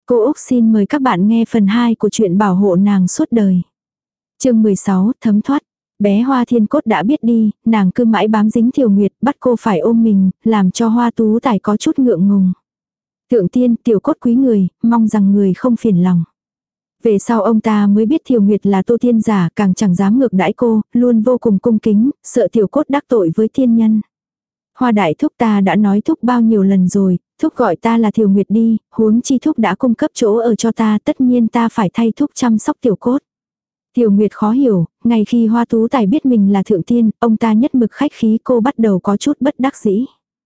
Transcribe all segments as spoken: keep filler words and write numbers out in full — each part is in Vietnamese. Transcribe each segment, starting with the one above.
Cô Úc xin mời các bạn nghe phần hai của truyện bảo hộ nàng suốt đời. Chương mười sáu, thấm thoát. Bé Hoa Thiên Cốt đã biết đi, nàng cứ mãi bám dính Thiều Nguyệt, bắt cô phải ôm mình, làm cho Hoa Tú Tài có chút ngượng ngùng. Thượng tiên, Tiểu Cốt quý người, mong rằng người không phiền lòng. Về sau ông ta mới biết Thiều Nguyệt là Tô Tiên giả, càng chẳng dám ngược đãi cô, luôn vô cùng cung kính, sợ Tiểu Cốt đắc tội với tiên nhân. Hoa đại thúc, ta đã nói thúc bao nhiêu lần rồi, thúc gọi ta là Thiều Nguyệt đi, huống chi thúc đã cung cấp chỗ ở cho ta, tất nhiên ta phải thay thúc chăm sóc Tiểu Cốt. Thiều Nguyệt khó hiểu, ngay khi Hoa Tú Tài biết mình là thượng tiên, ông ta nhất mực khách khí, cô bắt đầu có chút bất đắc dĩ.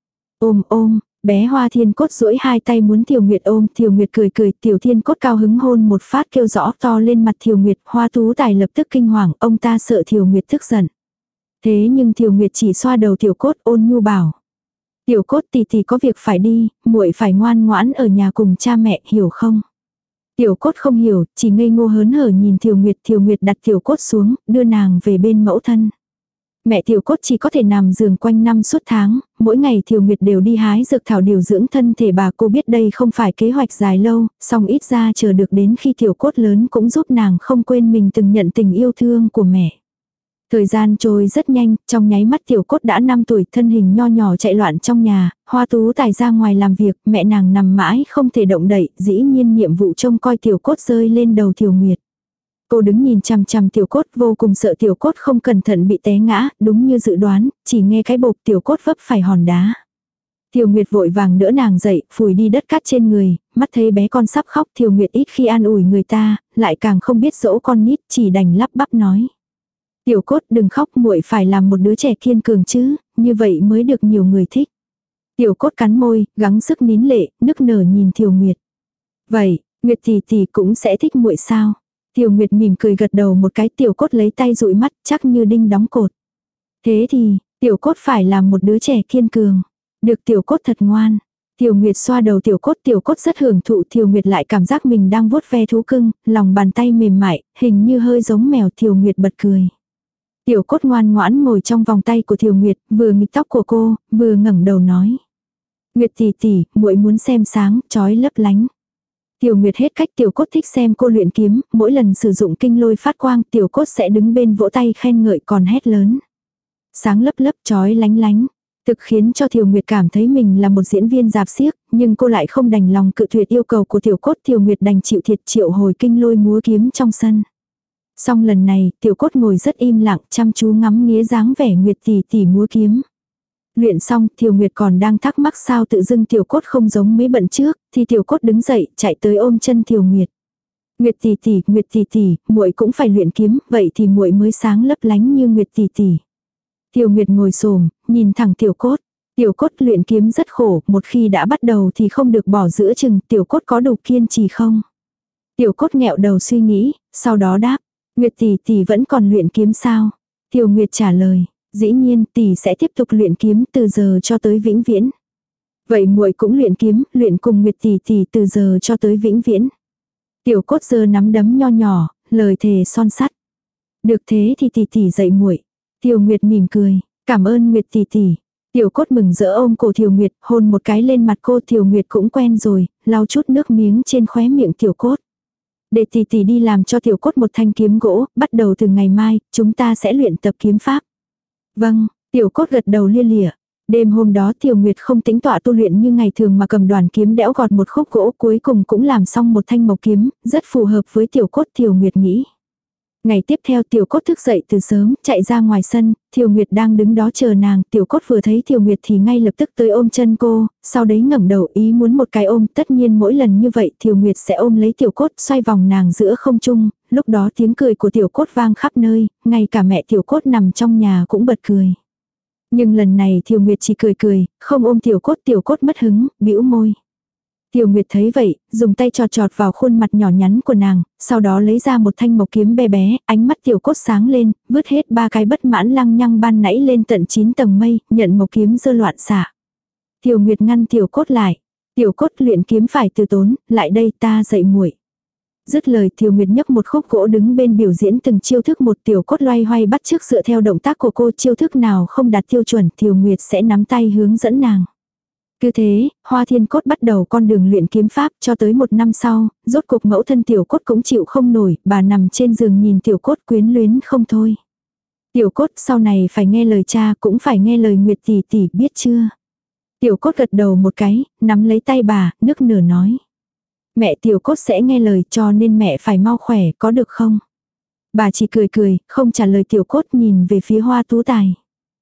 Ôm ôm, bé Hoa Thiên Cốt duỗi hai tay muốn Thiều Nguyệt ôm, Thiều Nguyệt cười cười, Tiểu Thiên Cốt cao hứng hôn một phát kêu rõ to lên mặt Thiều Nguyệt, Hoa Tú Tài lập tức kinh hoàng, ông ta sợ Thiều Nguyệt tức giận. Thế nhưng Thiều Nguyệt chỉ xoa đầu Tiểu Cốt ôn nhu bảo. Tiểu Cốt tỷ tỷ có việc phải đi, muội phải ngoan ngoãn ở nhà cùng cha mẹ, hiểu không? Tiểu Cốt không hiểu, chỉ ngây ngô hớn hở nhìn Thiều Nguyệt, Thiều Nguyệt đặt Tiểu Cốt xuống, đưa nàng về bên mẫu thân. Mẹ Tiểu Cốt chỉ có thể nằm giường quanh năm suốt tháng, mỗi ngày Thiều Nguyệt đều đi hái dược thảo điều dưỡng thân thể bà, cô biết đây không phải kế hoạch dài lâu, song ít ra chờ được đến khi Tiểu Cốt lớn cũng giúp nàng không quên mình từng nhận tình yêu thương của mẹ. Thời gian trôi rất nhanh, trong nháy mắt Tiểu Cốt đã năm tuổi, thân hình nho nhỏ chạy loạn trong nhà, Hoa Tú Tài ra ngoài làm việc, mẹ nàng nằm mãi không thể động đậy, dĩ nhiên nhiệm vụ trông coi Tiểu Cốt rơi lên đầu Thiều Nguyệt. Cô đứng nhìn chằm chằm Tiểu Cốt, vô cùng sợ Tiểu Cốt không cẩn thận bị té ngã, đúng như dự đoán, chỉ nghe cái bộp Tiểu Cốt vấp phải hòn đá. Thiều Nguyệt vội vàng đỡ nàng dậy, phủi đi đất cát trên người, mắt thấy bé con sắp khóc, Thiều Nguyệt ít khi an ủi người ta, lại càng không biết dỗ con nít, chỉ đành lắp bắp nói. Tiểu Cốt đừng khóc, muội phải làm một đứa trẻ kiên cường chứ, như vậy mới được nhiều người thích. Tiểu Cốt cắn môi, gắng sức nín lệ, nức nở nhìn Thiều Nguyệt. Vậy, Nguyệt tỷ tỷ cũng sẽ thích muội sao? Thiều Nguyệt mỉm cười gật đầu một cái, Tiểu Cốt lấy tay dụi mắt, chắc như đinh đóng cột. Thế thì, Tiểu Cốt phải làm một đứa trẻ kiên cường. Được, Tiểu Cốt thật ngoan. Thiều Nguyệt xoa đầu Tiểu Cốt, Tiểu Cốt rất hưởng thụ, Thiều Nguyệt lại cảm giác mình đang vuốt ve thú cưng, lòng bàn tay mềm mại, hình như hơi giống mèo, Thiều Nguyệt bật cười. Tiểu Cốt ngoan ngoãn ngồi trong vòng tay của Thiều Nguyệt, vừa nghịch tóc của cô, vừa ngẩng đầu nói. Nguyệt tỷ tỷ, muội muốn xem sáng, chói lấp lánh. Thiều Nguyệt hết cách, Tiểu Cốt thích xem cô luyện kiếm, mỗi lần sử dụng kinh lôi phát quang, Tiểu Cốt sẽ đứng bên vỗ tay khen ngợi còn hét lớn. Sáng lấp lấp chói lánh lánh. Thực khiến cho Thiều Nguyệt cảm thấy mình là một diễn viên rạp xiếc, nhưng cô lại không đành lòng cự tuyệt yêu cầu của Tiểu Cốt, Thiều Nguyệt đành chịu thiệt triệu hồi kinh lôi múa kiếm trong sân. Xong lần này, Tiểu Cốt ngồi rất im lặng, chăm chú ngắm nghía dáng vẻ Nguyệt tỷ tỷ múa kiếm. Luyện xong, Thiều Nguyệt còn đang thắc mắc sao tự dưng Tiểu Cốt không giống mấy bận trước, thì Tiểu Cốt đứng dậy, chạy tới ôm chân Thiều Nguyệt. Nguyệt tỷ tỷ, Nguyệt tỷ tỷ, muội cũng phải luyện kiếm, vậy thì muội mới sáng lấp lánh như Nguyệt tỷ tỷ. Thiều Nguyệt ngồi xổm, nhìn thẳng Tiểu Cốt. Tiểu Cốt luyện kiếm rất khổ, một khi đã bắt đầu thì không được bỏ giữa chừng, Tiểu Cốt có đủ kiên trì không? Tiểu Cốt nghẹo đầu suy nghĩ, sau đó đáp. Nguyệt tỷ tỷ vẫn còn luyện kiếm sao? Thiều Nguyệt trả lời, dĩ nhiên tỷ sẽ tiếp tục luyện kiếm từ giờ cho tới vĩnh viễn. Vậy muội cũng luyện kiếm, luyện cùng Nguyệt tỷ tỷ từ giờ cho tới vĩnh viễn. Tiểu Cốt giơ nắm đấm nho nhỏ, lời thề son sắt. Được thế thì tỷ tỷ dạy muội. Thiều Nguyệt mỉm cười, cảm ơn Nguyệt tỷ tỷ. Tiểu Cốt mừng rỡ ôm cổ Thiều Nguyệt, hôn một cái lên mặt cô. Thiều Nguyệt cũng quen rồi, lau chút nước miếng trên khóe miệng Tiểu Cốt. Để tỷ tỷ đi làm cho Tiểu Cốt một thanh kiếm gỗ, bắt đầu từ ngày mai, chúng ta sẽ luyện tập kiếm pháp. Vâng, Tiểu Cốt gật đầu lia lịa. Đêm hôm đó Thiều Nguyệt không tính tọa tu luyện như ngày thường mà cầm đoàn kiếm đẽo gọt một khúc gỗ, cuối cùng cũng làm xong một thanh mộc kiếm, rất phù hợp với Tiểu Cốt, Thiều Nguyệt nghĩ. Ngày tiếp theo Tiểu Cốt thức dậy từ sớm, chạy ra ngoài sân, Thiều Nguyệt đang đứng đó chờ nàng, Tiểu Cốt vừa thấy Thiều Nguyệt thì ngay lập tức tới ôm chân cô, sau đấy ngẩng đầu ý muốn một cái ôm, tất nhiên mỗi lần như vậy Thiều Nguyệt sẽ ôm lấy Tiểu Cốt xoay vòng nàng giữa không trung, lúc đó tiếng cười của Tiểu Cốt vang khắp nơi, ngay cả mẹ Tiểu Cốt nằm trong nhà cũng bật cười. Nhưng lần này Thiều Nguyệt chỉ cười cười, không ôm Tiểu Cốt, Tiểu Cốt mất hứng, bĩu môi. Thiều Nguyệt thấy vậy, dùng tay chọt chọt vào khuôn mặt nhỏ nhắn của nàng, sau đó lấy ra một thanh mộc kiếm bé bé, ánh mắt Tiểu Cốt sáng lên, vứt hết ba cái bất mãn lăng nhăng ban nãy lên tận chín tầng mây, nhận mộc kiếm giơ loạn xạ. Thiều Nguyệt ngăn Tiểu Cốt lại. Tiểu Cốt luyện kiếm phải từ tốn, lại đây ta dạy muội. Dứt lời Thiều Nguyệt nhấc một khúc gỗ đứng bên biểu diễn từng chiêu thức một. Tiểu Cốt loay hoay bắt chước dựa theo động tác của cô, chiêu thức nào không đạt tiêu chuẩn Thiều Nguyệt sẽ nắm tay hướng dẫn nàng. Cứ thế, Hoa Thiên Cốt bắt đầu con đường luyện kiếm pháp cho tới một năm sau, rốt cuộc mẫu thân Tiểu Cốt cũng chịu không nổi, bà nằm trên giường nhìn Tiểu Cốt quyến luyến không thôi. Tiểu Cốt sau này phải nghe lời cha, cũng phải nghe lời Nguyệt tỷ tỷ, biết chưa? Tiểu Cốt gật đầu một cái, nắm lấy tay bà, nức nở nói. Mẹ Tiểu Cốt sẽ nghe lời, cho nên mẹ phải mau khỏe, có được không? Bà chỉ cười cười, không trả lời Tiểu Cốt, nhìn về phía Hoa Tú Tài.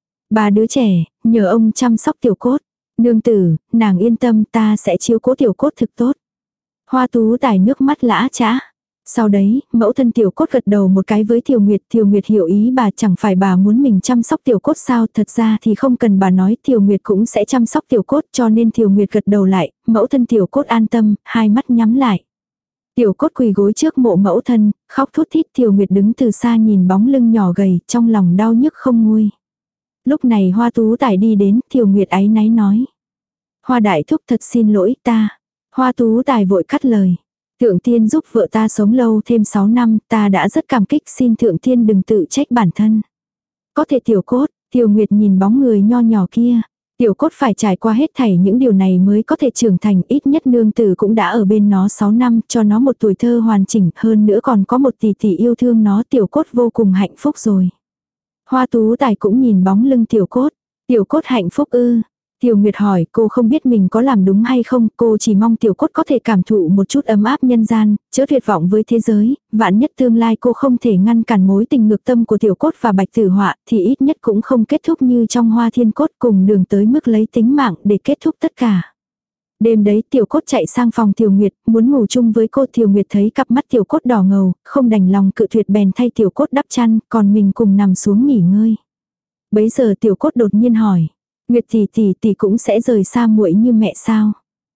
Bà đứa trẻ, nhờ ông chăm sóc Tiểu Cốt. Nương tử, nàng yên tâm, ta sẽ chiếu cố Tiểu Cốt thực tốt. Hoa Tú Tài nước mắt lã chã. Sau đấy, mẫu thân Tiểu Cốt gật đầu một cái với Thiều Nguyệt. Thiều Nguyệt hiểu ý bà, chẳng phải bà muốn mình chăm sóc Tiểu Cốt sao. Thật ra thì không cần bà nói, Thiều Nguyệt cũng sẽ chăm sóc Tiểu Cốt, cho nên Thiều Nguyệt gật đầu lại. Mẫu thân Tiểu Cốt an tâm, hai mắt nhắm lại. Tiểu Cốt quỳ gối trước mộ mẫu thân, khóc thút thít. Thiều Nguyệt đứng từ xa nhìn bóng lưng nhỏ gầy, trong lòng đau nhức không nguôi. Lúc này Hoa Tú Tài đi đến, Thiều Nguyệt áy náy nói. Hoa đại thúc thật xin lỗi ta. Hoa Tú Tài vội cắt lời. Thượng Tiên giúp vợ ta sống lâu thêm sáu năm, ta đã rất cảm kích, xin Thượng Tiên đừng tự trách bản thân. Có thể Tiểu Cốt, Tiểu Nguyệt nhìn bóng người nho nhỏ kia. Tiểu Cốt phải trải qua hết thảy những điều này mới có thể trưởng thành, ít nhất nương tử cũng đã ở bên nó sáu năm, cho nó một tuổi thơ hoàn chỉnh, hơn nữa còn có một tỷ tỷ yêu thương nó, Tiểu Cốt vô cùng hạnh phúc rồi. Hoa Tú Tài cũng nhìn bóng lưng Tiểu Cốt. Tiểu Cốt hạnh phúc ư? Tiểu Nguyệt hỏi, cô không biết mình có làm đúng hay không, cô chỉ mong Tiểu Cốt có thể cảm thụ một chút ấm áp nhân gian, chớ tuyệt vọng với thế giới, vạn nhất tương lai cô không thể ngăn cản mối tình ngược tâm của Tiểu Cốt và Bạch Tử Họa, thì ít nhất cũng không kết thúc như trong Hoa Thiên Cốt, cùng đường tới mức lấy tính mạng để kết thúc tất cả. Đêm đấy Tiểu Cốt chạy sang phòng Tiểu Nguyệt, muốn ngủ chung với cô. Tiểu Nguyệt thấy cặp mắt Tiểu Cốt đỏ ngầu, không đành lòng cự tuyệt, bèn thay Tiểu Cốt đắp chăn, còn mình cùng nằm xuống nghỉ ngơi. Bấy giờ Tiểu Cốt đột nhiên hỏi. Nguyệt tỷ tỷ tỷ cũng sẽ rời xa muội như mẹ sao?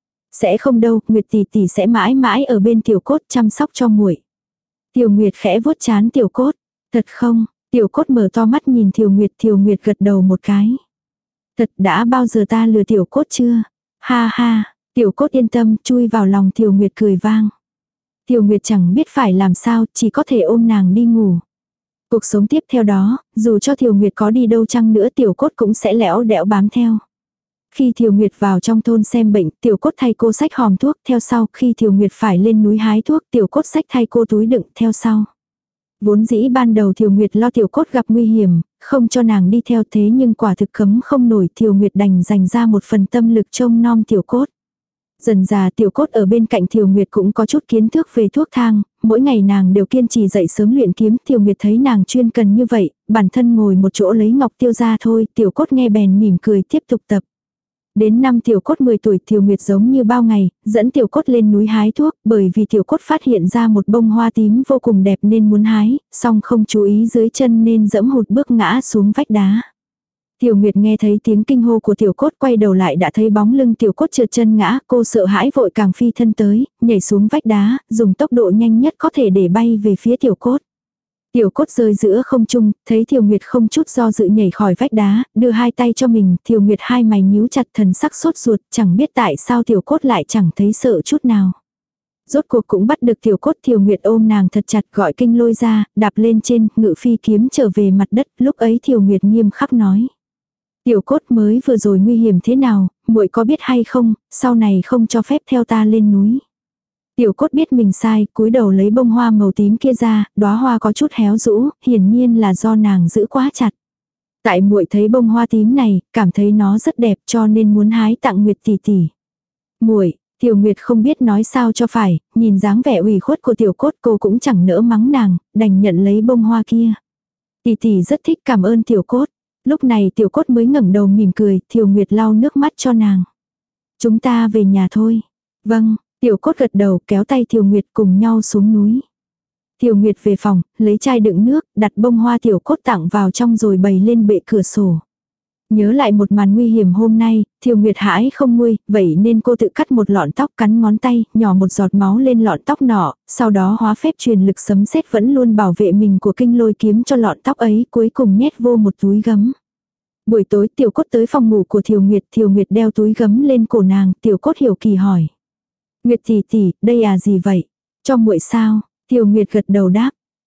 Sẽ không đâu, Nguyệt tỷ tỷ sẽ mãi mãi ở bên Tiểu Cốt chăm sóc cho muội. Tiểu Nguyệt khẽ vuốt trán Tiểu Cốt. Thật không? Tiểu Cốt mở to mắt nhìn Tiểu Nguyệt, Tiểu Nguyệt gật đầu một cái. Thật, đã bao giờ ta lừa Tiểu Cốt chưa? Ha ha, Tiểu Cốt yên tâm, chui vào lòng Tiểu Nguyệt cười vang. Tiểu Nguyệt chẳng biết phải làm sao, chỉ có thể ôm nàng đi ngủ. Cuộc sống tiếp theo đó, dù cho Thiều Nguyệt có đi đâu chăng nữa, Tiểu Cốt cũng sẽ lẽo đẽo bám theo. Khi Thiều Nguyệt vào trong thôn xem bệnh, Tiểu Cốt thay cô xách hòm thuốc theo sau. Khi Thiều Nguyệt phải lên núi hái thuốc, Tiểu Cốt xách thay cô túi đựng theo sau. Vốn dĩ ban đầu Thiều Nguyệt lo Tiểu Cốt gặp nguy hiểm, không cho nàng đi theo, thế nhưng quả thực cấm không nổi, Thiều Nguyệt đành dành ra một phần tâm lực trông nom Tiểu Cốt. Dần già Tiểu Cốt ở bên cạnh Thiều Nguyệt cũng có chút kiến thức về thuốc thang, mỗi ngày nàng đều kiên trì dậy sớm luyện kiếm. Thiều Nguyệt thấy nàng chuyên cần như vậy, bản thân ngồi một chỗ lấy ngọc tiêu ra thôi, Tiểu Cốt nghe bèn mỉm cười tiếp tục tập. Đến năm Tiểu Cốt mười tuổi, Thiều Nguyệt giống như bao ngày, dẫn Tiểu Cốt lên núi hái thuốc, bởi vì Tiểu Cốt phát hiện ra một bông hoa tím vô cùng đẹp nên muốn hái, song không chú ý dưới chân nên dẫm hụt bước ngã xuống vách đá. Tiểu Nguyệt nghe thấy tiếng kinh hô của Tiểu Cốt, quay đầu lại đã thấy bóng lưng Tiểu Cốt trượt chân ngã, cô sợ hãi vội càng phi thân tới, nhảy xuống vách đá, dùng tốc độ nhanh nhất có thể để bay về phía Tiểu Cốt. Tiểu Cốt rơi giữa không trung, thấy Tiểu Nguyệt không chút do dự nhảy khỏi vách đá, đưa hai tay cho mình, Tiểu Nguyệt hai mày nhíu chặt, thần sắc sốt ruột, chẳng biết tại sao Tiểu Cốt lại chẳng thấy sợ chút nào. Rốt cuộc cũng bắt được Tiểu Cốt, Tiểu Nguyệt ôm nàng thật chặt, gọi kinh lôi ra, đạp lên trên, ngự phi kiếm trở về mặt đất, lúc ấy Tiểu Nguyệt nghiêm khắc nói. Tiểu Cốt, mới vừa rồi nguy hiểm thế nào, muội có biết hay không, sau này không cho phép theo ta lên núi. Tiểu Cốt biết mình sai, cúi đầu lấy bông hoa màu tím kia ra, đóa hoa có chút héo rũ, hiển nhiên là do nàng giữ quá chặt. Tại muội thấy bông hoa tím này, cảm thấy nó rất đẹp cho nên muốn hái tặng Nguyệt tỷ tỷ. Muội, Tiểu Nguyệt không biết nói sao cho phải, nhìn dáng vẻ ủy khuất của Tiểu Cốt cô cũng chẳng nỡ mắng nàng, đành nhận lấy bông hoa kia. Tỷ tỷ rất thích, cảm ơn Tiểu Cốt. Lúc này Tiểu Cốt mới ngẩng đầu mỉm cười, Thiều Nguyệt lau nước mắt cho nàng. Chúng ta về nhà thôi. Vâng, Tiểu Cốt gật đầu kéo tay Thiều Nguyệt cùng nhau xuống núi. Thiều Nguyệt về phòng, lấy chai đựng nước, đặt bông hoa Tiểu Cốt tặng vào trong rồi bày lên bệ cửa sổ. Nhớ lại một màn nguy hiểm hôm nay, Thiều Nguyệt hãi không nguôi, vậy nên cô tự cắt một lọn tóc, cắn ngón tay, nhỏ một giọt máu lên lọn tóc nọ, sau đó hóa phép truyền lực sấm sét vẫn luôn bảo vệ mình của kinh lôi kiếm cho lọn tóc ấy, cuối cùng nhét vô một túi gấm. Buổi tối Tiểu Cốt tới phòng ngủ của Thiều Nguyệt, Thiều Nguyệt đeo túi gấm lên cổ nàng, Tiểu Cốt hiểu kỳ hỏi. Nguyệt tỷ tỷ, đây à gì vậy? Cho muội sao? Thiều Nguyệt gật đầu đáp.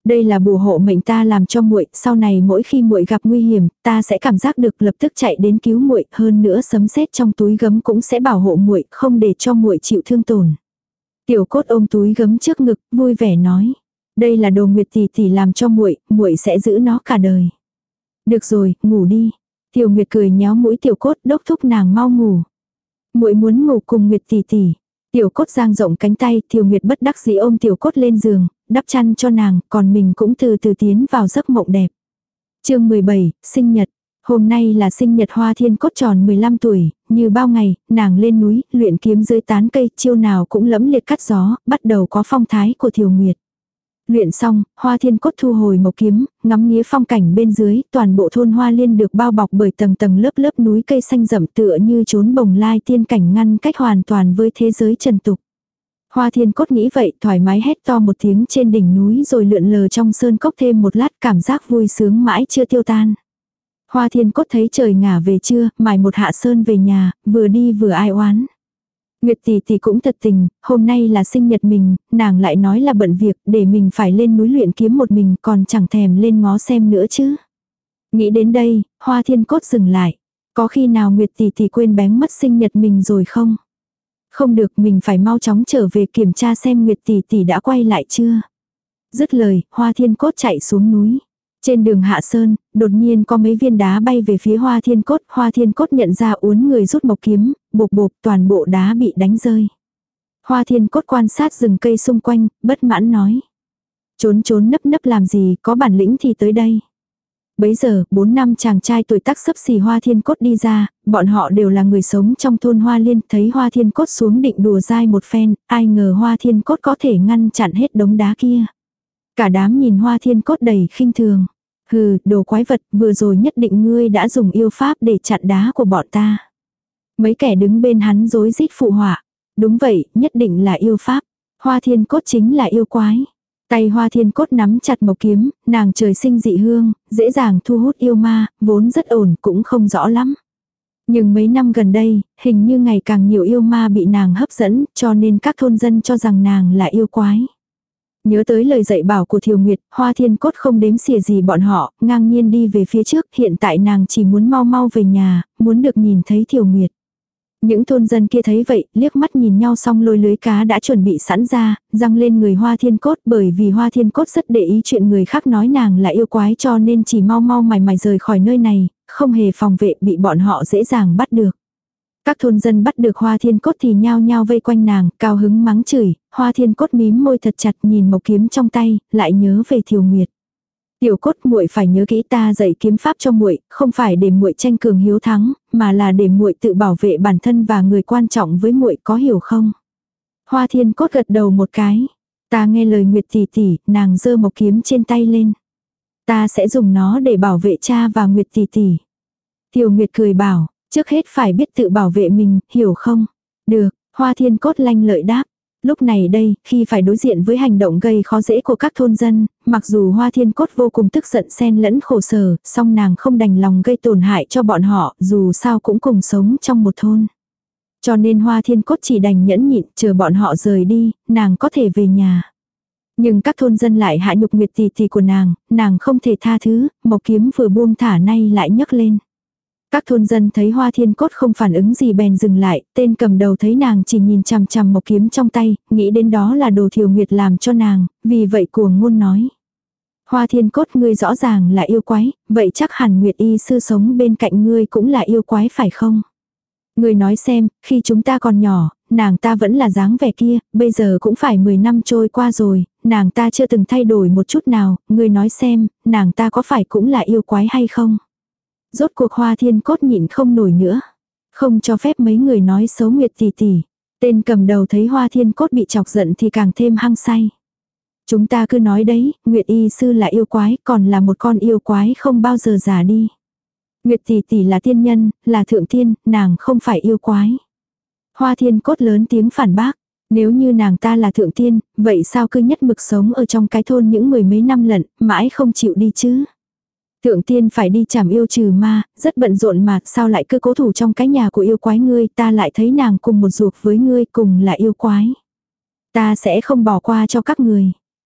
Đây là bùa hộ mệnh ta làm cho muội, sau này mỗi khi muội gặp nguy hiểm, ta sẽ cảm giác được lập tức chạy đến cứu muội, hơn nữa sấm sét trong túi gấm cũng sẽ bảo hộ muội, không để cho muội chịu thương tổn. Tiểu Cốt ôm túi gấm trước ngực, vui vẻ nói: "Đây là đồ Nguyệt tỷ tỷ làm cho muội, muội sẽ giữ nó cả đời." "Được rồi, ngủ đi." Tiểu Nguyệt cười nhéo mũi Tiểu Cốt, đốc thúc nàng mau ngủ. "Muội muốn ngủ cùng Nguyệt tỷ tỷ." Tiểu Cốt dang rộng cánh tay, Tiểu Nguyệt bất đắc dĩ ôm Tiểu Cốt lên giường, đắp chăn cho nàng, còn mình cũng từ từ tiến vào giấc mộng đẹp. Chương mười bảy, sinh nhật. Hôm nay là sinh nhật Hoa Thiên Cốt tròn mười lăm tuổi, như bao ngày, nàng lên núi, luyện kiếm dưới tán cây, chiêu nào cũng lẫm liệt cắt gió, bắt đầu có phong thái của Thiều Nguyệt. Luyện xong, Hoa Thiên Cốt thu hồi mộc kiếm, ngắm nghía phong cảnh bên dưới, toàn bộ thôn Hoa Liên được bao bọc bởi tầng tầng lớp lớp núi cây xanh rậm tựa như chốn bồng lai tiên cảnh ngăn cách hoàn toàn với thế giới trần tục. Hoa Thiên Cốt nghĩ vậy, thoải mái hét to một tiếng trên đỉnh núi rồi lượn lờ trong sơn cốc thêm một lát, cảm giác vui sướng mãi chưa tiêu tan. Hoa Thiên Cốt thấy trời ngả về trưa, mải một hạ sơn về nhà, vừa đi vừa ai oán. Nguyệt tỷ tỷ cũng thật tình, hôm nay là sinh nhật mình, nàng lại nói là bận việc, để mình phải lên núi luyện kiếm một mình, còn chẳng thèm lên ngó xem nữa chứ. Nghĩ đến đây, Hoa Thiên Cốt dừng lại. Có khi nào Nguyệt tỷ tỷ quên bén mất sinh nhật mình rồi không? Không được, mình phải mau chóng trở về kiểm tra xem Nguyệt tỷ tỷ đã quay lại chưa. Dứt lời, Hoa Thiên Cốt chạy xuống núi. Trên đường hạ sơn, đột nhiên có mấy viên đá bay về phía Hoa Thiên Cốt. Hoa Thiên Cốt nhận ra uốn người rút mộc kiếm, bộp bộp toàn bộ đá bị đánh rơi. Hoa Thiên Cốt quan sát rừng cây xung quanh, bất mãn nói: "Trốn trốn nấp nấp làm gì, có bản lĩnh thì tới đây." Bấy giờ, bốn năm chàng trai tuổi tác xấp xì Hoa Thiên Cốt đi ra, bọn họ đều là người sống trong thôn Hoa Liên, thấy Hoa Thiên Cốt xuống định đùa dai một phen, ai ngờ Hoa Thiên Cốt có thể ngăn chặn hết đống đá kia. Cả đám nhìn Hoa Thiên Cốt đầy khinh thường. "Hừ, đồ quái vật, vừa rồi nhất định ngươi đã dùng yêu pháp để chặn đá của bọn ta." Mấy kẻ đứng bên hắn rối rít phụ họa: "Đúng vậy, nhất định là yêu pháp. Hoa Thiên Cốt chính là yêu quái." Tay Hoa Thiên Cốt nắm chặt mộc kiếm, nàng trời sinh dị hương, dễ dàng thu hút yêu ma, vốn rất ổn cũng không rõ lắm. Nhưng mấy năm gần đây, hình như ngày càng nhiều yêu ma bị nàng hấp dẫn, cho nên các thôn dân cho rằng nàng là yêu quái. Nhớ tới lời dạy bảo của Thiều Nguyệt, Hoa Thiên Cốt không đếm xỉa gì bọn họ, ngang nhiên đi về phía trước, hiện tại nàng chỉ muốn mau mau về nhà, muốn được nhìn thấy Thiều Nguyệt. Những thôn dân kia thấy vậy, liếc mắt nhìn nhau xong lôi lưới cá đã chuẩn bị sẵn ra, răng lên người Hoa Thiên Cốt, bởi vì Hoa Thiên Cốt rất để ý chuyện người khác nói nàng là yêu quái cho nên chỉ mau mau mày mày rời khỏi nơi này, không hề phòng vệ bị bọn họ dễ dàng bắt được. Các thôn dân bắt được Hoa Thiên Cốt thì nhao nhao vây quanh nàng, cao hứng mắng chửi, Hoa Thiên Cốt mím môi thật chặt nhìn mộc kiếm trong tay, lại nhớ về Thiều Nguyệt. "Tiểu Cốt, muội phải nhớ kỹ ta dạy kiếm pháp cho muội, không phải để muội tranh cường hiếu thắng, mà là để muội tự bảo vệ bản thân và người quan trọng với muội, có hiểu không?" Hoa Thiên Cốt gật đầu một cái. "Ta nghe lời Nguyệt tỷ tỷ." Nàng giơ mộc kiếm trên tay lên. "Ta sẽ dùng nó để bảo vệ cha và Nguyệt tỷ tỷ." Thiều Nguyệt cười bảo: "Trước hết phải biết tự bảo vệ mình, hiểu không?" "Được." Hoa Thiên Cốt lanh lợi đáp. Lúc này đây, khi phải đối diện với hành động gây khó dễ của các thôn dân, mặc dù Hoa Thiên Cốt vô cùng tức giận xen lẫn khổ sở, song nàng không đành lòng gây tổn hại cho bọn họ, dù sao cũng cùng sống trong một thôn. Cho nên Hoa Thiên Cốt chỉ đành nhẫn nhịn, chờ bọn họ rời đi, nàng có thể về nhà. Nhưng các thôn dân lại hạ nhục Nguyệt tỷ tỷ của nàng, nàng không thể tha thứ, mộc kiếm vừa buông thả nay lại nhấc lên. Các thôn dân thấy Hoa Thiên Cốt không phản ứng gì bèn dừng lại, tên cầm đầu thấy nàng chỉ nhìn chằm chằm mộc kiếm trong tay, nghĩ đến đó là đồ Thiều Nguyệt làm cho nàng, vì vậy cuồng ngôn nói: "Hoa Thiên Cốt, ngươi rõ ràng là yêu quái, vậy chắc hẳn Nguyệt y sư sống bên cạnh ngươi cũng là yêu quái phải không? Ngươi nói xem, khi chúng ta còn nhỏ, nàng ta vẫn là dáng vẻ kia, bây giờ cũng phải mười năm trôi qua rồi, nàng ta chưa từng thay đổi một chút nào, ngươi nói xem, nàng ta có phải cũng là yêu quái hay không?" Rốt cuộc Hoa Thiên Cốt nhịn không nổi nữa. "Không cho phép mấy người nói xấu Nguyệt tỷ tỷ." Tên cầm đầu thấy Hoa Thiên Cốt bị chọc giận thì càng thêm hăng say. "Chúng ta cứ nói đấy, Nguyệt y sư là yêu quái, còn là một con yêu quái không bao giờ già đi. Nguyệt tỷ tỷ là tiên nhân, là thượng tiên, nàng không phải yêu quái." Hoa Thiên Cốt lớn tiếng phản bác: "Nếu như nàng ta là thượng tiên, vậy sao cứ nhất mực sống ở trong cái thôn những mười mấy năm lận, mãi không chịu đi chứ? Thượng tiên phải đi trảm yêu trừ ma, rất bận rộn mà, sao lại cứ cố thủ trong cái nhà của yêu quái ngươi, ta lại thấy nàng cùng một ruột với ngươi, cùng là yêu quái. Ta sẽ không bỏ qua cho các người."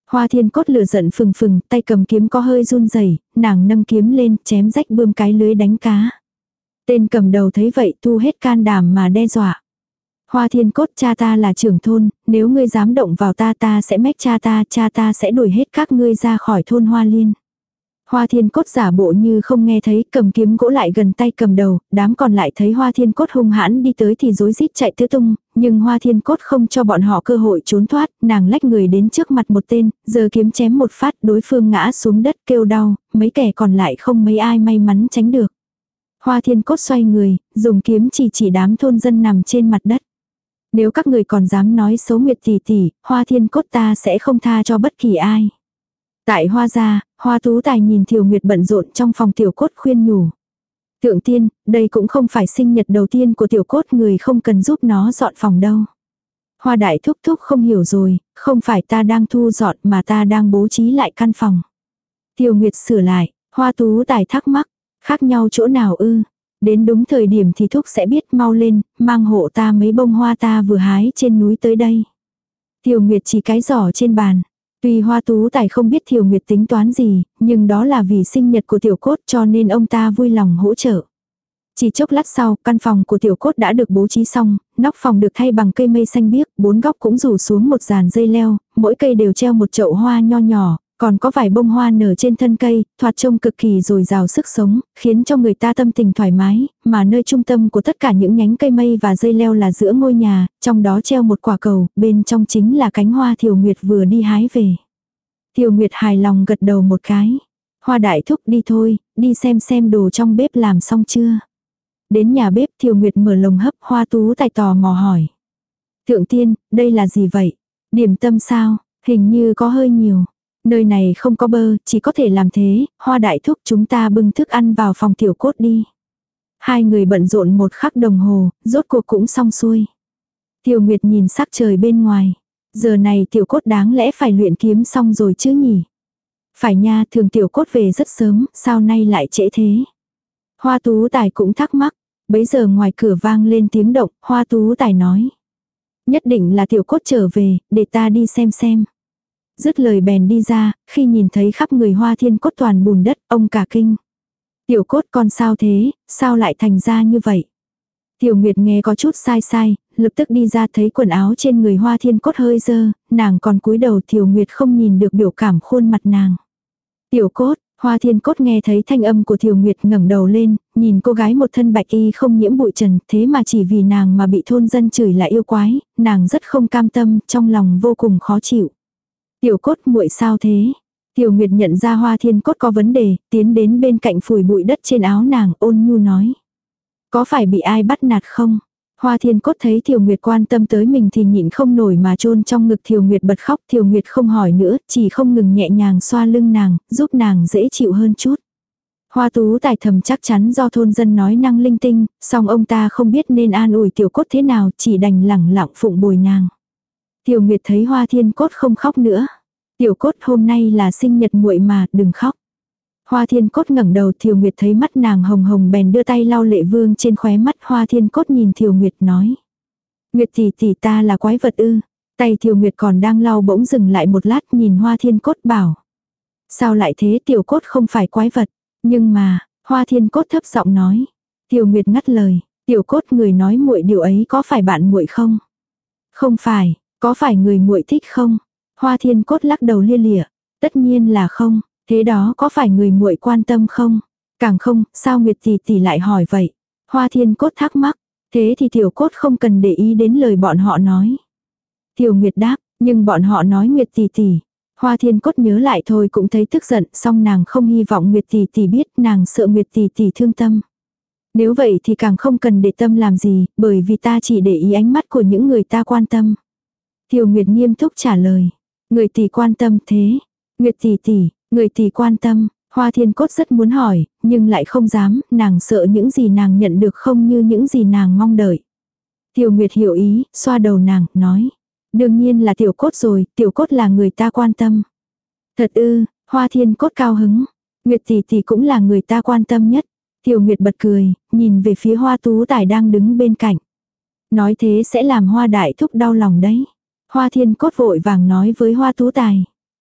Hoa Thiên Cốt lửa giận phừng phừng, tay cầm kiếm có hơi run rẩy, nàng nâng kiếm lên, chém rách bươm cái lưới đánh cá. Tên cầm đầu thấy vậy thu hết can đảm mà đe dọa. Hoa Thiên Cốt, cha ta là trưởng thôn, nếu ngươi dám động vào ta ta sẽ mách cha ta, cha ta sẽ đuổi hết các ngươi ra khỏi thôn Hoa Liên. Hoa Thiên Cốt giả bộ như không nghe thấy, cầm kiếm gỗ lại gần tay cầm đầu, đám còn lại thấy Hoa Thiên Cốt hung hãn đi tới thì rối rít chạy tứ tung, nhưng Hoa Thiên Cốt không cho bọn họ cơ hội trốn thoát, nàng lách người đến trước mặt một tên, giơ kiếm chém một phát, đối phương ngã xuống đất kêu đau, mấy kẻ còn lại không mấy ai may mắn tránh được. Hoa Thiên Cốt xoay người, dùng kiếm chỉ chỉ đám thôn dân nằm trên mặt đất. Nếu các người còn dám nói xấu Nguyệt tỷ tỷ, Hoa Thiên Cốt ta sẽ không tha cho bất kỳ ai. Tại Hoa gia, Hoa Tú Tài nhìn Thiều Nguyệt bận rộn trong phòng Tiểu Cốt khuyên nhủ. Thượng tiên, đây cũng không phải sinh nhật đầu tiên của Tiểu Cốt, người không cần giúp nó dọn phòng đâu. Hoa Đại Thúc Thúc không hiểu rồi, không phải ta đang thu dọn mà ta đang bố trí lại căn phòng. Thiều Nguyệt sửa lại, Hoa Tú Tài thắc mắc, khác nhau chỗ nào ư? Đến đúng thời điểm thì Thúc sẽ biết, mau lên, mang hộ ta mấy bông hoa ta vừa hái trên núi tới đây. Thiều Nguyệt chỉ cái giỏ trên bàn. Tuy Hoa Tú Tài không biết Thiều Nguyệt tính toán gì, nhưng đó là vì sinh nhật của Tiểu Cốt cho nên ông ta vui lòng hỗ trợ. Chỉ chốc lát sau, căn phòng của Tiểu Cốt đã được bố trí xong, nóc phòng được thay bằng cây mây xanh biếc, bốn góc cũng rủ xuống một dàn dây leo, mỗi cây đều treo một chậu hoa nho nhỏ, còn có vài bông hoa nở trên thân cây, thoạt trông cực kỳ dồi dào sức sống, khiến cho người ta tâm tình thoải mái, mà nơi trung tâm của tất cả những nhánh cây mây và dây leo là giữa ngôi nhà, trong đó treo một quả cầu, bên trong chính là cánh hoa Thiều Nguyệt vừa đi hái về. Thiều Nguyệt hài lòng gật đầu một cái. Hoa Đại Thúc đi thôi, đi xem xem đồ trong bếp làm xong chưa. Đến nhà bếp Thiều Nguyệt mở lồng hấp, Hoa Tú Tài tò mò hỏi. Thượng tiên, đây là gì vậy? Điểm tâm sao? Hình như có hơi nhiều. Nơi này không có bơ, chỉ có thể làm thế, Hoa Đại Thúc chúng ta bưng thức ăn vào phòng Tiểu Cốt đi. Hai người bận rộn một khắc đồng hồ, rốt cuộc cũng xong xuôi. Thiều Nguyệt nhìn sắc trời bên ngoài. Giờ này Tiểu Cốt đáng lẽ phải luyện kiếm xong rồi chứ nhỉ? Phải nha, thường Tiểu Cốt về rất sớm, sao nay lại trễ thế? Hoa Tú Tài cũng thắc mắc. Bấy giờ ngoài cửa vang lên tiếng động, Hoa Tú Tài nói. Nhất định là Tiểu Cốt trở về, để ta đi xem xem. Dứt lời bèn đi ra, khi nhìn thấy khắp người Hoa Thiên Cốt toàn bùn đất, ông cả kinh. Tiểu Cốt con sao thế, sao lại thành ra như vậy? Tiểu Nguyệt nghe có chút sai sai, lập tức đi ra thấy quần áo trên người Hoa Thiên Cốt hơi dơ, nàng còn cúi đầu. Tiểu Nguyệt không nhìn được biểu cảm khuôn mặt nàng. Tiểu Cốt, Hoa Thiên Cốt nghe thấy thanh âm của Tiểu Nguyệt ngẩng đầu lên, nhìn cô gái một thân bạch y không nhiễm bụi trần, thế mà chỉ vì nàng mà bị thôn dân chửi là yêu quái, nàng rất không cam tâm, trong lòng vô cùng khó chịu. Tiểu Cốt muội sao thế? Tiểu Nguyệt nhận ra Hoa Thiên Cốt có vấn đề, tiến đến bên cạnh phủi bụi đất trên áo nàng, ôn nhu nói. Có phải bị ai bắt nạt không? Hoa Thiên Cốt thấy Tiểu Nguyệt quan tâm tới mình thì nhịn không nổi mà chôn trong ngực Tiểu Nguyệt bật khóc. Tiểu Nguyệt không hỏi nữa, chỉ không ngừng nhẹ nhàng xoa lưng nàng, giúp nàng dễ chịu hơn chút. Hoa Tú Tài thầm chắc chắn do thôn dân nói năng linh tinh, song ông ta không biết nên an ủi Tiểu Cốt thế nào, chỉ đành lẳng lặng phụng bồi nàng. Tiểu Nguyệt thấy Hoa Thiên Cốt không khóc nữa. Tiểu Cốt hôm nay là sinh nhật muội mà, đừng khóc. Hoa Thiên Cốt ngẩng đầu, Tiểu Nguyệt thấy mắt nàng hồng hồng bèn đưa tay lau lệ vương trên khóe mắt. Hoa Thiên Cốt nhìn Tiểu Nguyệt nói. Nguyệt tỷ tỷ ta là quái vật ư? Tay Tiểu Nguyệt còn đang lau bỗng dừng lại một lát nhìn Hoa Thiên Cốt bảo. Sao lại thế? Tiểu Cốt không phải quái vật. Nhưng mà, Hoa Thiên Cốt thấp giọng nói. Tiểu Nguyệt ngắt lời. Tiểu Cốt, người nói muội điều ấy có phải bạn muội không? Không phải, có phải người muội thích không? Hoa Thiên Cốt lắc đầu lia lịa. Tất nhiên là không. Thế đó có phải người muội quan tâm không? Càng không, sao Nguyệt tỷ tỷ lại hỏi vậy? Hoa Thiên Cốt thắc mắc. Thế thì Tiểu Cốt không cần để ý đến lời bọn họ nói. Tiểu Nguyệt đáp, nhưng bọn họ nói Nguyệt tỷ tỷ. Hoa Thiên Cốt nhớ lại thôi cũng thấy tức giận, song nàng không hy vọng Nguyệt tỷ tỷ biết, nàng sợ Nguyệt tỷ tỷ thương tâm. Nếu vậy thì càng không cần để tâm làm gì, bởi vì ta chỉ để ý ánh mắt của những người ta quan tâm. Tiểu Nguyệt nghiêm túc trả lời. Người tỷ quan tâm thế? Nguyệt tỷ tỷ, người tỷ quan tâm. Hoa Thiên Cốt rất muốn hỏi, nhưng lại không dám, nàng sợ những gì nàng nhận được không như những gì nàng mong đợi. Tiểu Nguyệt hiểu ý, xoa đầu nàng, nói. Đương nhiên là Tiểu Cốt rồi, Tiểu Cốt là người ta quan tâm. Thật ư? Hoa Thiên Cốt cao hứng. Nguyệt tỷ tỷ cũng là người ta quan tâm nhất. Tiểu Nguyệt bật cười, nhìn về phía Hoa Tú Tài đang đứng bên cạnh. Nói thế sẽ làm Hoa Đại Thúc đau lòng đấy. Hoa Thiên Cốt vội vàng nói với Hoa Tú Tài.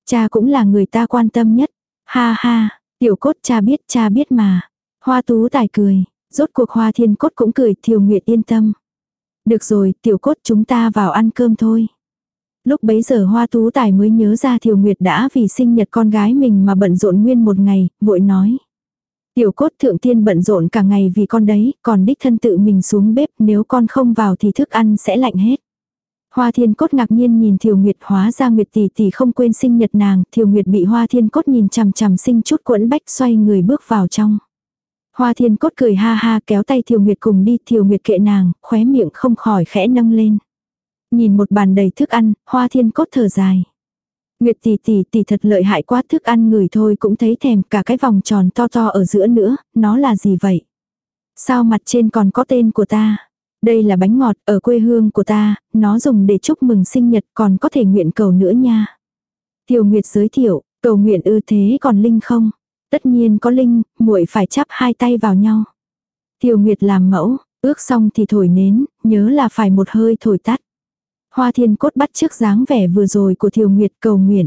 Cha cũng là người ta quan tâm nhất. Ha ha, Tiểu Cốt cha biết cha biết mà. Hoa Tú Tài cười, rốt cuộc Hoa Thiên Cốt cũng cười, Thiều Nguyệt yên tâm. Được rồi, Tiểu Cốt chúng ta vào ăn cơm thôi. Lúc bấy giờ Hoa Tú Tài mới nhớ ra Thiều Nguyệt đã vì sinh nhật con gái mình mà bận rộn nguyên một ngày, vội nói. Tiểu Cốt thượng tiên bận rộn cả ngày vì con đấy, còn đích thân tự mình xuống bếp, nếu con không vào thì thức ăn sẽ lạnh hết. Hoa Thiên Cốt ngạc nhiên nhìn Thiều Nguyệt, hóa ra Nguyệt tỷ tỷ không quên sinh nhật nàng. Thiều Nguyệt bị Hoa Thiên Cốt nhìn chằm chằm sinh chút quẫn bách, xoay người bước vào trong. Hoa Thiên Cốt cười ha ha kéo tay Thiều Nguyệt cùng đi. Thiều Nguyệt kệ nàng, khóe miệng không khỏi khẽ nâng lên. Nhìn một bàn đầy thức ăn, Hoa Thiên Cốt thở dài. Nguyệt tỷ tỷ tỷ thật lợi hại quá, thức ăn ngửi thôi cũng thấy thèm, cả cái vòng tròn to to ở giữa nữa, nó là gì vậy? Sao mặt trên còn có tên của ta? Đây là bánh ngọt ở quê hương của ta, nó dùng để chúc mừng sinh nhật, còn có thể nguyện cầu nữa nha. Thiều Nguyệt giới thiệu, cầu nguyện ư, thế còn linh không? Tất nhiên có linh, muội phải chắp hai tay vào nhau. Thiều Nguyệt làm mẫu, ước xong thì thổi nến, nhớ là phải một hơi thổi tắt. Hoa Thiên Cốt bắt chước dáng vẻ vừa rồi của Thiều Nguyệt, cầu nguyện.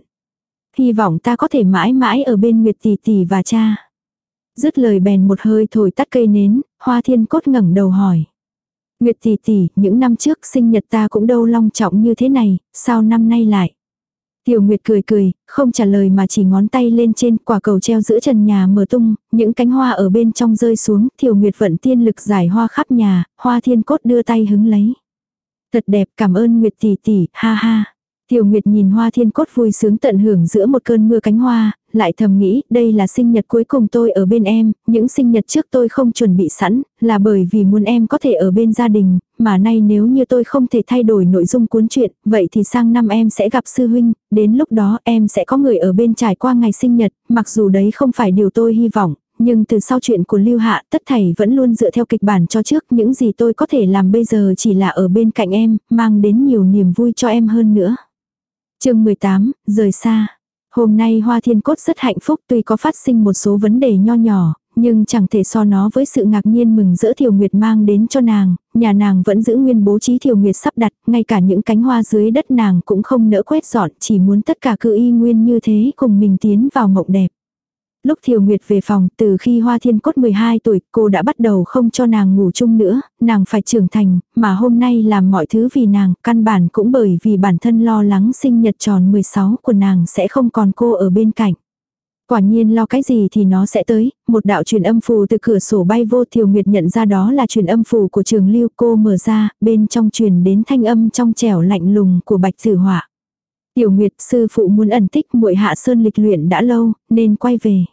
Hy vọng ta có thể mãi mãi ở bên Nguyệt tỷ tỷ và cha. Dứt lời bèn một hơi thổi tắt cây nến, Hoa Thiên Cốt ngẩng đầu hỏi. Nguyệt tỷ tỷ, những năm trước sinh nhật ta cũng đâu long trọng như thế này, sao năm nay lại? Tiểu Nguyệt cười cười, không trả lời mà chỉ ngón tay lên trên, quả cầu treo giữa trần nhà mở tung, những cánh hoa ở bên trong rơi xuống, Tiểu Nguyệt vận tiên lực giải hoa khắp nhà, Hoa Thiên Cốt đưa tay hứng lấy. Thật đẹp, cảm ơn Nguyệt tỷ tỷ, ha ha. Tiểu Nguyệt nhìn Hoa Thiên Cốt vui sướng tận hưởng giữa một cơn mưa cánh hoa, lại thầm nghĩ, đây là sinh nhật cuối cùng tôi ở bên em, những sinh nhật trước tôi không chuẩn bị sẵn, là bởi vì muốn em có thể ở bên gia đình, mà nay nếu như tôi không thể thay đổi nội dung cuốn truyện, vậy thì sang năm em sẽ gặp sư huynh, đến lúc đó em sẽ có người ở bên trải qua ngày sinh nhật, mặc dù đấy không phải điều tôi hy vọng. Nhưng từ sau chuyện của Lưu Hạ, tất thảy vẫn luôn dựa theo kịch bản cho trước, những gì tôi có thể làm bây giờ chỉ là ở bên cạnh em, mang đến nhiều niềm vui cho em hơn nữa. Chương mười tám, rời xa. Hôm nay Hoa Thiên Cốt rất hạnh phúc, tuy có phát sinh một số vấn đề nho nhỏ, nhưng chẳng thể so nó với sự ngạc nhiên mừng rỡ Thiều Nguyệt mang đến cho nàng, nhà nàng vẫn giữ nguyên bố trí Thiều Nguyệt sắp đặt, ngay cả những cánh hoa dưới đất nàng cũng không nỡ quét dọn, chỉ muốn tất cả cứ y nguyên như thế cùng mình tiến vào mộng đẹp. Lúc Thiều Nguyệt về phòng, từ khi Hoa Thiên Cốt mười hai tuổi, cô đã bắt đầu không cho nàng ngủ chung nữa, nàng phải trưởng thành, mà hôm nay làm mọi thứ vì nàng, căn bản cũng bởi vì bản thân lo lắng sinh nhật tròn mười sáu của nàng sẽ không còn cô ở bên cạnh. Quả nhiên lo cái gì thì nó sẽ tới, một đạo truyền âm phù từ cửa sổ bay vô. Thiều Nguyệt nhận ra đó là truyền âm phù của Trường Lưu, cô mở ra, bên trong truyền đến thanh âm trong trẻo lạnh lùng của Bạch Tử Họa. Tiểu Nguyệt, sư phụ muốn ẩn tích, muội hạ sơn lịch luyện đã lâu, nên quay về.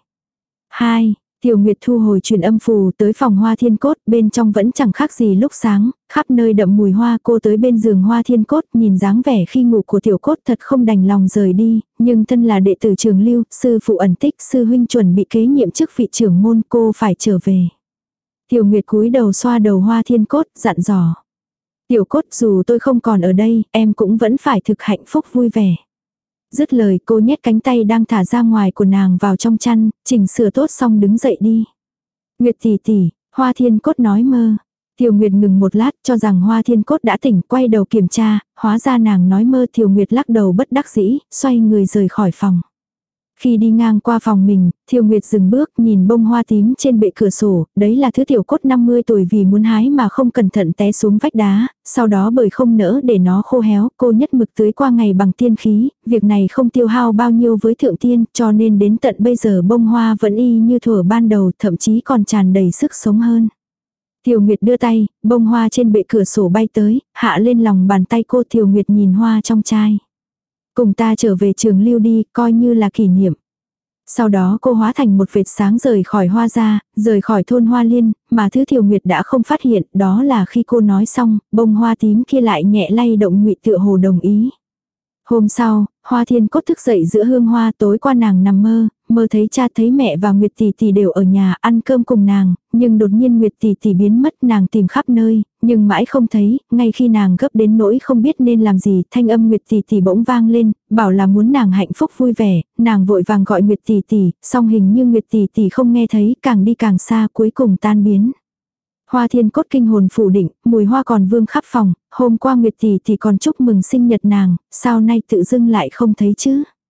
Hai, Tiểu Nguyệt thu hồi truyền âm phù tới phòng Hoa Thiên Cốt, bên trong vẫn chẳng khác gì lúc sáng, khắp nơi đậm mùi hoa. Cô tới bên giường Hoa Thiên Cốt, nhìn dáng vẻ khi ngủ của Tiểu Cốt thật không đành lòng rời đi, nhưng thân là đệ tử Trường Lưu, sư phụ ẩn tích, sư huynh chuẩn bị kế nhiệm chức vị trưởng môn, cô phải trở về. Tiểu Nguyệt cúi đầu xoa đầu Hoa Thiên Cốt, dặn dò. Tiểu Cốt, dù tôi không còn ở đây, em cũng vẫn phải thực hạnh phúc vui vẻ. Dứt lời cô nhét cánh tay đang thả ra ngoài của nàng vào trong chăn, chỉnh sửa tốt xong đứng dậy đi. Nguyệt tỷ tỷ, Hoa Thiên Cốt nói mơ. Tiểu Nguyệt ngừng một lát cho rằng Hoa Thiên Cốt đã tỉnh, quay đầu kiểm tra, hóa ra nàng nói mơ. Tiểu Nguyệt lắc đầu bất đắc dĩ, xoay người rời khỏi phòng. Khi đi ngang qua phòng mình, Thiều Nguyệt dừng bước nhìn bông hoa tím trên bệ cửa sổ, đấy là thứ Tiểu Cốt năm mươi tuổi vì muốn hái mà không cẩn thận té xuống vách đá, sau đó bởi không nỡ để nó khô héo, cô nhất mực tưới qua ngày bằng tiên khí, việc này không tiêu hao bao nhiêu với thượng tiên, cho nên đến tận bây giờ bông hoa vẫn y như thuở ban đầu, thậm chí còn tràn đầy sức sống hơn. Thiều Nguyệt đưa tay, bông hoa trên bệ cửa sổ bay tới, hạ lên lòng bàn tay cô. Thiều Nguyệt nhìn hoa trong chai. Cùng ta trở về Trường Lưu đi, coi như là kỷ niệm. Sau đó cô hóa thành một vệt sáng rời khỏi Hoa gia, rời khỏi thôn Hoa Liên, mà thứ Thiều Nguyệt đã không phát hiện, đó là khi cô nói xong, bông hoa tím kia lại nhẹ lay động nhụy tựa hồ đồng ý. Hôm sau, Hoa Thiên Cốt thức dậy giữa hương hoa. Tối qua nàng nằm mơ, mơ thấy cha thấy mẹ và Nguyệt tỷ tỷ đều ở nhà ăn cơm cùng nàng, nhưng đột nhiên Nguyệt tỷ tỷ biến mất. Nàng tìm khắp nơi, nhưng mãi không thấy, ngay khi nàng gấp đến nỗi không biết nên làm gì, thanh âm Nguyệt tỷ tỷ bỗng vang lên, bảo là muốn nàng hạnh phúc vui vẻ. Nàng vội vàng gọi Nguyệt tỷ tỷ, song hình như Nguyệt tỷ tỷ không nghe thấy, càng đi càng xa, cuối cùng tan biến. Hoa Thiên Cốt kinh hồn phủ định, mùi hoa còn vương khắp phòng, hôm qua Nguyệt tỷ tỷ còn chúc mừng sinh nhật nàng, sao nay tự dưng lại không thấy chứ?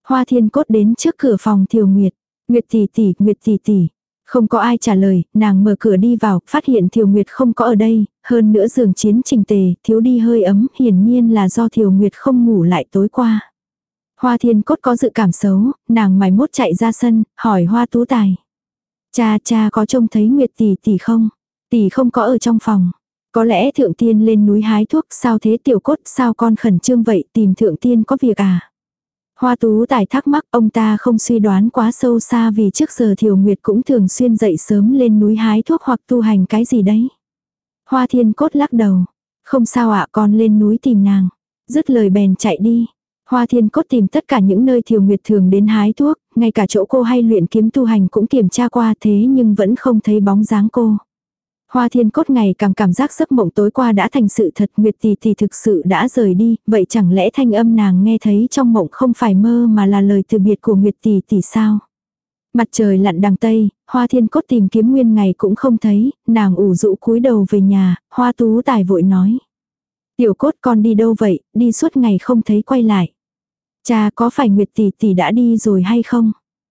Hoa Thiên Cốt đến trước cửa phòng Thiều Nguyệt. Nguyệt tỷ tỷ, Nguyệt tỷ tỷ. Không có ai trả lời, nàng mở cửa đi vào, phát hiện Thiều Nguyệt không có ở đây, hơn nữa giường chiến chỉnh tề, thiếu đi hơi ấm, hiển nhiên là do Thiều Nguyệt không ngủ lại tối qua. Hoa Thiên Cốt có dự cảm xấu, nàng mày mốt chạy ra sân, hỏi Hoa Tú Tài. Cha cha có trông thấy Nguyệt tỷ tỷ không? Tỷ không có ở trong phòng. Có lẽ Thượng Tiên lên núi hái thuốc, sao thế Tiểu Cốt, sao con khẩn trương vậy, tìm Thượng Tiên có việc à? Hoa Tú Tài thắc mắc, ông ta không suy đoán quá sâu xa vì trước giờ Thiều Nguyệt cũng thường xuyên dậy sớm lên núi hái thuốc hoặc tu hành cái gì đấy. Hoa Thiên Cốt lắc đầu. Không sao ạ, con lên núi tìm nàng. Dứt lời bèn chạy đi. Hoa Thiên Cốt tìm tất cả những nơi Thiều Nguyệt thường đến hái thuốc, ngay cả chỗ cô hay luyện kiếm tu hành cũng kiểm tra qua thế nhưng vẫn không thấy bóng dáng cô. Hoa Thiên Cốt ngày càng cảm giác giấc mộng tối qua đã thành sự thật, Nguyệt tỷ tỷ thực sự đã rời đi, vậy chẳng lẽ thanh âm nàng nghe thấy trong mộng không phải mơ mà là lời từ biệt của Nguyệt tỷ tỷ sao? Mặt trời lặn đằng tây, Hoa Thiên Cốt tìm kiếm nguyên ngày cũng không thấy, nàng ủ rũ cúi đầu về nhà, Hoa Tú Tài vội nói. Tiểu Cốt con đi đâu vậy, đi suốt ngày không thấy quay lại. Cha có phải Nguyệt tỷ tỷ đã đi rồi hay không?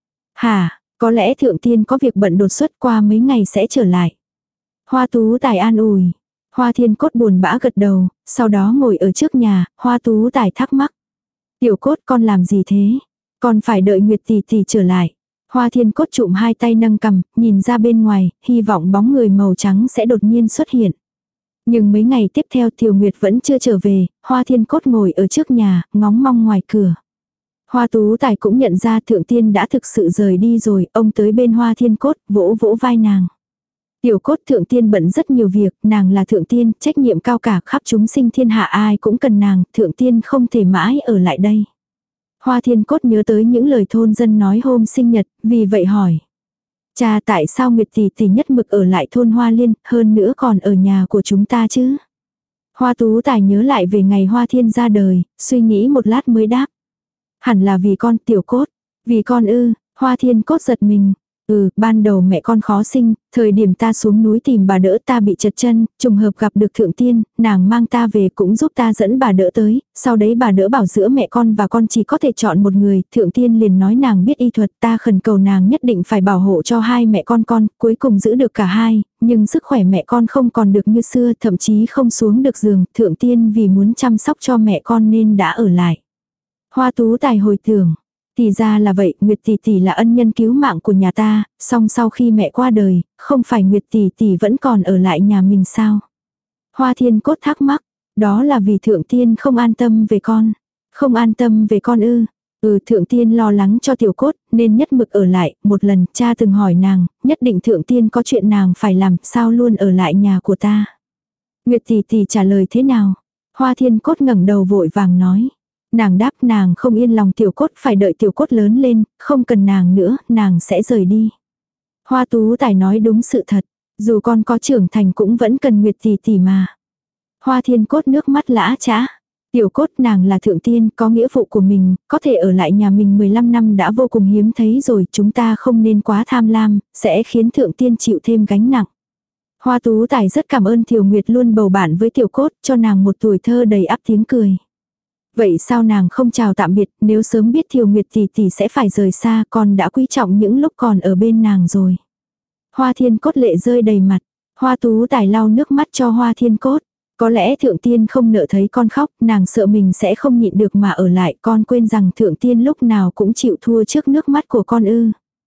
Hả, có lẽ Thượng Tiên có việc bận đột xuất qua mấy ngày sẽ trở lại. Hoa Tú Tài an ủi. Hoa Thiên Cốt buồn bã gật đầu, sau đó ngồi ở trước nhà, Hoa Tú Tài thắc mắc. Tiểu Cốt con làm gì thế? Con phải đợi Nguyệt tỷ tỷ trở lại. Hoa Thiên Cốt trụm hai tay nâng cằm, nhìn ra bên ngoài, hy vọng bóng người màu trắng sẽ đột nhiên xuất hiện. Nhưng mấy ngày tiếp theo Thiều Nguyệt vẫn chưa trở về, Hoa Thiên Cốt ngồi ở trước nhà, ngóng mong ngoài cửa. Hoa Tú Tài cũng nhận ra Thượng Tiên đã thực sự rời đi rồi, ông tới bên Hoa Thiên Cốt, vỗ vỗ vai nàng. Tiểu Cốt, Thượng Tiên bận rất nhiều việc, nàng là Thượng Tiên, trách nhiệm cao cả khắp chúng sinh thiên hạ ai cũng cần nàng, Thượng Tiên không thể mãi ở lại đây. Hoa Thiên Cốt nhớ tới những lời thôn dân nói hôm sinh nhật, vì vậy hỏi. Cha tại sao Nguyệt tỷ tỷ nhất mực ở lại thôn Hoa Liên, hơn nữa còn ở nhà của chúng ta chứ? Hoa Tú Tài nhớ lại về ngày Hoa Thiên ra đời, suy nghĩ một lát mới đáp. Hẳn là vì con, Tiểu Cốt. Vì con ư, Hoa Thiên Cốt giật mình. Ừ, ban đầu mẹ con khó sinh, thời điểm ta xuống núi tìm bà đỡ ta bị trật chân, trùng hợp gặp được Thượng Tiên, nàng mang ta về cũng giúp ta dẫn bà đỡ tới, sau đấy bà đỡ bảo giữa mẹ con và con chỉ có thể chọn một người, Thượng Tiên liền nói nàng biết y thuật, ta khẩn cầu nàng nhất định phải bảo hộ cho hai mẹ con con, cuối cùng giữ được cả hai, nhưng sức khỏe mẹ con không còn được như xưa, thậm chí không xuống được giường, Thượng Tiên vì muốn chăm sóc cho mẹ con nên đã ở lại. Hoa Tú Tài hồi tưởng. Thì ra là vậy, Nguyệt tỷ tỷ là ân nhân cứu mạng của nhà ta, song sau khi mẹ qua đời, không phải Nguyệt tỷ tỷ vẫn còn ở lại nhà mình sao? Hoa Thiên Cốt thắc mắc, đó là vì Thượng Tiên không an tâm về con. Không an tâm về con ư? Ừ, Thượng Tiên lo lắng cho Tiểu Cốt, nên nhất mực ở lại, một lần cha từng hỏi nàng, nhất định Thượng Tiên có chuyện nàng phải làm, sao luôn ở lại nhà của ta? Nguyệt tỷ tỷ trả lời thế nào? Hoa Thiên Cốt ngẩng đầu vội vàng nói. Nàng đáp nàng không yên lòng Tiểu Cốt, phải đợi Tiểu Cốt lớn lên, không cần nàng nữa, nàng sẽ rời đi. Hoa Tú Tài nói đúng sự thật, dù con có trưởng thành cũng vẫn cần Nguyệt tỷ tỷ mà. Hoa Thiên Cốt nước mắt lã chã. Tiểu Cốt nàng là Thượng Tiên, có nghĩa vụ của mình, có thể ở lại nhà mình mười lăm năm đã vô cùng hiếm thấy rồi, chúng ta không nên quá tham lam, sẽ khiến Thượng Tiên chịu thêm gánh nặng. Hoa Tú Tài rất cảm ơn Thiều Nguyệt luôn bầu bạn với Tiểu Cốt, cho nàng một tuổi thơ đầy ắp tiếng cười. Vậy sao nàng không chào tạm biệt, nếu sớm biết Thiều Nguyệt tỷ tỷ sẽ phải rời xa, con đã quý trọng những lúc còn ở bên nàng rồi. Hoa Thiên Cốt lệ rơi đầy mặt, Hoa Tú Tài lau nước mắt cho Hoa Thiên Cốt. Có lẽ Thượng Tiên không nỡ thấy con khóc, nàng sợ mình sẽ không nhịn được mà ở lại, con quên rằng Thượng Tiên lúc nào cũng chịu thua trước nước mắt của con ư.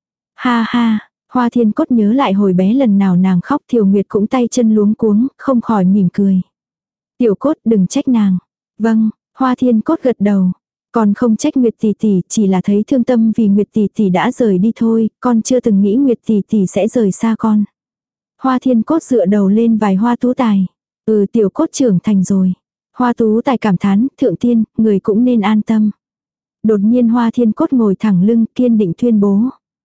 Ha ha, Hoa Thiên Cốt nhớ lại hồi bé lần nào nàng khóc, Thiều Nguyệt cũng tay chân luống cuống, không khỏi mỉm cười. Tiểu Cốt đừng trách nàng. Vâng. Hoa Thiên Cốt gật đầu. Con không trách Nguyệt tỷ tỷ, chỉ là thấy thương tâm vì Nguyệt tỷ tỷ đã rời đi thôi, con chưa từng nghĩ Nguyệt tỷ tỷ sẽ rời xa con. Hoa Thiên Cốt dựa đầu lên vài Hoa Tú Tài. Ừ, Tiểu Cốt trưởng thành rồi. Hoa Tú Tài cảm thán, Thượng Tiên, người cũng nên an tâm. Đột nhiên Hoa Thiên Cốt ngồi thẳng lưng, kiên định tuyên bố.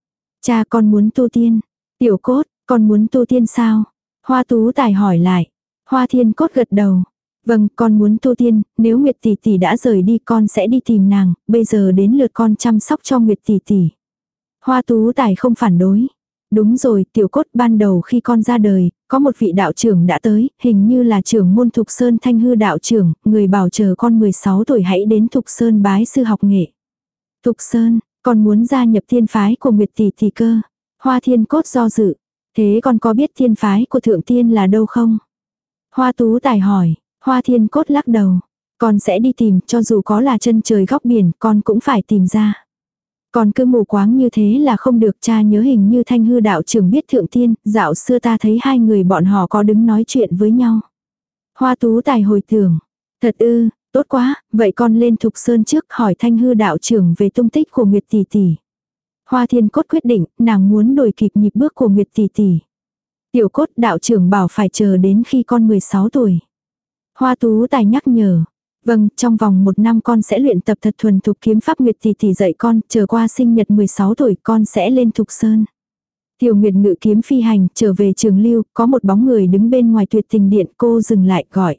Cha con muốn tu tiên. Tiểu Cốt, con muốn tu tiên sao? Hoa Tú Tài hỏi lại. Hoa Thiên Cốt gật đầu. Vâng, con muốn tu tiên, nếu Nguyệt tỷ tỷ đã rời đi con sẽ đi tìm nàng, bây giờ đến lượt con chăm sóc cho Nguyệt tỷ tỷ. Hoa Tú Tài không phản đối. Đúng rồi, Tiểu Cốt, ban đầu khi con ra đời, có một vị đạo trưởng đã tới, hình như là trưởng môn Thục Sơn Thanh Hư đạo trưởng, người bảo chờ con mười sáu tuổi hãy đến Thục Sơn bái sư học nghệ. Thục Sơn, con muốn gia nhập thiên phái của Nguyệt tỷ tỷ cơ. Hoa Thiên Cốt do dự. Thế con có biết thiên phái của Thượng Tiên là đâu không? Hoa Tú Tài hỏi. Hoa Thiên Cốt lắc đầu. Con sẽ đi tìm, cho dù có là chân trời góc biển, con cũng phải tìm ra. Còn cứ mù quáng như thế là không được. Cha nhớ hình như Thanh Hư đạo trưởng biết Thượng Tiên, dạo xưa ta thấy hai người bọn họ có đứng nói chuyện với nhau. Hoa Tú Tài hồi tưởng. Thật ư, tốt quá, vậy con lên Thục Sơn trước hỏi Thanh Hư đạo trưởng về tung tích của Nguyệt tỷ tỷ. Hoa Thiên Cốt quyết định, nàng muốn đuổi kịp nhịp bước của Nguyệt tỷ tỷ. Tiểu Cốt đạo trưởng bảo phải chờ đến khi con mười sáu tuổi. Hoa Tú Tài nhắc nhở. Vâng, trong vòng một năm con sẽ luyện tập thật thuần thục kiếm pháp Nguyệt tỷ tỷ dạy con, chờ qua sinh nhật mười sáu tuổi con sẽ lên Thục Sơn. Tiểu Nguyệt ngự kiếm phi hành, trở về Trường Lưu, có một bóng người đứng bên ngoài Tuyệt Tình Điện, cô dừng lại gọi.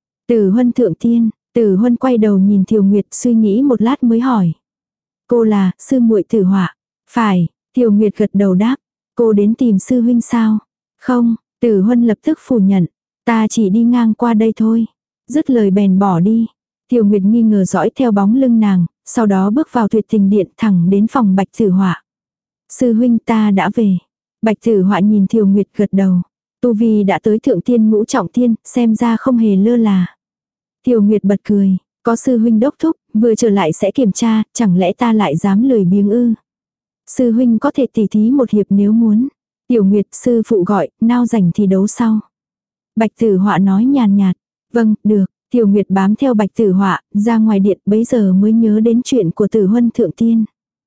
Tử Huân Thượng Tiên. Tử Huân quay đầu nhìn Tiểu Nguyệt, suy nghĩ một lát mới hỏi. Cô là sư muội Tử Họa? Phải. Tiểu Nguyệt gật đầu đáp. Cô đến tìm sư huynh sao? Không. Tử Huân lập tức phủ nhận. Ta chỉ đi ngang qua đây thôi. Dứt lời bèn bỏ đi. Tiểu Nguyệt nghi ngờ dõi theo bóng lưng nàng, sau đó bước vào Tuyệt Tình Điện thẳng đến phòng Bạch Tử Họa. Sư huynh ta đã về. Bạch Tử Họa nhìn Tiểu Nguyệt gật đầu. Tu vi đã tới Thượng Tiên ngũ trọng thiên, xem ra không hề lơ là. Tiểu Nguyệt bật cười. Có sư huynh đốc thúc, vừa trở lại sẽ kiểm tra, chẳng lẽ ta lại dám lười biếng ư? Sư huynh có thể tỉ thí một hiệp nếu muốn. Tiểu Nguyệt sư phụ gọi, nào rảnh thì đấu sau. Bạch Tử Họa nói nhàn nhạt. Vâng, được. Tiểu Nguyệt bám theo Bạch Tử Họa, ra ngoài điện bấy giờ mới nhớ đến chuyện của Tử Huân Thượng Tiên.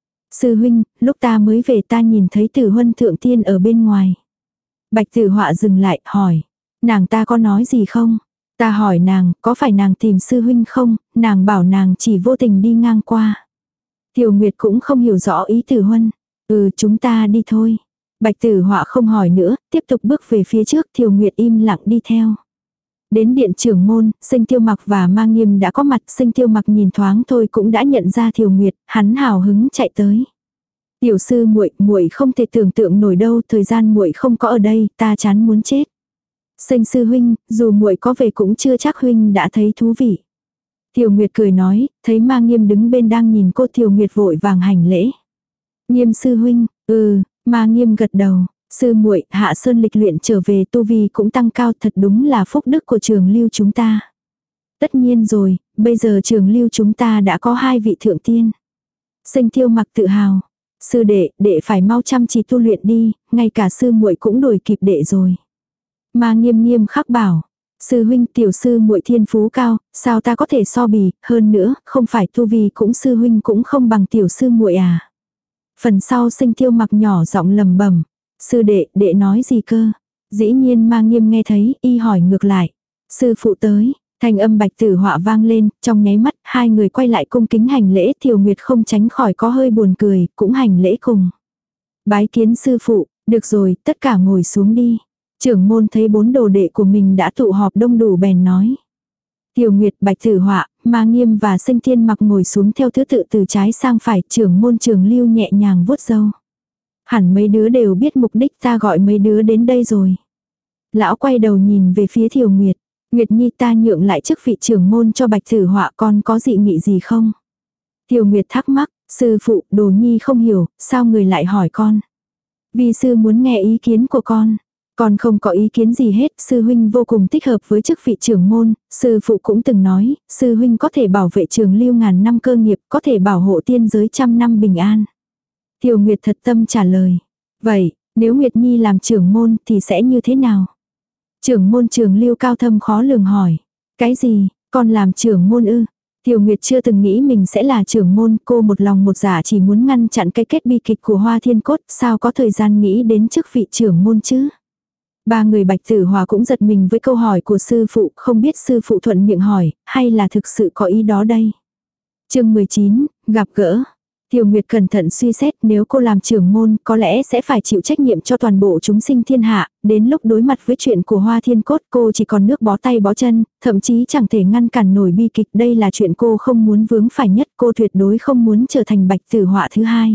Sư huynh, lúc ta mới về ta nhìn thấy Tử Huân Thượng Tiên ở bên ngoài. Bạch Tử Họa dừng lại, hỏi. Nàng ta có nói gì không? Ta hỏi nàng, có phải nàng tìm sư huynh không? Nàng bảo nàng chỉ vô tình đi ngang qua. Tiểu Nguyệt cũng không hiểu rõ ý Tử Huân. Ừ, chúng ta đi thôi. Bạch Tử Họa không hỏi nữa, tiếp tục bước về phía trước, Tiểu Nguyệt im lặng đi theo. Đến điện trưởng môn, Sinh Tiêu Mặc và Ma Nghiêm đã có mặt, Sinh Tiêu Mặc nhìn thoáng thôi cũng đã nhận ra Tiểu Nguyệt, hắn hào hứng chạy tới. Tiểu sư muội, muội không thể tưởng tượng nổi đâu, thời gian muội không có ở đây, ta chán muốn chết. Sinh sư huynh, dù muội có về cũng chưa chắc huynh đã thấy thú vị. Tiểu Nguyệt cười nói, thấy Ma Nghiêm đứng bên đang nhìn cô, Tiểu Nguyệt vội vàng hành lễ. Nghiêm sư huynh, ừ, Ma Nghiêm gật đầu. Sư muội, Hạ Sơn lịch luyện trở về tu vi cũng tăng cao, thật đúng là phúc đức của Trường Lưu chúng ta. Tất nhiên rồi, bây giờ Trường Lưu chúng ta đã có hai vị thượng tiên. Sinh Tiêu Mặc tự hào. Sư đệ, đệ phải mau chăm chỉ tu luyện đi, ngay cả sư muội cũng đuổi kịp đệ rồi. Ma Nghiêm nghiêm khắc bảo. Sư huynh, tiểu sư muội thiên phú cao, sao ta có thể so bì, hơn nữa, không phải tu vi cũng sư huynh cũng không bằng tiểu sư muội à. Phần sau Sinh Tiêu Mặc nhỏ giọng lầm bẩm. Sư đệ, đệ nói gì cơ? Dĩ nhiên Ma Nghiêm nghe thấy, y hỏi ngược lại. Sư phụ tới, thanh âm Bạch Tử Họa vang lên, trong nháy mắt, hai người quay lại cung kính hành lễ, Tiểu Nguyệt không tránh khỏi có hơi buồn cười, cũng hành lễ cùng. Bái kiến sư phụ, được rồi, tất cả ngồi xuống đi. Trưởng môn thấy bốn đồ đệ của mình đã tụ họp đông đủ bèn nói. Tiểu Nguyệt, Bạch Tử Họa, Ma Nghiêm và Sinh Thiên Mặc ngồi xuống theo thứ tự từ trái sang phải, trưởng môn Trường Lưu nhẹ nhàng vuốt râu. Hẳn mấy đứa đều biết mục đích ta gọi mấy đứa đến đây rồi. Lão quay đầu nhìn về phía Tiểu Nguyệt. Nguyệt Nhi, ta nhượng lại chức vị trưởng môn cho Bạch Tử Họa, con có dị nghị gì không? Tiểu Nguyệt thắc mắc, sư phụ, Đồ Nhi không hiểu, sao người lại hỏi con? Vì sư muốn nghe ý kiến của con. Con không có ý kiến gì hết, sư huynh vô cùng thích hợp với chức vị trưởng môn, sư phụ cũng từng nói, sư huynh có thể bảo vệ Trường Lưu ngàn năm cơ nghiệp, có thể bảo hộ tiên giới trăm năm bình an. Tiểu Nguyệt thật tâm trả lời. Vậy, nếu Nguyệt Nhi làm trưởng môn thì sẽ như thế nào? Trưởng môn Trường Lưu cao thâm khó lường hỏi. Cái gì, con làm trưởng môn ư? Tiểu Nguyệt chưa từng nghĩ mình sẽ là trưởng môn, cô một lòng một dạ chỉ muốn ngăn chặn cái kết bi kịch của Hoa Thiên Cốt, sao có thời gian nghĩ đến chức vị trưởng môn chứ? Ba người Bạch Tử Hòa cũng giật mình với câu hỏi của sư phụ, không biết sư phụ thuận miệng hỏi, hay là thực sự có ý đó đây? Chương mười chín, gặp gỡ. Tiểu Nguyệt cẩn thận suy xét, nếu cô làm trưởng môn có lẽ sẽ phải chịu trách nhiệm cho toàn bộ chúng sinh thiên hạ, đến lúc đối mặt với chuyện của Hoa Thiên Cốt cô chỉ còn nước bó tay bó chân, thậm chí chẳng thể ngăn cản nổi bi kịch, đây là chuyện cô không muốn vướng phải nhất, cô tuyệt đối không muốn trở thành Bạch Tử Họa thứ hai.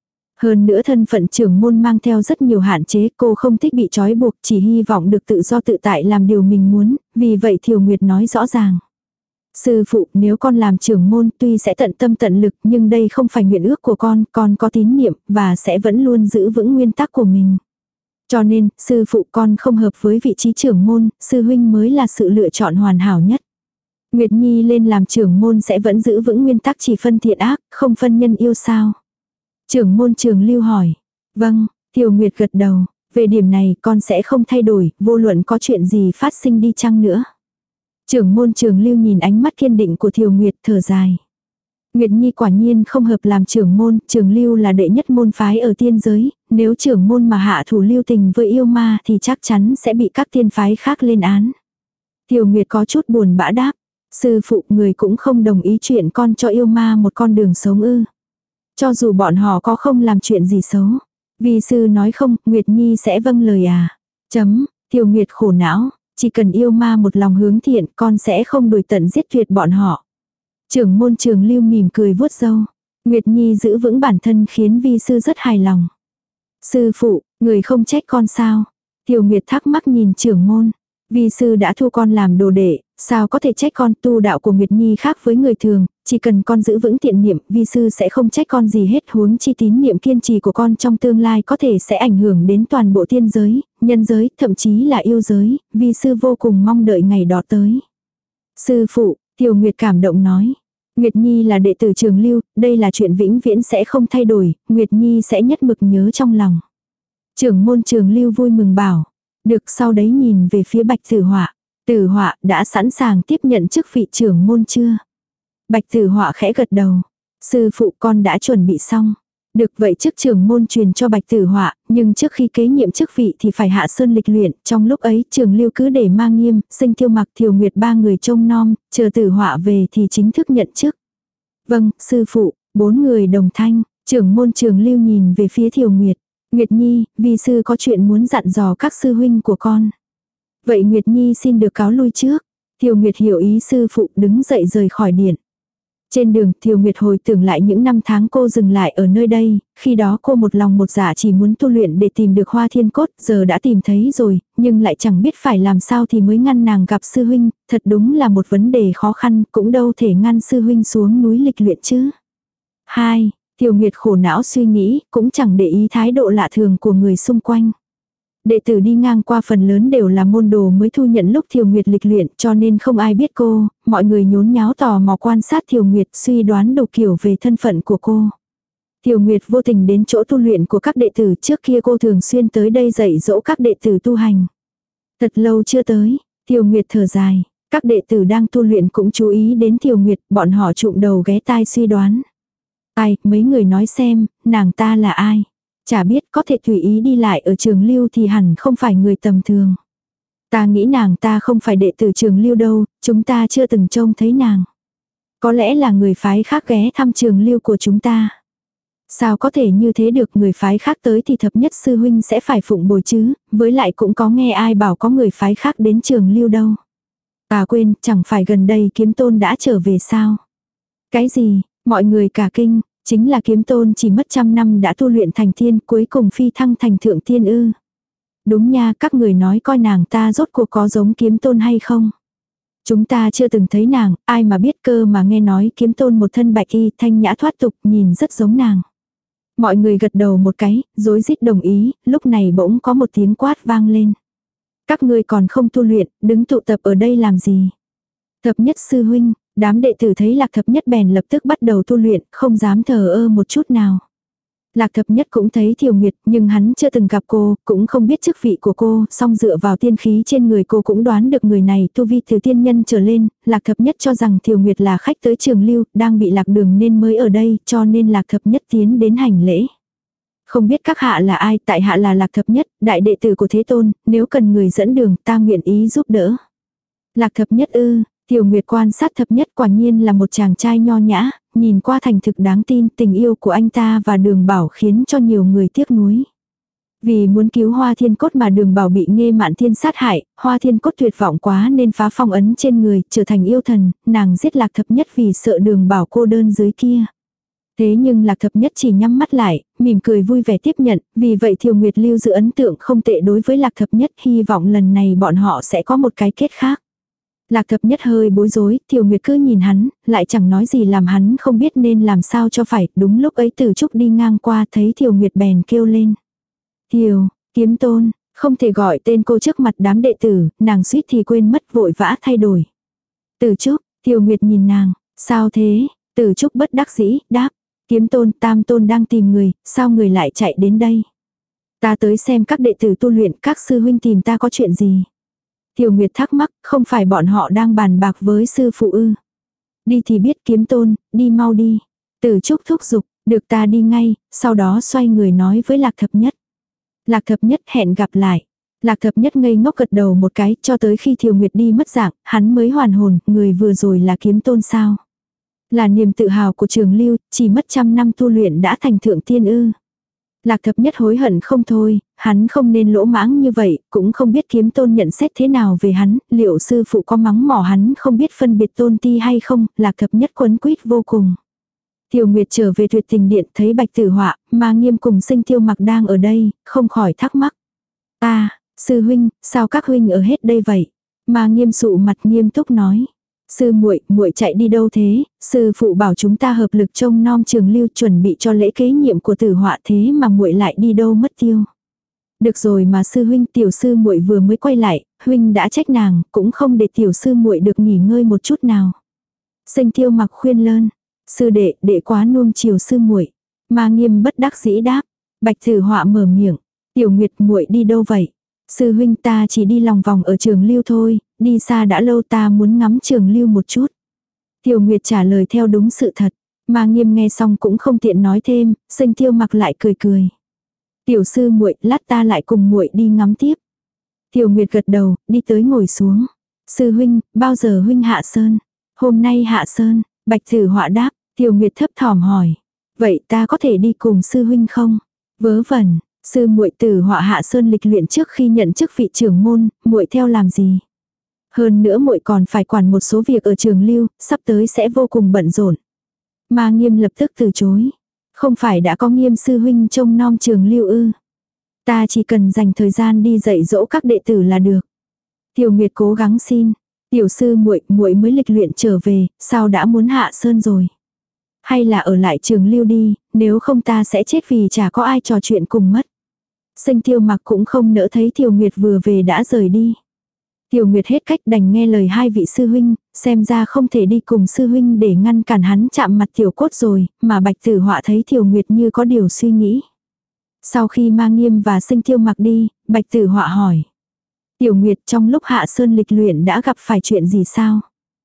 Hơn nữa thân phận trưởng môn mang theo rất nhiều hạn chế, cô không thích bị trói buộc, chỉ hy vọng được tự do tự tại làm điều mình muốn, vì vậy Tiểu Nguyệt nói rõ ràng. Sư phụ, nếu con làm trưởng môn tuy sẽ tận tâm tận lực nhưng đây không phải nguyện ước của con, con có tín niệm và sẽ vẫn luôn giữ vững nguyên tắc của mình. Cho nên, sư phụ con không hợp với vị trí trưởng môn, sư huynh mới là sự lựa chọn hoàn hảo nhất. Nguyệt Nhi lên làm trưởng môn sẽ vẫn giữ vững nguyên tắc chỉ phân thiện ác, không phân nhân yêu sao? Trưởng môn Trường Lưu hỏi. Vâng, Tiểu Nguyệt gật đầu. Về điểm này con sẽ không thay đổi, vô luận có chuyện gì phát sinh đi chăng nữa. Trưởng môn Trường Lưu nhìn ánh mắt kiên định của Tiểu Nguyệt thở dài. Nguyệt Nhi quả nhiên không hợp làm trưởng môn, Trường Lưu là đệ nhất môn phái ở tiên giới, nếu trưởng môn mà hạ thủ lưu tình với yêu ma thì chắc chắn sẽ bị các tiên phái khác lên án. Tiểu Nguyệt có chút buồn bã đáp, sư phụ người cũng không đồng ý chuyện con cho yêu ma một con đường sống ư. Cho dù bọn họ có không làm chuyện gì xấu. Vì sư nói không, Nguyệt Nhi sẽ vâng lời à. Chấm, Tiểu Nguyệt khổ não, chỉ cần yêu ma một lòng hướng thiện con sẽ không đuổi tận giết tuyệt bọn họ. Trưởng môn Trường Lưu mỉm cười vuốt râu. Nguyệt Nhi giữ vững bản thân khiến vi sư rất hài lòng. Sư phụ, người không trách con sao? Tiểu Nguyệt thắc mắc nhìn trưởng môn. Vi sư đã thu con làm đồ đệ, sao có thể trách con? Tu đạo của Nguyệt Nhi khác với người thường, chỉ cần con giữ vững thiện niệm, vi sư sẽ không trách con gì hết. Huống chi tín niệm kiên trì của con trong tương lai có thể sẽ ảnh hưởng đến toàn bộ tiên giới, nhân giới, thậm chí là yêu giới, vi sư vô cùng mong đợi ngày đó tới. Sư phụ, Tiểu Nguyệt cảm động nói. Nguyệt Nhi là đệ tử Trường Lưu, đây là chuyện vĩnh viễn sẽ không thay đổi, Nguyệt Nhi sẽ nhất mực nhớ trong lòng. Trưởng môn Trường Lưu vui mừng bảo. Được, sau đấy nhìn về phía Bạch Tử Họa. Tử Họa đã sẵn sàng tiếp nhận chức vị trưởng môn chưa? Bạch Tử Họa khẽ gật đầu. Sư phụ con đã chuẩn bị xong. Được, vậy chức trưởng môn truyền cho Bạch Tử Họa, nhưng trước khi kế nhiệm chức vị thì phải hạ sơn lịch luyện. Trong lúc ấy Trường Lưu cứ để Mang Nghiêm, Sinh Tiêu Mặc, Thiều Nguyệt ba người trông nom, chờ Tử Họa về thì chính thức nhận chức. Vâng, sư phụ. Bốn người đồng thanh. Trưởng môn Trường Lưu nhìn về phía Thiều Nguyệt. Nguyệt Nhi, vi sư có chuyện muốn dặn dò các sư huynh của con. Vậy Nguyệt Nhi xin được cáo lui trước. Thiều Nguyệt hiểu ý sư phụ đứng dậy rời khỏi điện. Trên đường Thiều Nguyệt hồi tưởng lại những năm tháng cô dừng lại ở nơi đây, khi đó cô một lòng một dạ chỉ muốn tu luyện để tìm được Hoa Thiên Cốt, giờ đã tìm thấy rồi, nhưng lại chẳng biết phải làm sao thì mới ngăn nàng gặp sư huynh, thật đúng là một vấn đề khó khăn, cũng đâu thể ngăn sư huynh xuống núi lịch luyện chứ. Hai. Tiểu Nguyệt khổ não suy nghĩ, cũng chẳng để ý thái độ lạ thường của người xung quanh. Đệ tử đi ngang qua phần lớn đều là môn đồ mới thu nhận lúc Tiểu Nguyệt lịch luyện, cho nên không ai biết cô, mọi người nhốn nháo tò mò quan sát Tiểu Nguyệt, suy đoán đủ kiểu về thân phận của cô. Tiểu Nguyệt vô tình đến chỗ tu luyện của các đệ tử, trước kia cô thường xuyên tới đây dạy dỗ các đệ tử tu hành. Thật lâu chưa tới, Tiểu Nguyệt thở dài, các đệ tử đang tu luyện cũng chú ý đến Tiểu Nguyệt, bọn họ trụm đầu ghé tai suy đoán. Ai, mấy người nói xem, nàng ta là ai? Chả biết, có thể tùy ý đi lại ở Trường Lưu thì hẳn không phải người tầm thường. Ta nghĩ nàng ta không phải đệ tử Trường Lưu đâu, chúng ta chưa từng trông thấy nàng. Có lẽ là người phái khác ghé thăm Trường Lưu của chúng ta. Sao có thể như thế được, người phái khác tới thì thập nhất sư huynh sẽ phải phụng bồi chứ, với lại cũng có nghe ai bảo có người phái khác đến Trường Lưu đâu. À quên, chẳng phải gần đây Kiếm Tôn đã trở về sao? Cái gì? Mọi người cả kinh, chính là Kiếm Tôn chỉ mất trăm năm đã tu luyện thành tiên, cuối cùng phi thăng thành thượng tiên ư. Đúng nha, các người nói coi nàng ta rốt cuộc có giống Kiếm Tôn hay không. Chúng ta chưa từng thấy nàng, ai mà biết, cơ mà nghe nói Kiếm Tôn một thân bạch y thanh nhã thoát tục, nhìn rất giống nàng. Mọi người gật đầu một cái, rối rít đồng ý, lúc này bỗng có một tiếng quát vang lên. Các ngươi còn không tu luyện, đứng tụ tập ở đây làm gì? Thập nhất sư huynh. Đám đệ tử thấy Lạc Thập Nhất bèn lập tức bắt đầu tu luyện, không dám thờ ơ một chút nào. Lạc Thập Nhất cũng thấy Thiều Nguyệt, nhưng hắn chưa từng gặp cô, cũng không biết chức vị của cô, song dựa vào tiên khí trên người cô cũng đoán được người này tu vi từ tiên nhân trở lên. Lạc Thập Nhất cho rằng Thiều Nguyệt là khách tới Trường Lưu, đang bị lạc đường nên mới ở đây, cho nên Lạc Thập Nhất tiến đến hành lễ. Không biết các hạ là ai, tại hạ là Lạc Thập Nhất, đại đệ tử của Thế Tôn, nếu cần người dẫn đường, ta nguyện ý giúp đỡ. Lạc Thập Nhất ư? Tiểu Nguyệt quan sát Thập Nhất, quả nhiên là một chàng trai nho nhã, nhìn qua thành thực đáng tin, tình yêu của anh ta và Đường Bảo khiến cho nhiều người tiếc nuối. Vì muốn cứu Hoa Thiên Cốt mà Đường Bảo bị Nghê Mạn Thiên sát hại, Hoa Thiên Cốt tuyệt vọng quá nên phá phong ấn trên người, trở thành yêu thần, nàng giết Lạc Thập Nhất vì sợ Đường Bảo cô đơn dưới kia. Thế nhưng Lạc Thập Nhất chỉ nhắm mắt lại, mỉm cười vui vẻ tiếp nhận, vì vậy Thiều Nguyệt lưu giữ ấn tượng không tệ đối với Lạc Thập Nhất, hy vọng lần này bọn họ sẽ có một cái kết khác. Lạc thập nhất hơi bối rối, Tiểu Nguyệt cứ nhìn hắn, lại chẳng nói gì làm hắn không biết nên làm sao cho phải. Đúng lúc ấy Từ Trúc đi ngang qua thấy Tiểu Nguyệt bèn kêu lên. Tiểu, Kiếm Tôn, không thể gọi tên cô trước mặt đám đệ tử, nàng suýt thì quên mất vội vã thay đổi. Từ Trúc, Tiểu Nguyệt nhìn nàng, sao thế? Từ Trúc bất đắc dĩ, đáp. Kiếm Tôn, Tam Tôn đang tìm người, sao người lại chạy đến đây? Ta tới xem các đệ tử tu luyện, các sư huynh tìm ta có chuyện gì? Tiểu Nguyệt thắc mắc, không phải bọn họ đang bàn bạc với sư phụ ư? Đi thì biết Kiếm Tôn, đi mau đi. Từ Trúc thúc giục, được ta đi ngay, sau đó xoay người nói với Lạc Thập Nhất. Lạc Thập Nhất hẹn gặp lại. Lạc Thập Nhất ngây ngốc gật đầu một cái, cho tới khi Thiều Nguyệt đi mất dạng, hắn mới hoàn hồn, người vừa rồi là Kiếm Tôn sao? Là niềm tự hào của Trường Lưu, chỉ mất trăm năm tu luyện đã thành thượng tiên ư. Lạc Thập Nhất hối hận không thôi, hắn không nên lỗ mãng như vậy, cũng không biết Kiếm Tôn nhận xét thế nào về hắn, liệu sư phụ có mắng mỏ hắn không biết phân biệt tôn ti hay không, Lạc Thập Nhất quấn quýt vô cùng. Tiểu Nguyệt trở về Tuyệt Tình Điện thấy Bạch Tử Họa, Ma Nghiêm cùng Sinh Tiêu Mặc đang ở đây, không khỏi thắc mắc. À, sư huynh, sao các huynh ở hết đây vậy? Ma Nghiêm sụ mặt nghiêm túc nói. Sư muội, muội chạy đi đâu thế? Sư phụ bảo chúng ta hợp lực trông nom Trường Lưu chuẩn bị cho lễ kế nhiệm của Tử Họa, thế mà muội lại đi đâu mất tiêu. Được rồi mà sư huynh, tiểu sư muội vừa mới quay lại, huynh đã trách nàng, cũng không để tiểu sư muội được nghỉ ngơi một chút nào. Sinh Tiêu Mặc khuyên lơn, sư đệ, đệ quá nuông chiều sư muội. Ma Nghiêm bất đắc dĩ đáp. Bạch Tử Họa mở miệng, Tiểu Nguyệt, muội đi đâu vậy? Sư huynh, ta chỉ đi lòng vòng ở Trường Lưu thôi, đi xa đã lâu, ta muốn ngắm Trường Lưu một chút. Tiểu Nguyệt trả lời theo đúng sự thật. Ma Nghiêm nghe xong cũng không tiện nói thêm, Sinh Tiêu Mặc lại cười cười. Tiểu sư muội, lát ta lại cùng muội đi ngắm tiếp. Tiểu Nguyệt gật đầu, đi tới ngồi xuống. Sư huynh, bao giờ huynh hạ sơn? Hôm nay hạ sơn. Bạch Tử Họa đáp. Tiểu Nguyệt thấp thỏm hỏi. Vậy ta có thể đi cùng sư huynh không? Vớ vẩn, sư muội Tử Họa hạ sơn lịch luyện trước khi nhận chức vị trưởng môn, muội theo làm gì? Hơn nữa muội còn phải quản một số việc ở Trường Lưu, sắp tới sẽ vô cùng bận rộn. Ma Nghiêm lập tức từ chối. Không phải đã có Nghiêm sư huynh trông nom Trường Lưu ư? Ta chỉ cần dành thời gian đi dạy dỗ các đệ tử là được. Tiểu Nguyệt cố gắng xin. Tiểu sư muội, muội mới lịch luyện trở về, sao đã muốn hạ sơn rồi? Hay là ở lại Trường Lưu đi, nếu không ta sẽ chết vì chả có ai trò chuyện cùng mất. Sinh Tiêu Mặc cũng không nỡ thấy Tiểu Nguyệt vừa về đã rời đi. Tiểu Nguyệt hết cách đành nghe lời hai vị sư huynh, xem ra không thể đi cùng sư huynh để ngăn cản hắn chạm mặt Tiểu Cốt rồi, mà Bạch Tử Họa thấy Tiểu Nguyệt như có điều suy nghĩ. Sau khi Ma Nghiêm và Sinh Tiêu Mặc đi, Bạch Tử Họa hỏi. Tiểu Nguyệt, trong lúc hạ sơn lịch luyện đã gặp phải chuyện gì sao?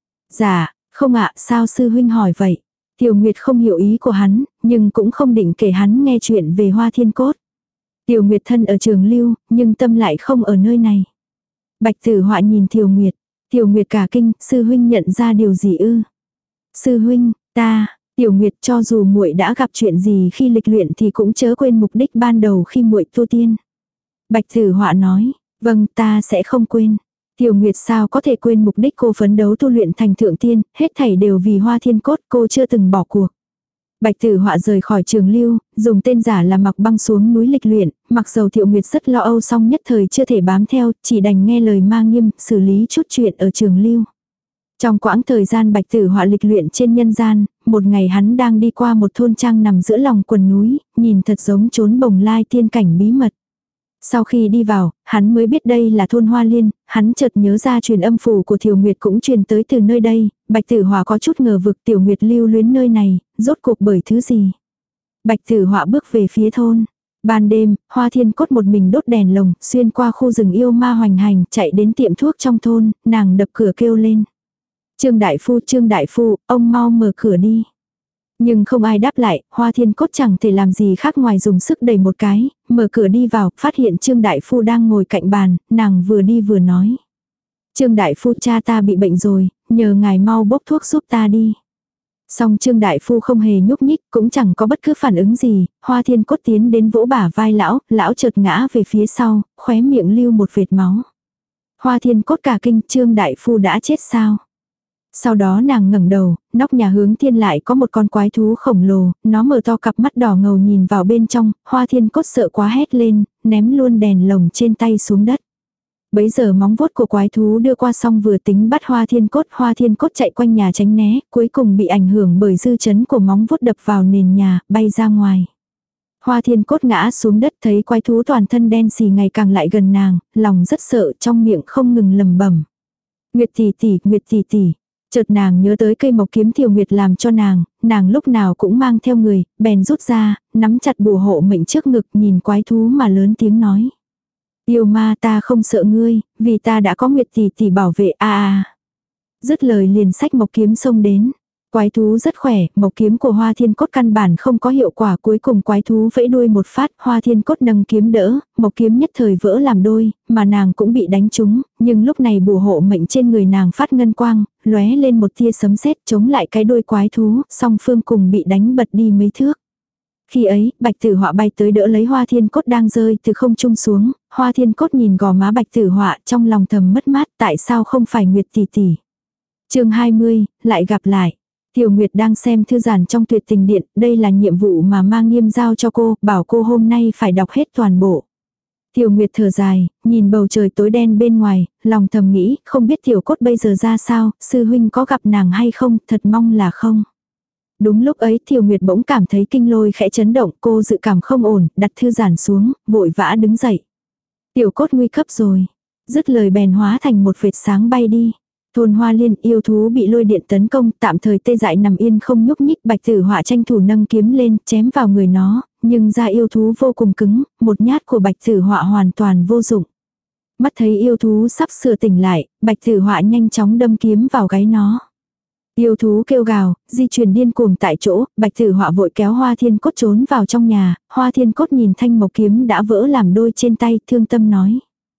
Dạ, không ạ, sao sư huynh hỏi vậy? Tiểu Nguyệt không hiểu ý của hắn, nhưng cũng không định kể hắn nghe chuyện về Hoa Thiên Cốt. Tiểu Nguyệt thân ở Trường Lưu, nhưng tâm lại không ở nơi này. Bạch Tử Họa nhìn Tiểu Nguyệt. Tiểu Nguyệt cả kinh, sư huynh nhận ra điều gì ư? Sư huynh, ta, Tiểu Nguyệt, cho dù muội đã gặp chuyện gì khi lịch luyện thì cũng chớ quên mục đích ban đầu khi muội tu tiên. Bạch Tử Họa nói, vâng, ta sẽ không quên. Tiểu Nguyệt sao có thể quên mục đích cô phấn đấu tu luyện thành thượng tiên, hết thảy đều vì Hoa Thiên Cốt, cô chưa từng bỏ cuộc. Bạch Tử Họa rời khỏi Trường Lưu, dùng tên giả là Mặc Băng xuống núi lịch luyện, mặc dầu Tiểu Nguyệt rất lo âu song nhất thời chưa thể bám theo, chỉ đành nghe lời Ma Nghiêm, xử lý chút chuyện ở Trường Lưu. Trong quãng thời gian Bạch Tử Họa lịch luyện trên nhân gian, một ngày hắn đang đi qua một thôn trang nằm giữa lòng quần núi, nhìn thật giống chốn bồng lai tiên cảnh bí mật. Sau khi đi vào, hắn mới biết đây là thôn Hoa Liên, hắn chợt nhớ ra truyền âm phù của Tiểu Nguyệt cũng truyền tới từ nơi đây, Bạch Tử Họa có chút ngờ vực Tiểu Nguyệt lưu luyến nơi này, rốt cuộc bởi thứ gì. Bạch Tử Họa bước về phía thôn. Ban đêm, Hoa Thiên Cốt một mình đốt đèn lồng, xuyên qua khu rừng yêu ma hoành hành, chạy đến tiệm thuốc trong thôn, nàng đập cửa kêu lên. Trương Đại Phu, Trương Đại Phu, ông mau mở cửa đi. Nhưng không ai đáp lại, Hoa Thiên Cốt chẳng thể làm gì khác ngoài dùng sức đẩy một cái, mở cửa đi vào, phát hiện Trương Đại Phu đang ngồi cạnh bàn, nàng vừa đi vừa nói. Trương Đại Phu, cha ta bị bệnh rồi, nhờ ngài mau bốc thuốc giúp ta đi. Song Trương Đại Phu không hề nhúc nhích, cũng chẳng có bất cứ phản ứng gì, Hoa Thiên Cốt tiến đến vỗ bả vai lão, lão chợt ngã về phía sau, khóe miệng lưu một vệt máu. Hoa Thiên Cốt cả kinh, Trương Đại Phu đã chết sao? Sau đó nàng ngẩng đầu, nóc nhà hướng thiên lại có một con quái thú khổng lồ, nó mở to cặp mắt đỏ ngầu nhìn vào bên trong, Hoa Thiên Cốt sợ quá hét lên, ném luôn đèn lồng trên tay xuống đất. Bấy giờ móng vuốt của quái thú đưa qua xong vừa tính bắt Hoa Thiên Cốt, Hoa Thiên Cốt chạy quanh nhà tránh né, cuối cùng bị ảnh hưởng bởi dư chấn của móng vuốt đập vào nền nhà, bay ra ngoài. Hoa Thiên Cốt ngã xuống đất, thấy quái thú toàn thân đen xì ngày càng lại gần nàng, lòng rất sợ, trong miệng không ngừng lẩm bẩm. Nguyệt tỷ tỷ, Nguyệt tỷ tỷ. Chợt nàng nhớ tới cây mộc kiếm Thiều Nguyệt làm cho nàng, nàng lúc nào cũng mang theo người, bèn rút ra, nắm chặt bùa hộ mệnh trước ngực, nhìn quái thú mà lớn tiếng nói. Yêu ma, ta không sợ ngươi, vì ta đã có Nguyệt tỷ tỷ bảo vệ a a. Dứt lời liền xách mộc kiếm xông đến. Quái thú rất khỏe, mộc kiếm của Hoa Thiên Cốt căn bản không có hiệu quả, cuối cùng quái thú vẫy đuôi một phát, Hoa Thiên Cốt nâng kiếm đỡ, mộc kiếm nhất thời vỡ làm đôi, mà nàng cũng bị đánh trúng, nhưng lúc này bùa hộ mệnh trên người nàng phát ngân quang, lóe lên một tia sấm sét chống lại cái đuôi quái thú, song phương cùng bị đánh bật đi mấy thước. Khi ấy, Bạch Tử Họa bay tới đỡ lấy Hoa Thiên Cốt đang rơi từ không trung xuống, Hoa Thiên Cốt nhìn gò má Bạch Tử Họa trong lòng thầm mất mát, tại sao không phải Nguyệt tỷ tỷ. Chương hai mươi, lại gặp lại. Tiểu Nguyệt đang xem thư giản trong Tuyệt Tình Điện, đây là nhiệm vụ mà Ma Nghiêm giao cho cô, bảo cô hôm nay phải đọc hết toàn bộ. Tiểu Nguyệt thở dài, nhìn bầu trời tối đen bên ngoài, lòng thầm nghĩ, không biết Tiểu Cốt bây giờ ra sao, sư huynh có gặp nàng hay không, thật mong là không. Đúng lúc ấy Tiểu Nguyệt bỗng cảm thấy kinh lôi khẽ chấn động, cô dự cảm không ổn, đặt thư giản xuống, vội vã đứng dậy. Tiểu Cốt nguy cấp rồi. Dứt lời bèn hóa thành một vệt sáng bay đi. Thôn Hoa Liên, yêu thú bị lôi điện tấn công, tạm thời tê dại nằm yên không nhúc nhích, Bạch Tử Họa tranh thủ nâng kiếm lên, chém vào người nó, nhưng da yêu thú vô cùng cứng, một nhát của Bạch Tử Họa hoàn toàn vô dụng. Mắt thấy yêu thú sắp sửa tỉnh lại, Bạch Tử Họa nhanh chóng đâm kiếm vào gáy nó. Yêu thú kêu gào, di chuyển điên cuồng tại chỗ, Bạch Tử Họa vội kéo Hoa Thiên Cốt trốn vào trong nhà, Hoa Thiên Cốt nhìn thanh mộc kiếm đã vỡ làm đôi trên tay, thương tâm nói.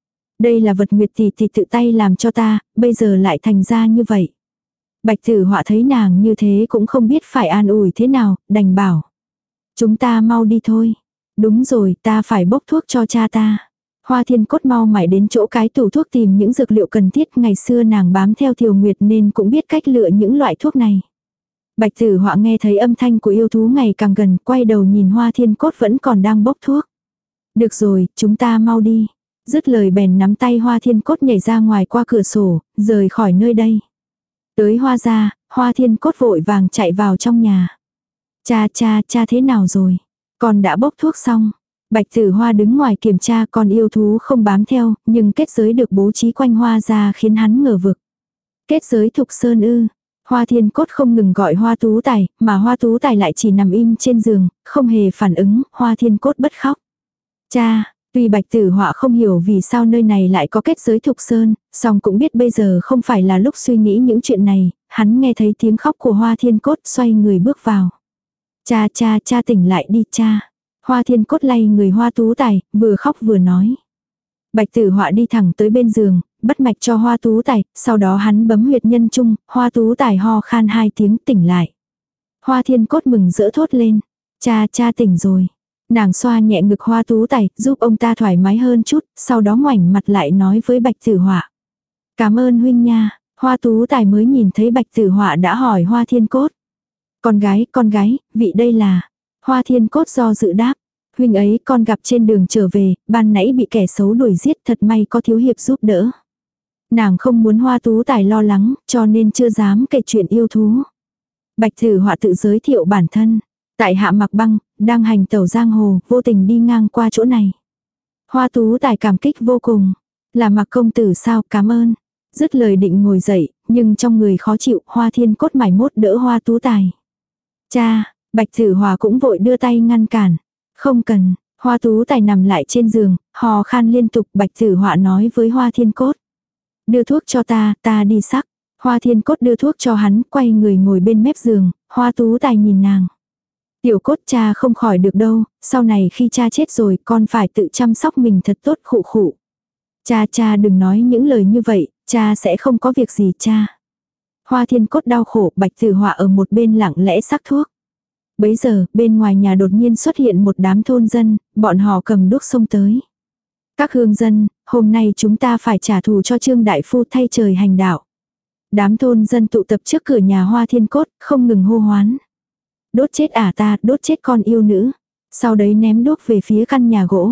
Đây là vật Nguyệt tỷ tỷ tự tay làm cho ta, bây giờ lại thành ra như vậy. Bạch Tử Họa thấy nàng như thế cũng không biết phải an ủi thế nào, đành bảo. Chúng ta mau đi thôi. Đúng rồi, ta phải bốc thuốc cho cha ta. Hoa Thiên Cốt mau mải đến chỗ cái tủ thuốc tìm những dược liệu cần thiết, ngày xưa nàng bám theo Thiều Nguyệt nên cũng biết cách lựa những loại thuốc này. Bạch Tử Họa nghe thấy âm thanh của yêu thú ngày càng gần, quay đầu nhìn Hoa Thiên Cốt vẫn còn đang bốc thuốc. Được rồi, chúng ta mau đi. Dứt lời bèn nắm tay Hoa Thiên Cốt nhảy ra ngoài qua cửa sổ, rời khỏi nơi đây. Tới Hoa gia, Hoa Thiên Cốt vội vàng chạy vào trong nhà. Cha cha cha thế nào rồi? Con đã bốc thuốc xong. Bạch Tử Hoa đứng ngoài kiểm tra, con yêu thú không bám theo, nhưng kết giới được bố trí quanh Hoa gia khiến hắn ngờ vực. Kết giới Thục Sơn ư? Hoa Thiên Cốt không ngừng gọi Hoa Tú Tài, mà Hoa Tú Tài lại chỉ nằm im trên giường, không hề phản ứng, Hoa Thiên Cốt bất khóc. Cha, tuy Bạch Tử Họa không hiểu vì sao nơi này lại có kết giới Thục Sơn, song cũng biết bây giờ không phải là lúc suy nghĩ những chuyện này, hắn nghe thấy tiếng khóc của Hoa Thiên Cốt xoay người bước vào. Cha cha cha tỉnh lại đi cha. Hoa Thiên Cốt lay người Hoa Tú Tài, vừa khóc vừa nói. Bạch Tử Họa đi thẳng tới bên giường, bắt mạch cho Hoa Tú Tài, sau đó hắn bấm huyệt nhân trung, Hoa Tú Tài ho khan hai tiếng tỉnh lại. Hoa Thiên Cốt mừng rỡ thốt lên. Cha cha tỉnh rồi. Nàng xoa nhẹ ngực Hoa Tú Tài, giúp ông ta thoải mái hơn chút, sau đó ngoảnh mặt lại nói với Bạch Tử Họa. Cảm ơn huynh nha. Hoa Tú Tài mới nhìn thấy Bạch Tử Họa đã hỏi Hoa Thiên Cốt. Con gái, con gái, vị đây là. Hoa Thiên Cốt do dự đáp. Huynh ấy con gặp trên đường trở về, ban nãy bị kẻ xấu đuổi giết, thật may có thiếu hiệp giúp đỡ. Nàng không muốn Hoa Tú Tài lo lắng, cho nên chưa dám kể chuyện yêu thú. Bạch Tử Họa tự giới thiệu bản thân. Tại hạ Mặc Băng, đang hành tẩu giang hồ, vô tình đi ngang qua chỗ này. Hoa Tú Tài cảm kích vô cùng. Là Mặc công tử sao, cảm ơn. Dứt lời định ngồi dậy, nhưng trong người khó chịu, Hoa Thiên Cốt mải mốt đỡ Hoa Tú Tài. Cha, Bạch Tử Họa cũng vội đưa tay ngăn cản. Không cần, Hoa Tú Tài nằm lại trên giường, hò khan liên tục. Bạch Tử Họa nói với Hoa Thiên Cốt. Đưa thuốc cho ta, ta đi sắc. Hoa Thiên Cốt đưa thuốc cho hắn, quay người ngồi bên mép giường, Hoa Tú Tài nhìn nàng. Tiểu Cốt, cha không khỏi được đâu, sau này khi cha chết rồi con phải tự chăm sóc mình thật tốt, khụ khụ. Cha cha đừng nói những lời như vậy, cha sẽ không có việc gì cha. Hoa Thiên Cốt đau khổ, Bạch Tử Họa ở một bên lặng lẽ sắc thuốc. Bấy giờ, bên ngoài nhà đột nhiên xuất hiện một đám thôn dân, bọn họ cầm đuốc xông tới. Các hương dân, hôm nay chúng ta phải trả thù cho Trương Đại Phu thay trời hành đạo. Đám thôn dân tụ tập trước cửa nhà Hoa Thiên Cốt, không ngừng hô hoán. Đốt chết ả ta, đốt chết con yêu nữ. Sau đấy ném đuốc về phía căn nhà gỗ.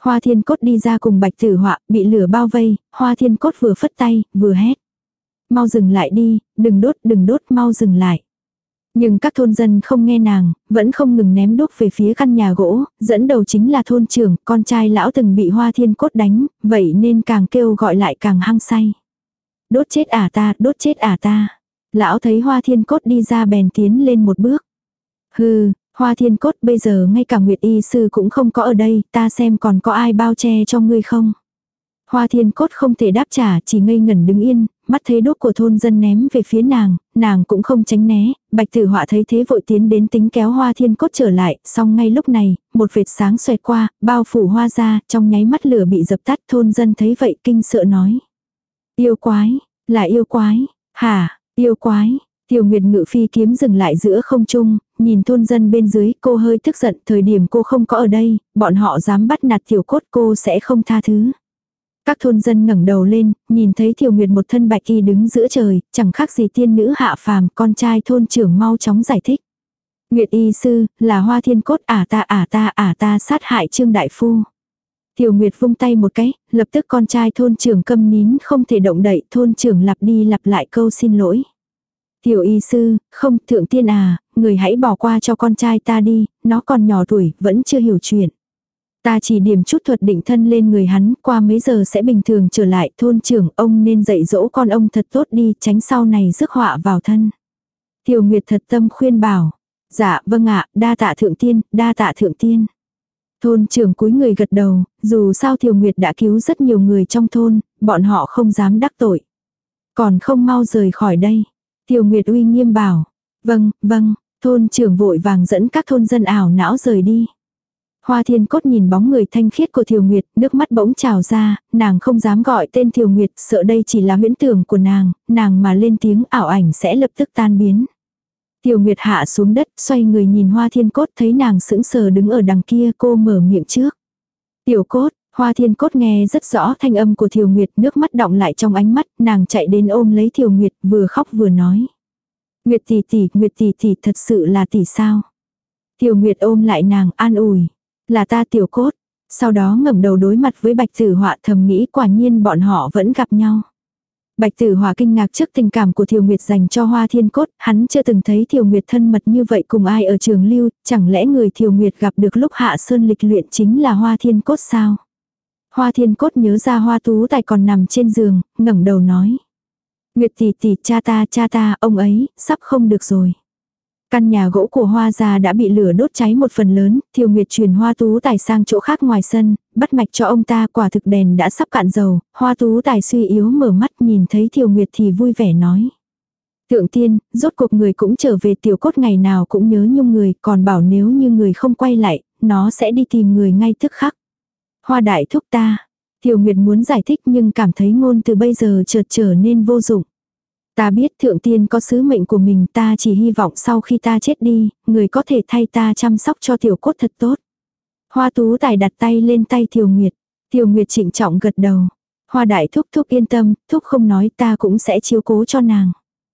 Hoa Thiên Cốt đi ra cùng Bạch Tử Họa, bị lửa bao vây, Hoa Thiên Cốt vừa phất tay, vừa hét. Mau dừng lại đi, đừng đốt, đừng đốt, mau dừng lại. Nhưng các thôn dân không nghe nàng, vẫn không ngừng ném đuốc về phía căn nhà gỗ, dẫn đầu chính là thôn trưởng, con trai lão từng bị Hoa Thiên Cốt đánh, vậy nên càng kêu gọi lại càng hăng say. Đốt chết ả ta, đốt chết ả ta. Lão thấy Hoa Thiên Cốt đi ra bèn tiến lên một bước. Hừ, Hoa Thiên Cốt bây giờ ngay cả Nguyệt Y Sư cũng không có ở đây, ta xem còn có ai bao che cho ngươi không. Hoa Thiên Cốt không thể đáp trả, chỉ ngây ngẩn đứng yên, mắt thấy đốt của thôn dân ném về phía nàng, nàng cũng không tránh né, Bạch Tử Họa thấy thế vội tiến đến tính kéo Hoa Thiên Cốt trở lại, song ngay lúc này, một vệt sáng xoẹt qua, bao phủ hoa ra, trong nháy mắt lửa bị dập tắt, thôn dân thấy vậy kinh sợ nói. Yêu quái, là yêu quái, hả, yêu quái. Tiêu Nguyệt ngự phi kiếm dừng lại giữa không trung, nhìn thôn dân bên dưới, cô hơi tức giận, thời điểm cô không có ở đây, bọn họ dám bắt nạt Tiểu Cốt cô sẽ không tha thứ. Các thôn dân ngẩng đầu lên, nhìn thấy Tiêu Nguyệt một thân bạch y đứng giữa trời, chẳng khác gì tiên nữ hạ phàm, con trai thôn trưởng mau chóng giải thích. Nguyệt Y Sư, là Hoa Thiên Cốt ả ta ả ta ả ta sát hại Trương Đại Phu. Tiêu Nguyệt vung tay một cái, lập tức con trai thôn trưởng câm nín không thể động đậy, thôn trưởng lặp đi lặp lại câu xin lỗi. Tiểu Y Sư, không, thượng tiên à, người hãy bỏ qua cho con trai ta đi, nó còn nhỏ tuổi, vẫn chưa hiểu chuyện. Ta chỉ điểm chút thuật định thân lên người hắn, qua mấy giờ sẽ bình thường trở lại, thôn trưởng ông nên dạy dỗ con ông thật tốt đi, tránh sau này rước họa vào thân. Tiểu Nguyệt thật tâm khuyên bảo. Dạ, vâng ạ, đa tạ thượng tiên, đa tạ thượng tiên. Thôn trưởng cúi người gật đầu, dù sao Tiểu Nguyệt đã cứu rất nhiều người trong thôn, bọn họ không dám đắc tội. Còn không mau rời khỏi đây. Tiểu Nguyệt uy nghiêm bảo. Vâng, vâng, thôn trưởng vội vàng dẫn các thôn dân ảo não rời đi. Hoa Thiên Cốt nhìn bóng người thanh khiết của Thiều Nguyệt, nước mắt bỗng trào ra, nàng không dám gọi tên Thiều Nguyệt, sợ đây chỉ là huyễn tưởng của nàng, nàng mà lên tiếng ảo ảnh sẽ lập tức tan biến. Thiều Nguyệt hạ xuống đất, xoay người nhìn Hoa Thiên Cốt, thấy nàng sững sờ đứng ở đằng kia, cô mở miệng trước. Tiểu Cốt, Hoa Thiên Cốt nghe rất rõ thanh âm của Thiều Nguyệt, nước mắt đọng lại trong ánh mắt, nàng chạy đến ôm lấy Thiều Nguyệt, vừa khóc vừa nói. Nguyệt tỷ tỷ, Nguyệt tỷ tỷ thật sự là tỷ sao? Thiều Nguyệt ôm lại nàng, an ủi. Là ta Tiểu Cốt. Sau đó ngẩng đầu đối mặt với Bạch Tử Họa, thầm nghĩ quả nhiên bọn họ vẫn gặp nhau. Bạch Tử Họa kinh ngạc trước tình cảm của Thiều Nguyệt dành cho Hoa Thiên Cốt, hắn chưa từng thấy Thiều Nguyệt thân mật như vậy cùng ai ở trường lưu, chẳng lẽ người Thiều Nguyệt gặp được lúc hạ sơn lịch luyện chính là Hoa Thiên Cốt sao? Hoa Thiên Cốt nhớ ra Hoa Tú Tài còn nằm trên giường, ngẩng đầu nói. Nguyệt tỷ tỷ, cha ta, cha ta, ông ấy, sắp không được rồi. Căn nhà gỗ của Hoa gia đã bị lửa đốt cháy một phần lớn, Thiều Nguyệt truyền Hoa Tú Tài sang chỗ khác ngoài sân, bắt mạch cho ông ta, quả thực đèn đã sắp cạn dầu, Hoa Tú Tài suy yếu mở mắt nhìn thấy Thiều Nguyệt thì vui vẻ nói. Thượng tiên, rốt cuộc người cũng trở về, Tiểu Cốt ngày nào cũng nhớ nhung người, còn bảo nếu như người không quay lại, nó sẽ đi tìm người ngay tức khắc. Hoa đại thúc ta. Thiều Nguyệt muốn giải thích nhưng cảm thấy ngôn từ bây giờ chợt trở nên vô dụng. Ta biết thượng tiên có sứ mệnh của mình, ta chỉ hy vọng sau khi ta chết đi, người có thể thay ta chăm sóc cho Tiểu Cốt thật tốt. Hoa Tú Tài đặt tay lên tay Thiều Nguyệt. Thiều Nguyệt trịnh trọng gật đầu. Hoa đại thúc thúc yên tâm, thúc không nói ta cũng sẽ chiếu cố cho nàng.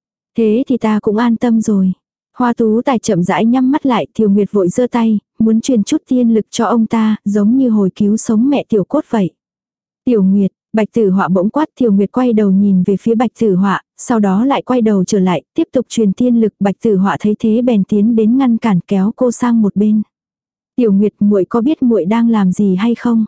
Thế thì ta cũng an tâm rồi. Hoa Tú Tài chậm rãi nhắm mắt lại, Thiều Nguyệt vội giơ tay, muốn truyền chút tiên lực cho ông ta, giống như hồi cứu sống mẹ Tiểu Cốt vậy. Tiểu Nguyệt, Bạch Tử Họa bỗng quát, Thiều Nguyệt quay đầu nhìn về phía Bạch Tử Họa, sau đó lại quay đầu trở lại, tiếp tục truyền tiên lực. Bạch Tử Họa thấy thế bèn tiến đến ngăn cản, kéo cô sang một bên. Tiểu Nguyệt, muội có biết muội đang làm gì hay không?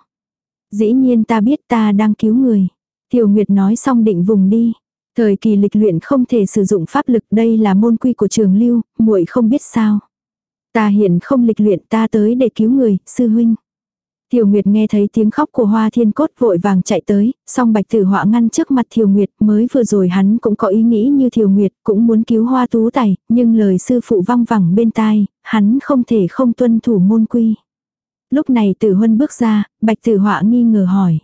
Dĩ nhiên ta biết, ta đang cứu người. Tiểu Nguyệt nói xong định vùng đi. Thời kỳ lịch luyện không thể sử dụng pháp lực, đây là môn quy của trường lưu, muội không biết sao? Ta hiện không lịch luyện, ta tới để cứu người, sư huynh. Thiều Nguyệt nghe thấy tiếng khóc của Hoa Thiên Cốt vội vàng chạy tới, song Bạch Tử Họa ngăn trước mặt Thiều Nguyệt, mới vừa rồi hắn cũng có ý nghĩ như Thiều Nguyệt, cũng muốn cứu Hoa Tú Tài, nhưng lời sư phụ văng vẳng bên tai, hắn không thể không tuân thủ môn quy. Lúc này Tử Huân bước ra, Bạch Tử Họa nghi ngờ hỏi.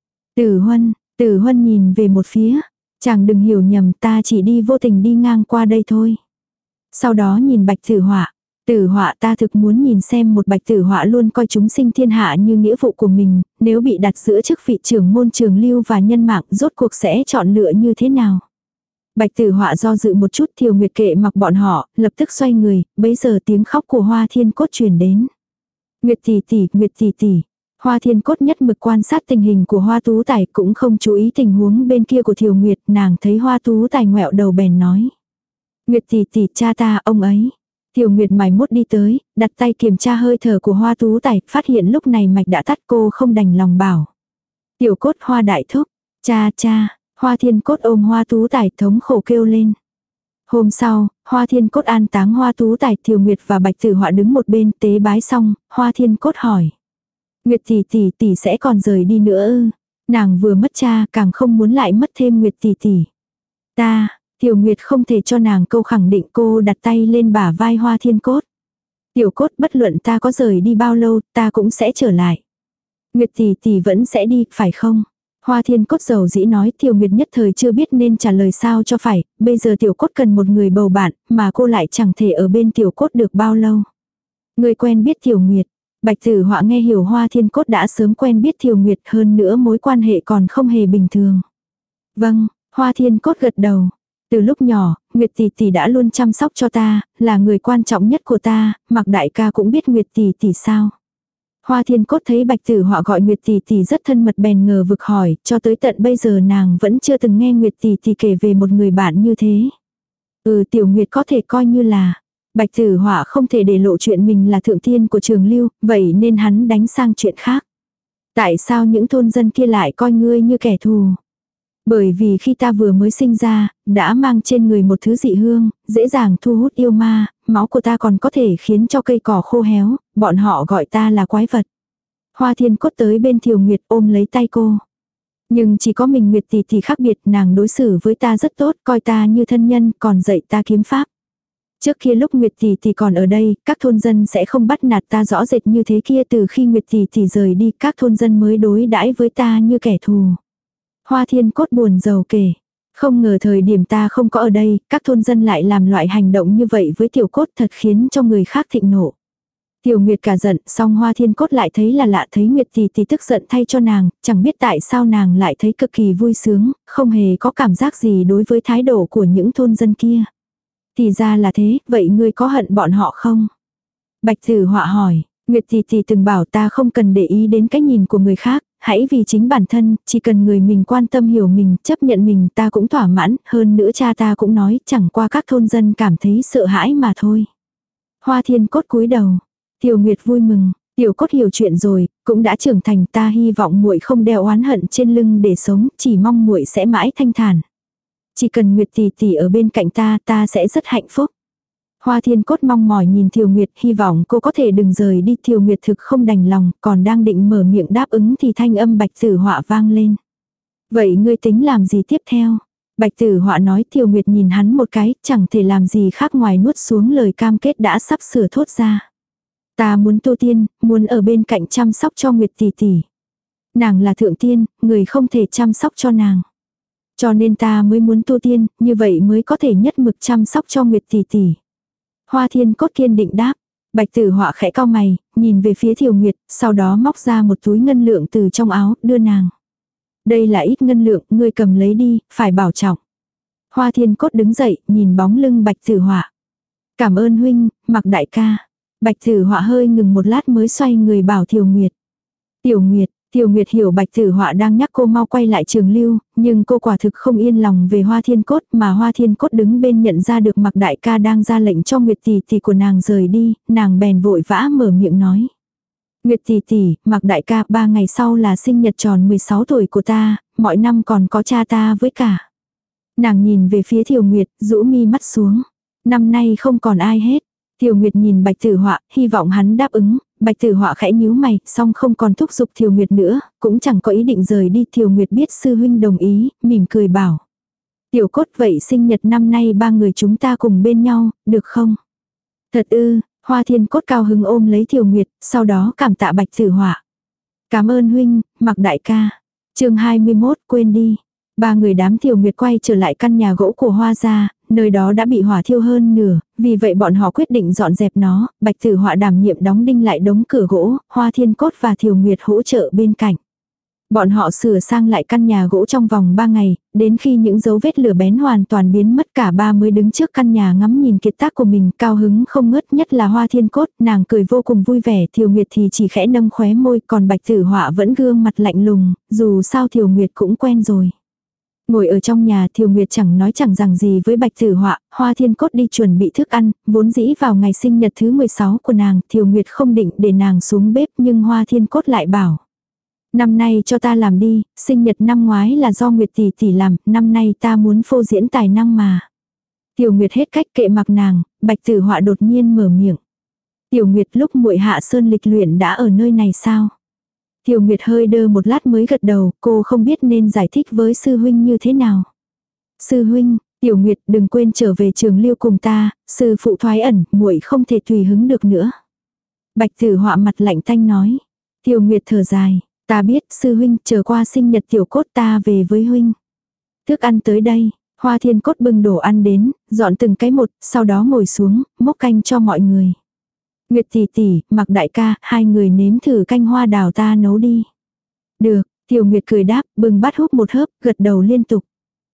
Tử Huân, Tử Huân nhìn về một phía, chàng đừng hiểu nhầm, ta chỉ đi vô tình đi ngang qua đây thôi. Sau đó nhìn Bạch Tử Họa. Tử Họa, ta thực muốn nhìn xem một Bạch Tử Họa luôn coi chúng sinh thiên hạ như nghĩa vụ của mình, nếu bị đặt giữa chức vị trưởng môn trường lưu và nhân mạng rốt cuộc sẽ chọn lựa như thế nào. Bạch Tử Họa do dự một chút, Thiều Nguyệt kệ mặc bọn họ, lập tức xoay người, bấy giờ tiếng khóc của Hoa Thiên Cốt truyền đến. Nguyệt tỷ tỷ, Nguyệt tỷ tỷ. Hoa Thiên Cốt nhất mực quan sát tình hình của Hoa Tú Tài, cũng không chú ý tình huống bên kia của Thiều Nguyệt, nàng thấy Hoa Tú Tài ngoẹo đầu bèn nói. Nguyệt tỷ tỷ, cha ta, ông ấy. Thiều Nguyệt mày mốt đi tới, đặt tay kiểm tra hơi thở của Hoa Tú Tài, phát hiện lúc này mạch đã tắt, cô không đành lòng bảo. Tiểu Cốt, Hoa đại thúc, cha cha. Hoa Thiên Cốt ôm Hoa Tú Tài thống khổ kêu lên. Hôm sau, Hoa Thiên Cốt an táng Hoa Tú Tài, Thiều Nguyệt và Bạch Tử Họa đứng một bên tế bái xong, Hoa Thiên Cốt hỏi. Nguyệt tỷ tỷ tỷ sẽ còn rời đi nữa ư? Nàng vừa mất cha, càng không muốn lại mất thêm Nguyệt tỷ tỷ. Ta, Thiều Nguyệt không thể cho nàng câu khẳng định, cô đặt tay lên bả vai Hoa Thiên Cốt. Tiểu Cốt, bất luận ta có rời đi bao lâu, ta cũng sẽ trở lại. Nguyệt tỷ tỷ vẫn sẽ đi, phải không? Hoa Thiên Cốt dầu dĩ nói. Thiều Nguyệt nhất thời chưa biết nên trả lời sao cho phải, bây giờ Tiểu Cốt cần một người bầu bạn, mà cô lại chẳng thể ở bên Tiểu Cốt được bao lâu. Người quen biết Tiểu Nguyệt. Bạch Tử Họa nghe hiểu Hoa Thiên Cốt đã sớm quen biết Thiều Nguyệt, hơn nữa mối quan hệ còn không hề bình thường. Vâng, Hoa Thiên Cốt gật đầu. Từ lúc nhỏ, Nguyệt tỷ tỷ đã luôn chăm sóc cho ta, là người quan trọng nhất của ta, Mạc đại ca cũng biết Nguyệt tỷ tỷ sao. Hoa Thiên Cốt thấy Bạch Tử Họa gọi Nguyệt tỷ tỷ rất thân mật bèn ngờ vực hỏi, cho tới tận bây giờ nàng vẫn chưa từng nghe Nguyệt tỷ tỷ kể về một người bạn như thế. Ừ, Tiểu Nguyệt có thể coi như là. Bạch Tử Họa không thể để lộ chuyện mình là thượng tiên của Trường Lưu, vậy nên hắn đánh sang chuyện khác. Tại sao những thôn dân kia lại coi ngươi như kẻ thù? Bởi vì khi ta vừa mới sinh ra, đã mang trên người một thứ dị hương, dễ dàng thu hút yêu ma, máu của ta còn có thể khiến cho cây cỏ khô héo, bọn họ gọi ta là quái vật. Hoa Thiên Cốt tới bên Thiều Nguyệt ôm lấy tay cô. Nhưng chỉ có mình Nguyệt tỷ tỷ khác biệt, nàng đối xử với ta rất tốt, coi ta như thân nhân, còn dạy ta kiếm pháp. Trước kia lúc Nguyệt tỷ tỷ còn ở đây, các thôn dân sẽ không bắt nạt ta rõ rệt như thế kia, từ khi Nguyệt tỷ tỷ rời đi, các thôn dân mới đối đãi với ta như kẻ thù. Hoa Thiên Cốt buồn rầu kể. Không ngờ thời điểm ta không có ở đây, các thôn dân lại làm loại hành động như vậy với Tiểu Cốt, thật khiến cho người khác thịnh nộ. Tiểu Nguyệt cả giận, song Hoa Thiên Cốt lại thấy là lạ, thấy Nguyệt tỷ tỷ tức giận thay cho nàng, chẳng biết tại sao nàng lại thấy cực kỳ vui sướng, không hề có cảm giác gì đối với thái độ của những thôn dân kia. Thì ra là thế, vậy ngươi có hận bọn họ không? Bạch Tử Họa hỏi. Nguyệt tỷ tỷ từng bảo ta không cần để ý đến cái nhìn của người khác, hãy vì chính bản thân, chỉ cần người mình quan tâm hiểu mình, chấp nhận mình, ta cũng thỏa mãn, hơn nữa cha ta cũng nói, chẳng qua các thôn dân cảm thấy sợ hãi mà thôi. Hoa Thiên Cốt cúi đầu. Tiểu Nguyệt vui mừng, Tiểu Cốt hiểu chuyện rồi, cũng đã trưởng thành, ta hy vọng muội không đeo oán hận trên lưng để sống, chỉ mong muội sẽ mãi thanh thản. Chỉ cần Nguyệt tỷ tỷ ở bên cạnh ta, ta sẽ rất hạnh phúc. Hoa Thiên Cốt mong mỏi nhìn Thiều Nguyệt, hy vọng cô có thể đừng rời đi. Thiều Nguyệt thực không đành lòng, còn đang định mở miệng đáp ứng thì thanh âm Bạch Tử Họa vang lên. Vậy ngươi tính làm gì tiếp theo? Bạch Tử Họa nói. Thiều Nguyệt nhìn hắn một cái, chẳng thể làm gì khác ngoài nuốt xuống lời cam kết đã sắp sửa thốt ra. Ta muốn tu tiên, muốn ở bên cạnh chăm sóc cho Nguyệt tỷ tỷ. Nàng là thượng tiên, người không thể chăm sóc cho nàng. Cho nên ta mới muốn tu tiên, như vậy mới có thể nhất mực chăm sóc cho Nguyệt tỷ tỷ. Hoa Thiên Cốt kiên định đáp. Bạch Tử Họa khẽ cau mày, nhìn về phía Thiều Nguyệt, sau đó móc ra một túi ngân lượng từ trong áo, đưa nàng. Đây là ít ngân lượng, ngươi cầm lấy đi, phải bảo trọng. Hoa Thiên Cốt đứng dậy, nhìn bóng lưng Bạch Tử Họa. Cảm ơn huynh, Mạc đại ca. Bạch Tử Họa hơi ngừng một lát mới xoay người bảo Thiều Nguyệt. Tiểu Nguyệt, Thiều Nguyệt hiểu Bạch Tử Họa đang nhắc cô mau quay lại Trường Lưu, nhưng cô quả thực không yên lòng về Hoa Thiên Cốt, mà Hoa Thiên Cốt đứng bên nhận ra được Mạc đại ca đang ra lệnh cho Nguyệt tỷ tỷ của nàng rời đi, nàng bèn vội vã mở miệng nói. Nguyệt tỷ tỷ, Mạc đại ca, ba ngày sau là sinh nhật tròn mười sáu tuổi của ta, mọi năm còn có cha ta với cả. Nàng nhìn về phía Thiều Nguyệt, rũ mi mắt xuống. Năm nay không còn ai hết. Thiều Nguyệt nhìn Bạch Tử Họa, hy vọng hắn đáp ứng. Bạch Tử Họa khẽ nhíu mày, song không còn thúc giục Thiều Nguyệt nữa, cũng chẳng có ý định rời đi. Thiều Nguyệt biết sư huynh đồng ý, mỉm cười bảo. Tiểu Cốt, vậy sinh nhật năm nay ba người chúng ta cùng bên nhau, được không? Thật ư? Hoa Thiên Cốt cao hứng ôm lấy Thiều Nguyệt, sau đó cảm tạ Bạch Tử Họa. Cảm ơn huynh, Mạc đại ca. Chương hai mươi mốt, quên đi. Ba người đám Thiều Nguyệt quay trở lại căn nhà gỗ của Hoa gia, nơi đó đã bị hỏa thiêu hơn nửa, vì vậy bọn họ quyết định dọn dẹp nó. Bạch Tử Họa đảm nhiệm đóng đinh lại đống cửa gỗ, Hoa Thiên Cốt và Thiều Nguyệt hỗ trợ bên cạnh. Bọn họ sửa sang lại căn nhà gỗ trong vòng ba ngày, đến khi những dấu vết lửa bén hoàn toàn biến mất cả ba mới đứng trước căn nhà ngắm nhìn kiệt tác của mình, cao hứng không ngớt, nhất là Hoa Thiên Cốt, nàng cười vô cùng vui vẻ, Thiều Nguyệt thì chỉ khẽ nâng khóe môi, còn Bạch Tử Họa vẫn gương mặt lạnh lùng, dù sao Thiều Nguyệt cũng quen rồi. Ngồi ở trong nhà, Thiều Nguyệt chẳng nói chẳng rằng gì với Bạch Tử Họa, Hoa Thiên Cốt đi chuẩn bị thức ăn, vốn dĩ vào ngày sinh nhật thứ mười sáu của nàng, Thiều Nguyệt không định để nàng xuống bếp nhưng Hoa Thiên Cốt lại bảo. Năm nay cho ta làm đi, sinh nhật năm ngoái là do Nguyệt tỷ tỷ làm, năm nay ta muốn phô diễn tài năng mà. Tiểu Nguyệt hết cách kệ mặc nàng, Bạch Tử Họa đột nhiên mở miệng. Tiểu Nguyệt, lúc muội hạ sơn lịch luyện đã ở nơi này sao? Tiểu Nguyệt hơi đơ một lát mới gật đầu, cô không biết nên giải thích với sư huynh như thế nào. Sư huynh, Tiểu Nguyệt đừng quên trở về Trường Liêu cùng ta, sư phụ thoái ẩn, muội không thể tùy hứng được nữa. Bạch Tử Họa mặt lạnh tanh nói. Tiểu Nguyệt thở dài. Ta biết, sư huynh, chờ qua sinh nhật Tiểu Cốt ta về với huynh. Thức ăn tới đây, Hoa Thiên Cốt bưng đồ ăn đến, dọn từng cái một, sau đó ngồi xuống, múc canh cho mọi người. Nguyệt tỷ tỷ, Mặc đại ca, hai người nếm thử canh hoa đào ta nấu đi. Được, Tiểu Nguyệt cười đáp, bưng bát húp một hớp, gật đầu liên tục.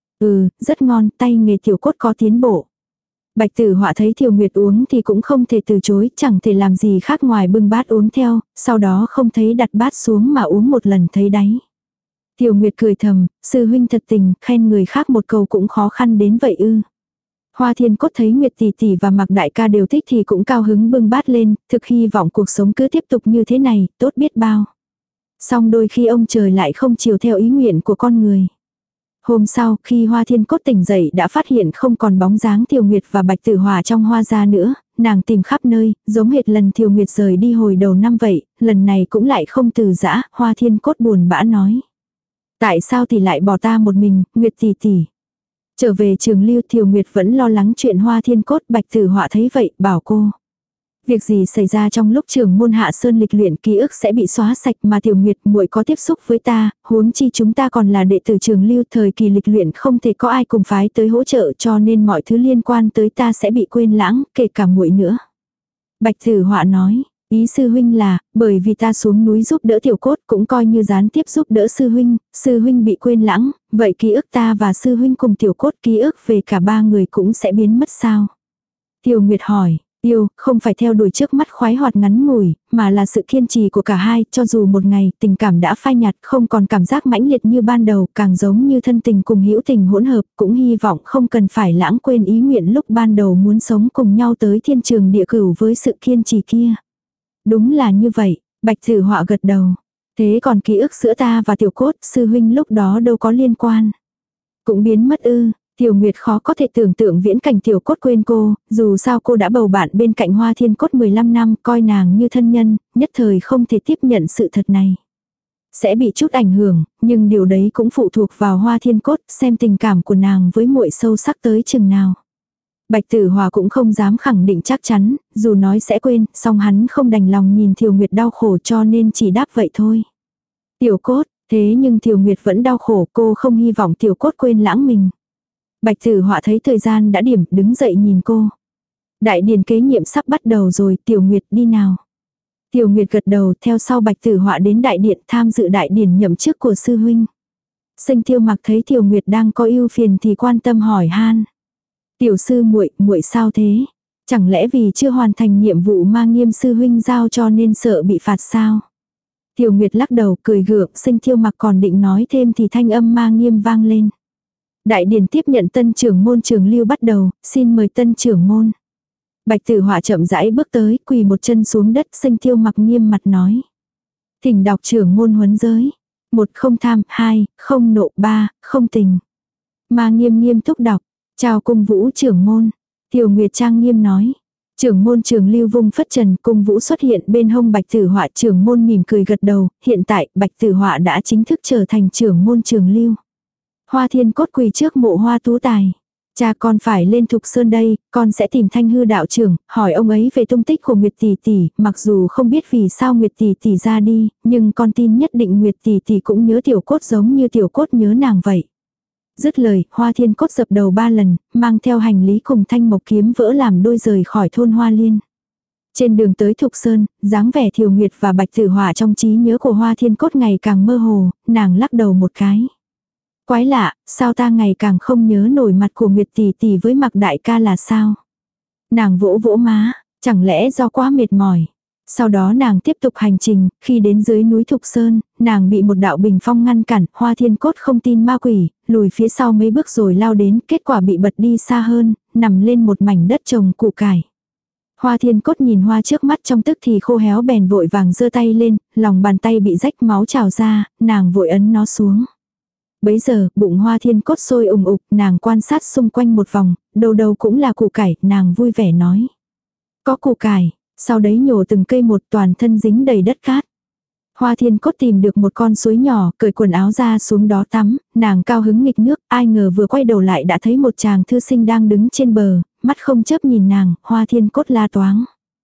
Ừ, rất ngon, tay nghề Tiểu Cốt có tiến bộ. Bạch Tử Họa thấy Thiều Nguyệt uống thì cũng không thể từ chối, chẳng thể làm gì khác ngoài bưng bát uống theo, sau đó không thấy đặt bát xuống mà uống một lần thấy đáy. Thiều Nguyệt cười thầm, sư huynh thật tình, khen người khác một câu cũng khó khăn đến vậy ư. Hoa Thiên Cốt thấy Nguyệt tỷ tỷ và Mạc đại ca đều thích thì cũng cao hứng bưng bát lên, thực hy vọng cuộc sống cứ tiếp tục như thế này, tốt biết bao. Song đôi khi ông trời lại không chiều theo ý nguyện của con người. Hôm sau, khi Hoa Thiên Cốt tỉnh dậy đã phát hiện không còn bóng dáng Thiều Nguyệt và Bạch Tử Họa trong hoa gia nữa, nàng tìm khắp nơi, giống hệt lần Thiều Nguyệt rời đi hồi đầu năm vậy, lần này cũng lại không từ giã, Hoa Thiên Cốt buồn bã nói. Tại sao tỷ lại bỏ ta một mình, Nguyệt tỷ tỷ? Trở về Trường Lưu, Thiều Nguyệt vẫn lo lắng chuyện Hoa Thiên Cốt, Bạch Tử Họa thấy vậy, bảo cô. Việc gì xảy ra trong lúc trường môn hạ sơn lịch luyện, ký ức sẽ bị xóa sạch, mà Tiểu Nguyệt muội có tiếp xúc với ta, huống chi chúng ta còn là đệ tử Trường Lưu, thời kỳ lịch luyện không thể có ai cùng phái tới hỗ trợ, cho nên mọi thứ liên quan tới ta sẽ bị quên lãng, kể cả muội nữa. Bạch Tử Họa nói, ý sư huynh là, bởi vì ta xuống núi giúp đỡ Tiểu Cốt cũng coi như gián tiếp giúp đỡ sư huynh, sư huynh bị quên lãng, vậy ký ức ta và sư huynh cùng Tiểu Cốt, ký ức về cả ba người cũng sẽ biến mất sao? Tiểu Nguyệt hỏi. Yêu, không phải theo đuổi trước mắt khoái hoạt ngắn ngủi, mà là sự kiên trì của cả hai, cho dù một ngày tình cảm đã phai nhạt, không còn cảm giác mãnh liệt như ban đầu, càng giống như thân tình cùng hữu tình hỗn hợp, cũng hy vọng không cần phải lãng quên ý nguyện lúc ban đầu muốn sống cùng nhau tới thiên trường địa cửu với sự kiên trì kia. Đúng là như vậy, Bạch Tử Họa gật đầu. Thế còn ký ức giữa ta và Tiểu Cốt, sư huynh lúc đó đâu có liên quan. Cũng biến mất ư. Tiểu Nguyệt khó có thể tưởng tượng viễn cảnh Tiểu Cốt quên cô, dù sao cô đã bầu bạn bên cạnh Hoa Thiên Cốt mười lăm năm, coi nàng như thân nhân, nhất thời không thể tiếp nhận sự thật này. Sẽ bị chút ảnh hưởng, nhưng điều đấy cũng phụ thuộc vào Hoa Thiên Cốt, xem tình cảm của nàng với muội sâu sắc tới chừng nào. Bạch Tử Họa cũng không dám khẳng định chắc chắn, dù nói sẽ quên, song hắn không đành lòng nhìn Thiều Nguyệt đau khổ cho nên chỉ đáp vậy thôi. Tiểu Cốt, thế nhưng Thiều Nguyệt vẫn đau khổ, cô không hy vọng Tiểu Cốt quên lãng mình. Bạch Tử Họa thấy thời gian đã điểm, đứng dậy nhìn cô. Đại điển kế nhiệm sắp bắt đầu rồi, Tiểu Nguyệt đi nào. Tiểu Nguyệt gật đầu, theo sau Bạch Tử Họa đến đại điện tham dự đại điển nhậm chức của sư huynh. Sinh Tiêu Mặc thấy Tiểu Nguyệt đang có ưu phiền thì quan tâm hỏi han. Tiểu sư muội, muội sao thế? Chẳng lẽ vì chưa hoàn thành nhiệm vụ ma nghiêm sư huynh giao cho nên sợ bị phạt sao? Tiểu Nguyệt lắc đầu cười gượng, Sinh Tiêu Mặc còn định nói thêm thì thanh âm ma nghiêm vang lên. Đại điển tiếp nhận tân trưởng môn Trường Lưu bắt đầu, xin mời tân trưởng môn. Bạch Tử Họa chậm rãi bước tới, quỳ một chân xuống đất, Sinh Tiêu Mặc nghiêm mặt nói. Thỉnh đọc trưởng môn huấn giới. Một không tham, hai, không nộ, ba, không tình. Ma nghiêm nghiêm túc đọc, chào cung vũ trưởng môn. Tiểu Nguyệt trang nghiêm nói. Trưởng môn Trường Lưu vung phất trần, cung vũ xuất hiện bên hông Bạch Tử Họa, trưởng môn mỉm cười gật đầu, hiện tại Bạch Tử Họa đã chính thức trở thành trưởng môn Trường Lưu. Hoa Thiên Cốt quỳ trước mộ Hoa Tú Tài. Cha con phải lên Thục Sơn đây, con sẽ tìm Thanh Hư đạo trưởng, hỏi ông ấy về tung tích của Nguyệt tỷ tỷ, mặc dù không biết vì sao Nguyệt tỷ tỷ ra đi, nhưng con tin nhất định Nguyệt tỷ tỷ cũng nhớ Tiểu Cốt giống như Tiểu Cốt nhớ nàng vậy. Dứt lời, Hoa Thiên Cốt dập đầu ba lần, mang theo hành lý cùng thanh mộc kiếm vỡ làm đôi rời khỏi thôn Hoa Liên. Trên đường tới Thục Sơn, dáng vẻ Thiều Nguyệt và Bạch Tử Họa trong trí nhớ của Hoa Thiên Cốt ngày càng mơ hồ, nàng lắc đầu một cái. Quái lạ, sao ta ngày càng không nhớ nổi mặt của Nguyệt tỷ tỷ với Mạc đại ca là sao? Nàng vỗ vỗ má, chẳng lẽ do quá mệt mỏi. Sau đó nàng tiếp tục hành trình, khi đến dưới núi Thục Sơn, nàng bị một đạo bình phong ngăn cản, Hoa Thiên Cốt không tin ma quỷ, lùi phía sau mấy bước rồi lao đến, kết quả bị bật đi xa hơn, nằm lên một mảnh đất trồng củ cải. Hoa Thiên Cốt nhìn hoa trước mắt trong tức thì khô héo bèn vội vàng giơ tay lên, lòng bàn tay bị rách máu trào ra, nàng vội ấn nó xuống. Bấy giờ, bụng Hoa Thiên Cốt sôi ủng ục, nàng quan sát xung quanh một vòng, đâu đâu cũng là củ cải, nàng vui vẻ nói. Có củ cải, sau đấy nhổ từng cây một, toàn thân dính đầy đất cát. Hoa Thiên Cốt tìm được một con suối nhỏ, cởi quần áo ra xuống đó tắm, nàng cao hứng nghịch nước, ai ngờ vừa quay đầu lại đã thấy một chàng thư sinh đang đứng trên bờ, mắt không chớp nhìn nàng, Hoa Thiên Cốt la toáng.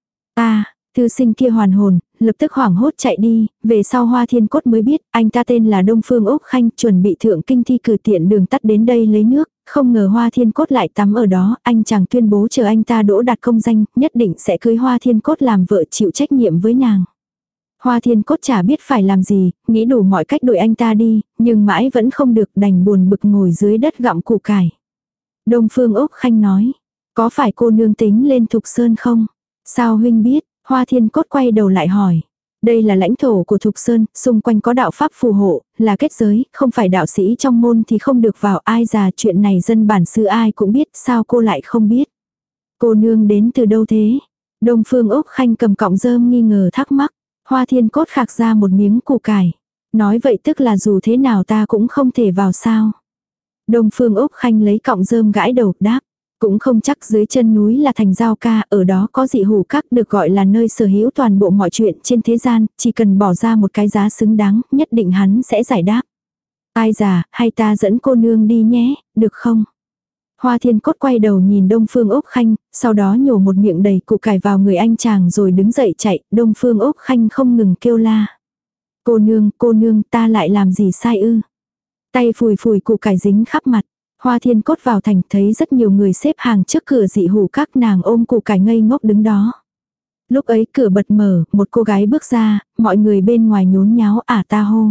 Ta, thư sinh kia hoàn hồn, lập tức hoảng hốt chạy đi, về sau Hoa Thiên Cốt mới biết, anh ta tên là Đông Phương Úc Khanh, chuẩn bị thượng kinh thi cử tiện đường tắt đến đây lấy nước, không ngờ Hoa Thiên Cốt lại tắm ở đó, anh chàng tuyên bố chờ anh ta đỗ đạt công danh, nhất định sẽ cưới Hoa Thiên Cốt làm vợ chịu trách nhiệm với nàng. Hoa Thiên Cốt chả biết phải làm gì, nghĩ đủ mọi cách đuổi anh ta đi, nhưng mãi vẫn không được, đành buồn bực ngồi dưới đất gặm củ cải. Đông Phương Úc Khanh nói, có phải cô nương tính lên Thục Sơn không? Sao huynh biết? Hoa Thiên Cốt quay đầu lại hỏi. Đây là lãnh thổ của Thục Sơn, xung quanh có đạo pháp phù hộ, là kết giới, không phải đạo sĩ trong môn thì không được vào, ai già chuyện này dân bản xứ ai cũng biết, sao cô lại không biết? Cô nương đến từ đâu thế? Đông Phương Úc Khanh cầm cọng rơm nghi ngờ thắc mắc. Hoa Thiên Cốt khạc ra một miếng củ cải. Nói vậy tức là dù thế nào ta cũng không thể vào sao? Đông Phương Úc Khanh lấy cọng rơm gãi đầu, đáp. Cũng không chắc, dưới chân núi là thành Giao Ca, ở đó có dị hủ các được gọi là nơi sở hữu toàn bộ mọi chuyện trên thế gian, chỉ cần bỏ ra một cái giá xứng đáng, nhất định hắn sẽ giải đáp. Ai già, hay ta dẫn cô nương đi nhé, được không? Hoa Thiên Cốt quay đầu nhìn Đông Phương Úc Khanh, sau đó nhổ một miệng đầy củ cải vào người anh chàng rồi đứng dậy chạy, Đông Phương Úc Khanh không ngừng kêu la. Cô nương, cô nương, ta lại làm gì sai ư? Tay phủi phủi củ cải dính khắp mặt. Hoa Thiên Cốt vào thành thấy rất nhiều người xếp hàng trước cửa dị hủ các, nàng ôm củ cải ngây ngốc đứng đó. Lúc ấy cửa bật mở, một cô gái bước ra, mọi người bên ngoài nhốn nháo ả ta hô.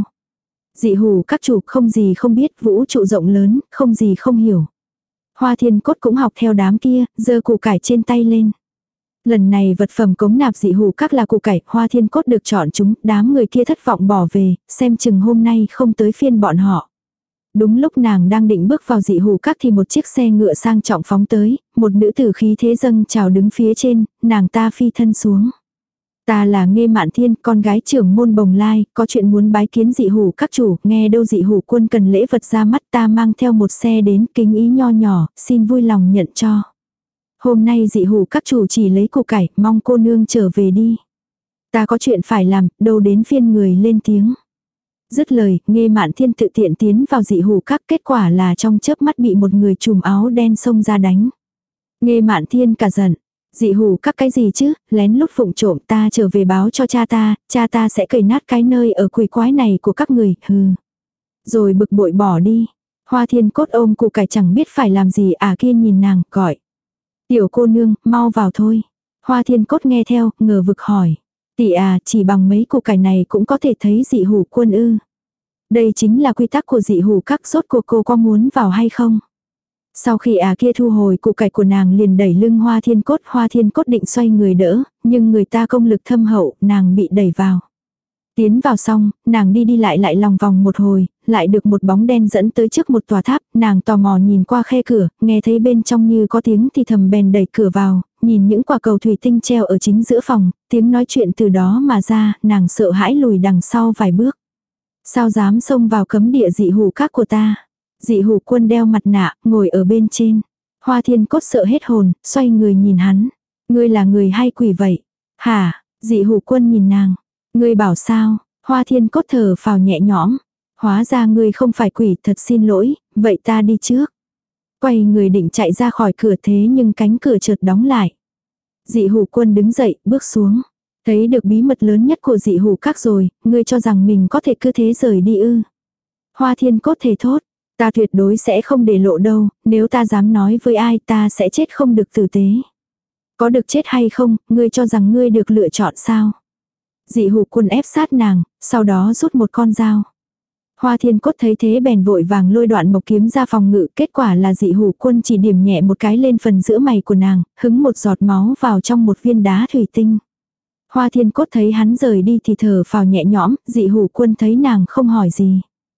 Dị hủ các chủ không gì không biết, vũ trụ rộng lớn, không gì không hiểu. Hoa Thiên Cốt cũng học theo đám kia, giơ củ cải trên tay lên. Lần này vật phẩm cống nạp dị hủ các là củ cải, Hoa Thiên Cốt được chọn chúng, đám người kia thất vọng bỏ về, xem chừng hôm nay không tới phiên bọn họ. Đúng lúc nàng đang định bước vào dị hủ các thì một chiếc xe ngựa sang trọng phóng tới, một nữ tử khí thế dâng trào đứng phía trên, nàng ta phi thân xuống. Ta là Nghê Mạn Thiên, con gái trưởng môn Bồng Lai, có chuyện muốn bái kiến dị hủ các chủ, nghe đâu dị hủ quân cần lễ vật ra mắt, ta mang theo một xe đến, kính ý nho nhỏ, xin vui lòng nhận cho. Hôm nay dị hủ các chủ chỉ lấy củ cải, mong cô nương trở về đi. Ta có chuyện phải làm, đâu đến phiên người lên tiếng. Dứt lời, Nghê Mạn Thiên tự tiện tiến vào dị hủ các, kết quả là trong chớp mắt bị một người trùm áo đen xông ra đánh. Nghê Mạn Thiên cả giận. Dị hủ các cái gì chứ, lén lút phụng trộm, ta trở về báo cho cha ta, cha ta sẽ cầy nát cái nơi ở quỷ quái này của các người, hừ. Rồi bực bội bỏ đi. Hoa Thiên Cốt ôm củ cải chẳng biết phải làm gì, à Kiên nhìn nàng, gọi. Tiểu cô nương, mau vào thôi. Hoa Thiên Cốt nghe theo, ngờ vực hỏi. Tỷ à, chỉ bằng mấy củ cải này cũng có thể thấy dị hủ quân ư. Đây chính là quy tắc của dị hủ các, rốt cuộc cô có muốn vào hay không? Sau khi à kia thu hồi củ cải của nàng liền đẩy lưng Hoa Thiên Cốt, Hoa Thiên Cốt định xoay người đỡ, nhưng người ta công lực thâm hậu, nàng bị đẩy vào. Tiến vào xong, nàng đi đi lại lại lòng vòng một hồi, lại được một bóng đen dẫn tới trước một tòa tháp, nàng tò mò nhìn qua khe cửa, nghe thấy bên trong như có tiếng thì thầm bèn đẩy cửa vào, nhìn những quả cầu thủy tinh treo ở chính giữa phòng, tiếng nói chuyện từ đó mà ra, nàng sợ hãi lùi đằng sau vài bước. Sao dám xông vào cấm địa dị hủ các của ta? Dị hủ quân đeo mặt nạ, ngồi ở bên trên. Hoa Thiên Cốt sợ hết hồn, xoay người nhìn hắn. Ngươi là người hay quỷ vậy? Hả? Dị hủ quân nhìn nàng. Ngươi bảo sao? Hoa Thiên Cốt thở phào nhẹ nhõm. Hóa ra ngươi không phải quỷ, thật xin lỗi, vậy ta đi trước. Quay người định chạy ra khỏi cửa thế nhưng cánh cửa chợt đóng lại. Dị hủ quân đứng dậy, bước xuống. Thấy được bí mật lớn nhất của dị hủ các rồi, ngươi cho rằng mình có thể cứ thế rời đi ư? Hoa Thiên Cốt thề thốt. Ta tuyệt đối sẽ không để lộ đâu, nếu ta dám nói với ai ta sẽ chết không được tử tế. Có được chết hay không, ngươi cho rằng ngươi được lựa chọn sao? Dị hủ quân ép sát nàng, sau đó rút một con dao. Hoa Thiên Cốt thấy thế bèn vội vàng lôi đoạn mộc kiếm ra phòng ngự, kết quả là dị hủ quân chỉ điểm nhẹ một cái lên phần giữa mày của nàng, hứng một giọt máu vào trong một viên đá thủy tinh. Hoa Thiên Cốt thấy hắn rời đi thì thở phào nhẹ nhõm, dị hủ quân thấy nàng không hỏi gì.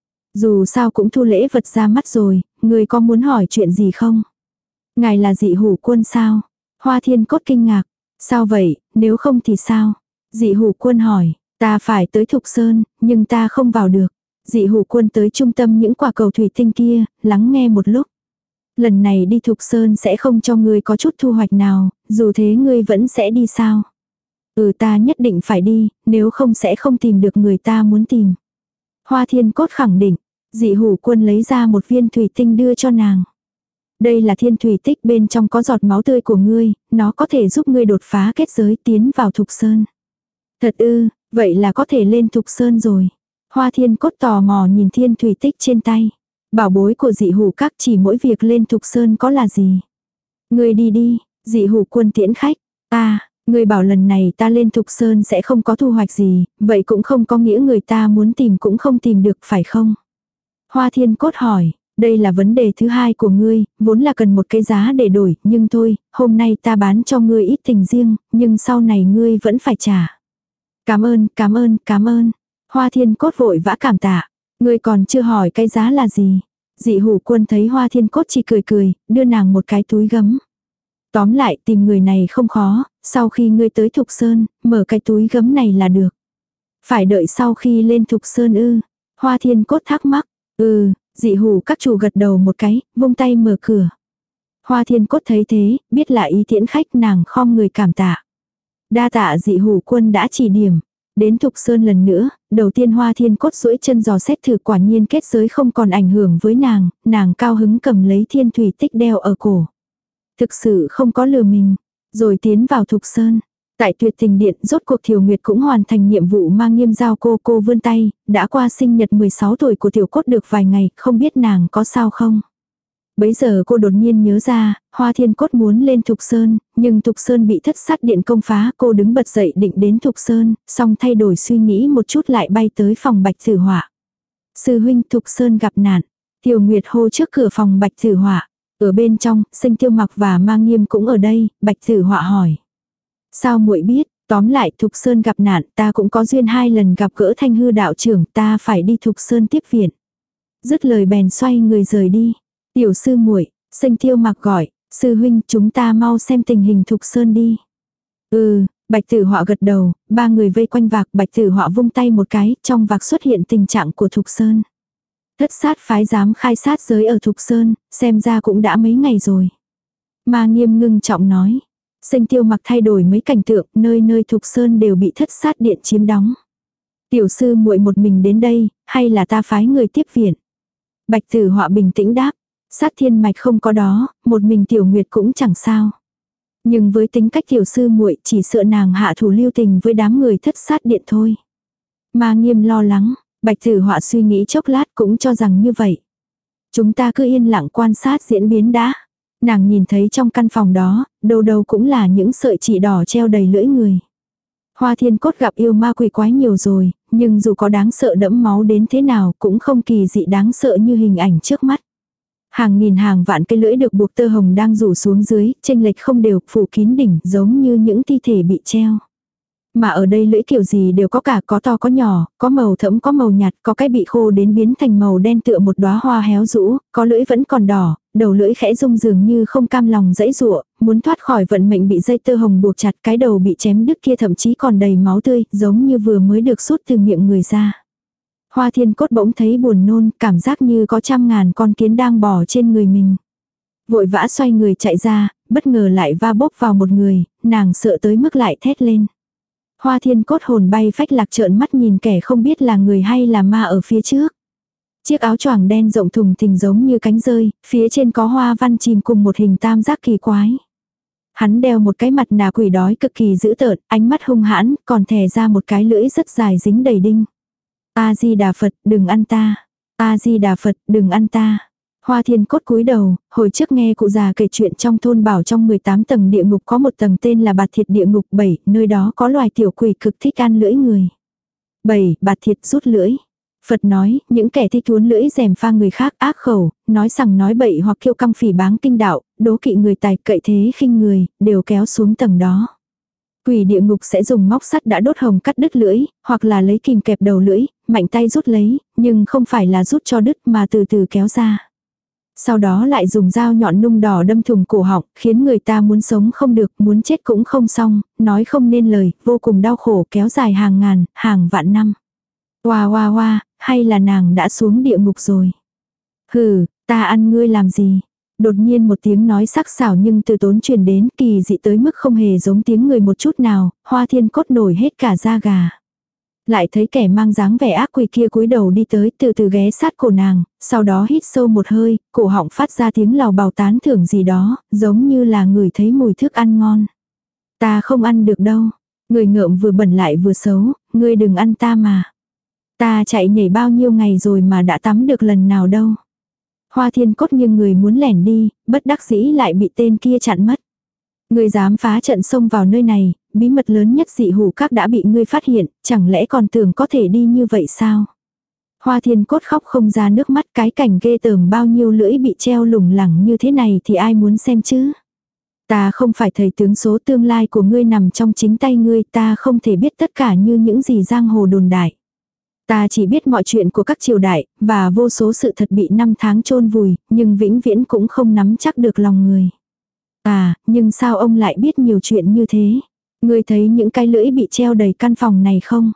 Dù sao cũng thu lễ vật ra mắt rồi, người có muốn hỏi chuyện gì không? Ngài là dị hủ quân sao? Hoa Thiên Cốt kinh ngạc. Sao vậy, nếu không thì sao? Dị hủ quân hỏi, ta phải tới Thục Sơn, nhưng ta không vào được. Dị hủ quân tới trung tâm những quả cầu thủy tinh kia, lắng nghe một lúc. Lần này đi Thục Sơn sẽ không cho ngươi có chút thu hoạch nào, dù thế ngươi vẫn sẽ đi sao? Ừ, ta nhất định phải đi, nếu không sẽ không tìm được người ta muốn tìm. Hoa Thiên Cốt khẳng định, dị hủ quân lấy ra một viên thủy tinh đưa cho nàng. Đây là thiên thủy tích, bên trong có giọt máu tươi của ngươi, nó có thể giúp ngươi đột phá kết giới tiến vào Thục Sơn. Thật ư, vậy là có thể lên Thục Sơn rồi. Hoa Thiên Cốt tò mò nhìn thiên thủy tích trên tay. Bảo bối của dị hủ các chỉ mỗi việc lên Thục Sơn có là gì. Ngươi đi đi, dị hủ quân tiễn khách. Ta, ngươi bảo lần này ta lên Thục Sơn sẽ không có thu hoạch gì, vậy cũng không có nghĩa người ta muốn tìm cũng không tìm được phải không? Hoa Thiên Cốt hỏi, đây là vấn đề thứ hai của ngươi, vốn là cần một cái giá để đổi, nhưng thôi, hôm nay ta bán cho ngươi ít tình riêng, nhưng sau này ngươi vẫn phải trả. Cảm ơn, cảm ơn, cảm ơn. Hoa Thiên Cốt vội vã cảm tạ. Ngươi còn chưa hỏi cái giá là gì. Dị hủ quân thấy Hoa Thiên Cốt chỉ cười cười, đưa nàng một cái túi gấm. Tóm lại tìm người này không khó, sau khi ngươi tới Thục Sơn, mở cái túi gấm này là được. Phải đợi sau khi lên Thục Sơn ư. Hoa Thiên Cốt thắc mắc. Ừ, dị hủ các chủ gật đầu một cái, vung tay mở cửa. Hoa Thiên Cốt thấy thế, biết là ý tiễn khách, nàng khom người cảm tạ. Đa tạ dị hủ quân đã chỉ điểm. Đến Thục Sơn lần nữa, đầu tiên Hoa Thiên Cốt duỗi chân dò xét thử, quả nhiên kết giới không còn ảnh hưởng với nàng, nàng cao hứng cầm lấy thiên thủy tích đeo ở cổ. Thực sự không có lừa mình, rồi tiến vào Thục Sơn. Tại Tuyệt Tình Điện rốt cuộc Thiều Nguyệt cũng hoàn thành nhiệm vụ mang Nghiêm giao cô, cô vươn tay, đã qua sinh nhật mười sáu tuổi của Tiểu Cốt được vài ngày, không biết nàng có sao không. Bấy giờ cô đột nhiên nhớ ra, Hoa Thiên Cốt muốn lên Thục Sơn, nhưng Thục Sơn bị thất sát điện công phá, cô đứng bật dậy định đến Thục Sơn, xong thay đổi suy nghĩ một chút lại bay tới phòng Bạch Tử Họa. Sư huynh, Thục Sơn gặp nạn. Tiểu Nguyệt hô trước cửa phòng Bạch Tử Họa. Ở bên trong, Sinh Tiêu Mặc và Mang Nghiêm cũng ở đây, Bạch Tử Họa hỏi. Sao muội biết, tóm lại Thục Sơn gặp nạn, ta cũng có duyên hai lần gặp gỡ Thanh Hư đạo trưởng, ta phải đi Thục Sơn tiếp viện. Dứt lời bèn xoay người rời đi. Tiểu sư muội, Sinh Tiêu Mặc gọi, sư huynh chúng ta mau xem tình hình Thục Sơn đi. Ừ, Bạch Tử Họa gật đầu, ba người vây quanh vạc, Bạch Tử Họa vung tay một cái, trong vạc xuất hiện tình trạng của Thục Sơn. Thất sát phái dám khai sát giới ở Thục Sơn, xem ra cũng đã mấy ngày rồi. Ma Nghiêm ngưng trọng nói. Sinh Tiêu Mặc thay đổi mấy cảnh tượng, nơi nơi Thục Sơn đều bị thất sát điện chiếm đóng. Tiểu sư muội một mình đến đây, hay là ta phái người tiếp viện? Bạch Tử Họa bình tĩnh đáp. Sát thiên mạch không có đó, một mình Tiểu Nguyệt cũng chẳng sao. Nhưng với tính cách tiểu sư muội chỉ sợ nàng hạ thủ lưu tình với đám người thất sát điện thôi. Ma Nghiêm lo lắng, Bạch Tử Họa suy nghĩ chốc lát cũng cho rằng như vậy. Chúng ta cứ yên lặng quan sát diễn biến đã. Nàng nhìn thấy trong căn phòng đó, đâu đâu cũng là những sợi chỉ đỏ treo đầy lưỡi người. Hoa Thiên Cốt gặp yêu ma quỷ quái nhiều rồi, nhưng dù có đáng sợ đẫm máu đến thế nào cũng không kỳ dị đáng sợ như hình ảnh trước mắt. Hàng nghìn hàng vạn cây lưỡi được buộc tơ hồng đang rủ xuống dưới, chênh lệch không đều, phủ kín đỉnh giống như những thi thể bị treo. Mà ở đây lưỡi kiểu gì đều có cả, có to có nhỏ, có màu thẫm có màu nhạt, có cái bị khô đến biến thành màu đen tựa một đóa hoa héo rũ, có lưỡi vẫn còn đỏ, đầu lưỡi khẽ rung dường như không cam lòng dãy dụa, muốn thoát khỏi vận mệnh bị dây tơ hồng buộc chặt, cái đầu bị chém đứt kia thậm chí còn đầy máu tươi, giống như vừa mới được sút từ miệng người ra. Hoa Thiên Cốt bỗng thấy buồn nôn, cảm giác như có trăm ngàn con kiến đang bò trên người mình. Vội vã xoay người chạy ra, bất ngờ lại va bốc vào một người, nàng sợ tới mức lại thét lên. Hoa Thiên Cốt hồn bay phách lạc trợn mắt nhìn kẻ không biết là người hay là ma ở phía trước. Chiếc áo choàng đen rộng thùng thình giống như cánh rơi, phía trên có hoa văn chìm cùng một hình tam giác kỳ quái. Hắn đeo một cái mặt nạ quỷ đói cực kỳ dữ tợn, ánh mắt hung hãn, còn thè ra một cái lưỡi rất dài dính đầy đinh. A-di-đà Phật, đừng ăn ta. A-di-đà Phật, đừng ăn ta. Hoa Thiên Cốt cúi đầu, hồi trước nghe cụ già kể chuyện trong thôn bảo trong mười tám tầng địa ngục có một tầng tên là Bạt Thiệt địa ngục bảy, nơi đó có loài tiểu quỷ cực thích ăn lưỡi người. bảy. Bạt Thiệt rút lưỡi. Phật nói, những kẻ thích cuốn lưỡi rèm pha người khác ác khẩu, nói sằng nói bậy hoặc kiêu căng phỉ báng kinh đạo, đố kỵ người tài cậy thế khinh người, đều kéo xuống tầng đó. Quỷ địa ngục sẽ dùng móc sắt đã đốt hồng cắt đứt lưỡi, hoặc là lấy kìm kẹp đầu lưỡi, mạnh tay rút lấy, nhưng không phải là rút cho đứt mà từ từ kéo ra. Sau đó lại dùng dao nhọn nung đỏ đâm thủng cổ họng, khiến người ta muốn sống không được, muốn chết cũng không xong, nói không nên lời, vô cùng đau khổ kéo dài hàng ngàn, hàng vạn năm. Oa oa oa, hay là nàng đã xuống địa ngục rồi. Hừ, ta ăn ngươi làm gì? Đột nhiên một tiếng nói sắc sảo nhưng từ tốn truyền đến, kỳ dị tới mức không hề giống tiếng người một chút nào, Hoa Thiên Cốt nổi hết cả da gà. Lại thấy kẻ mang dáng vẻ ác quỷ kia cúi đầu đi tới, từ từ ghé sát cổ nàng, sau đó hít sâu một hơi, cổ họng phát ra tiếng lào bào tán thưởng gì đó, giống như là người thấy mùi thức ăn ngon. Ta không ăn được đâu. Người ngợm vừa bẩn lại vừa xấu, ngươi đừng ăn ta mà. Ta chạy nhảy bao nhiêu ngày rồi mà đã tắm được lần nào đâu. Hoa Thiên Cốt nghiêng người muốn lẻn đi, bất đắc dĩ lại bị tên kia chặn mất. Ngươi dám phá trận xông vào nơi này, bí mật lớn nhất dị hủ các đã bị ngươi phát hiện, chẳng lẽ còn tưởng có thể đi như vậy sao? Hoa Thiên Cốt khóc không ra nước mắt, cái cảnh ghê tởm bao nhiêu lưỡi bị treo lủng lẳng như thế này thì ai muốn xem chứ? Ta không phải thầy tướng số, tương lai của ngươi nằm trong chính tay ngươi, ta không thể biết tất cả như những gì giang hồ đồn đại. Ta chỉ biết mọi chuyện của các triều đại, và vô số sự thật bị năm tháng chôn vùi, nhưng vĩnh viễn cũng không nắm chắc được lòng người. À, nhưng sao ông lại biết nhiều chuyện như thế? Ngươi thấy những cái lưỡi bị treo đầy căn phòng này không?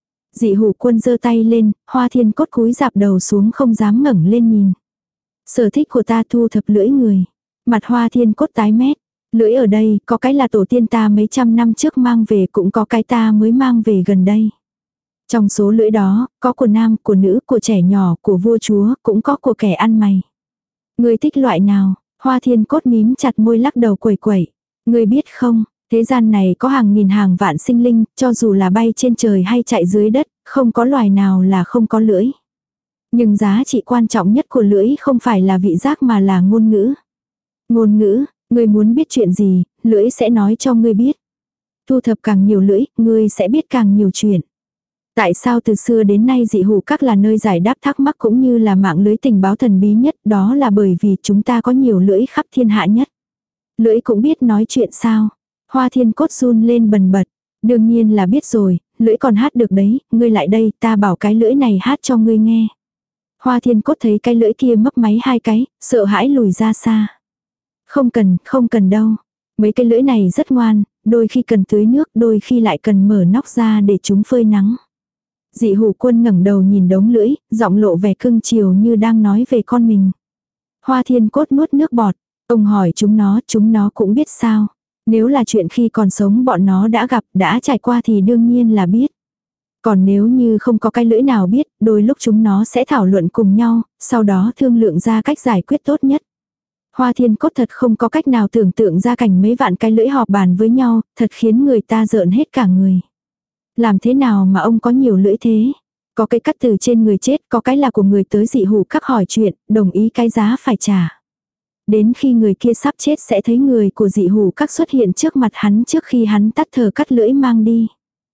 Dị hủ quân giơ tay lên, Hoa Thiên Cốt cúi rạp đầu xuống không dám ngẩng lên nhìn. Sở thích của ta thu thập lưỡi người. Mặt Hoa Thiên Cốt tái mét. Lưỡi ở đây, có cái là tổ tiên ta mấy trăm năm trước mang về, cũng có cái ta mới mang về gần đây. Trong số lưỡi đó, có của nam, của nữ, của trẻ nhỏ, của vua chúa, cũng có của kẻ ăn mày. Ngươi thích loại nào? Hoa Thiên Cốt mím chặt môi lắc đầu quẩy quẩy. Ngươi biết không, thế gian này có hàng nghìn hàng vạn sinh linh, cho dù là bay trên trời hay chạy dưới đất, không có loài nào là không có lưỡi. Nhưng giá trị quan trọng nhất của lưỡi không phải là vị giác mà là ngôn ngữ. Ngôn ngữ, ngươi muốn biết chuyện gì, lưỡi sẽ nói cho ngươi biết. Thu thập càng nhiều lưỡi, ngươi sẽ biết càng nhiều chuyện. Tại sao từ xưa đến nay dị hủ các là nơi giải đáp thắc mắc cũng như là mạng lưới tình báo thần bí nhất, đó là bởi vì chúng ta có nhiều lưỡi khắp thiên hạ nhất. Lưỡi cũng biết nói chuyện sao? Hoa Thiên Cốt run lên bần bật. Đương nhiên là biết rồi, lưỡi còn hát được đấy, ngươi lại đây, ta bảo cái lưỡi này hát cho ngươi nghe. Hoa Thiên Cốt thấy cái lưỡi kia mấp máy hai cái, sợ hãi lùi ra xa. Không cần, không cần đâu. Mấy cái lưỡi này rất ngoan, đôi khi cần tưới nước, đôi khi lại cần mở nóc ra để chúng phơi nắng. Dị hủ quân ngẩng đầu nhìn đống lưỡi, giọng lộ vẻ cưng chiều như đang nói về con mình. Hoa Thiên Cốt nuốt nước bọt. Ông hỏi chúng nó, chúng nó cũng biết sao. Nếu là chuyện khi còn sống bọn nó đã gặp, đã trải qua thì đương nhiên là biết. Còn nếu như không có cái lưỡi nào biết, đôi lúc chúng nó sẽ thảo luận cùng nhau, sau đó thương lượng ra cách giải quyết tốt nhất. Hoa Thiên Cốt thật không có cách nào tưởng tượng ra cảnh mấy vạn cái lưỡi họp bàn với nhau, thật khiến người ta rợn hết cả người. Làm thế nào mà ông có nhiều lưỡi thế? Có cái cắt từ trên người chết, có cái là của người tới dị hủ các hỏi chuyện, đồng ý cái giá phải trả. Đến khi người kia sắp chết sẽ thấy người của dị hủ các xuất hiện trước mặt hắn trước khi hắn tắt thở cắt lưỡi mang đi.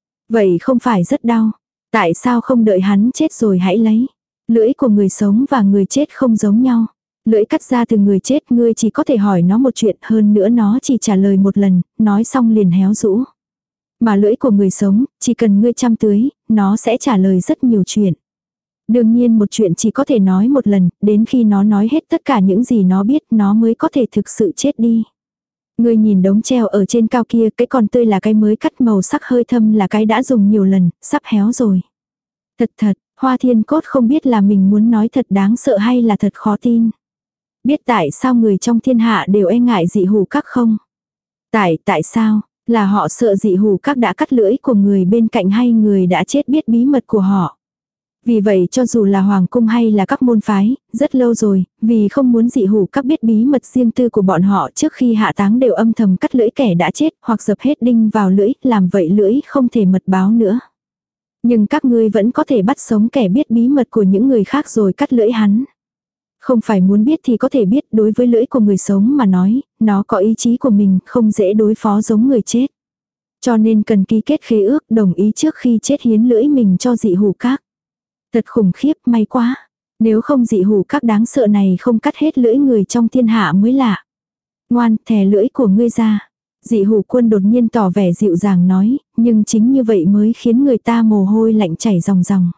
Vậy không phải rất đau? Tại sao không đợi hắn chết rồi hãy lấy? Lưỡi của người sống và người chết không giống nhau. Lưỡi cắt ra từ người chết ngươi chỉ có thể hỏi nó một chuyện, hơn nữa nó chỉ trả lời một lần, nói xong liền héo rũ. Mà lưỡi của người sống, chỉ cần ngươi chăm tưới, nó sẽ trả lời rất nhiều chuyện. Đương nhiên một chuyện chỉ có thể nói một lần, đến khi nó nói hết tất cả những gì nó biết nó mới có thể thực sự chết đi. Ngươi nhìn đống treo ở trên cao kia, cái còn tươi là cái mới cắt, màu sắc hơi thâm là cái đã dùng nhiều lần, sắp héo rồi. Thật thật, Hoa Thiên Cốt không biết là mình muốn nói thật đáng sợ hay là thật khó tin. Biết tại sao người trong thiên hạ đều e ngại dị hủ các không? Tại, tại sao? Là họ sợ dị hủ các đã cắt lưỡi của người bên cạnh hay người đã chết biết bí mật của họ. Vì vậy cho dù là hoàng cung hay là các môn phái, rất lâu rồi, vì không muốn dị hủ các biết bí mật riêng tư của bọn họ trước khi hạ táng đều âm thầm cắt lưỡi kẻ đã chết hoặc dập hết đinh vào lưỡi, làm vậy lưỡi không thể mật báo nữa. Nhưng các ngươi vẫn có thể bắt sống kẻ biết bí mật của những người khác rồi cắt lưỡi hắn. Không phải muốn biết thì có thể biết, đối với lưỡi của người sống mà nói, nó có ý chí của mình, không dễ đối phó giống người chết. Cho nên cần ký kết khế ước đồng ý trước khi chết hiến lưỡi mình cho dị hủ các. Thật khủng khiếp, may quá. Nếu không dị hủ các đáng sợ này không cắt hết lưỡi người trong thiên hạ mới lạ. Ngoan, thè lưỡi của ngươi ra. Dị hủ quân đột nhiên tỏ vẻ dịu dàng nói, nhưng chính như vậy mới khiến người ta mồ hôi lạnh chảy ròng ròng.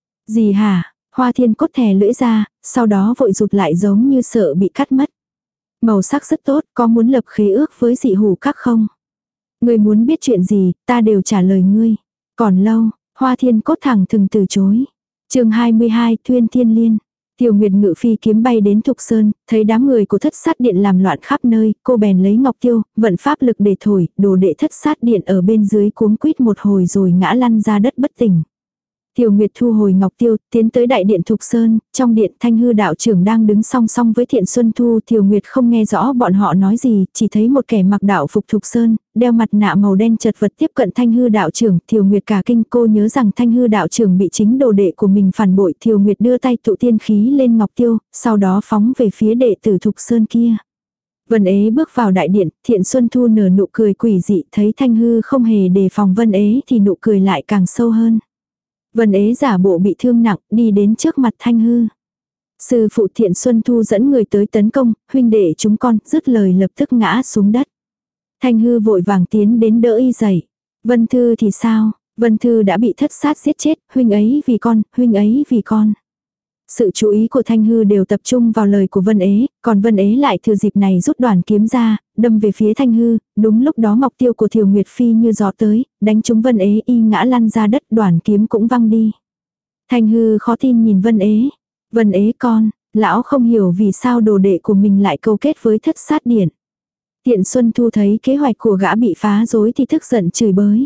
Gì hả? Hoa Thiên Cốt thè lưỡi ra, sau đó vội rụt lại giống như sợ bị cắt mất. Màu sắc rất tốt, có muốn lập khế ước với dị hủ các không? Ngươi muốn biết chuyện gì, ta đều trả lời ngươi. Còn lâu, Hoa Thiên Cốt thẳng thừng từ chối. Chương hai mươi hai, Thuyên Thiên Liên. Tiểu Nguyệt ngự phi kiếm bay đến Thục Sơn, thấy đám người của Thất Sát Điện làm loạn khắp nơi, cô bèn lấy ngọc tiêu, vận pháp lực để thổi, đồ đệ Thất Sát Điện ở bên dưới cuống quýt một hồi rồi ngã lăn ra đất bất tỉnh. Tiểu Nguyệt thu hồi ngọc tiêu, tiến tới đại điện Thục Sơn, trong điện Thanh Hư đạo trưởng đang đứng song song với Thiện Xuân Thu. Tiểu Nguyệt không nghe rõ bọn họ nói gì, chỉ thấy một kẻ mặc đạo phục Thục Sơn, đeo mặt nạ màu đen chật vật tiếp cận Thanh Hư đạo trưởng. Tiểu Nguyệt cả kinh, cô nhớ rằng Thanh Hư đạo trưởng bị chính đồ đệ của mình phản bội. Tiểu Nguyệt đưa tay tụ tiên khí lên ngọc tiêu, sau đó phóng về phía đệ tử Thục Sơn kia. Vân Ế bước vào đại điện, Thiện Xuân Thu nở nụ cười quỷ dị, thấy Thanh Hư không hề đề phòng Vân Ế thì nụ cười lại càng sâu hơn. Vân Ế giả bộ bị thương nặng, đi đến trước mặt Thanh Hư. Sư phụ Thiện Xuân Thu dẫn người tới tấn công, huynh đệ chúng con, dứt lời lập tức ngã xuống đất. Thanh Hư vội vàng tiến đến đỡ y dậy. Vân Thư thì sao? Vân Thư đã bị Thất Sát giết chết, huynh ấy vì con, huynh ấy vì con. Sự chú ý của Thanh Hư đều tập trung vào lời của Vân Ế, còn Vân Ế lại thừa dịp này rút đoàn kiếm ra, đâm về phía Thanh Hư. Đúng lúc đó ngọc tiêu của Thiều Nguyệt Phi như gió tới, đánh trúng Vân Ế, y ngã lăn ra đất, đoàn kiếm cũng văng đi. Thanh Hư khó tin nhìn Vân Ế. Vân Ế con, lão không hiểu vì sao đồ đệ của mình lại câu kết với Thất Sát Điện. Tiện Xuân Thu thấy kế hoạch của gã bị phá rối thì tức giận chửi bới.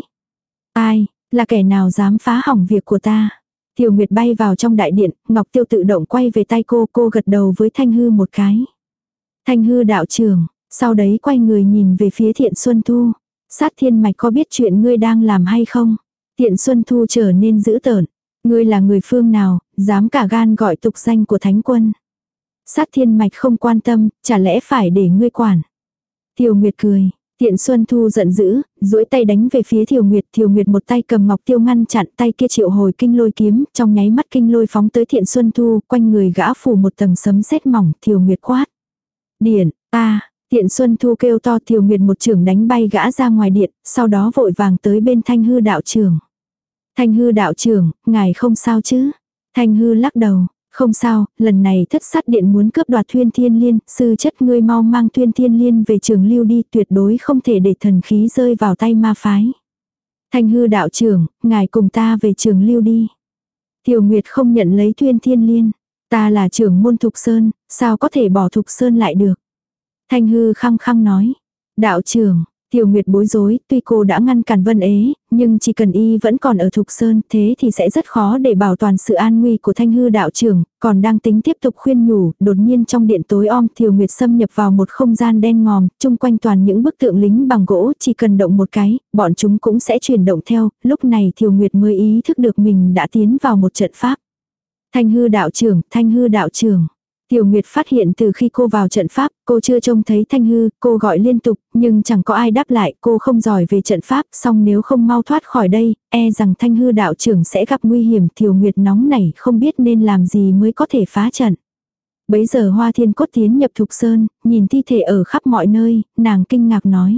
Ai, là kẻ nào dám phá hỏng việc của ta? Tiểu Nguyệt bay vào trong đại điện, ngọc tiêu tự động quay về tay cô, cô gật đầu với Thanh Hư một cái. Thanh Hư đạo trưởng, sau đấy quay người nhìn về phía Thiện Xuân Thu. Sát Thiên Mạch có biết chuyện ngươi đang làm hay không? Thiện Xuân Thu trở nên dữ tợn. Ngươi là người phương nào, dám cả gan gọi tục danh của Thánh Quân? Sát Thiên Mạch không quan tâm, chả lẽ phải để ngươi quản? Tiểu Nguyệt cười. Thiện Xuân Thu giận dữ, duỗi tay đánh về phía Thiều Nguyệt. Thiều Nguyệt một tay cầm ngọc tiêu ngăn chặn, tay kia triệu hồi kinh lôi kiếm, trong nháy mắt kinh lôi phóng tới Thiện Xuân Thu, quanh người gã phủ một tầng sấm sét mỏng. Thiều Nguyệt quát. Điện, ta, Thiện Xuân Thu kêu to. Thiều Nguyệt một chưởng đánh bay gã ra ngoài điện, sau đó vội vàng tới bên Thanh Hư đạo trưởng. Thanh Hư đạo trưởng, ngài không sao chứ? Thanh Hư lắc đầu. Không sao, lần này Thất Sát Điện muốn cướp đoạt Thuyên Thiên Liên, sư chất ngươi mau mang Thuyên Thiên Liên về Trường Lưu đi, tuyệt đối không thể để thần khí rơi vào tay ma phái. Thanh Hư đạo trưởng, ngài cùng ta về Trường Lưu đi. Tiểu Nguyệt không nhận lấy Thuyên Thiên Liên, ta là trưởng môn Thục Sơn, sao có thể bỏ Thục Sơn lại được. Thanh Hư khăng khăng nói, đạo trưởng. Tiểu Nguyệt bối rối, tuy cô đã ngăn cản Vân Ế, nhưng chỉ cần y vẫn còn ở Thục Sơn, thế thì sẽ rất khó để bảo toàn sự an nguy của Thanh Hư đạo trưởng, còn đang tính tiếp tục khuyên nhủ, đột nhiên trong điện tối om Tiểu Nguyệt xâm nhập vào một không gian đen ngòm, chung quanh toàn những bức tượng lính bằng gỗ, chỉ cần động một cái, bọn chúng cũng sẽ chuyển động theo, lúc này Tiểu Nguyệt mới ý thức được mình đã tiến vào một trận pháp. Thanh Hư đạo trưởng, Thanh Hư đạo trưởng. Tiểu Nguyệt phát hiện từ khi cô vào trận pháp, cô chưa trông thấy Thanh Hư, cô gọi liên tục, nhưng chẳng có ai đáp lại, cô không giỏi về trận pháp, song nếu không mau thoát khỏi đây, e rằng Thanh Hư đạo trưởng sẽ gặp nguy hiểm. Tiểu Nguyệt nóng nảy không biết nên làm gì mới có thể phá trận. Bấy giờ Hoa Thiên Cốt tiến nhập Thục Sơn, nhìn thi thể ở khắp mọi nơi, nàng kinh ngạc nói.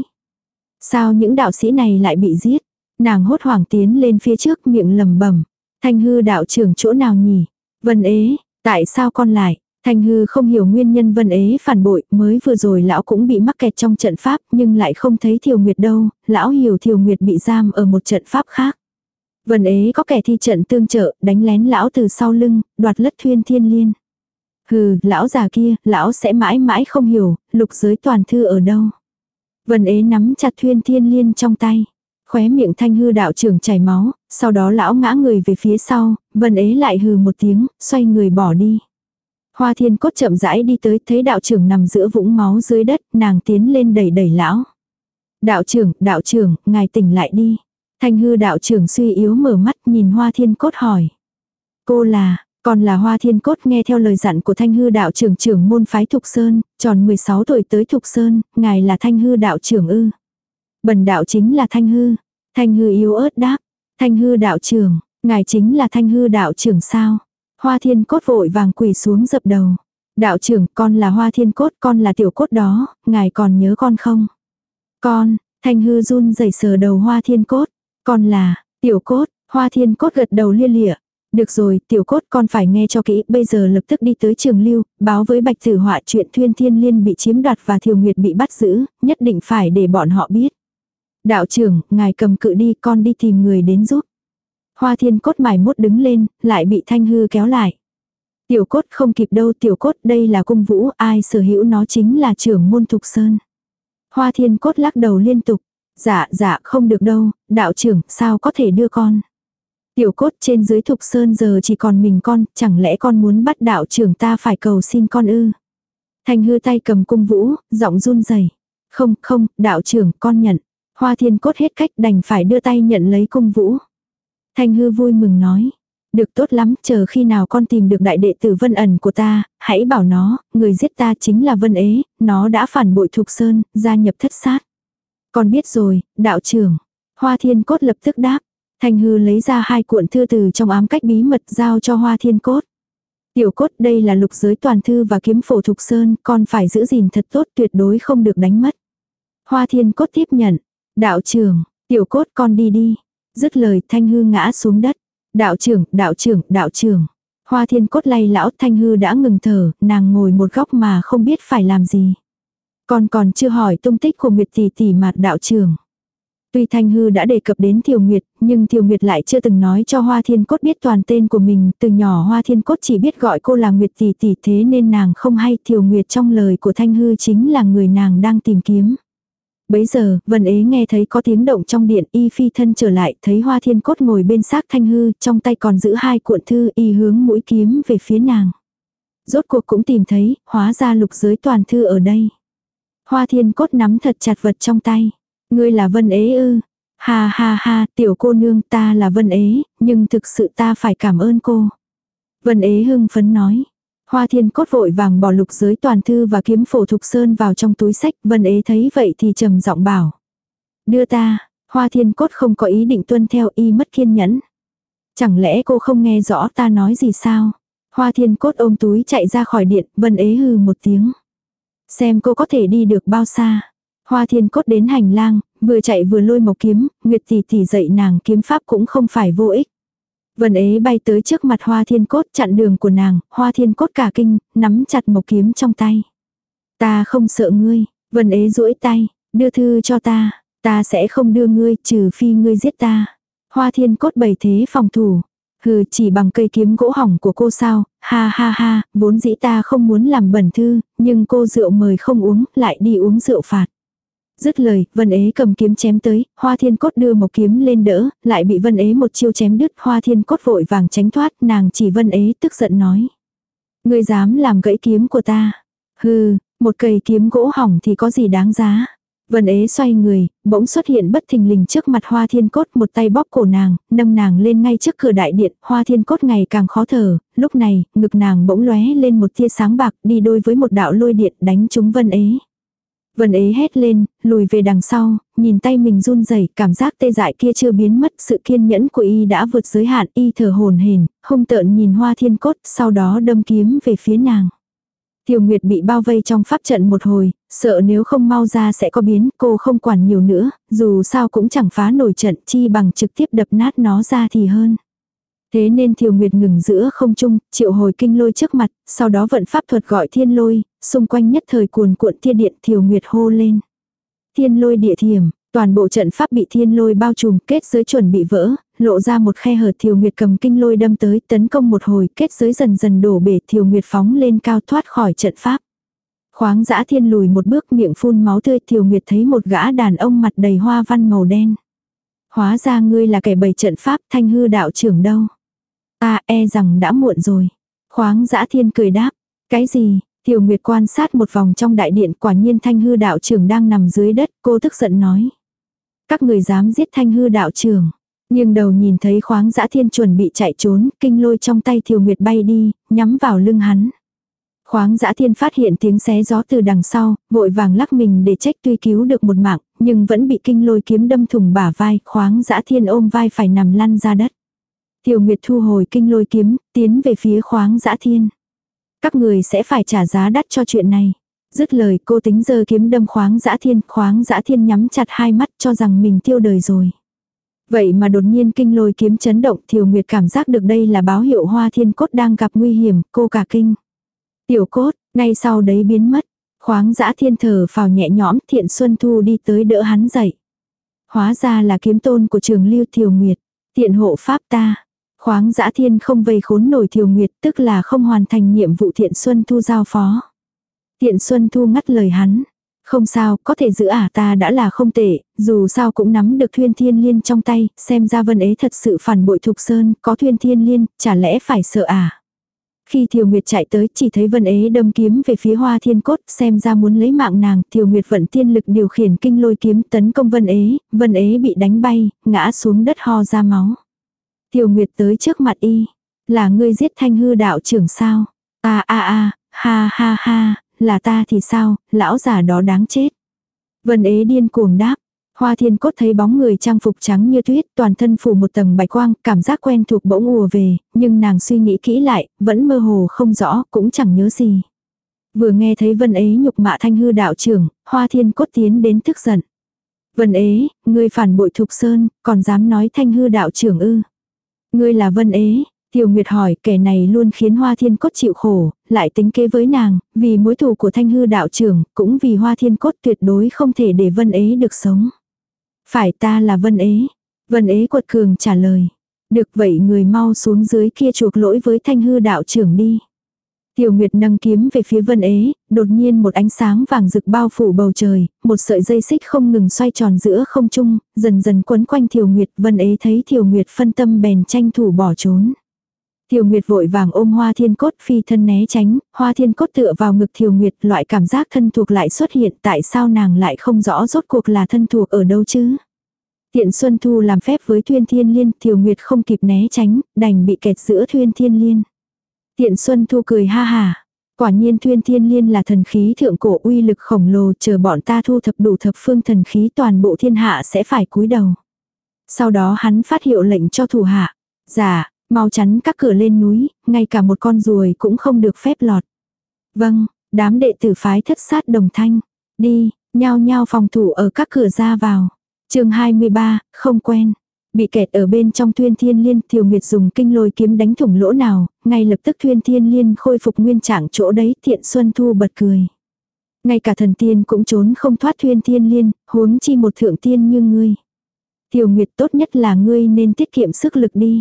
Sao những đạo sĩ này lại bị giết? Nàng hốt hoảng tiến lên phía trước miệng lẩm bẩm. Thanh Hư đạo trưởng chỗ nào nhỉ? Vân Ế, tại sao con lại? Thanh Hư không hiểu nguyên nhân Vân Ế phản bội, mới vừa rồi lão cũng bị mắc kẹt trong trận pháp, nhưng lại không thấy Thiều Nguyệt đâu, lão hiểu Thiều Nguyệt bị giam ở một trận pháp khác. Vân Ế có kẻ thi trận tương trợ, đánh lén lão từ sau lưng, đoạt lất Thuyên Thiên Liên. Hừ, lão già kia, lão sẽ mãi mãi không hiểu, lục giới toàn thư ở đâu. Vân Ế nắm chặt Thuyên Thiên Liên trong tay. Khóe miệng Thanh Hư đạo trưởng chảy máu, sau đó lão ngã người về phía sau, Vân Ế lại hừ một tiếng, xoay người bỏ đi. Hoa Thiên Cốt chậm rãi đi tới, thấy đạo trưởng nằm giữa vũng máu dưới đất, nàng tiến lên đẩy đẩy lão. Đạo trưởng, đạo trưởng, ngài tỉnh lại đi. Thanh Hư đạo trưởng suy yếu mở mắt nhìn Hoa Thiên Cốt hỏi. Cô là, Còn là Hoa Thiên Cốt nghe theo lời dặn của Thanh Hư đạo trưởng trưởng môn phái Thục Sơn, tròn mười sáu tuổi tới Thục Sơn, ngài là Thanh Hư đạo trưởng ư. Bần đạo chính là Thanh Hư. Thanh Hư yếu ớt đáp. Thanh Hư đạo trưởng, ngài chính là Thanh Hư đạo trưởng sao? Hoa Thiên Cốt vội vàng quỳ xuống dập đầu. Đạo trưởng, con là Hoa Thiên Cốt, con là tiểu cốt đó, ngài còn nhớ con không? Con, Thanh Hư run rẩy sờ đầu Hoa Thiên Cốt. Con là, tiểu cốt, Hoa Thiên Cốt gật đầu lia lịa. Được rồi, tiểu cốt con phải nghe cho kỹ, bây giờ lập tức đi tới Trường Lưu, báo với Bạch Tử Họa chuyện Thuyên Thiên Liên bị chiếm đoạt và Thiều Nguyệt bị bắt giữ, nhất định phải để bọn họ biết. Đạo trưởng, ngài cầm cự đi, con đi tìm người đến giúp. Hoa Thiên Cốt mải mốt đứng lên, lại bị Thanh Hư kéo lại. Tiểu cốt không kịp đâu, tiểu cốt đây là cung vũ, ai sở hữu nó chính là trưởng môn Thục Sơn. Hoa Thiên Cốt lắc đầu liên tục. Dạ, dạ, không được đâu, đạo trưởng, sao có thể đưa con. Tiểu cốt trên dưới Thục Sơn giờ chỉ còn mình con, chẳng lẽ con muốn bắt đạo trưởng ta phải cầu xin con ư. Thanh Hư tay cầm cung vũ, giọng run rẩy. Không, không, đạo trưởng, con nhận. Hoa Thiên Cốt hết cách đành phải đưa tay nhận lấy cung vũ. Thanh Hư vui mừng nói. Được tốt lắm, chờ khi nào con tìm được đại đệ tử Vân Ẩn của ta, hãy bảo nó, người giết ta chính là Vân Ế, nó đã phản bội Thục Sơn, gia nhập thất sát. Con biết rồi, đạo trưởng. Hoa Thiên Cốt lập tức đáp. Thanh Hư lấy ra hai cuộn thư từ trong ám cách bí mật giao cho Hoa Thiên Cốt. Tiểu cốt đây là lục giới toàn thư và kiếm phổ Thục Sơn, con phải giữ gìn thật tốt, tuyệt đối không được đánh mất. Hoa Thiên Cốt tiếp nhận. Đạo trưởng, tiểu cốt con đi đi. Dứt lời Thanh Hư ngã xuống đất. Đạo trưởng, đạo trưởng, đạo trưởng. Hoa Thiên Cốt lay lão. Thanh Hư đã ngừng thở, nàng ngồi một góc mà không biết phải làm gì. Con còn chưa hỏi tung tích của Nguyệt tỷ tỷ Mạt đạo trưởng. Tuy Thanh Hư đã đề cập đến Thiều Nguyệt, nhưng Thiều Nguyệt lại chưa từng nói cho Hoa Thiên Cốt biết toàn tên của mình, từ nhỏ Hoa Thiên Cốt chỉ biết gọi cô là Nguyệt tỷ tỷ, thế nên nàng không hay. Thiều Nguyệt trong lời của Thanh Hư chính là người nàng đang tìm kiếm. Bấy giờ, Vân Ế nghe thấy có tiếng động trong điện, y phi thân trở lại, thấy Hoa Thiên Cốt ngồi bên xác Thanh Hư, trong tay còn giữ hai cuộn thư, y hướng mũi kiếm về phía nàng. Rốt cuộc cũng tìm thấy, hóa ra lục giới toàn thư ở đây. Hoa Thiên Cốt nắm thật chặt vật trong tay. Ngươi là Vân Ế ư? Ha ha ha, tiểu cô nương, ta là Vân Ế, nhưng thực sự ta phải cảm ơn cô. Vân Ế hưng phấn nói. Hoa Thiên Cốt vội vàng bỏ lục giới toàn thư và kiếm phổ Thục Sơn vào trong túi sách. Vân Ế thấy vậy thì trầm giọng bảo. Đưa ta. Hoa Thiên Cốt không có ý định tuân theo, y mất kiên nhẫn. Chẳng lẽ cô không nghe rõ ta nói gì sao? Hoa Thiên Cốt ôm túi chạy ra khỏi điện. Vân Ế hừ một tiếng. Xem cô có thể đi được bao xa. Hoa Thiên Cốt đến hành lang, vừa chạy vừa lôi mộc kiếm, Nguyệt tỷ tỷ dạy nàng kiếm pháp cũng không phải vô ích. Vân Ế bay tới trước mặt Hoa Thiên Cốt chặn đường của nàng, Hoa Thiên Cốt cả kinh, nắm chặt mộc kiếm trong tay. Ta không sợ ngươi, Vân Ế duỗi tay, đưa thư cho ta, ta sẽ không đưa ngươi trừ phi ngươi giết ta. Hoa Thiên Cốt bày thế phòng thủ. Hừ, chỉ bằng cây kiếm gỗ hỏng của cô sao, ha ha ha, vốn dĩ ta không muốn làm bẩn thư, nhưng cô rượu mời không uống, lại đi uống rượu phạt. Dứt lời, Vân Ế cầm kiếm chém tới, Hoa Thiên Cốt đưa một kiếm lên đỡ, lại bị Vân Ế một chiêu chém đứt, Hoa Thiên Cốt vội vàng tránh thoát, nàng chỉ Vân Ế tức giận nói. Ngươi dám làm gãy kiếm của ta. Hừ, một cây kiếm gỗ hỏng thì có gì đáng giá. Vân Ế xoay người, bỗng xuất hiện bất thình lình trước mặt Hoa Thiên Cốt, một tay bóp cổ nàng, nâng nàng lên ngay trước cửa đại điện. Hoa Thiên Cốt ngày càng khó thở, lúc này, ngực nàng bỗng lóe lên một tia sáng bạc, đi đôi với một đạo lôi điện đánh trúng Vân Ế. Vân Ế hét lên, lùi về đằng sau, nhìn tay mình run rẩy, cảm giác tê dại kia chưa biến mất, sự kiên nhẫn của y đã vượt giới hạn, y thở hổn hển, hung tợn nhìn Hoa Thiên Cốt, sau đó đâm kiếm về phía nàng. Thiều Nguyệt bị bao vây trong pháp trận một hồi, sợ nếu không mau ra sẽ có biến, cô không quản nhiều nữa, dù sao cũng chẳng phá nổi trận, chi bằng trực tiếp đập nát nó ra thì hơn. Thế nên Thiều Nguyệt ngừng giữa không trung, triệu hồi kinh lôi trước mặt, sau đó vận pháp thuật gọi thiên lôi, xung quanh nhất thời cuồn cuộn tia điện. Thiều Nguyệt hô lên. Thiên lôi địa thiểm, toàn bộ trận pháp bị thiên lôi bao trùm, kết giới chuẩn bị vỡ, lộ ra một khe hở. Thiều Nguyệt cầm kinh lôi đâm tới, tấn công một hồi, kết giới dần dần đổ bể. Thiều Nguyệt phóng lên cao thoát khỏi trận pháp. Khoáng Dã Thiên lùi một bước, miệng phun máu tươi. Thiều Nguyệt thấy một gã đàn ông mặt đầy hoa văn màu đen. Hóa ra ngươi là kẻ bày trận pháp, Thanh Hư đạo trưởng đâu? Ta e rằng đã muộn rồi. Khoáng Dã Thiên cười đáp. Cái gì? Thiều Nguyệt quan sát một vòng trong đại điện, quả nhiên Thanh Hư đạo trưởng đang nằm dưới đất, cô tức giận nói. Các người dám giết Thanh Hư đạo trưởng. Nhưng đầu nhìn thấy Khoáng Dã Thiên chuẩn bị chạy trốn, kinh lôi trong tay Thiều Nguyệt bay đi, nhắm vào lưng hắn. Khoáng Dã Thiên phát hiện tiếng xé gió từ đằng sau, vội vàng lắc mình để trách, tuy cứu được một mạng, nhưng vẫn bị kinh lôi kiếm đâm thủng bả vai, Khoáng Dã Thiên ôm vai phải nằm lăn ra đất. Thiều Nguyệt thu hồi kinh lôi kiếm, tiến về phía Khoáng Dã Thiên. Các người sẽ phải trả giá đắt cho chuyện này. Dứt lời, cô tính giơ kiếm đâm Khoáng Dã Thiên, Khoáng Dã Thiên nhắm chặt hai mắt cho rằng mình tiêu đời rồi. Vậy mà đột nhiên kinh lôi kiếm chấn động, Thiều Nguyệt cảm giác được đây là báo hiệu Hoa Thiên Cốt đang gặp nguy hiểm, cô cả kinh. Tiểu Cốt, ngay sau đấy biến mất. Khoáng Dã Thiên thở phào nhẹ nhõm, Thiện Xuân Thu đi tới đỡ hắn dậy. Hóa ra là kiếm tôn của Trường Lưu. Thiều Nguyệt, tiện hộ pháp ta. Khoáng Dã Thiên không vây khốn nổi Thiều Nguyệt, tức là không hoàn thành nhiệm vụ Thiện Xuân Thu giao phó. Thiện Xuân Thu ngắt lời hắn. Không sao, có thể giữ ả ta đã là không tệ, dù sao cũng nắm được Thuyên Thiên Liên trong tay, xem ra Vân Ế thật sự phản bội Thục Sơn, có Thuyên Thiên Liên, chả lẽ phải sợ ả. Khi Thiều Nguyệt chạy tới, chỉ thấy Vân Ế đâm kiếm về phía Hoa Thiên Cốt, xem ra muốn lấy mạng nàng, Thiều Nguyệt vận tiên lực điều khiển kinh lôi kiếm tấn công Vân Ế, Vân Ế bị đánh bay, ngã xuống đất ho ra máu. Thiều Nguyệt tới trước mặt y, là ngươi giết Thanh Hư đạo trưởng sao? A a a, ha ha ha, là ta thì sao, lão già đó đáng chết. Vân Ế điên cuồng đáp. Hoa Thiên Cốt thấy bóng người trang phục trắng như tuyết, toàn thân phủ một tầng bạch quang, cảm giác quen thuộc bỗng ùa về, nhưng nàng suy nghĩ kỹ lại, vẫn mơ hồ không rõ, cũng chẳng nhớ gì. Vừa nghe thấy Vân Ế nhục mạ Thanh Hư đạo trưởng, Hoa Thiên Cốt tiến đến tức giận. Vân Ế, ngươi phản bội Thục Sơn, còn dám nói Thanh Hư đạo trưởng ư? Ngươi là Vân Ế? Tiểu Nguyệt hỏi, kẻ này luôn khiến Hoa Thiên Cốt chịu khổ, lại tính kế với nàng, vì mối thù của Thanh Hư đạo trưởng, cũng vì Hoa Thiên Cốt tuyệt đối không thể để Vân Ế được sống. Phải, ta là Vân Ế. Vân Ế quật cường trả lời. Được vậy, người mau xuống dưới kia chuộc lỗi với Thanh Hư đạo trưởng đi. Tiểu Nguyệt nâng kiếm về phía Vân Ế, đột nhiên một ánh sáng vàng rực bao phủ bầu trời, một sợi dây xích không ngừng xoay tròn giữa không trung, dần dần quấn quanh Tiểu Nguyệt. Vân Ế thấy Tiểu Nguyệt phân tâm bèn tranh thủ bỏ trốn. Tiểu Nguyệt vội vàng ôm Hoa Thiên Cốt phi thân né tránh, Hoa Thiên Cốt tựa vào ngực Tiểu Nguyệt, loại cảm giác thân thuộc lại xuất hiện, tại sao nàng lại không rõ rốt cuộc là thân thuộc ở đâu chứ? Tiện Xuân Thu làm phép với Thuyên Thiên Liên, Tiểu Nguyệt không kịp né tránh, đành bị kẹt giữa Thuyên Thiên Liên. Tiện Xuân Thu cười ha hà. Quả nhiên Thuyên Thiên Liên là thần khí thượng cổ uy lực khổng lồ, chờ bọn ta thu thập đủ thập phương thần khí toàn bộ thiên hạ sẽ phải cúi đầu. Sau đó hắn phát hiệu lệnh cho thủ hạ. Dạ, mau chắn các cửa lên núi, ngay cả một con ruồi cũng không được phép lọt. Vâng, đám đệ tử phái Thất Sát Đồng Thanh. Đi, nhao nhao phòng thủ ở các cửa ra vào. Chương hai mươi ba, không quen. Bị kẹt ở bên trong Thuyên Thiên Liên, Thiều Nguyệt dùng kinh lôi kiếm đánh thủng lỗ nào, ngay lập tức Thuyên Thiên Liên khôi phục nguyên trạng chỗ đấy. Thiện Xuân Thu bật cười. Ngay cả thần tiên cũng trốn không thoát Thuyên Thiên Liên, huống chi một thượng tiên như ngươi. Thiều Nguyệt, tốt nhất là ngươi nên tiết kiệm sức lực đi.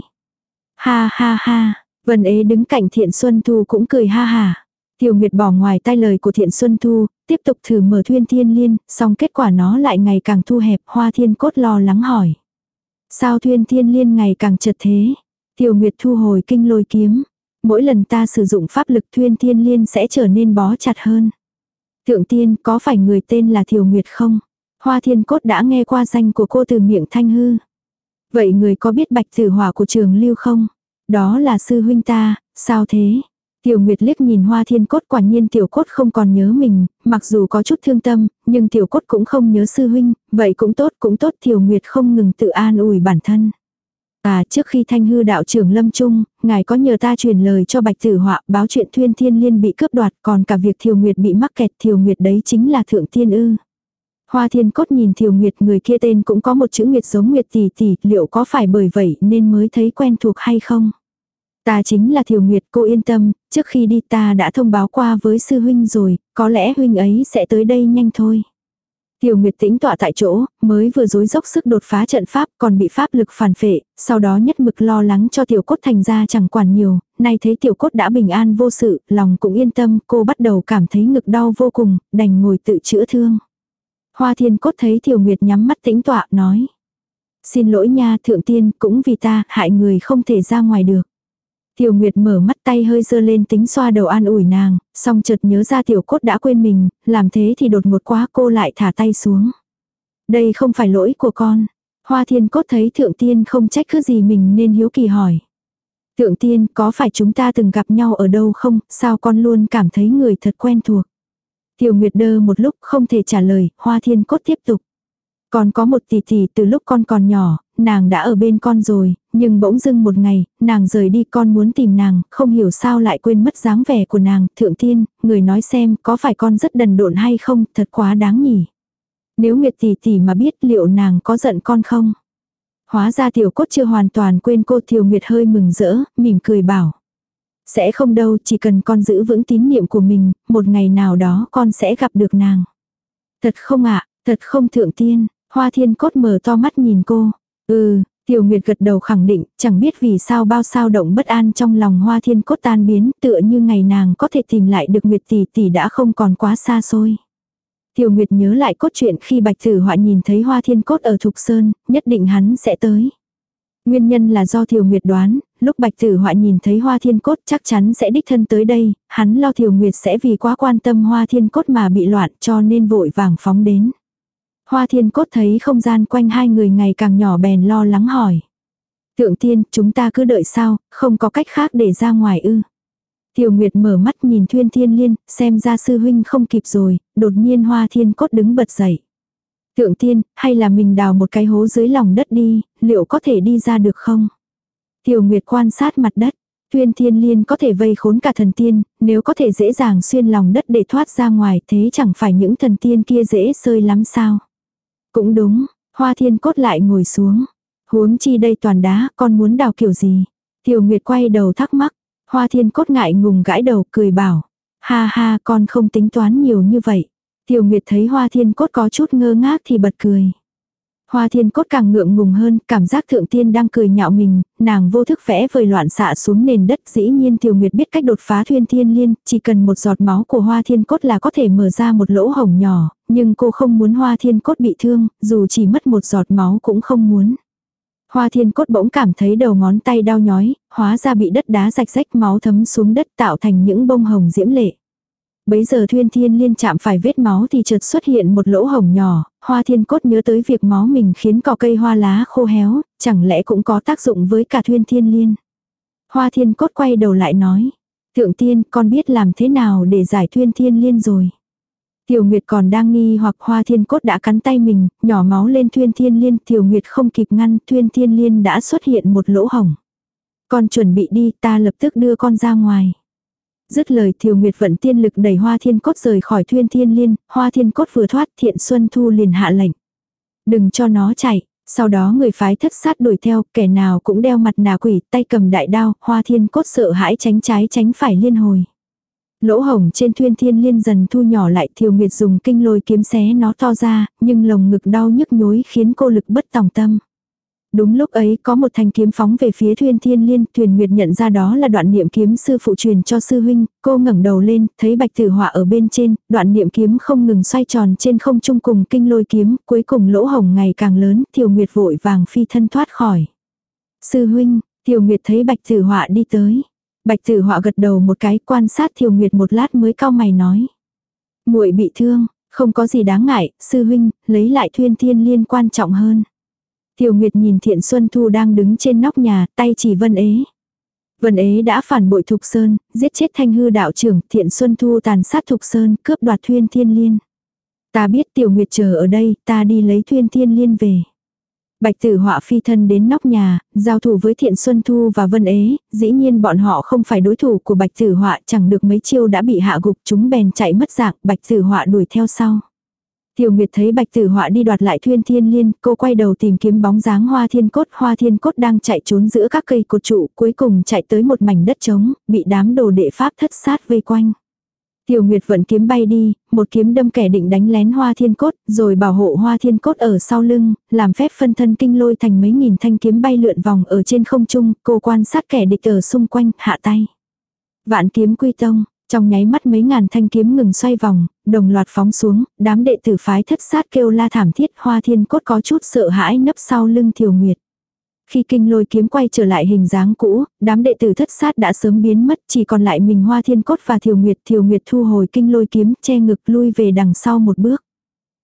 Ha ha ha, Vân Ế đứng cạnh Thiện Xuân Thu cũng cười ha hà. Thiều Nguyệt bỏ ngoài tai lời của Thiện Xuân Thu, tiếp tục thử mở Thuyên Thiên Liên, song kết quả nó lại ngày càng thu hẹp. Hoa Thiên Cốt lo lắng hỏi. Sao Thuyên Thiên Liên ngày càng chật thế? Thiều Nguyệt thu hồi kinh lôi kiếm. Mỗi lần ta sử dụng pháp lực Thuyên Thiên Liên sẽ trở nên bó chặt hơn. Thượng tiên, có phải người tên là Thiều Nguyệt không? Hoa Thiên Cốt đã nghe qua danh của cô từ miệng Thanh Hư. Vậy người có biết Bạch Tử Hỏa của Trường Lưu không? Đó là sư huynh ta, sao thế? Tiểu Nguyệt liếc nhìn Hoa Thiên Cốt, quả nhiên Tiểu Cốt không còn nhớ mình, mặc dù có chút thương tâm, nhưng Tiểu Cốt cũng không nhớ sư huynh, vậy cũng tốt, cũng tốt. Tiểu Nguyệt không ngừng tự an ủi bản thân. À, trước khi Thanh Hư đạo trưởng lâm chung, ngài có nhờ ta truyền lời cho Bạch Tử Họa báo chuyện Thuyên Thiên Liên bị cướp đoạt, còn cả việc Tiểu Nguyệt bị mắc kẹt. Tiểu Nguyệt đấy chính là thượng tiên ư? Hoa Thiên Cốt nhìn Tiểu Nguyệt, người kia tên cũng có một chữ Nguyệt giống Nguyệt tỷ tỷ, liệu có phải bởi vậy nên mới thấy quen thuộc hay không? Ta chính là Thiều Nguyệt, cô yên tâm, trước khi đi ta đã thông báo qua với sư huynh rồi, có lẽ huynh ấy sẽ tới đây nhanh thôi. Thiều Nguyệt tĩnh tọa tại chỗ, mới vừa dối dốc sức đột phá trận pháp, còn bị pháp lực phản phệ, sau đó nhất mực lo lắng cho Tiểu Cốt thành ra chẳng quản nhiều, nay thấy Tiểu Cốt đã bình an vô sự, lòng cũng yên tâm, cô bắt đầu cảm thấy ngực đau vô cùng, đành ngồi tự chữa thương. Hoa Thiên Cốt thấy Thiều Nguyệt nhắm mắt tĩnh tọa, nói. Xin lỗi nha thượng tiên, cũng vì ta, hại người không thể ra ngoài được. Tiểu Nguyệt mở mắt, tay hơi dơ lên tính xoa đầu an ủi nàng, song chợt nhớ ra Tiểu Cốt đã quên mình, làm thế thì đột ngột quá, cô lại thả tay xuống. Đây không phải lỗi của con. Hoa Thiên Cốt thấy Thượng Tiên không trách cứ gì mình nên hiếu kỳ hỏi. Thượng Tiên, có phải chúng ta từng gặp nhau ở đâu không, sao con luôn cảm thấy người thật quen thuộc. Tiểu Nguyệt đơ một lúc không thể trả lời, Hoa Thiên Cốt tiếp tục. Con có một tỷ tỷ từ lúc con còn nhỏ, nàng đã ở bên con rồi, nhưng bỗng dưng một ngày, nàng rời đi, con muốn tìm nàng, không hiểu sao lại quên mất dáng vẻ của nàng. Thượng Tiên, người nói xem có phải con rất đần độn hay không, thật quá đáng nhỉ. Nếu Nguyệt tỷ tỷ mà biết liệu nàng có giận con không? Hóa ra Tiểu Cốt chưa hoàn toàn quên cô. Tiểu Nguyệt hơi mừng rỡ, mỉm cười bảo. Sẽ không đâu, chỉ cần con giữ vững tín niệm của mình, một ngày nào đó con sẽ gặp được nàng. Thật không ạ, thật không Thượng Tiên. Hoa Thiên Cốt mở to mắt nhìn cô. Ừ, Tiểu Nguyệt gật đầu khẳng định, chẳng biết vì sao bao sao động bất an trong lòng Hoa Thiên Cốt tan biến, tựa như ngày nàng có thể tìm lại được Nguyệt tỷ tỷ đã không còn quá xa xôi. Tiểu Nguyệt nhớ lại cốt truyện khi Bạch Tử Họa nhìn thấy Hoa Thiên Cốt ở Thục Sơn, nhất định hắn sẽ tới. Nguyên nhân là do Tiểu Nguyệt đoán, lúc Bạch Tử Họa nhìn thấy Hoa Thiên Cốt chắc chắn sẽ đích thân tới đây, hắn lo Tiểu Nguyệt sẽ vì quá quan tâm Hoa Thiên Cốt mà bị loạn cho nên vội vàng phóng đến. Hoa Thiên Cốt thấy không gian quanh hai người ngày càng nhỏ bèn lo lắng hỏi. Thượng Tiên, chúng ta cứ đợi sao, không có cách khác để ra ngoài ư. Tiểu Nguyệt mở mắt nhìn Thuyên Thiên Liên, xem ra sư huynh không kịp rồi, đột nhiên Hoa Thiên Cốt đứng bật dậy. Thượng Tiên, hay là mình đào một cái hố dưới lòng đất đi, liệu có thể đi ra được không? Tiểu Nguyệt quan sát mặt đất. Thuyên Thiên Liên có thể vây khốn cả thần tiên, nếu có thể dễ dàng xuyên lòng đất để thoát ra ngoài thế chẳng phải những thần tiên kia dễ sơi lắm sao? Cũng đúng, Hoa Thiên Cốt lại ngồi xuống. Huống chi đây toàn đá, con muốn đào kiểu gì? Tiểu Nguyệt quay đầu thắc mắc. Hoa Thiên Cốt ngại ngùng gãi đầu cười bảo. Ha ha, con không tính toán nhiều như vậy. Tiểu Nguyệt thấy Hoa Thiên Cốt có chút ngơ ngác thì bật cười. Hoa Thiên Cốt càng ngượng ngùng hơn, cảm giác Thượng Tiên đang cười nhạo mình, nàng vô thức vẽ vời loạn xạ xuống nền đất. Dĩ nhiên Tiểu Nguyệt biết cách đột phá Thuyên Thiên Liên, chỉ cần một giọt máu của Hoa Thiên Cốt là có thể mở ra một lỗ hổng nhỏ, nhưng cô không muốn Hoa Thiên Cốt bị thương, dù chỉ mất một giọt máu cũng không muốn. Hoa Thiên Cốt bỗng cảm thấy đầu ngón tay đau nhói, hóa ra bị đất đá rạch rách, máu thấm xuống đất tạo thành những bông hồng diễm lệ. Bấy giờ Thuyên Thiên Liên chạm phải vết máu thì chợt xuất hiện một lỗ hổng nhỏ, Hoa Thiên Cốt nhớ tới việc máu mình khiến cỏ cây hoa lá khô héo, chẳng lẽ cũng có tác dụng với cả Thuyên Thiên Liên. Hoa Thiên Cốt quay đầu lại nói, Thượng Tiên, con biết làm thế nào để giải Thuyên Thiên Liên rồi. Tiểu Nguyệt còn đang nghi hoặc Hoa Thiên Cốt đã cắn tay mình, nhỏ máu lên Thuyên Thiên Liên, Tiểu Nguyệt không kịp ngăn, Thuyên Thiên Liên đã xuất hiện một lỗ hổng. Con chuẩn bị đi, ta lập tức đưa con ra ngoài. Dứt lời Tiểu Nguyệt vận tiên lực đẩy Hoa Thiên Cốt rời khỏi Thuyên Thiên Liên, Hoa Thiên Cốt vừa thoát Thiện Xuân Thu liền hạ lệnh. Đừng cho nó chạy, sau đó người phái thất sát đuổi theo, kẻ nào cũng đeo mặt nạ quỷ, tay cầm đại đao, Hoa Thiên Cốt sợ hãi tránh trái tránh phải liên hồi. Lỗ hổng trên Thuyên Thiên Liên dần thu nhỏ lại, Tiểu Nguyệt dùng kinh lôi kiếm xé nó to ra, nhưng lồng ngực đau nhức nhối khiến cô lực bất tòng tâm. Đúng lúc ấy có một thanh kiếm phóng về phía Thuyên Thiên Liên, Thuyền Nguyệt nhận ra đó là đoạn niệm kiếm sư phụ truyền cho sư huynh, cô ngẩng đầu lên, thấy Bạch Tử Họa ở bên trên, đoạn niệm kiếm không ngừng xoay tròn trên không trung cùng kinh lôi kiếm, cuối cùng lỗ hổng ngày càng lớn, Tiểu Nguyệt vội vàng phi thân thoát khỏi. Sư huynh, Tiểu Nguyệt thấy Bạch Tử Họa đi tới. Bạch Tử Họa gật đầu một cái, quan sát Tiểu Nguyệt một lát mới cau mày nói: "Muội bị thương, không có gì đáng ngại, sư huynh, lấy lại Thuyên Thiên Liên quan trọng hơn." Tiểu Nguyệt nhìn Thiện Xuân Thu đang đứng trên nóc nhà, tay chỉ Vân Ế. Vân Ế đã phản bội Thục Sơn, giết chết Thanh Hư đạo trưởng, Thiện Xuân Thu tàn sát Thục Sơn, cướp đoạt Thuyên Thiên Liên. Ta biết Tiểu Nguyệt chờ ở đây, ta đi lấy Thuyên Thiên Liên về. Bạch Tử Họa phi thân đến nóc nhà, giao thủ với Thiện Xuân Thu và Vân Ế, dĩ nhiên bọn họ không phải đối thủ của Bạch Tử Họa, chẳng được mấy chiêu đã bị hạ gục, chúng bèn chạy mất dạng, Bạch Tử Họa đuổi theo sau. Tiểu Nguyệt thấy Bạch Tử Họa đi đoạt lại Thuyên Thiên Liên, cô quay đầu tìm kiếm bóng dáng Hoa Thiên Cốt. Hoa Thiên Cốt đang chạy trốn giữa các cây cột trụ, cuối cùng chạy tới một mảnh đất trống, bị đám đồ đệ pháp thất sát vây quanh. Tiểu Nguyệt vận kiếm bay đi, một kiếm đâm kẻ định đánh lén Hoa Thiên Cốt, rồi bảo hộ Hoa Thiên Cốt ở sau lưng, làm phép phân thân kinh lôi thành mấy nghìn thanh kiếm bay lượn vòng ở trên không trung, cô quan sát kẻ địch ở xung quanh, hạ tay. Vạn kiếm quy tông. Trong nháy mắt mấy ngàn thanh kiếm ngừng xoay vòng, đồng loạt phóng xuống, đám đệ tử phái thất sát kêu la thảm thiết, Hoa Thiên Cốt có chút sợ hãi nấp sau lưng Tiểu Nguyệt. Khi kinh lôi kiếm quay trở lại hình dáng cũ, đám đệ tử thất sát đã sớm biến mất, chỉ còn lại mình Hoa Thiên Cốt và Tiểu Nguyệt. Tiểu Nguyệt thu hồi kinh lôi kiếm, che ngực lui về đằng sau một bước.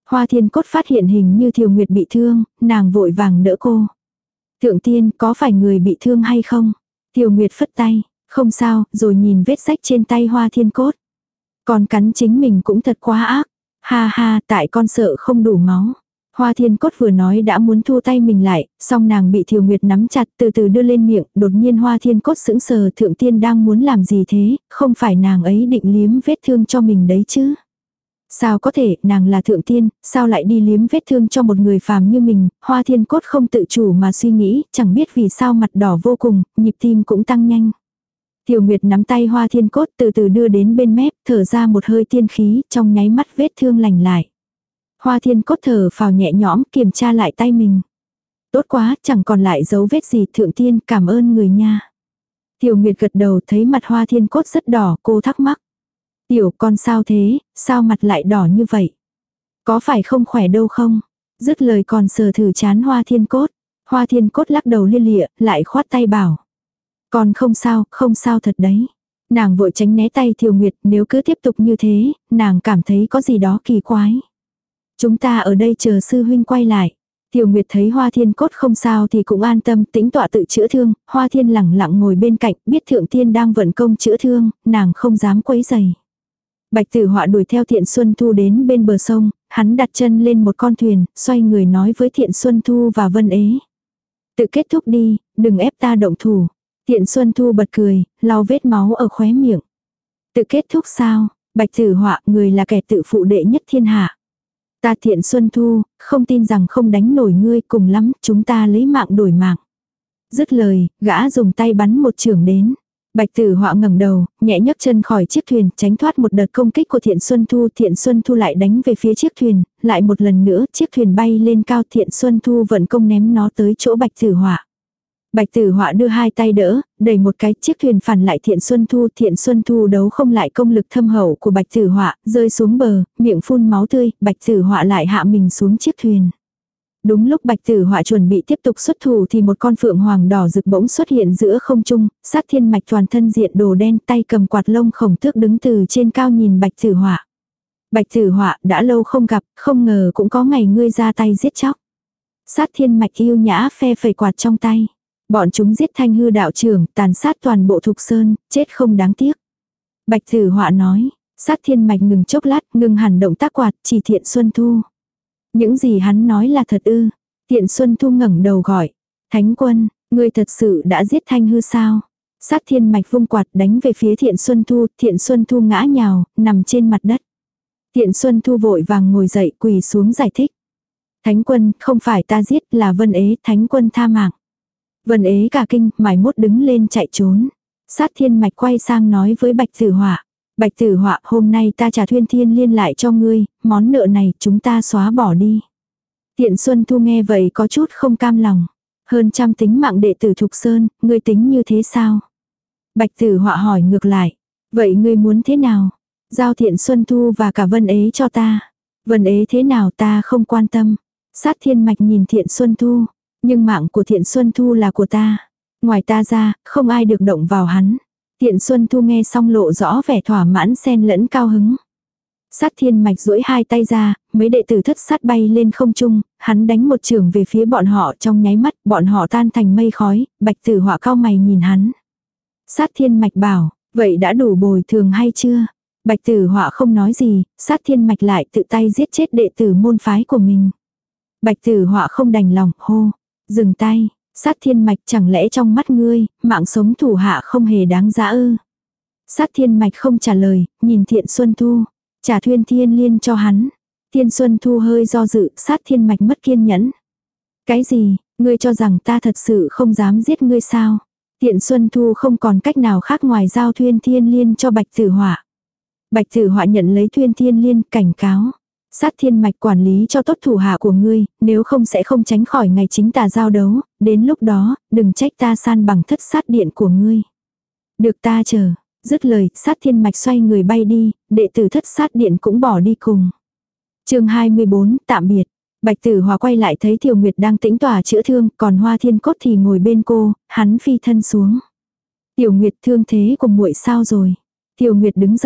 Hoa Thiên Cốt phát hiện hình như Thiều Nguyệt bị thương, nàng vội vàng đỡ cô. Thượng tiên, có phải người bị thương hay không? Thiều Nguyệt phất tay, không sao, rồi nhìn vết rách trên tay Hoa Thiên Cốt. Con cắn chính mình cũng thật quá ác. Ha ha, tại con sợ không đủ máu. Hoa Thiên Cốt vừa nói đã muốn thu tay mình lại, song nàng bị Thiều Nguyệt nắm chặt từ từ đưa lên miệng, đột nhiên Hoa Thiên Cốt sững sờ, thượng tiên đang muốn làm gì thế, không phải nàng ấy định liếm vết thương cho mình đấy chứ. Sao có thể, nàng là thượng tiên, sao lại đi liếm vết thương cho một người phàm như mình, Hoa Thiên Cốt không tự chủ mà suy nghĩ, chẳng biết vì sao mặt đỏ vô cùng, nhịp tim cũng tăng nhanh. Thiều Nguyệt nắm tay Hoa Thiên Cốt từ từ đưa đến bên mép, thở ra một hơi tiên khí, trong nháy mắt vết thương lành lại. Hoa Thiên Cốt thở phào nhẹ nhõm, kiểm tra lại tay mình. Tốt quá, chẳng còn lại dấu vết gì, thượng tiên, cảm ơn người nha. Thiều Nguyệt gật đầu, thấy mặt Hoa Thiên Cốt rất đỏ, cô thắc mắc. Tiểu con sao thế, sao mặt lại đỏ như vậy? Có phải không khỏe đâu không? Dứt lời còn sờ thử chán Hoa Thiên Cốt. Hoa Thiên Cốt lắc đầu lia lịa, lại khoát tay bảo. Con không sao, không sao thật đấy. Nàng vội tránh né tay Thiều Nguyệt, nếu cứ tiếp tục như thế, nàng cảm thấy có gì đó kỳ quái. Chúng ta ở đây chờ sư huynh quay lại. Thiều Nguyệt thấy Hoa Thiên Cốt không sao thì cũng an tâm, tĩnh tọa tự chữa thương. Hoa Thiên lẳng lặng ngồi bên cạnh, biết thượng tiên đang vận công chữa thương, nàng không dám quấy rầy. Bạch Tử Họa đuổi theo Thiện Xuân Thu đến bên bờ sông, hắn đặt chân lên một con thuyền, xoay người nói với Thiện Xuân Thu và Vân Ế. Tự kết thúc đi, đừng ép ta động thủ. Thiện Xuân Thu bật cười, lau vết máu ở khóe miệng. Tự kết thúc sao? Bạch Tử Họa, người là kẻ tự phụ đệ nhất thiên hạ. Ta Thiện Xuân Thu, không tin rằng không đánh nổi ngươi, cùng lắm, chúng ta lấy mạng đổi mạng. Dứt lời, gã dùng tay bắn một chưởng đến. Bạch Tử Họa ngẩng đầu, nhẹ nhấc chân khỏi chiếc thuyền, tránh thoát một đợt công kích của Thiện Xuân Thu. Thiện Xuân Thu lại đánh về phía chiếc thuyền, lại một lần nữa, chiếc thuyền bay lên cao. Thiện Xuân Thu vận công ném nó tới chỗ Bạch Tử Họa. Bạch Tử Họa đưa hai tay đỡ, đẩy một cái, chiếc thuyền phản lại Thiện Xuân Thu. Thiện Xuân Thu đấu không lại công lực thâm hậu của Bạch Tử Họa, rơi xuống bờ, miệng phun máu tươi. Bạch Tử Họa lại hạ mình xuống chiếc thuyền. Đúng lúc Bạch Tử Họa chuẩn bị tiếp tục xuất thủ thì một con phượng hoàng đỏ rực bỗng xuất hiện giữa không trung, Sát Thiên Mạch toàn thân diện đồ đen, tay cầm quạt lông khổng tước đứng từ trên cao nhìn Bạch Tử Họa. Bạch Tử Họa, đã lâu không gặp, không ngờ cũng có ngày ngươi ra tay giết chóc. Sát Thiên Mạch yêu nhã phe phẩy quạt trong tay. Bọn chúng giết Thanh Hư đạo trưởng, tàn sát toàn bộ Thục Sơn, chết không đáng tiếc. Bạch Tử Họa nói, Sát Thiên Mạch ngừng chốc lát, ngừng hẳn động tác quạt, chỉ Thiện Xuân Thu. Những gì hắn nói là thật ư? Thiện Xuân Thu ngẩng đầu gọi. Thánh Quân, ngươi thật sự đã giết Thanh Hư sao? Sát Thiên Mạch vung quạt đánh về phía Thiện Xuân Thu. Thiện Xuân Thu ngã nhào, nằm trên mặt đất. Thiện Xuân Thu vội vàng ngồi dậy, quỳ xuống giải thích. Thánh Quân, không phải ta giết, là Vân Ế, Thánh Quân tha mạng. Vân Ế cả kinh, mải mốt đứng lên chạy trốn. Sát Thiên Mạch quay sang nói với Bạch Tử Họa. Bạch Tử Họa, hôm nay ta trả Thuyên Thiên Liên lại cho ngươi, món nợ này chúng ta xóa bỏ đi. Thiện Xuân Thu nghe vậy có chút không cam lòng. Hơn trăm tính mạng đệ tử Thục Sơn, ngươi tính như thế sao? Bạch Tử Họa hỏi ngược lại. Vậy ngươi muốn thế nào? Giao Thiện Xuân Thu và cả Vân Ế cho ta. Vân Ế thế nào ta không quan tâm. Sát Thiên Mạch nhìn Thiện Xuân Thu. Nhưng mạng của Thiện Xuân Thu là của ta. Ngoài ta ra, không ai được động vào hắn. Thiện Xuân Thu nghe xong lộ rõ vẻ thỏa mãn xen lẫn cao hứng. Sát Thiên Mạch duỗi hai tay ra, mấy đệ tử thất sát bay lên không trung, hắn đánh một chưởng về phía bọn họ, trong nháy mắt, bọn họ tan thành mây khói. Bạch Tử Họa cau mày nhìn hắn. Sát Thiên Mạch bảo, vậy đã đủ bồi thường hay chưa? Bạch Tử Họa không nói gì, Sát Thiên Mạch lại tự tay giết chết đệ tử môn phái của mình. Bạch Tử Họa không đành lòng, hô, dừng tay. Sát Thiên Mạch, chẳng lẽ trong mắt ngươi, mạng sống thủ hạ không hề đáng giá ư? Sát Thiên Mạch không trả lời, nhìn Thiện Xuân Thu, trả Thuyên Thiên Liên cho hắn. Thiện Xuân Thu hơi do dự, Sát Thiên Mạch mất kiên nhẫn. Cái gì, ngươi cho rằng ta thật sự không dám giết ngươi sao? Thiện Xuân Thu không còn cách nào khác ngoài giao Thuyên Thiên Liên cho Bạch Tử Họa. Bạch Tử Họa nhận lấy Thuyên Thiên Liên, cảnh cáo. Sát Thiên Mạch quản lý cho tốt thủ hạ của ngươi, nếu không sẽ không tránh khỏi ngày chính tà giao đấu, đến lúc đó, đừng trách ta san bằng thất sát điện của ngươi. Được ta chờ. Dứt lời, Sát Thiên Mạch xoay người bay đi, đệ tử thất sát điện cũng bỏ đi cùng. Chương hai mươi bốn, tạm biệt. Bạch Tử Họa quay lại thấy Thiều Nguyệt đang tĩnh tỏa chữa thương, còn Hoa Thiên Cốt thì ngồi bên cô, hắn phi thân xuống. Tiểu Nguyệt, thương thế của muội sao rồi? Thiều Nguyệt đứng dậy,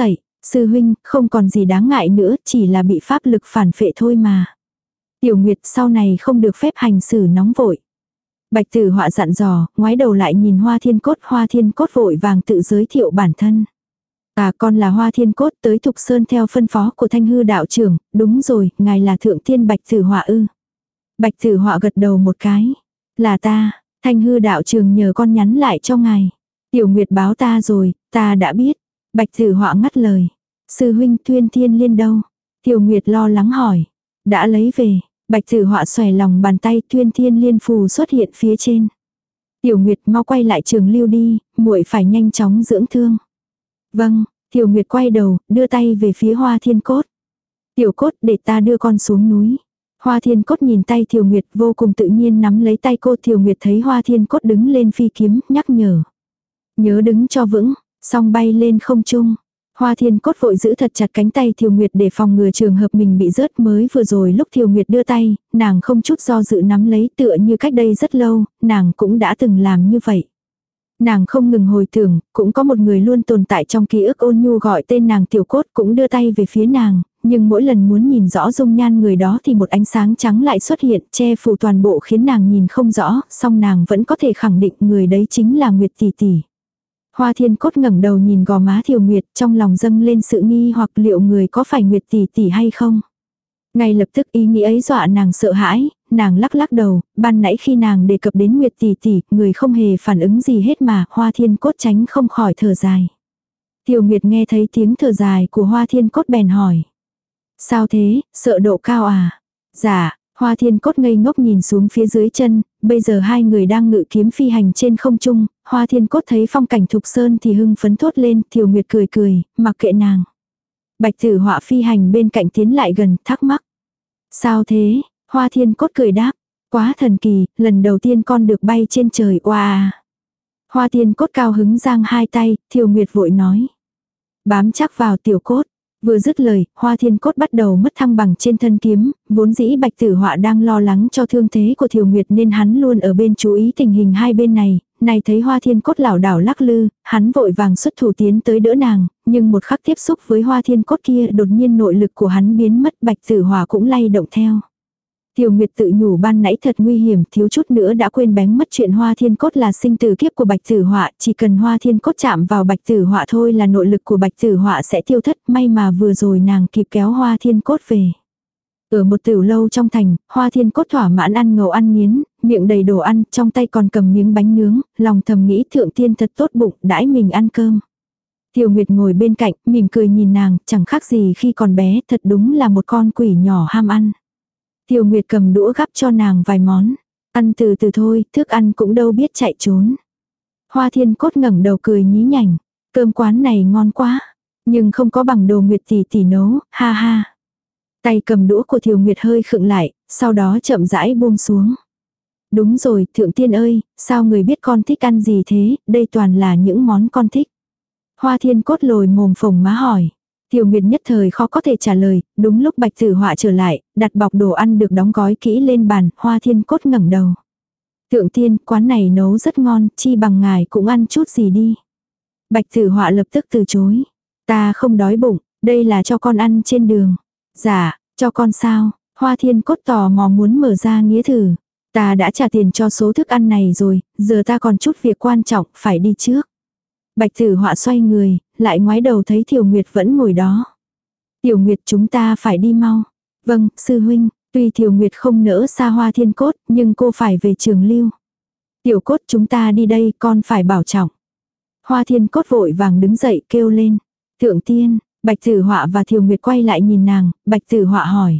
Sư huynh, không còn gì đáng ngại nữa, chỉ là bị pháp lực phản phệ thôi mà. Tiểu Nguyệt sau này không được phép hành xử nóng vội. Bạch Tử Họa dặn dò, ngoái đầu lại nhìn Hoa Thiên Cốt, Hoa Thiên Cốt vội vàng tự giới thiệu bản thân. À, con là Hoa Thiên Cốt, tới Thục Sơn theo phân phó của Thanh Hư đạo trưởng, đúng rồi, ngài là thượng tiên Bạch Tử Họa ư. Bạch Tử Họa gật đầu một cái. Là ta, Thanh Hư đạo trưởng nhờ con nhắn lại cho ngài. Tiểu Nguyệt báo ta rồi, ta đã biết. Bạch Tử Họa ngắt lời. Sư huynh Tuyên Thiên Liên đâu? Tiểu Nguyệt lo lắng hỏi. Đã lấy về. Bạch Tử Họa xòe lòng bàn tay, Tuyên Thiên Liên phù xuất hiện phía trên. Tiểu Nguyệt mau quay lại Trường Lưu đi, muội phải nhanh chóng dưỡng thương. Vâng, Tiểu Nguyệt quay đầu, đưa tay về phía Hoa Thiên Cốt. Tiểu Cốt, để ta đưa con xuống núi. Hoa Thiên Cốt nhìn tay Tiểu Nguyệt vô cùng tự nhiên nắm lấy tay cô. Tiểu Nguyệt thấy Hoa Thiên Cốt đứng lên phi kiếm, nhắc nhở. Nhớ đứng cho vững, xong bay lên không trung. Hoa Thiên Cốt vội giữ thật chặt cánh tay Thiều Nguyệt để phòng ngừa trường hợp mình bị rớt. Mới vừa rồi lúc Thiều Nguyệt đưa tay, nàng không chút do dự nắm lấy, tựa như cách đây rất lâu, nàng cũng đã từng làm như vậy. Nàng không ngừng hồi tưởng, cũng có một người luôn tồn tại trong ký ức ôn nhu gọi tên nàng Tiểu Cốt cũng đưa tay về phía nàng, nhưng mỗi lần muốn nhìn rõ dung nhan người đó thì một ánh sáng trắng lại xuất hiện che phủ toàn bộ khiến nàng nhìn không rõ, song nàng vẫn có thể khẳng định người đấy chính là Nguyệt tỷ tỷ. Hoa Thiên Cốt ngẩng đầu nhìn gò má Thiều Nguyệt, trong lòng dâng lên sự nghi hoặc liệu người có phải Nguyệt tỷ tỷ hay không. Ngay lập tức ý nghĩ ấy dọa nàng sợ hãi, nàng lắc lắc đầu, ban nãy khi nàng đề cập đến Nguyệt tỷ tỷ, người không hề phản ứng gì hết mà, Hoa Thiên Cốt tránh không khỏi thở dài. Thiều Nguyệt nghe thấy tiếng thở dài của Hoa Thiên Cốt bèn hỏi. Sao thế, sợ độ cao à? Dạ. Hoa Thiên Cốt ngây ngốc nhìn xuống phía dưới chân, bây giờ hai người đang ngự kiếm phi hành trên không trung, Hoa Thiên Cốt thấy phong cảnh Thục Sơn thì hưng phấn thốt lên, Thiều Nguyệt cười cười, mặc kệ nàng. Bạch Tử Họa phi hành bên cạnh tiến lại gần, thắc mắc. Sao thế? Hoa Thiên Cốt cười đáp, quá thần kỳ, lần đầu tiên con được bay trên trời, oa. Wow. Hoa Thiên Cốt cao hứng giang hai tay, Thiều Nguyệt vội nói. Bám chắc vào Tiểu Cốt. Vừa dứt lời, Hoa Thiên Cốt bắt đầu mất thăng bằng trên thân kiếm, vốn dĩ Bạch Tử Họa đang lo lắng cho thương thế của Thiều Nguyệt nên hắn luôn ở bên chú ý tình hình hai bên này, này thấy Hoa Thiên Cốt lảo đảo lắc lư, hắn vội vàng xuất thủ tiến tới đỡ nàng, nhưng một khắc tiếp xúc với Hoa Thiên Cốt kia đột nhiên nội lực của hắn biến mất, Bạch Tử Họa cũng lay động theo. Thiều Nguyệt tự nhủ ban nãy thật nguy hiểm, thiếu chút nữa đã quên bén mất chuyện Hoa Thiên Cốt là sinh tử kiếp của Bạch Tử Họa, chỉ cần Hoa Thiên Cốt chạm vào Bạch Tử Họa thôi là nội lực của Bạch Tử Họa sẽ tiêu thất, may mà vừa rồi nàng kịp kéo Hoa Thiên Cốt về. Ở một tiểu lâu trong thành, Hoa Thiên Cốt thỏa mãn ăn ngầu ăn nghiến, miệng đầy đồ ăn, trong tay còn cầm miếng bánh nướng, lòng thầm nghĩ thượng tiên thật tốt bụng, đãi mình ăn cơm. Thiều Nguyệt ngồi bên cạnh, mỉm cười nhìn nàng, chẳng khác gì khi còn bé, thật đúng là một con quỷ nhỏ ham ăn. Thiều Nguyệt cầm đũa gắp cho nàng vài món. Ăn từ từ thôi, thức ăn cũng đâu biết chạy trốn. Hoa Thiên Cốt ngẩng đầu cười nhí nhảnh. Cơm quán này ngon quá. Nhưng không có bằng đồ Nguyệt tỷ tỷ nấu, ha ha. Tay cầm đũa của Thiều Nguyệt hơi khựng lại, sau đó chậm rãi buông xuống. Đúng rồi, thượng tiên ơi, sao người biết con thích ăn gì thế, đây toàn là những món con thích. Hoa Thiên Cốt lồi mồm phồng má hỏi. Thiều Nguyệt nhất thời khó có thể trả lời, đúng lúc Bạch Tử Họa trở lại, đặt bọc đồ ăn được đóng gói kỹ lên bàn, Hoa Thiên Cốt ngẩng đầu. Thượng tiên, quán này nấu rất ngon, chi bằng ngài cũng ăn chút gì đi. Bạch Tử Họa lập tức từ chối. Ta không đói bụng, đây là cho con ăn trên đường. Dạ, cho con sao? Hoa Thiên Cốt tò mò muốn mở ra nghĩa thử. Ta đã trả tiền cho số thức ăn này rồi, giờ ta còn chút việc quan trọng, phải đi trước. Bạch Tử Họa xoay người, lại ngoái đầu thấy Thiều Nguyệt vẫn ngồi đó. Tiểu Nguyệt chúng ta phải đi mau. Vâng, sư huynh, tuy Thiều Nguyệt không nỡ xa Hoa Thiên Cốt, nhưng cô phải về Trường Lưu. Tiểu Cốt chúng ta đi đây, con phải bảo trọng. Hoa Thiên Cốt vội vàng đứng dậy kêu lên. Thượng tiên, Bạch Tử Họa và Thiều Nguyệt quay lại nhìn nàng, Bạch Tử Họa hỏi.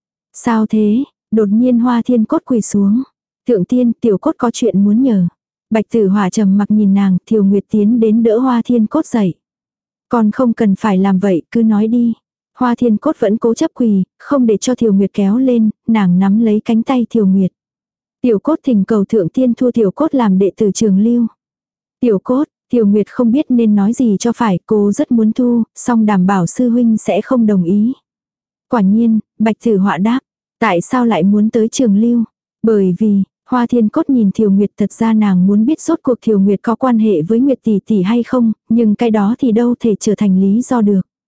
Sao thế? Đột nhiên Hoa Thiên Cốt quỳ xuống. Thượng tiên, Tiểu Cốt có chuyện muốn nhờ. Bạch Tử Họa trầm mặc nhìn nàng, Thiều Nguyệt tiến đến đỡ Hoa Thiên Cốt dậy. Con không cần phải làm vậy, cứ nói đi. Hoa Thiên Cốt vẫn cố chấp quỳ, không để cho Thiều Nguyệt kéo lên, nàng nắm lấy cánh tay Thiều Nguyệt. Tiểu Cốt thỉnh cầu thượng tiên thu Tiểu Cốt làm đệ tử Trường Lưu. Tiểu Cốt, Thiều Nguyệt không biết nên nói gì cho phải, cô rất muốn thu, song đảm bảo sư huynh sẽ không đồng ý. Quả nhiên, Bạch Tử Họa đáp, tại sao lại muốn tới Trường Lưu? Bởi vì, Hoa Thiên Cốt nhìn Thiều Nguyệt, thật ra nàng muốn biết rốt cuộc Thiều Nguyệt có quan hệ với Nguyệt tỷ tỷ hay không, nhưng cái đó thì đâu thể trở thành lý do được.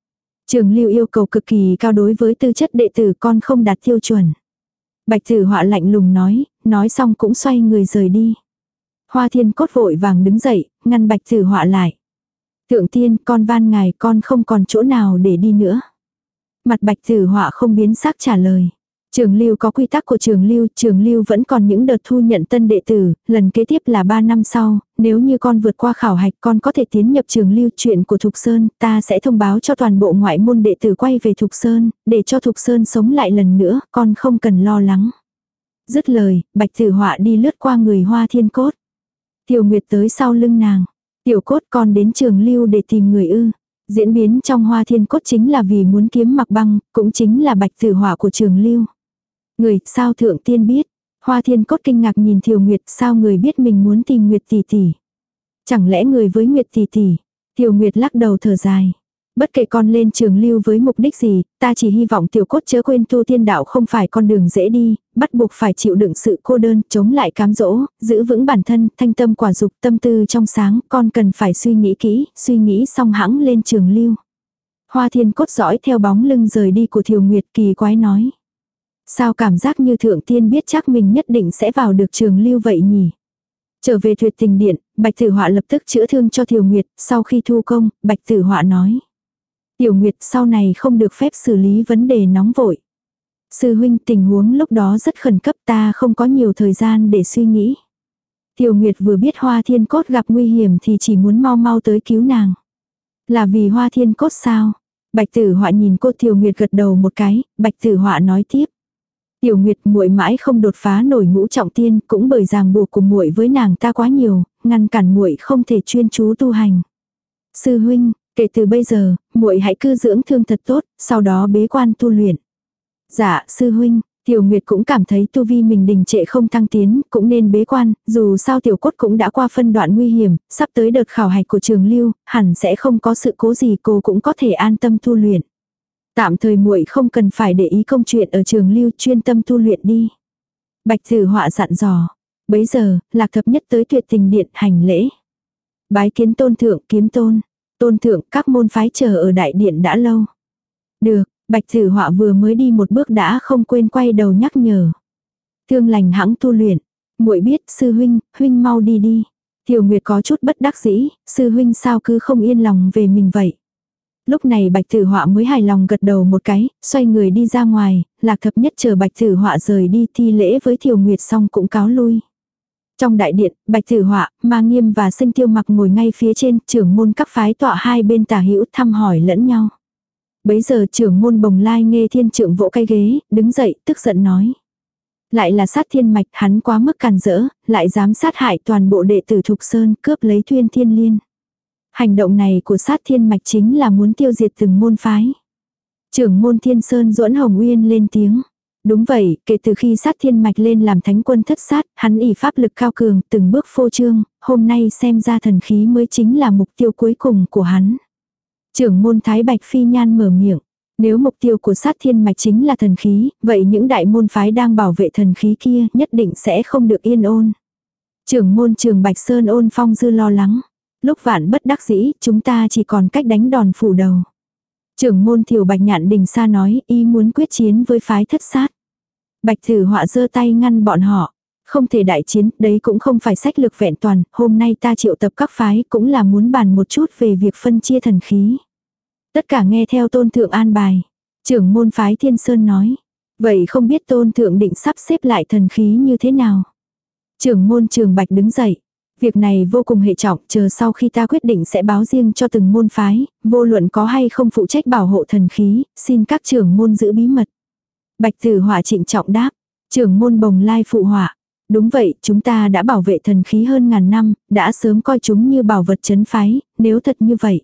Trường Lưu yêu cầu cực kỳ cao đối với tư chất đệ tử con không đạt tiêu chuẩn. Bạch Tử Họa lạnh lùng nói, nói xong cũng xoay người rời đi. Hoa Thiên Cốt vội vàng đứng dậy, ngăn Bạch Tử Họa lại. Thượng tiên, con van ngài, con không còn chỗ nào để đi nữa. Mặt Bạch Tử Họa không biến sắc trả lời. Trường Lưu có quy tắc của Trường Lưu, Trường Lưu vẫn còn những đợt thu nhận tân đệ tử, lần kế tiếp là ba năm sau, nếu như con vượt qua khảo hạch con có thể tiến nhập Trường Lưu. Chuyện của Thục Sơn, ta sẽ thông báo cho toàn bộ ngoại môn đệ tử quay về Thục Sơn, để cho Thục Sơn sống lại lần nữa, con không cần lo lắng. Dứt lời, Bạch Tử Họa đi lướt qua người Hoa Thiên Cốt. Tiểu Nguyệt tới sau lưng nàng. Tiểu Cốt, con đến Trường Lưu để tìm người ư? Diễn biến trong Hoa Thiên Cốt chính là vì muốn kiếm Mặc Băng, cũng chính là Bạch Tử Họa của Trường Lưu. Người, sao thượng tiên biết? Hoa Thiên Cốt kinh ngạc nhìn Thiều Nguyệt, sao người biết mình muốn tìm Nguyệt tỷ tỷ? Chẳng lẽ người với Nguyệt tỷ tỷ? Thiều Nguyệt lắc đầu thở dài. Bất kể con lên Trường Lưu với mục đích gì, ta chỉ hy vọng Tiểu Cốt chớ quên tu tiên đạo không phải con đường dễ đi, bắt buộc phải chịu đựng sự cô đơn, chống lại cám dỗ, giữ vững bản thân, thanh tâm quả dục, tâm tư trong sáng, con cần phải suy nghĩ kỹ, suy nghĩ xong hãng lên Trường Lưu. Hoa Thiên Cốt dõi theo bóng lưng rời đi của Thiều Nguyệt, kỳ quái nói. Sao cảm giác như thượng tiên biết chắc mình nhất định sẽ vào được Trường Lưu vậy nhỉ? Trở về Tuyệt Tình Điện, Bạch Tử Họa lập tức chữa thương cho Thiều Nguyệt, sau khi thu công, Bạch Tử Họa nói. Tiểu Nguyệt sau này không được phép xử lý vấn đề nóng vội. Sư huynh, tình huống lúc đó rất khẩn cấp, ta không có nhiều thời gian để suy nghĩ. Tiểu Nguyệt vừa biết Hoa Thiên Cốt gặp nguy hiểm thì chỉ muốn mau mau tới cứu nàng. Là vì Hoa Thiên Cốt sao? Bạch Tử Họa nhìn cô. Tiểu Nguyệt gật đầu một cái, Bạch Tử Họa nói tiếp. Tiểu Nguyệt, muội mãi không đột phá nổi ngũ trọng tiên, cũng bởi ràng buộc của muội với nàng ta quá nhiều, ngăn cản muội không thể chuyên chú tu hành. Sư huynh, kể từ bây giờ, muội hãy cứ dưỡng thương thật tốt, sau đó bế quan tu luyện. Dạ, sư huynh. Tiểu Nguyệt cũng cảm thấy tu vi mình đình trệ không tăng tiến, cũng nên bế quan, dù sao Tiểu Cốt cũng đã qua phân đoạn nguy hiểm, sắp tới đợt khảo hạch của Trường Lưu, hẳn sẽ không có sự cố gì, cô cũng có thể an tâm tu luyện. Tạm thời muội không cần phải để ý công chuyện ở Trường Lưu, chuyên tâm tu luyện đi. Bạch Tử Họa dặn dò. Bấy giờ, Lạc Thập Nhất tới Tuyệt Tình Điện hành lễ. Bái kiến tôn thượng, kiếm tôn. Tôn thượng, các môn phái chờ ở đại điện đã lâu. Được, Bạch Tử Họa vừa mới đi một bước đã không quên quay đầu nhắc nhở. Thương lành hãng tu luyện. Muội biết, sư huynh, huynh mau đi đi. Tiểu Nguyệt có chút bất đắc dĩ, sư huynh sao cứ không yên lòng về mình vậy. Lúc này Bạch Tử Họa mới hài lòng gật đầu một cái, xoay người đi ra ngoài, Lạc Thập Nhất chờ Bạch Tử Họa rời đi thi lễ với Tiểu Nguyệt xong cũng cáo lui. Trong đại điện, Bạch Tử Họa, Ma Nghiêm và Sinh Tiêu Mặc ngồi ngay phía trên, trưởng môn các phái tọa hai bên tả hữu thăm hỏi lẫn nhau. Bấy giờ trưởng môn Bồng Lai Nghê Thiên Trượng vỗ cái ghế, đứng dậy, tức giận nói. Lại là Sát Thiên Mạch, hắn quá mức càn rỡ, lại dám sát hại toàn bộ đệ tử Thục Sơn, cướp lấy Thuyên Thiên Liên. Hành động này của Sát Thiên Mạch chính là muốn tiêu diệt từng môn phái. Trưởng môn Thiên Sơn Duẫn Hồng Uyên lên tiếng. Đúng vậy, kể từ khi Sát Thiên Mạch lên làm thánh quân thất sát, hắn ỷ pháp lực cao cường, từng bước phô trương, hôm nay xem ra thần khí mới chính là mục tiêu cuối cùng của hắn. Trưởng môn Thái Bạch Phi Nhan mở miệng. Nếu mục tiêu của Sát Thiên Mạch chính là thần khí, vậy những đại môn phái đang bảo vệ thần khí kia nhất định sẽ không được yên ôn. Trưởng môn Trường Bạch Sơn Ôn Phong Dư lo lắng. Lúc vạn bất đắc dĩ, chúng ta chỉ còn cách đánh đòn phủ đầu. Trưởng môn Thiều Bạch Nhạn Đình Sa nói, y muốn quyết chiến với phái thất sát. Bạch Tử Họa giơ tay ngăn bọn họ. Không thể đại chiến, đấy cũng không phải sách lược vẹn toàn, hôm nay ta triệu tập các phái cũng là muốn bàn một chút về việc phân chia thần khí. Tất cả nghe theo tôn thượng an bài. Trưởng môn phái Thiên Sơn nói. Vậy không biết tôn thượng định sắp xếp lại thần khí như thế nào? Trưởng môn Trường Bạch đứng dậy. Việc này vô cùng hệ trọng, chờ sau khi ta quyết định sẽ báo riêng cho từng môn phái, vô luận có hay không phụ trách bảo hộ thần khí, xin các trưởng môn giữ bí mật. Bạch Tử Họa trịnh trọng đáp. Trưởng môn Bồng Lai phụ họa. Đúng vậy, chúng ta đã bảo vệ thần khí hơn ngàn năm, đã sớm coi chúng như bảo vật trấn phái, nếu thật như vậy.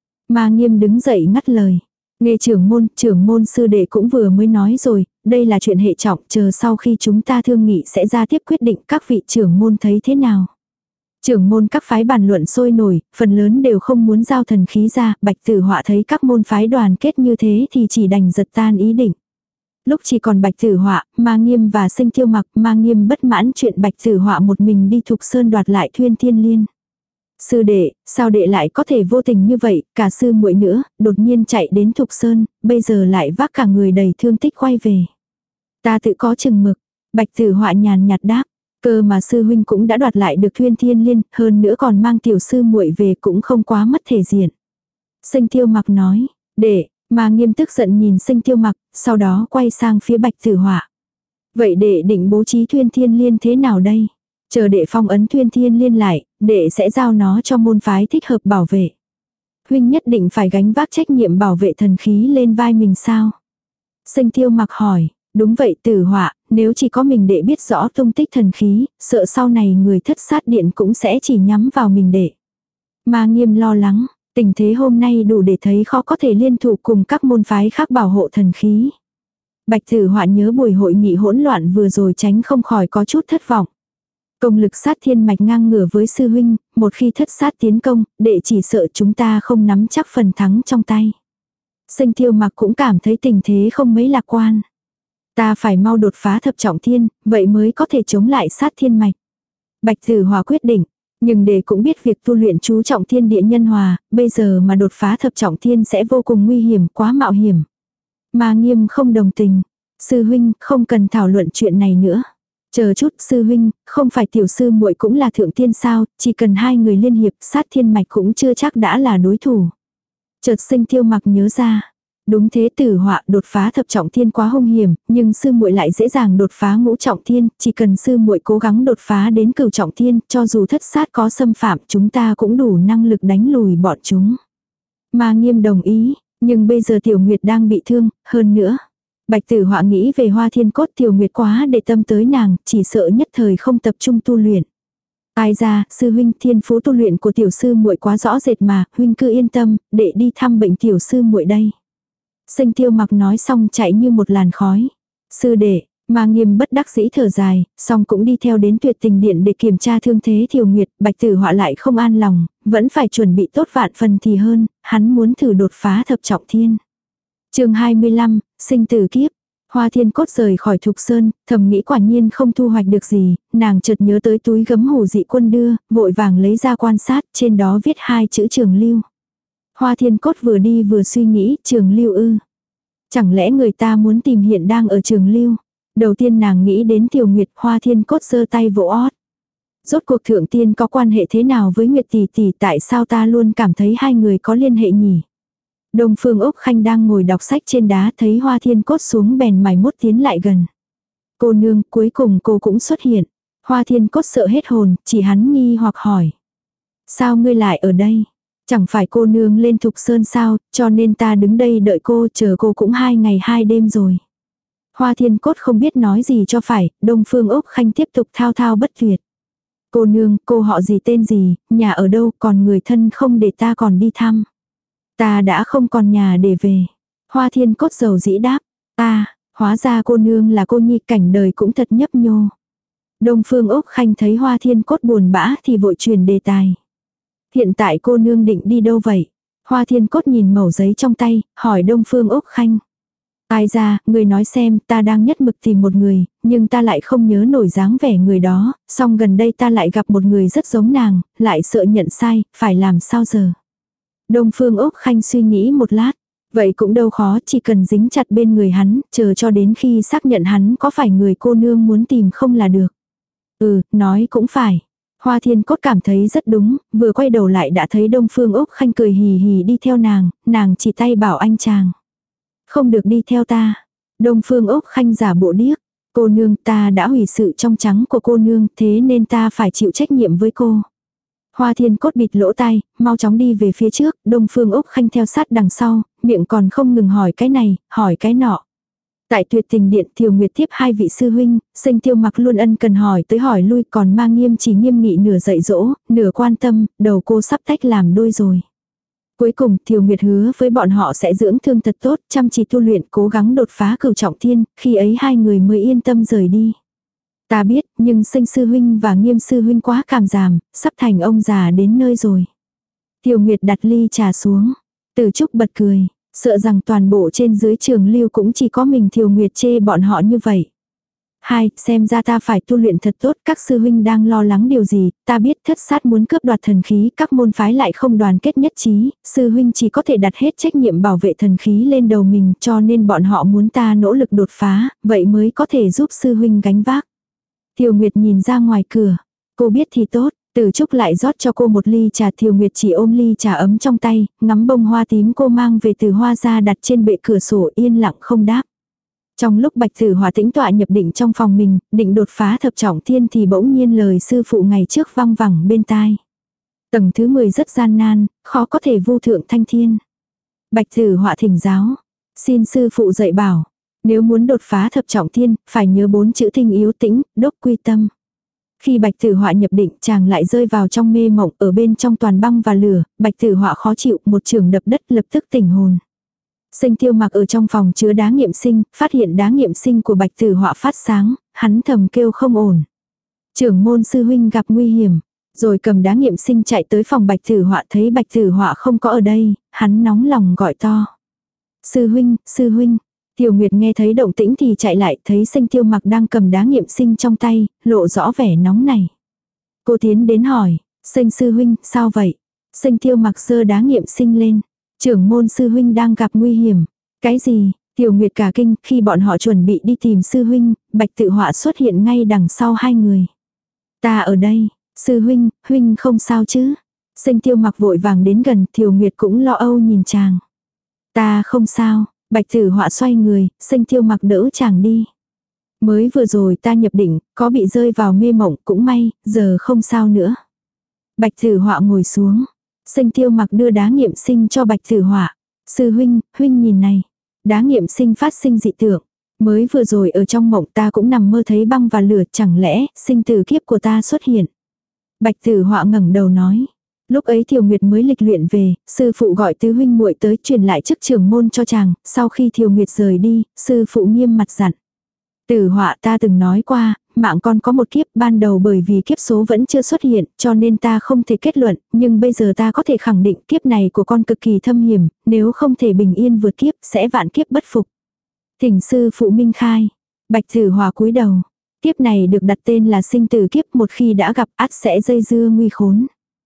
Ma Nghiêm đứng dậy ngắt lời. Nghe trưởng môn, trưởng môn sư đệ cũng vừa mới nói rồi, đây là chuyện hệ trọng, chờ sau khi chúng ta thương nghị sẽ ra tiếp quyết định, các vị trưởng môn thấy thế nào. Trưởng môn các phái bàn luận sôi nổi, phần lớn đều không muốn giao thần khí ra, Bạch Tử Họa thấy các môn phái đoàn kết như thế thì chỉ đành giật tan ý định. Lúc chỉ còn Bạch Tử Họa, Ma Nghiêm và Sinh Tiêu Mặc, Ma Nghiêm bất mãn chuyện Bạch Tử Họa một mình đi Thục Sơn đoạt lại Thuyên Thiên Liên. Sư đệ, sao đệ lại có thể vô tình như vậy, cả sư muội nữa, đột nhiên chạy đến Thục Sơn, bây giờ lại vác cả người đầy thương tích quay về. Ta tự có chừng mực, Bạch Tử Họa nhàn nhạt đáp, cơ mà sư huynh cũng đã đoạt lại được Thuyên Thiên Liên, hơn nữa còn mang tiểu sư muội về cũng không quá mất thể diện. Sinh Tiêu Mặc nói, đệ, mà nghiêm tức giận nhìn Sinh Tiêu Mặc, sau đó quay sang phía Bạch Tử Họa. Vậy đệ định bố trí Thuyên Thiên Liên thế nào đây? Chờ đệ phong ấn Thuyên Thiên Liên lại, đệ sẽ giao nó cho môn phái thích hợp bảo vệ. Huynh nhất định phải gánh vác trách nhiệm bảo vệ thần khí lên vai mình sao? Sinh Tiêu Mặc hỏi, đúng vậy Tử Họa, nếu chỉ có mình đệ biết rõ tung tích thần khí, sợ sau này người thất sát điện cũng sẽ chỉ nhắm vào mình đệ. Mà Nghiêm lo lắng, tình thế hôm nay đủ để thấy khó có thể liên thủ cùng các môn phái khác bảo hộ thần khí. Bạch Tử Họa nhớ buổi hội nghị hỗn loạn vừa rồi tránh không khỏi có chút thất vọng. Công lực sát thiên mạch ngang ngửa với sư huynh, một khi thất sát tiến công, đệ chỉ sợ chúng ta không nắm chắc phần thắng trong tay. Sinh Tiêu Mặc cũng cảm thấy tình thế không mấy lạc quan. Ta phải mau đột phá thập trọng thiên, vậy mới có thể chống lại sát thiên mạch. Bạch Tử Họa quyết định, nhưng đệ cũng biết việc tu luyện chú trọng thiên địa nhân hòa, bây giờ mà đột phá thập trọng thiên sẽ vô cùng nguy hiểm, quá mạo hiểm. Mà Nghiêm không đồng tình, sư huynh không cần thảo luận chuyện này nữa. Chờ chút sư huynh, không phải tiểu sư muội cũng là thượng tiên sao, chỉ cần hai người liên hiệp sát thiên mạch cũng chưa chắc đã là đối thủ. Chợt Sinh Tiêu Mặc nhớ ra, đúng thế Tử Họa đột phá thập trọng thiên quá hung hiểm, nhưng sư muội lại dễ dàng đột phá ngũ trọng thiên, chỉ cần sư muội cố gắng đột phá đến cửu trọng thiên, cho dù thất sát có xâm phạm chúng ta cũng đủ năng lực đánh lùi bọn chúng. Mà Nghiêm đồng ý, nhưng bây giờ Tiểu Nguyệt đang bị thương, hơn nữa. Bạch Tử Họa nghĩ về Hoa Thiên Cốt Tiểu Nguyệt quá để tâm tới nàng, chỉ sợ nhất thời không tập trung tu luyện. Ai ra, sư huynh thiên phú tu luyện của tiểu sư muội quá rõ rệt mà, huynh cứ yên tâm, để đi thăm bệnh tiểu sư muội đây. Sinh Tiêu Mặc nói xong chạy như một làn khói. Sư đệ, mà Nghiêm bất đắc dĩ thở dài, xong cũng đi theo đến Tuyệt Tình Điện để kiểm tra thương thế Tiểu Nguyệt, Bạch Tử Họa lại không an lòng, vẫn phải chuẩn bị tốt vạn phần thì hơn, hắn muốn thử đột phá thập trọng thiên. Chương hai mươi lăm, sinh tử kiếp. Hoa Thiên Cốt rời khỏi Thục Sơn, thầm nghĩ quả nhiên không thu hoạch được gì, nàng chợt nhớ tới túi gấm Hồ Dị Quân đưa, vội vàng lấy ra quan sát, trên đó viết hai chữ Trường Lưu. Hoa Thiên Cốt vừa đi vừa suy nghĩ, Trường Lưu ư? Chẳng lẽ người ta muốn tìm hiện đang ở Trường Lưu? Đầu tiên nàng nghĩ đến Tiểu Nguyệt, Hoa Thiên Cốt giơ tay vỗ ót. Rốt cuộc thượng tiên có quan hệ thế nào với Nguyệt tỷ tỷ, tại sao ta luôn cảm thấy hai người có liên hệ nhỉ? Đông Phương Úc Khanh đang ngồi đọc sách trên đá, thấy Hoa Thiên Cốt xuống bèn mày mốt tiến lại gần. Cô nương, cuối cùng cô cũng xuất hiện. Hoa Thiên Cốt sợ hết hồn, chỉ hắn nghi hoặc hỏi. Sao ngươi lại ở đây? Chẳng phải cô nương lên Thục Sơn sao, cho nên ta đứng đây đợi cô, chờ cô cũng hai ngày hai đêm rồi. Hoa Thiên Cốt không biết nói gì cho phải, Đông Phương Úc Khanh tiếp tục thao thao bất tuyệt. Cô nương, cô họ gì tên gì, nhà ở đâu, còn người thân không để ta còn đi thăm. Ta đã không còn nhà để về. Hoa Thiên Cốt dầu dĩ đáp. Ta, hóa ra cô nương là cô nhi, cảnh đời cũng thật nhấp nhô. Đông Phương Úc Khanh thấy Hoa Thiên Cốt buồn bã thì vội truyền đề tài. Hiện tại cô nương định đi đâu vậy? Hoa Thiên Cốt nhìn mẩu giấy trong tay, hỏi Đông Phương Úc Khanh. Ai ra, người nói xem, ta đang nhất mực tìm một người, nhưng ta lại không nhớ nổi dáng vẻ người đó, song gần đây ta lại gặp một người rất giống nàng, lại sợ nhận sai, phải làm sao giờ? Đông Phương Úc Khanh suy nghĩ một lát. Vậy cũng đâu khó, chỉ cần dính chặt bên người hắn, chờ cho đến khi xác nhận hắn có phải người cô nương muốn tìm không là được. Ừ, nói cũng phải. Hoa Thiên Cốt cảm thấy rất đúng, vừa quay đầu lại đã thấy Đông Phương Úc Khanh cười hì hì đi theo nàng, nàng chỉ tay bảo anh chàng. Không được đi theo ta. Đông Phương Úc Khanh giả bộ điếc. Cô nương, ta đã hủy sự trong trắng của cô nương, thế nên ta phải chịu trách nhiệm với cô. Hoa Thiên Cốt bịt lỗ tai, mau chóng đi về phía trước, Đông Phương Úc Khanh theo sát đằng sau, miệng còn không ngừng hỏi cái này, hỏi cái nọ. Tại Tuyệt Tình Điện, Thiều Nguyệt tiếp hai vị sư huynh, Sinh Tiêu Mặc luôn ân cần hỏi tới hỏi lui, còn Ma Nghiêm chỉ nghiêm nghị nửa dạy dỗ, nửa quan tâm, đầu cô sắp tách làm đôi rồi. Cuối cùng, Thiều Nguyệt hứa với bọn họ sẽ dưỡng thương thật tốt, chăm chỉ tu luyện, cố gắng đột phá cửu trọng thiên, khi ấy hai người mới yên tâm rời đi. Ta biết, nhưng Sinh sư huynh và Nghiêm sư huynh quá cảm giảm, sắp thành ông già đến nơi rồi. Thiều Nguyệt đặt ly trà xuống. Từ Trúc bật cười, sợ rằng toàn bộ trên dưới Trường Lưu cũng chỉ có mình Thiều Nguyệt chê bọn họ như vậy. Hai, xem ra ta phải tu luyện thật tốt, các sư huynh đang lo lắng điều gì, ta biết thất sát muốn cướp đoạt thần khí, các môn phái lại không đoàn kết nhất trí, sư huynh chỉ có thể đặt hết trách nhiệm bảo vệ thần khí lên đầu mình, cho nên bọn họ muốn ta nỗ lực đột phá, vậy mới có thể giúp sư huynh gánh vác. Thiều Nguyệt nhìn ra ngoài cửa, cô biết thì tốt. Từ Trúc lại rót cho cô một ly trà. Thiều Nguyệt chỉ ôm ly trà ấm trong tay, ngắm bông hoa tím cô mang về từ hoa ra đặt trên bệ cửa sổ, yên lặng không đáp. Trong lúc Bạch Tử Họa tĩnh tọa nhập định trong phòng mình, định đột phá thập trọng thiên thì bỗng nhiên lời sư phụ ngày trước vang vẳng bên tai. Tầng thứ mười rất gian nan, khó có thể vu thượng thanh thiên. Bạch Tử Họa thỉnh giáo, xin sư phụ dạy bảo, nếu muốn đột phá thập trọng thiên, phải nhớ bốn chữ tinh yếu tĩnh, đốc quy tâm. Khi Bạch Tử Họa nhập định, chàng lại rơi vào trong mê mộng, ở bên trong toàn băng và lửa, Bạch Tử Họa khó chịu, một chưởng đập đất lập tức tỉnh hồn. Sinh Tiêu Mặc ở trong phòng chứa đá nghiệm sinh, phát hiện đá nghiệm sinh của Bạch Tử Họa phát sáng, hắn thầm kêu không ổn. Trưởng môn sư huynh gặp nguy hiểm, rồi cầm đá nghiệm sinh chạy tới phòng Bạch Tử Họa, thấy Bạch Tử Họa không có ở đây, hắn nóng lòng gọi to. Sư huynh, sư huynh. Tiểu Nguyệt nghe thấy động tĩnh thì chạy lại, thấy Sinh Tiêu Mặc đang cầm đá nghiệm sinh trong tay, lộ rõ vẻ nóng này. Cô tiến đến hỏi, Sinh sư huynh, sao vậy? Sinh Tiêu Mặc giơ đá nghiệm sinh lên. Trưởng môn sư huynh đang gặp nguy hiểm. Cái gì? Tiểu Nguyệt cả kinh, khi bọn họ chuẩn bị đi tìm sư huynh, Bạch Tự Họa xuất hiện ngay đằng sau hai người. Ta ở đây, sư huynh, huynh không sao chứ? Sinh Tiêu Mặc vội vàng đến gần, Tiểu Nguyệt cũng lo âu nhìn chàng. Ta không sao. Bạch Tử Họa xoay người, Sinh Tiêu Mặc đỡ chàng đi. Mới vừa rồi ta nhập định, có bị rơi vào mê mộng, cũng may, giờ không sao nữa. Bạch Tử Họa ngồi xuống. Sinh Tiêu Mặc đưa đá nghiệm sinh cho Bạch Tử Họa. Sư huynh, huynh nhìn này. Đá nghiệm sinh phát sinh dị tượng. Mới vừa rồi ở trong mộng ta cũng nằm mơ thấy băng và lửa, chẳng lẽ sinh tử kiếp của ta xuất hiện. Bạch Tử Họa ngẩng đầu nói. Lúc ấy Thiều Nguyệt mới lịch luyện về, sư phụ gọi tứ huynh muội tới truyền lại chức trưởng môn cho chàng, sau khi Thiều Nguyệt rời đi, sư phụ nghiêm mặt dặn. Tử Họa, ta từng nói qua, mạng con có một kiếp, ban đầu bởi vì kiếp số vẫn chưa xuất hiện, cho nên ta không thể kết luận, nhưng bây giờ ta có thể khẳng định kiếp này của con cực kỳ thâm hiểm, nếu không thể bình yên vượt kiếp, sẽ vạn kiếp bất phục. Thỉnh sư phụ minh khai. Bạch Tử Họa cúi đầu. Kiếp này được đặt tên là sinh tử kiếp, một khi đã gặp ắt sẽ dây dưa nguy khốn.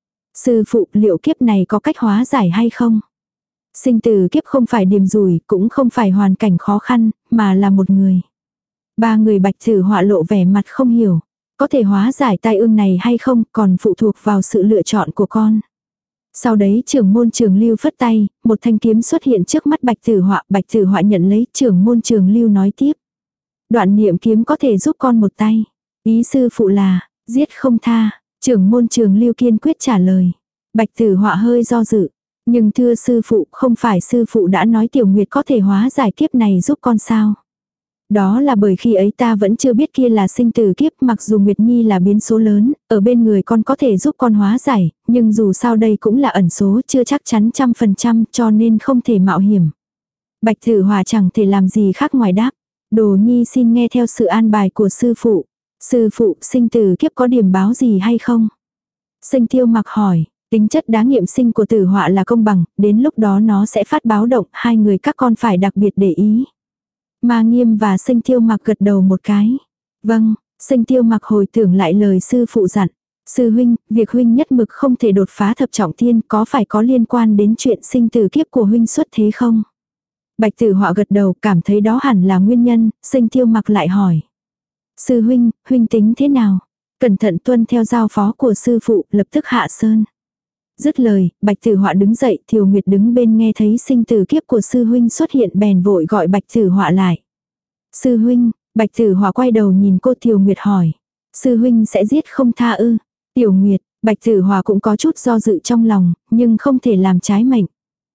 Sư phụ, liệu kiếp này có cách hóa giải hay không? Sinh tử kiếp không phải điềm rủi, cũng không phải hoàn cảnh khó khăn, mà là một người. Ba người Bạch Tử Họa lộ vẻ mặt không hiểu. Có thể hóa giải tai ương này hay không, còn phụ thuộc vào sự lựa chọn của con. Sau đấy trưởng môn Trường Lưu phất tay, một thanh kiếm xuất hiện trước mắt Bạch Tử Họa. Bạch Tử Họa nhận lấy, trưởng môn Trường Lưu nói tiếp. Đoạn niệm kiếm có thể giúp con một tay. Ý sư phụ là, giết không tha. Trưởng môn Trường Lưu kiên quyết trả lời. Bạch Tử Họa hơi do dự. Nhưng thưa sư phụ, không phải sư phụ đã nói Tiểu Nguyệt có thể hóa giải kiếp này giúp con sao? Đó là bởi khi ấy ta vẫn chưa biết kia là sinh tử kiếp, mặc dù Nguyệt Nhi là biến số lớn, ở bên người con có thể giúp con hóa giải, nhưng dù sao đây cũng là ẩn số, chưa chắc chắn trăm phần trăm, cho nên không thể mạo hiểm. Bạch Tử Họa chẳng thể làm gì khác ngoài đáp. Đồ Nhi xin nghe theo sự an bài của sư phụ. Sư phụ, sinh tử kiếp có điểm báo gì hay không? Sinh Tiêu Mặc hỏi, tính chất đá nghiệm sinh của Tử Họa là công bằng, đến lúc đó nó sẽ phát báo động, hai người các con phải đặc biệt để ý. Ma Nghiêm và Sinh Tiêu Mặc gật đầu một cái. Vâng, Sinh Tiêu Mặc hồi tưởng lại lời sư phụ dặn. Sư huynh, việc huynh nhất mực không thể đột phá thập trọng thiên có phải có liên quan đến chuyện sinh tử kiếp của huynh xuất thế không? Bạch Tử Họa gật đầu, cảm thấy đó hẳn là nguyên nhân. Sinh Tiêu Mặc lại hỏi. Sư huynh, huynh tính thế nào? Cẩn thận tuân theo giao phó của sư phụ, lập tức hạ sơn. Dứt lời, Bạch Tử Họa đứng dậy, Thiều Nguyệt đứng bên nghe thấy sinh tử kiếp của sư huynh xuất hiện bèn vội gọi Bạch Tử Họa lại. Sư huynh, Bạch Tử Họa quay đầu nhìn cô. Thiều Nguyệt hỏi. Sư huynh sẽ giết không tha ư? Tiểu Nguyệt, Bạch Tử Họa cũng có chút do dự trong lòng, nhưng không thể làm trái mệnh.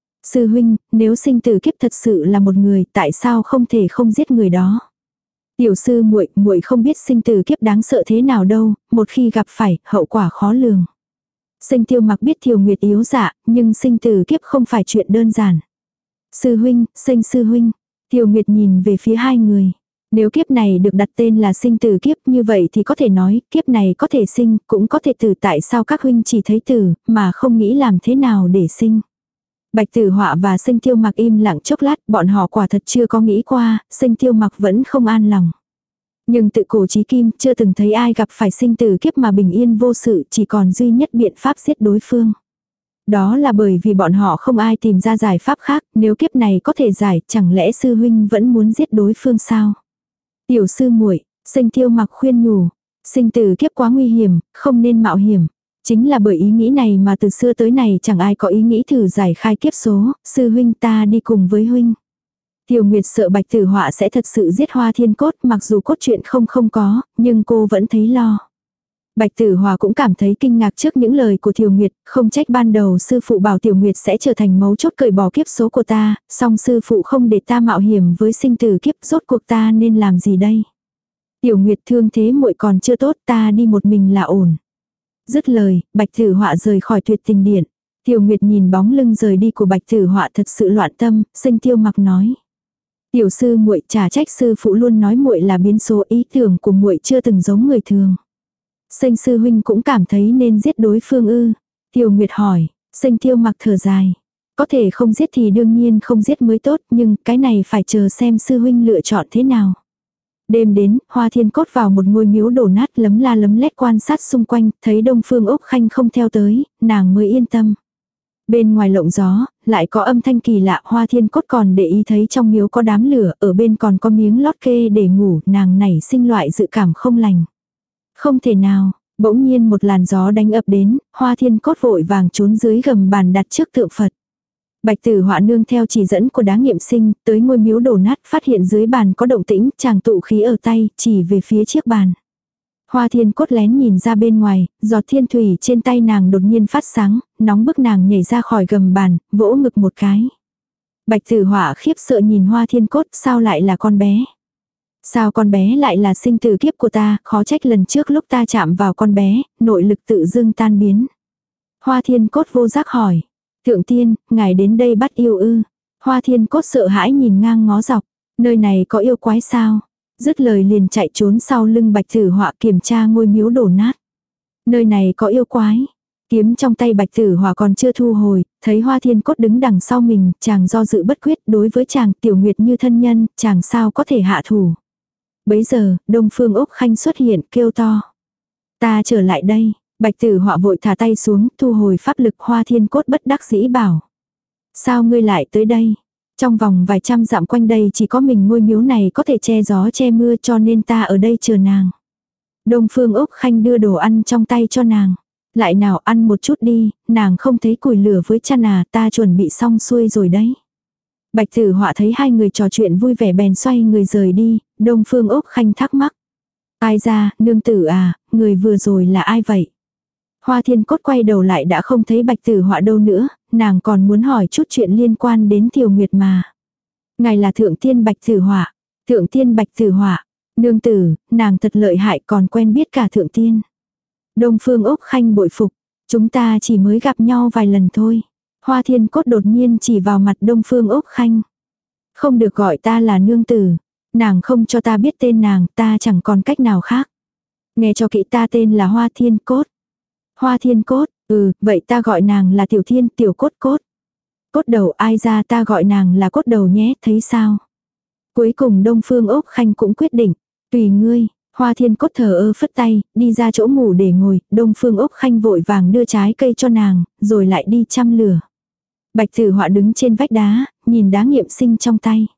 Sư huynh, nếu sinh tử kiếp thật sự là một người, tại sao không thể không giết người đó? Tiểu sư muội, muội không biết sinh tử kiếp đáng sợ thế nào đâu, một khi gặp phải, hậu quả khó lường. Sinh Tiêu Mặc biết Thiều Nguyệt yếu dạ, nhưng sinh tử kiếp không phải chuyện đơn giản. Sư huynh, Sinh sư huynh. Thiều Nguyệt nhìn về phía hai người. Nếu kiếp này được đặt tên là sinh tử kiếp, như vậy thì có thể nói, kiếp này có thể sinh, cũng có thể tử. Tại sao các huynh chỉ thấy tử, mà không nghĩ làm thế nào để sinh? Bạch Tử Họa và Sinh Tiêu Mặc im lặng chốc lát, bọn họ quả thật chưa có nghĩ qua, Sinh Tiêu Mặc vẫn không an lòng. Nhưng tự cổ chí kim chưa từng thấy ai gặp phải sinh tử kiếp mà bình yên vô sự, chỉ còn duy nhất biện pháp giết đối phương. Đó là bởi vì bọn họ không ai tìm ra giải pháp khác, nếu kiếp này có thể giải, chẳng lẽ sư huynh vẫn muốn giết đối phương sao? Tiểu sư muội, Sinh Tiêu Mặc khuyên nhủ, sinh tử kiếp quá nguy hiểm, không nên mạo hiểm. Chính là bởi ý nghĩ này mà từ xưa tới nay chẳng ai có ý nghĩ thử giải khai kiếp số, sư huynh ta đi cùng với huynh. Tiểu Nguyệt sợ Bạch Tử Họa sẽ thật sự giết Hoa Thiên Cốt, mặc dù cốt truyện không không có, nhưng cô vẫn thấy lo. Bạch Tử Hòa cũng cảm thấy kinh ngạc trước những lời của Tiểu Nguyệt, không trách ban đầu sư phụ bảo Tiểu Nguyệt sẽ trở thành mấu chốt cởi bỏ kiếp số của ta, song sư phụ không để ta mạo hiểm với sinh tử kiếp, rốt cuộc ta nên làm gì đây? Tiểu Nguyệt thương thế muội còn chưa tốt, ta đi một mình là ổn. Dứt lời, Bạch Tử Họa rời khỏi Tuyệt Tình Điện. Tiểu Nguyệt nhìn bóng lưng rời đi của Bạch Tử Họa thật sự loạn tâm, Sinh Tiêu Mặc nói: "Tiểu sư muội, chả trách sư phụ luôn nói muội là biến số, ý tưởng của muội chưa từng giống người thường." Sinh sư huynh cũng cảm thấy nên giết đối phương ư? Tiểu Nguyệt hỏi. Sinh Tiêu Mặc thở dài: "Có thể không giết thì đương nhiên không giết mới tốt, nhưng cái này phải chờ xem sư huynh lựa chọn thế nào." Đêm đến, Hoa Thiên Cốt vào một ngôi miếu đổ nát lấm la lấm lét quan sát xung quanh, thấy Đông Phương Úc Khanh không theo tới, nàng mới yên tâm. Bên ngoài lộng gió, lại có âm thanh kỳ lạ, Hoa Thiên Cốt còn để ý thấy trong miếu có đám lửa, ở bên còn có miếng lót kê để ngủ, nàng nảy sinh loại dự cảm không lành. Không thể nào, bỗng nhiên một làn gió đánh ập đến, Hoa Thiên Cốt vội vàng trốn dưới gầm bàn đặt trước tượng Phật. Bạch Tử Họa nương theo chỉ dẫn của Đá Nghiệm Sinh, tới ngôi miếu đổ nát, phát hiện dưới bàn có động tĩnh, chàng tụ khí ở tay, chỉ về phía chiếc bàn. Hoa Thiên Cốt lén nhìn ra bên ngoài, giọt thiên thủy trên tay nàng đột nhiên phát sáng, nóng bức nàng nhảy ra khỏi gầm bàn, vỗ ngực một cái. Bạch Tử Họa khiếp sợ nhìn Hoa Thiên Cốt, sao lại là con bé? Sao con bé lại là sinh tử kiếp của ta, khó trách lần trước lúc ta chạm vào con bé, nội lực tự dưng tan biến. Hoa Thiên Cốt vô giác hỏi. Thượng tiên, ngài đến đây bắt yêu ư? Hoa Thiên Cốt sợ hãi nhìn ngang ngó dọc. Nơi này có yêu quái sao? Dứt lời liền chạy trốn sau lưng Bạch Tử Họa kiểm tra ngôi miếu đổ nát. Nơi này có yêu quái. Kiếm trong tay Bạch Tử Họa còn chưa thu hồi, thấy Hoa Thiên Cốt đứng đằng sau mình, chàng do dự bất quyết, đối với chàng Tiểu Nguyệt như thân nhân, chàng sao có thể hạ thủ. Bấy giờ, Đông Phương Úc Khanh xuất hiện, kêu to. Ta trở lại đây. Bạch Tử Họa vội thả tay xuống, thu hồi pháp lực. Hoa Thiên Cốt bất đắc dĩ bảo. Sao ngươi lại tới đây? Trong vòng vài trăm dặm quanh đây chỉ có mình ngôi miếu này có thể che gió che mưa, cho nên ta ở đây chờ nàng. Đông Phương Úc Khanh đưa đồ ăn trong tay cho nàng. Lại nào ăn một chút đi, nàng không thấy củi lửa với chăn à, ta chuẩn bị xong xuôi rồi đấy. Bạch Tử Họa thấy hai người trò chuyện vui vẻ bèn xoay người rời đi. Đông Phương Úc Khanh thắc mắc. Ai ra, nương tử à, người vừa rồi là ai vậy? Hoa Thiên Cốt quay đầu lại đã không thấy Bạch Tử Họa đâu nữa, nàng còn muốn hỏi chút chuyện liên quan đến Tiểu Nguyệt mà. Ngài là Thượng Tiên Bạch Tử Họa. Thượng Tiên Bạch Tử Họa. Nương tử, nàng thật lợi hại, còn quen biết cả Thượng Tiên. Đông Phương Úc Khanh bội phục. Chúng ta chỉ mới gặp nhau vài lần thôi. Hoa Thiên Cốt đột nhiên chỉ vào mặt Đông Phương Úc Khanh. Không được gọi ta là nương tử. Nàng không cho ta biết tên nàng, ta chẳng còn cách nào khác. Nghe cho kỹ, ta tên là Hoa Thiên Cốt. Hoa Thiên Cốt, ừ, vậy ta gọi nàng là Tiểu Thiên, Tiểu Cốt Cốt. Cốt đầu, ai ra ta gọi nàng là Cốt đầu nhé, thấy sao? Cuối cùng Đông Phương Úc Khanh cũng quyết định, tùy ngươi. Hoa Thiên Cốt thờ ơ phất tay, đi ra chỗ ngủ để ngồi, Đông Phương Úc Khanh vội vàng đưa trái cây cho nàng, rồi lại đi chăm lửa. Bạch Tử Họa đứng trên vách đá, nhìn Đá Nghiệm Sinh trong tay.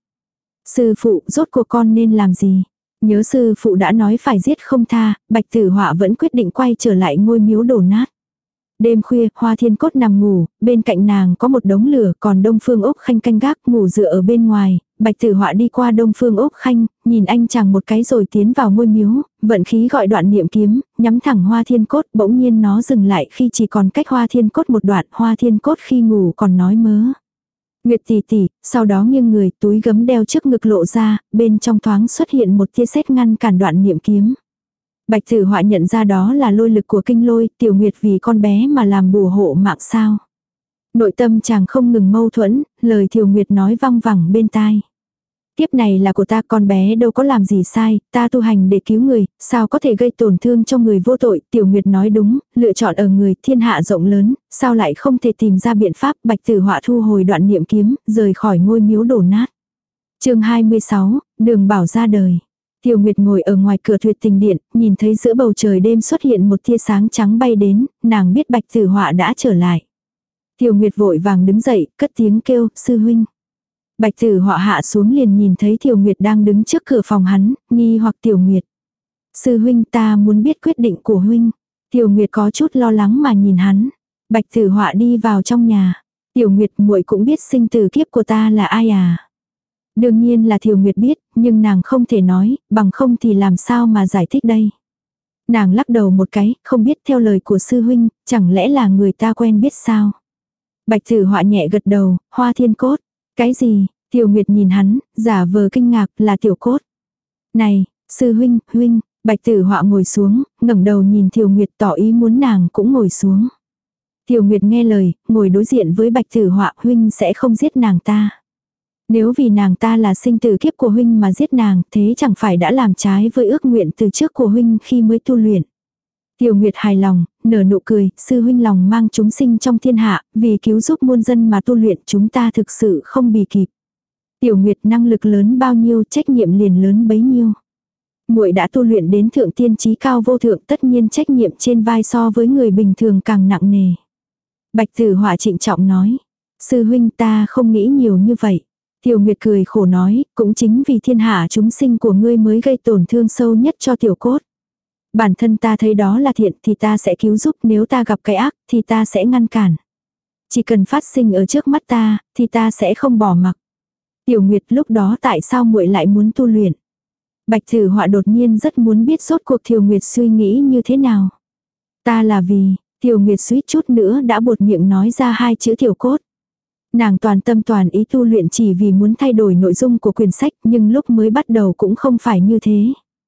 Sư phụ, rốt cuộc con nên làm gì? Nhớ sư phụ đã nói phải giết không tha, Bạch Tử Họa vẫn quyết định quay trở lại ngôi miếu đổ nát. Đêm khuya, Hoa Thiên Cốt nằm ngủ, bên cạnh nàng có một đống lửa, còn Đông Phương Úc Khanh canh gác ngủ dựa ở bên ngoài. Bạch Tử Họa đi qua Đông Phương Úc Khanh, nhìn anh chàng một cái rồi tiến vào ngôi miếu, vận khí gọi đoạn niệm kiếm, nhắm thẳng Hoa Thiên Cốt, bỗng nhiên nó dừng lại khi chỉ còn cách Hoa Thiên Cốt một đoạn. Hoa Thiên Cốt khi ngủ còn nói mớ. Nguyệt tỷ tỷ, sau đó nghiêng người, túi gấm đeo trước ngực lộ ra, bên trong thoáng xuất hiện một tia sét ngăn cản đoạn niệm kiếm. Bạch Tử Họa nhận ra đó là lôi lực của kinh lôi, Tiểu Nguyệt vì con bé mà làm bùa hộ mạng sao. Nội tâm chàng không ngừng mâu thuẫn, lời Tiểu Nguyệt nói văng vẳng bên tai. Kiếp này là của ta, con bé đâu có làm gì sai, ta tu hành để cứu người, sao có thể gây tổn thương cho người vô tội. Tiểu Nguyệt nói đúng, lựa chọn ở người, thiên hạ rộng lớn, sao lại không thể tìm ra biện pháp. Bạch Tử Họa thu hồi đoạn niệm kiếm, rời khỏi ngôi miếu đổ nát. Chương hai mươi sáu, Đường Bảo ra đời. Tiêu Nguyệt ngồi ở ngoài cửa Tuyệt Tình Điện, nhìn thấy giữa bầu trời đêm xuất hiện một tia sáng trắng bay đến, nàng biết Bạch Tử Họa đã trở lại. Tiêu Nguyệt vội vàng đứng dậy, cất tiếng kêu, sư huynh. Bạch Tử Họa hạ xuống liền nhìn thấy Tiêu Nguyệt đang đứng trước cửa phòng hắn, nghi hoặc Tiểu Nguyệt. Sư huynh, ta muốn biết quyết định của huynh. Tiêu Nguyệt có chút lo lắng mà nhìn hắn. Bạch Tử Họa đi vào trong nhà. Tiểu Nguyệt, muội cũng biết sinh tử kiếp của ta là ai à? Đương nhiên là Tiểu Nguyệt biết, nhưng nàng không thể nói, bằng không thì làm sao mà giải thích đây. Nàng lắc đầu một cái, không biết theo lời của sư huynh, chẳng lẽ là người ta quen biết sao? Bạch Tử Họa nhẹ gật đầu, Hoa Thiên Cốt. Cái gì? Tiểu Nguyệt nhìn hắn, giả vờ kinh ngạc, là Tiểu Cốt. Này, sư huynh, huynh. Bạch Tử Họa ngồi xuống, ngẩng đầu nhìn Tiểu Nguyệt tỏ ý muốn nàng cũng ngồi xuống. Tiểu Nguyệt nghe lời, ngồi đối diện với Bạch Tử Họa, huynh sẽ không giết nàng ta. Nếu vì nàng ta là sinh tử kiếp của huynh mà giết nàng, thế chẳng phải đã làm trái với ước nguyện từ trước của huynh khi mới tu luyện. Tiểu Nguyệt hài lòng, nở nụ cười, sư huynh lòng mang chúng sinh trong thiên hạ, vì cứu giúp muôn dân mà tu luyện chúng ta thực sự không bì kịp. Tiểu Nguyệt năng lực lớn bao nhiêu, trách nhiệm liền lớn bấy nhiêu. Muội đã tu luyện đến thượng tiên chí cao vô thượng, tất nhiên trách nhiệm trên vai so với người bình thường càng nặng nề. Bạch Tử Họa trịnh trọng nói, sư huynh ta không nghĩ nhiều như vậy. Tiểu Nguyệt cười khổ nói, cũng chính vì thiên hạ chúng sinh của ngươi mới gây tổn thương sâu nhất cho Tiểu Cốt. Bản thân ta thấy đó là thiện thì ta sẽ cứu giúp, nếu ta gặp cái ác thì ta sẽ ngăn cản. Chỉ cần phát sinh ở trước mắt ta thì ta sẽ không bỏ mặc. Tiểu Nguyệt, lúc đó tại sao muội lại muốn tu luyện? Bạch Tử Họa đột nhiên rất muốn biết rốt cuộc Tiểu Nguyệt suy nghĩ như thế nào. Ta là vì, Tiểu Nguyệt suýt chút nữa đã buột miệng nói ra hai chữ Tiểu Cốt. Nàng toàn tâm toàn ý tu luyện chỉ vì muốn thay đổi nội dung của quyển sách, nhưng lúc mới bắt đầu cũng không phải như thế.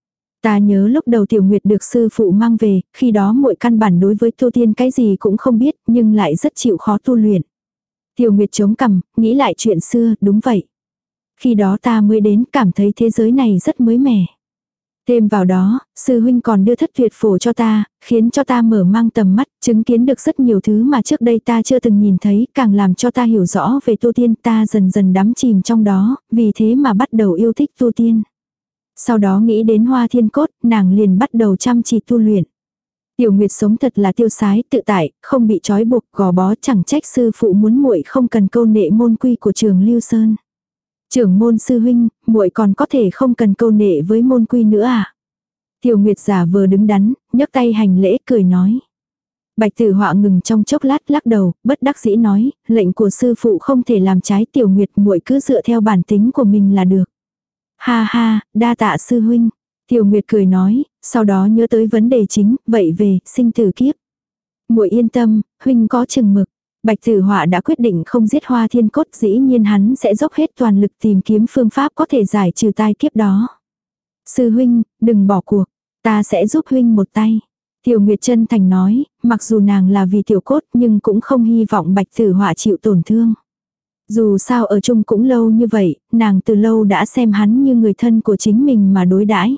Ta nhớ lúc đầu Tiểu Nguyệt được sư phụ mang về, khi đó muội căn bản đối với tu tiên cái gì cũng không biết, nhưng lại rất chịu khó tu luyện. Tiểu Nguyệt chống cằm, nghĩ lại chuyện xưa, đúng vậy. Khi đó ta mới đến, cảm thấy thế giới này rất mới mẻ. Thêm vào đó, sư huynh còn đưa thất tuyệt phổ cho ta, khiến cho ta mở mang tầm mắt, chứng kiến được rất nhiều thứ mà trước đây ta chưa từng nhìn thấy, càng làm cho ta hiểu rõ về tu tiên, ta dần dần đắm chìm trong đó, vì thế mà bắt đầu yêu thích tu tiên. Sau đó nghĩ đến Hoa Thiên Cốt, nàng liền bắt đầu chăm chỉ tu luyện. Tiểu Nguyệt sống thật là tiêu sái, tự tại, không bị trói buộc, gò bó, chẳng trách sư phụ muốn muội không cần câu nệ môn quy của trường Lưu Sơn. Trưởng môn sư huynh, muội còn có thể không cần câu nệ với môn quy nữa à? Tiểu Nguyệt giả vờ đứng đắn, nhấc tay hành lễ cười nói. Bạch Tử Họa ngừng trong chốc lát lắc đầu, bất đắc dĩ nói, lệnh của sư phụ không thể làm trái, Tiểu Nguyệt muội cứ dựa theo bản tính của mình là được. Ha ha, đa tạ sư huynh. Tiểu Nguyệt cười nói, sau đó nhớ tới vấn đề chính, vậy về, sinh tử kiếp. Muội yên tâm, huynh có chừng mực. Bạch Tử Họa đã quyết định không giết Hoa Thiên Cốt, dĩ nhiên hắn sẽ dốc hết toàn lực tìm kiếm phương pháp có thể giải trừ tai kiếp đó. Sư huynh, đừng bỏ cuộc, ta sẽ giúp huynh một tay. Tiểu Nguyệt chân thành nói, mặc dù nàng là vì Tiểu Cốt nhưng cũng không hy vọng Bạch Tử Họa chịu tổn thương. Dù sao ở chung cũng lâu như vậy, nàng từ lâu đã xem hắn như người thân của chính mình mà đối đãi.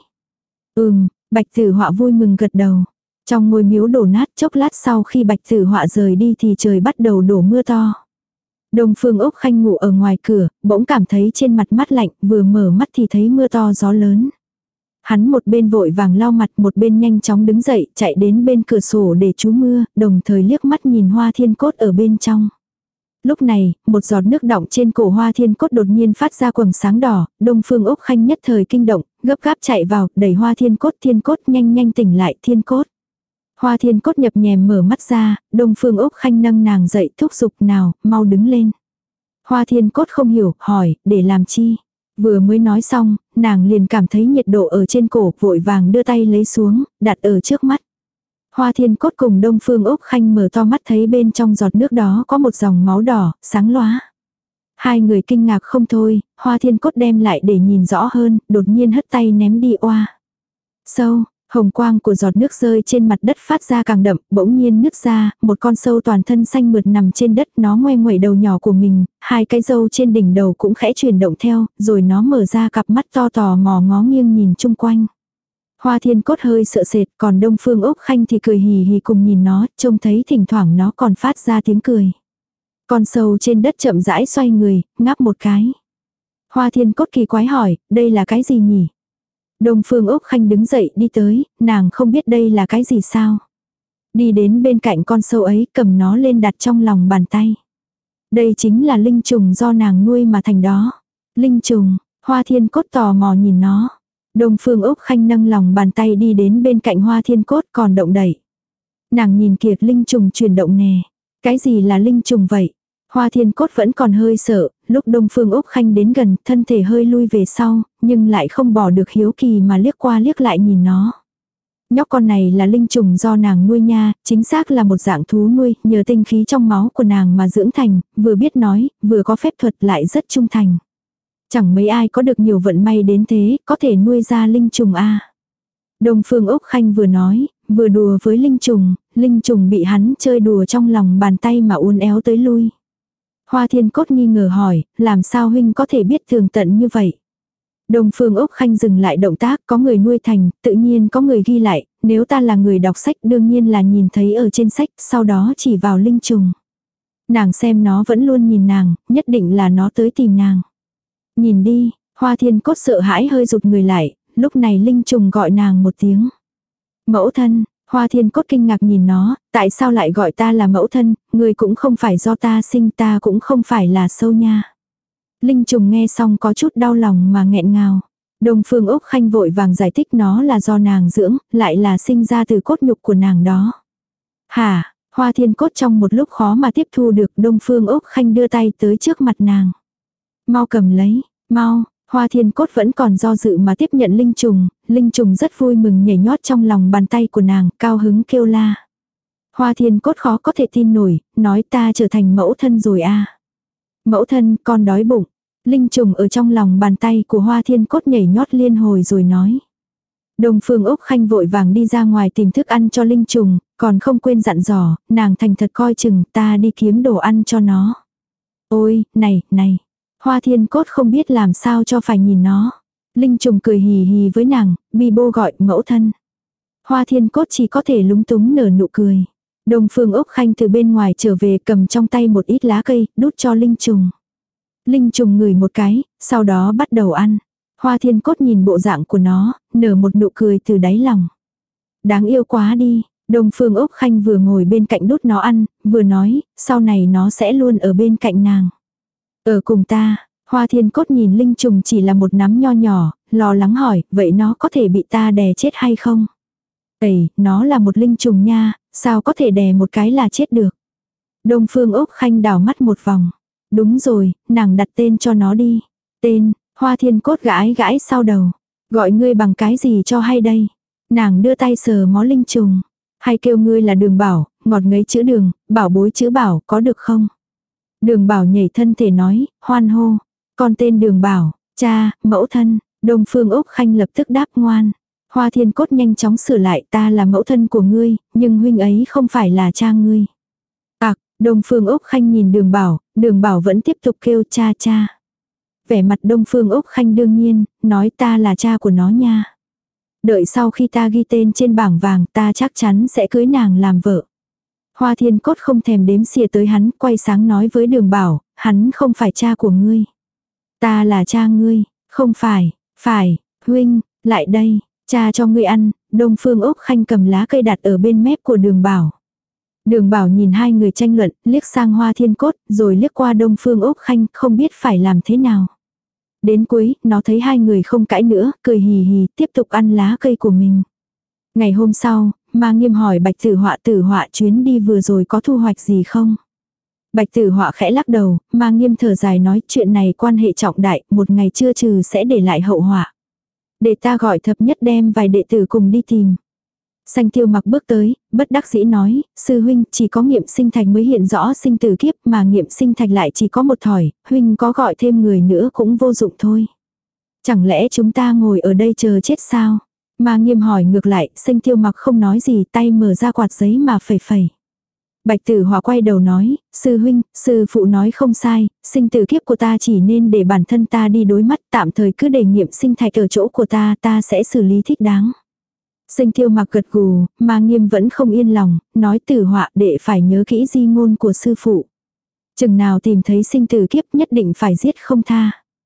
Ừm, Bạch Tử Họa vui mừng gật đầu. Trong ngôi miếu đổ nát, chốc lát sau khi Bạch Tử Họa rời đi thì trời bắt đầu đổ mưa to. Đông Phương Úc Khanh ngủ ở ngoài cửa, bỗng cảm thấy trên mặt mát lạnh, vừa mở mắt thì thấy mưa to gió lớn. Hắn một bên vội vàng lau mặt, một bên nhanh chóng đứng dậy, chạy đến bên cửa sổ để trú mưa, đồng thời liếc mắt nhìn Hoa Thiên Cốt ở bên trong. Lúc này, một giọt nước đọng trên cổ Hoa Thiên Cốt đột nhiên phát ra quầng sáng đỏ, Đông Phương Úc Khanh nhất thời kinh động, gấp gáp chạy vào, đẩy Hoa Thiên Cốt, Thiên Cốt nhanh nhanh tỉnh lại, Thiên Cốt. Hoa Thiên Cốt nhập nhèm mở mắt ra, Đông Phương Úc Khanh nâng nàng dậy thúc giục nào, mau đứng lên. Hoa Thiên Cốt không hiểu, hỏi, để làm chi? Vừa mới nói xong, nàng liền cảm thấy nhiệt độ ở trên cổ, vội vàng đưa tay lấy xuống, đặt ở trước mắt. Hoa Thiên Cốt cùng Đông Phương Úc Khanh mở to mắt thấy bên trong giọt nước đó có một dòng máu đỏ, sáng lóa. Hai người kinh ngạc không thôi, Hoa Thiên Cốt đem lại để nhìn rõ hơn, đột nhiên hất tay ném đi oa. Sâu, hồng quang của giọt nước rơi trên mặt đất phát ra càng đậm, bỗng nhiên nứt ra, một con sâu toàn thân xanh mượt nằm trên đất, nó ngoe nguẩy đầu nhỏ của mình, hai cái râu trên đỉnh đầu cũng khẽ chuyển động theo, rồi nó mở ra cặp mắt to tò mò ngó nghiêng nhìn chung quanh. Hoa Thiên Cốt hơi sợ sệt, còn Đông Phương Úc Khanh thì cười hì hì cùng nhìn nó, trông thấy thỉnh thoảng nó còn phát ra tiếng cười. Con sâu trên đất chậm rãi xoay người, ngáp một cái. Hoa Thiên Cốt kỳ quái hỏi, đây là cái gì nhỉ? Đông Phương Úc Khanh đứng dậy đi tới, nàng không biết đây là cái gì sao. Đi đến bên cạnh con sâu ấy, cầm nó lên đặt trong lòng bàn tay. Đây chính là linh trùng do nàng nuôi mà thành đó. Linh trùng, Hoa Thiên Cốt tò mò nhìn nó. Đông Phương Úc Khanh nâng lòng bàn tay đi đến bên cạnh Hoa Thiên Cốt còn động đậy. Nàng nhìn kiệt linh trùng chuyển động nè. Cái gì là linh trùng vậy? Hoa Thiên Cốt vẫn còn hơi sợ, lúc Đông Phương Úc Khanh đến gần, thân thể hơi lui về sau, nhưng lại không bỏ được hiếu kỳ mà liếc qua liếc lại nhìn nó. Nhóc con này là linh trùng do nàng nuôi nha, chính xác là một dạng thú nuôi, nhờ tinh khí trong máu của nàng mà dưỡng thành, vừa biết nói, vừa có phép thuật lại rất trung thành. Chẳng mấy ai có được nhiều vận may đến thế, có thể nuôi ra linh trùng a. Đông Phương Úc Khanh vừa nói, vừa đùa với linh trùng, linh trùng bị hắn chơi đùa trong lòng bàn tay mà uốn éo tới lui. Hoa Thiên Cốt nghi ngờ hỏi, làm sao huynh có thể biết tường tận như vậy? Đông Phương Úc Khanh dừng lại động tác, có người nuôi thành, tự nhiên có người ghi lại, nếu ta là người đọc sách đương nhiên là nhìn thấy ở trên sách, sau đó chỉ vào linh trùng. Nàng xem nó vẫn luôn nhìn nàng, nhất định là nó tới tìm nàng. Nhìn đi, Hoa Thiên Cốt sợ hãi hơi rụt người lại, lúc này linh trùng gọi nàng một tiếng. Mẫu thân, Hoa Thiên Cốt kinh ngạc nhìn nó, tại sao lại gọi ta là mẫu thân, người cũng không phải do ta sinh, ta cũng không phải là sâu nha. Linh trùng nghe xong có chút đau lòng mà nghẹn ngào. Đông Phương Úc Khanh vội vàng giải thích nó là do nàng dưỡng, lại là sinh ra từ cốt nhục của nàng đó. Hả, Hoa Thiên Cốt trong một lúc khó mà tiếp thu được, Đông Phương Úc Khanh đưa tay tới trước mặt nàng. Mau cầm lấy, mau. Hoa Thiên Cốt vẫn còn do dự mà tiếp nhận linh trùng, linh trùng rất vui mừng nhảy nhót trong lòng bàn tay của nàng, cao hứng kêu la. Hoa Thiên Cốt khó có thể tin nổi, nói ta trở thành mẫu thân rồi à. Mẫu thân, con đói bụng. Linh trùng ở trong lòng bàn tay của Hoa Thiên Cốt nhảy nhót liên hồi rồi nói. Đông Phương Úc Khanh vội vàng đi ra ngoài tìm thức ăn cho linh trùng, còn không quên dặn dò, nàng thành thật coi chừng, ta đi kiếm đồ ăn cho nó. Ôi, này, này. Hoa Thiên Cốt không biết làm sao cho phải nhìn nó. Linh trùng cười hì hì với nàng, bi bô gọi mẫu thân. Hoa Thiên Cốt chỉ có thể lúng túng nở nụ cười. Đông Phương Úc Khanh từ bên ngoài trở về cầm trong tay một ít lá cây, đút cho linh trùng. Linh trùng ngửi một cái, sau đó bắt đầu ăn. Hoa Thiên Cốt nhìn bộ dạng của nó, nở một nụ cười từ đáy lòng. Đáng yêu quá đi. Đông Phương Úc Khanh vừa ngồi bên cạnh đút nó ăn, vừa nói, sau này nó sẽ luôn ở bên cạnh nàng. Ở cùng ta, Hoa Thiên Cốt nhìn linh trùng chỉ là một nắm nho nhỏ, lo lắng hỏi, vậy nó có thể bị ta đè chết hay không? Ây, nó là một linh trùng nha, sao có thể đè một cái là chết được? Đông Phương Úc Khanh đảo mắt một vòng. Đúng rồi, nàng đặt tên cho nó đi. Tên, Hoa Thiên Cốt gãi gãi sau đầu. Gọi ngươi bằng cái gì cho hay đây? Nàng đưa tay sờ mó linh trùng. Hay kêu ngươi là Đường Bảo, ngọt ngấy chữ đường, bảo bối chữ bảo, có được không? Đường Bảo nhảy thân thể nói, hoan hô. Con tên Đường Bảo, cha, mẫu thân. Đông Phương Úc Khanh lập tức đáp ngoan. Hoa Thiên Cốt nhanh chóng sửa lại, ta là mẫu thân của ngươi, nhưng huynh ấy không phải là cha ngươi. À, Đông Phương Úc Khanh nhìn Đường Bảo, Đường Bảo vẫn tiếp tục kêu cha cha. Vẻ mặt Đông Phương Úc Khanh đương nhiên, nói ta là cha của nó nha. Đợi sau khi ta ghi tên trên bảng vàng, ta chắc chắn sẽ cưới nàng làm vợ. Hoa Thiên Cốt không thèm đếm xỉa tới hắn, quay sáng nói với Đường Bảo, hắn không phải cha của ngươi. Ta là cha ngươi, không phải, phải, huynh, lại đây, cha cho ngươi ăn. Đông Phương Úc Khanh cầm lá cây đặt ở bên mép của Đường Bảo. Đường Bảo nhìn hai người tranh luận, liếc sang Hoa Thiên Cốt, rồi liếc qua Đông Phương Úc Khanh, không biết phải làm thế nào. Đến cuối, nó thấy hai người không cãi nữa, cười hì hì, tiếp tục ăn lá cây của mình. Ngày hôm sau, Ma Nghiêm hỏi Bạch Tử Họa Tử Họa chuyến đi vừa rồi có thu hoạch gì không? Bạch Tử Họa khẽ lắc đầu, Ma Nghiêm thở dài nói chuyện này quan hệ trọng đại, một ngày chưa trừ sẽ để lại hậu họa. Để ta gọi thập nhất đem vài đệ tử cùng đi tìm. Sanh Tiêu Mặc bước tới, bất đắc dĩ nói, sư huynh chỉ có nghiệm sinh thạch mới hiện rõ sinh tử kiếp mà nghiệm sinh thạch lại chỉ có một thỏi, huynh có gọi thêm người nữa cũng vô dụng thôi. Chẳng lẽ chúng ta ngồi ở đây chờ chết sao? Ma Nghiêm hỏi ngược lại, Sanh Tiêu Mặc không nói gì, tay mở ra quạt giấy mà phẩy phẩy. Bạch Tử Họa quay đầu nói, sư huynh, sư phụ nói không sai, sinh tử kiếp của ta chỉ nên để bản thân ta đi đối mắt, tạm thời cứ để nghiệm sinh thạch ở chỗ của ta, ta sẽ xử lý thích đáng. Sanh Tiêu Mặc gật gù, Ma Nghiêm vẫn không yên lòng, nói Tử Họa đệ phải nhớ kỹ di ngôn của sư phụ. Chừng nào tìm thấy sinh tử kiếp nhất định phải giết không tha.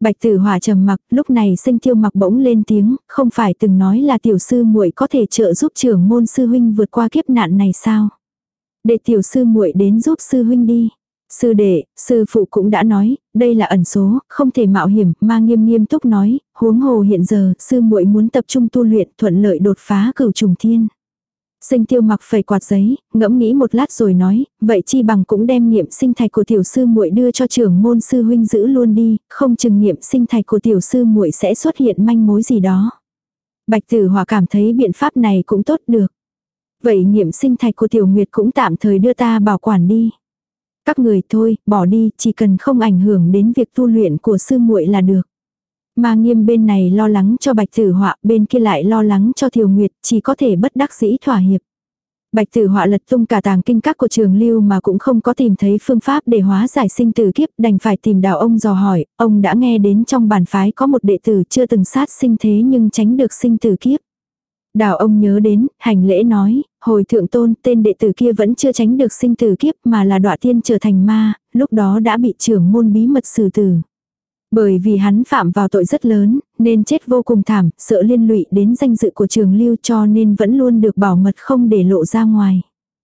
Bạch Tử Hỏa trầm mặc, lúc này Sinh Tiêu Mặc bỗng lên tiếng, không phải từng nói là tiểu sư muội có thể trợ giúp trưởng môn sư huynh vượt qua kiếp nạn này sao? Để tiểu sư muội đến giúp sư huynh đi. Sư đệ, sư phụ cũng đã nói, đây là ẩn số, không thể mạo hiểm, Ma Nghiêm nghiêm túc nói, huống hồ hiện giờ, sư muội muốn tập trung tu luyện, thuận lợi đột phá cửu trùng thiên. Sinh Tiêu Mặc phẩy quạt giấy, ngẫm nghĩ một lát rồi nói, vậy chi bằng cũng đem nghiệm sinh thạch của tiểu sư muội đưa cho trưởng môn sư huynh giữ luôn đi, không chừng nghiệm sinh thạch của tiểu sư muội sẽ xuất hiện manh mối gì đó. Bạch Tử Hỏa cảm thấy biện pháp này cũng tốt được. Vậy nghiệm sinh thạch của tiểu Nguyệt cũng tạm thời đưa ta bảo quản đi. Các người thôi, bỏ đi, chỉ cần không ảnh hưởng đến việc tu luyện của sư muội là được. Ma Nghiêm bên này lo lắng cho Bạch Tử Họa, bên kia lại lo lắng cho Thiều Nguyệt, chỉ có thể bất đắc dĩ thỏa hiệp. Bạch Tử Họa lật tung cả tàng kinh các của Trường Lưu mà cũng không có tìm thấy phương pháp để hóa giải sinh tử kiếp, đành phải tìm Đào ông dò hỏi, ông đã nghe đến trong bản phái có một đệ tử chưa từng sát sinh thế nhưng tránh được sinh tử kiếp. Đào ông nhớ đến, hành lễ nói, hồi thượng tôn tên đệ tử kia vẫn chưa tránh được sinh tử kiếp mà là đọa tiên trở thành ma, lúc đó đã bị trưởng môn bí mật xử tử. Bởi vì hắn phạm vào tội rất lớn, nên chết vô cùng thảm, sợ liên lụy đến danh dự của Trường Lưu cho nên vẫn luôn được bảo mật không để lộ ra ngoài.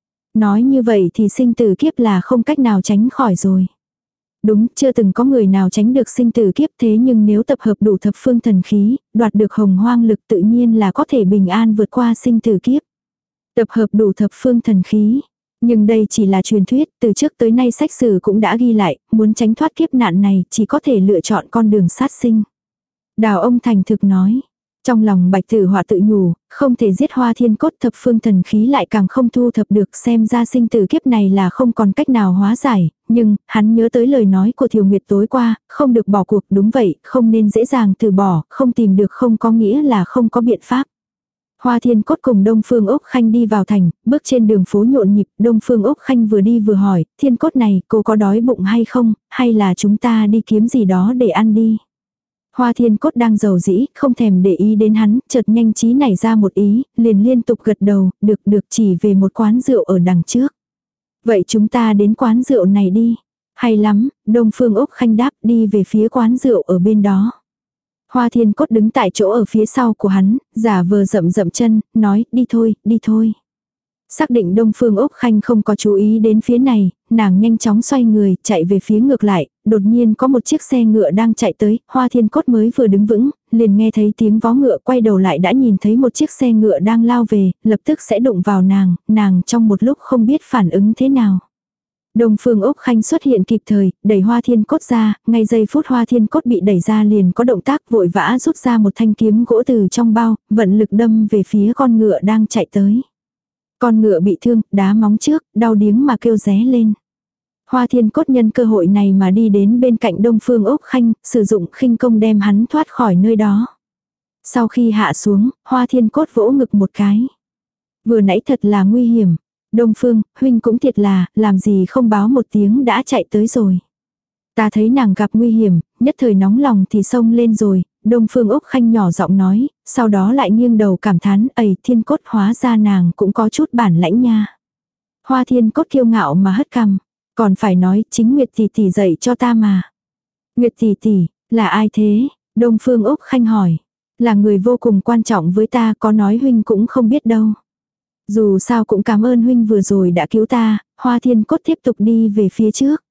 Nói như vậy thì sinh tử kiếp là không cách nào tránh khỏi rồi. Đúng, chưa từng có người nào tránh được sinh tử kiếp thế nhưng nếu tập hợp đủ thập phương thần khí, đoạt được hồng hoang lực tự nhiên là có thể bình an vượt qua sinh tử kiếp. Tập hợp đủ thập phương thần khí. Nhưng đây chỉ là truyền thuyết, từ trước tới nay sách sử cũng đã ghi lại, muốn tránh thoát kiếp nạn này chỉ có thể lựa chọn con đường sát sinh. Đào ông thành thực nói. Trong lòng Bạch Tử Họa tự nhủ, không thể giết Hoa Thiên Cốt, thập phương thần khí lại càng không thu thập được, xem ra sinh tử kiếp này là không còn cách nào hóa giải, nhưng, hắn nhớ tới lời nói của Thiều Nguyệt tối qua, không được bỏ cuộc, đúng vậy, không nên dễ dàng từ bỏ, không tìm được không có nghĩa là không có biện pháp. Hoa Thiên Cốt cùng Đông Phương Úc Khanh đi vào thành, bước trên đường phố nhộn nhịp, Đông Phương Úc Khanh vừa đi vừa hỏi, Thiên Cốt này, cô có đói bụng hay không, hay là chúng ta đi kiếm gì đó để ăn đi. Hoa Thiên Cốt đang giàu dĩ, không thèm để ý đến hắn, chợt nhanh trí nảy ra một ý, liền liên tục gật đầu, được được chỉ về một quán rượu ở đằng trước. Vậy chúng ta đến quán rượu này đi. Hay lắm, Đông Phương Úc Khanh đáp đi về phía quán rượu ở bên đó. Hoa Thiên Cốt đứng tại chỗ ở phía sau của hắn, giả vờ rậm rậm chân, nói đi thôi, đi thôi. Xác định Đông Phương Úc Khanh không có chú ý đến phía này, nàng nhanh chóng xoay người, chạy về phía ngược lại, đột nhiên có một chiếc xe ngựa đang chạy tới, Hoa Thiên Cốt mới vừa đứng vững, liền nghe thấy tiếng vó ngựa, quay đầu lại đã nhìn thấy một chiếc xe ngựa đang lao về, lập tức sẽ đụng vào nàng, nàng trong một lúc không biết phản ứng thế nào. Đông Phương Úc Khanh xuất hiện kịp thời, đẩy Hoa Thiên Cốt ra, ngay giây phút Hoa Thiên Cốt bị đẩy ra liền có động tác vội vã rút ra một thanh kiếm gỗ từ trong bao, vận lực đâm về phía con ngựa đang chạy tới. Con ngựa bị thương, đá móng trước, đau điếng mà kêu ré lên. Hoa Thiên Cốt nhân cơ hội này mà đi đến bên cạnh Đông Phương Úc Khanh, sử dụng khinh công đem hắn thoát khỏi nơi đó. Sau khi hạ xuống, Hoa Thiên Cốt vỗ ngực một cái. Vừa nãy thật là nguy hiểm. Đông Phương, huynh cũng thiệt là, làm gì không báo một tiếng đã chạy tới rồi. Ta thấy nàng gặp nguy hiểm, nhất thời nóng lòng thì xông lên rồi, Đông Phương Úc Khanh nhỏ giọng nói, sau đó lại nghiêng đầu cảm thán, ầy Thiên Cốt hóa ra nàng cũng có chút bản lãnh nha. Hoa Thiên Cốt kiêu ngạo mà hất cằm, còn phải nói chính Nguyệt tỷ tỷ dạy cho ta mà. Nguyệt tỷ tỷ, là ai thế? Đông Phương Úc Khanh hỏi, là người vô cùng quan trọng với ta, có nói huynh cũng không biết đâu. Dù sao cũng cảm ơn huynh vừa rồi đã cứu ta, Hoa Thiên Cốt tiếp tục đi về phía trước.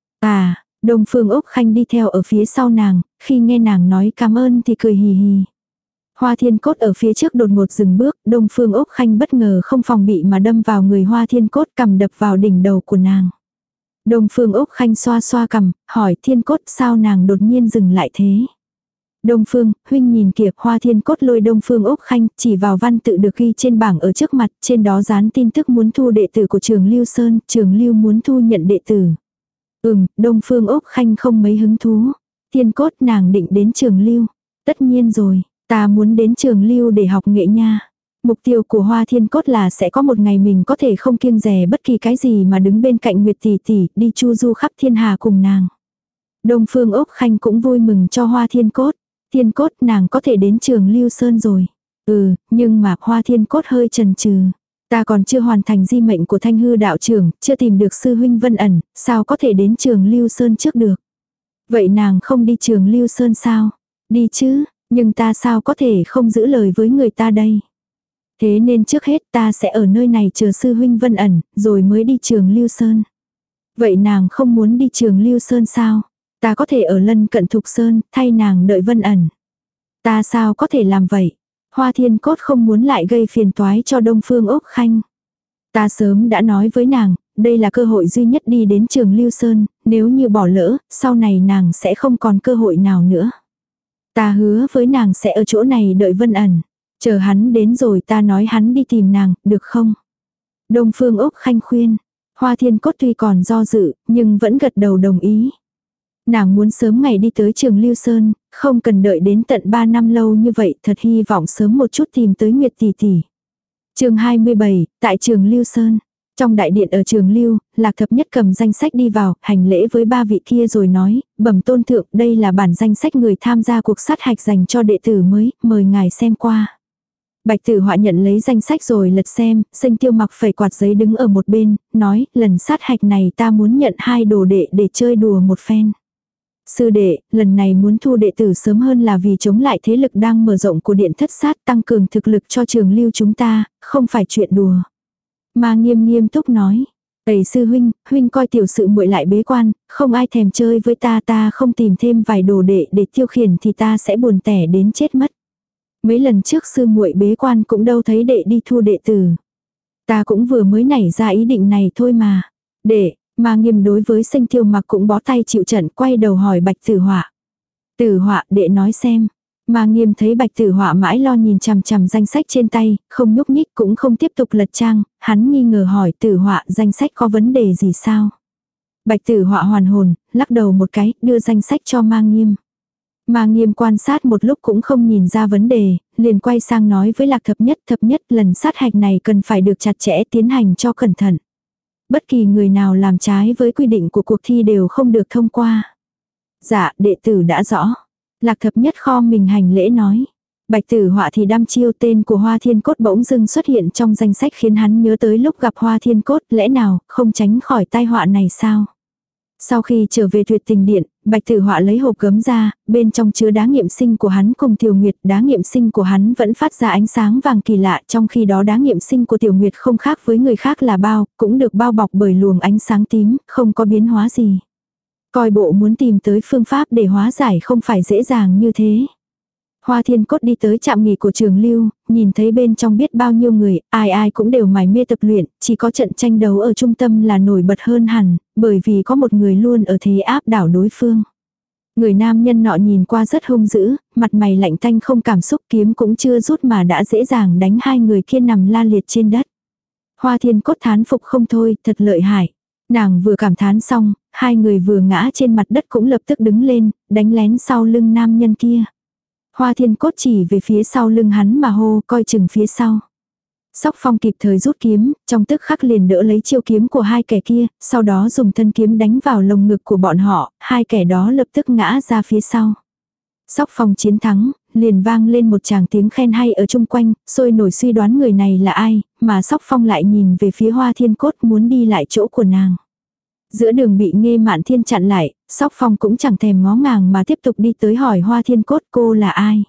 À, Đông Phương Úc Khanh đi theo ở phía sau nàng, khi nghe nàng nói cảm ơn thì cười hì hì. Hoa Thiên Cốt ở phía trước đột ngột dừng bước, Đông Phương Úc Khanh bất ngờ không phòng bị mà đâm vào người Hoa Thiên Cốt, cầm đập vào đỉnh đầu của nàng. Đông Phương Úc Khanh xoa xoa cằm, hỏi Thiên Cốt sao nàng đột nhiên dừng lại thế. Đông Phương, huynh nhìn kìa, Hoa Thiên Cốt lôi Đông Phương Úc Khanh chỉ vào văn tự được ghi trên bảng ở trước mặt, trên đó dán tin tức muốn thu đệ tử của Trường Lưu Sơn, Trường Lưu muốn thu nhận đệ tử. Ừm, Đông Phương Úc Khanh không mấy hứng thú. Thiên Cốt nàng định đến Trường Lưu. Tất nhiên rồi, ta muốn đến Trường Lưu để học nghệ nha. Mục tiêu của Hoa Thiên Cốt là sẽ có một ngày mình có thể không kiêng dè bất kỳ cái gì mà đứng bên cạnh Nguyệt tỷ tỷ, đi chu du khắp thiên hà cùng nàng. Đông Phương Úc Khanh cũng vui mừng cho Hoa Thiên Cốt. Thiên Cốt nàng có thể đến Trường Lưu Sơn rồi. Ừ, nhưng mà Hoa Thiên Cốt hơi chần chừ. Ta còn chưa hoàn thành di mệnh của Thanh Hư đạo trưởng, chưa tìm được sư huynh Vân Ẩn, sao có thể đến Trường Lưu Sơn trước được. Vậy nàng không đi Trường Lưu Sơn sao? Đi chứ, nhưng ta sao có thể không giữ lời với người ta đây? Thế nên trước hết ta sẽ ở nơi này chờ sư huynh Vân ẩn, rồi mới đi Trường Lưu Sơn. Vậy nàng không muốn đi Trường Lưu Sơn sao? Ta có thể ở lân cận Thục Sơn, thay nàng đợi Vân ẩn. Ta sao có thể làm vậy? Hoa Thiên Cốt không muốn lại gây phiền toái cho Đông Phương Úc Khanh. Ta sớm đã nói với nàng, đây là cơ hội duy nhất đi đến Trường Lưu Sơn, nếu như bỏ lỡ, sau này nàng sẽ không còn cơ hội nào nữa. Ta hứa với nàng sẽ ở chỗ này đợi Vân ẩn. Chờ hắn đến rồi ta nói hắn đi tìm nàng, được không? Đông Phương Úc Khanh khuyên. Hoa Thiên Cốt tuy còn do dự, nhưng vẫn gật đầu đồng ý. Nàng muốn sớm ngày đi tới Trường Lưu Sơn, không cần đợi đến tận ba năm lâu như vậy, thật hy vọng sớm một chút tìm tới Nguyệt tỷ tỷ. Chương hai mươi bảy, tại Trường Lưu Sơn. Trong đại điện ở Trường Lưu, Lạc Thập Nhất cầm danh sách đi vào, hành lễ với ba vị kia rồi nói, bẩm tôn thượng, đây là bản danh sách người tham gia cuộc sát hạch dành cho đệ tử mới, mời ngài xem qua. Bạch Tử Họa nhận lấy danh sách rồi lật xem, Sinh Tiêu mặc phẩy quạt giấy đứng ở một bên, nói, lần sát hạch này ta muốn nhận hai đồ đệ để chơi đùa một phen. Sư đệ, lần này muốn thu đệ tử sớm hơn là vì chống lại thế lực đang mở rộng của điện thất sát, tăng cường thực lực cho Trường Lưu chúng ta, không phải chuyện đùa. Ma Nghiêm nghiêm túc nói, "Tẩy sư huynh, huynh coi tiểu sự muội lại bế quan, không ai thèm chơi với ta, ta không tìm thêm vài đồ đệ để tiêu khiển thì ta sẽ buồn tẻ đến chết mất. Mấy lần trước sư muội bế quan cũng đâu thấy đệ đi thu đệ tử. Ta cũng vừa mới nảy ra ý định này thôi mà." Đệ, Ma Nghiêm đối với Sinh Tiêu mặc cũng bó tay chịu trận, quay đầu hỏi Bạch Tử Họa. "Tử Họa, đệ nói xem." Ma Nghiêm thấy Bạch Tử Họa mãi lo nhìn chằm chằm danh sách trên tay, không nhúc nhích cũng không tiếp tục lật trang, hắn nghi ngờ hỏi Tử Họa danh sách có vấn đề gì sao. Bạch Tử Họa hoàn hồn, lắc đầu một cái, đưa danh sách cho Ma Nghiêm. Ma Nghiêm quan sát một lúc cũng không nhìn ra vấn đề, liền quay sang nói với Lạc Thập Nhất, Thập Nhất lần sát hạch này cần phải được chặt chẽ tiến hành cho cẩn thận. Bất kỳ người nào làm trái với quy định của cuộc thi đều không được thông qua. Dạ, đệ tử đã rõ. Lạc Thập Nhất kho mình hành lễ nói. Bạch Tử Họa thì đăm chiêu, tên của Hoa Thiên Cốt bỗng dưng xuất hiện trong danh sách khiến hắn nhớ tới lúc gặp Hoa Thiên Cốt, lẽ nào không tránh khỏi tai họa này sao? Sau khi trở về Tuyệt Tình Điện, Bạch Tử Họa lấy hộp gấm ra, bên trong chứa đá nghiệm sinh của hắn cùng Tiểu Nguyệt, đá nghiệm sinh của hắn vẫn phát ra ánh sáng vàng kỳ lạ, trong khi đó đá nghiệm sinh của Tiểu Nguyệt không khác với người khác là bao, cũng được bao bọc bởi luồng ánh sáng tím, không có biến hóa gì. Coi bộ muốn tìm tới phương pháp để hóa giải không phải dễ dàng như thế. Hoa Thiên Cốt đi tới trạm nghỉ của Trường Lưu, nhìn thấy bên trong biết bao nhiêu người, ai ai cũng đều mải mê tập luyện, chỉ có trận tranh đấu ở trung tâm là nổi bật hơn hẳn, bởi vì có một người luôn ở thế áp đảo đối phương. Người nam nhân nọ nhìn qua rất hung dữ, mặt mày lạnh tanh không cảm xúc, kiếm cũng chưa rút mà đã dễ dàng đánh hai người kia nằm la liệt trên đất. Hoa Thiên Cốt thán phục không thôi, thật lợi hại. Nàng vừa cảm thán xong, hai người vừa ngã trên mặt đất cũng lập tức đứng lên, đánh lén sau lưng nam nhân kia. Hoa Thiên Cốt chỉ về phía sau lưng hắn mà hô, coi chừng phía sau. Sóc Phong kịp thời rút kiếm, trong tức khắc liền đỡ lấy chiêu kiếm của hai kẻ kia, sau đó dùng thân kiếm đánh vào lồng ngực của bọn họ, hai kẻ đó lập tức ngã ra phía sau. Sóc Phong chiến thắng, liền vang lên một tràng tiếng khen hay ở chung quanh, sôi nổi suy đoán người này là ai, mà Sóc Phong lại nhìn về phía Hoa Thiên Cốt muốn đi lại chỗ của nàng. Giữa đường bị Nghê Mạn Thiên chặn lại, Sóc Phong cũng chẳng thèm ngó ngàng mà tiếp tục đi tới hỏi Hoa Thiên Cốt cô là ai.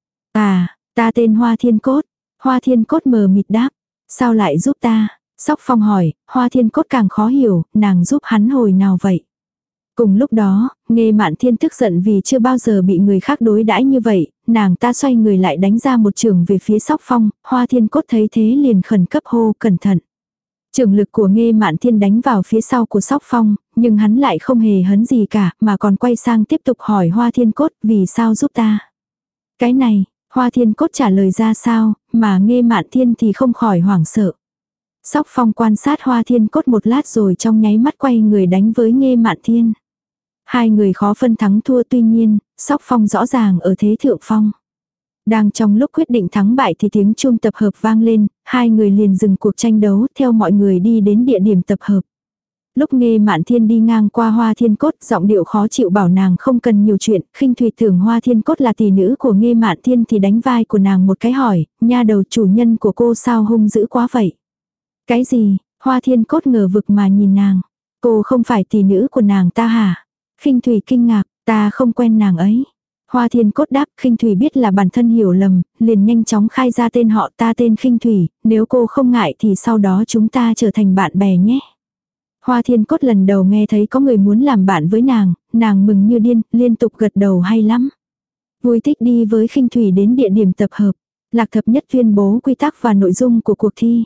À, ta tên Hoa Thiên Cốt. Hoa Thiên Cốt mờ mịt đáp. Sao lại giúp ta? Sóc Phong hỏi, Hoa Thiên Cốt càng khó hiểu, nàng giúp hắn hồi nào vậy? Cùng lúc đó, Nghê Mạn Thiên tức giận vì chưa bao giờ bị người khác đối đãi như vậy, nàng ta xoay người lại đánh ra một chưởng về phía Sóc Phong, Hoa Thiên Cốt thấy thế liền khẩn cấp hô cẩn thận. Chưởng lực của Nghê Mạn Thiên đánh vào phía sau của Sóc Phong, nhưng hắn lại không hề hấn gì cả, mà còn quay sang tiếp tục hỏi Hoa Thiên Cốt vì sao giúp ta. Cái này, Hoa Thiên Cốt trả lời ra sao, mà Nghê Mạn Thiên thì không khỏi hoảng sợ. Sóc Phong quan sát Hoa Thiên Cốt một lát rồi trong nháy mắt quay người đánh với Nghê Mạn Thiên. Hai người khó phân thắng thua, tuy nhiên, Sóc Phong rõ ràng ở thế thượng phong. Đang trong lúc quyết định thắng bại thì tiếng chuông tập hợp vang lên, hai người liền dừng cuộc tranh đấu theo mọi người đi đến địa điểm tập hợp. Lúc Nghê Mạn Thiên đi ngang qua Hoa Thiên Cốt, giọng điệu khó chịu bảo nàng không cần nhiều chuyện, khinh thủy tưởng Hoa Thiên Cốt là tỷ nữ của Nghê Mạn Thiên thì đánh vai của nàng một cái hỏi, nha đầu chủ nhân của cô sao hung dữ quá vậy? Cái gì? Hoa Thiên Cốt ngờ vực mà nhìn nàng. Cô không phải tỷ nữ của nàng ta hả? Khinh thủy kinh ngạc, Ta không quen nàng ấy. Hoa Thiên Cốt đáp, Khinh Thủy biết là bản thân hiểu lầm, liền nhanh chóng khai ra tên họ, ta tên Khinh Thủy, nếu cô không ngại thì sau đó chúng ta trở thành bạn bè nhé. Hoa Thiên Cốt lần đầu nghe thấy có người muốn làm bạn với nàng, nàng mừng như điên, liên tục gật đầu hay lắm. Vui thích đi với Khinh Thủy đến địa điểm tập hợp. Lạc Thập Nhất tuyên bố quy tắc và nội dung của cuộc thi.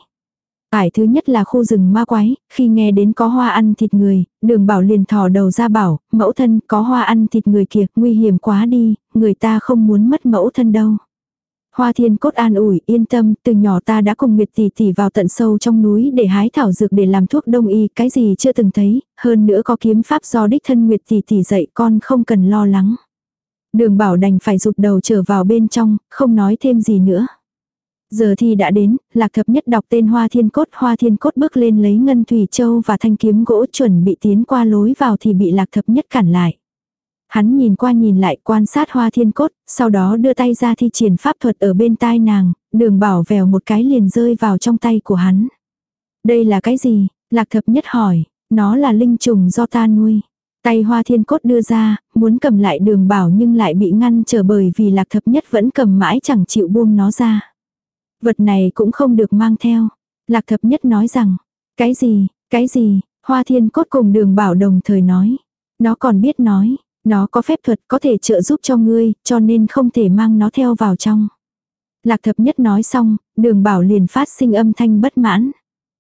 Ải thứ nhất là khu rừng ma quái, khi nghe đến có hoa ăn thịt người, Đường Bảo liền thò đầu ra bảo, mẫu thân có hoa ăn thịt người kìa, nguy hiểm quá đi, người ta không muốn mất mẫu thân đâu. Hoa Thiên Cốt an ủi, yên tâm, từ nhỏ ta đã cùng Nguyệt tỷ tỷ vào tận sâu trong núi để hái thảo dược để làm thuốc đông y, cái gì chưa từng thấy, hơn nữa có kiếm pháp do đích thân Nguyệt tỷ tỷ dạy, con không cần lo lắng. Đường Bảo đành phải rụt đầu trở vào bên trong, không nói thêm gì nữa. Giờ thì đã đến, Lạc Thập Nhất đọc tên Hoa Thiên Cốt, Hoa Thiên Cốt bước lên lấy ngân thủy châu và thanh kiếm gỗ chuẩn bị tiến qua lối vào thì bị Lạc Thập Nhất cản lại. Hắn nhìn qua nhìn lại quan sát Hoa Thiên Cốt, sau đó đưa tay ra thi triển pháp thuật ở bên tai nàng, Đường Bảo vèo một cái liền rơi vào trong tay của hắn. Đây là cái gì? Lạc Thập Nhất hỏi, nó là linh trùng do ta nuôi. Tay Hoa Thiên Cốt đưa ra, muốn cầm lại Đường Bảo nhưng lại bị ngăn trở bởi vì Lạc Thập Nhất vẫn cầm mãi chẳng chịu buông nó ra. Vật này cũng không được mang theo. Lạc Thập Nhất nói rằng, cái gì, cái gì, Hoa Thiên Cốt cùng Đường Bảo đồng thời nói. Nó còn biết nói, nó có phép thuật có thể trợ giúp cho ngươi, cho nên không thể mang nó theo vào trong. Lạc Thập Nhất nói xong, Đường Bảo liền phát sinh âm thanh bất mãn.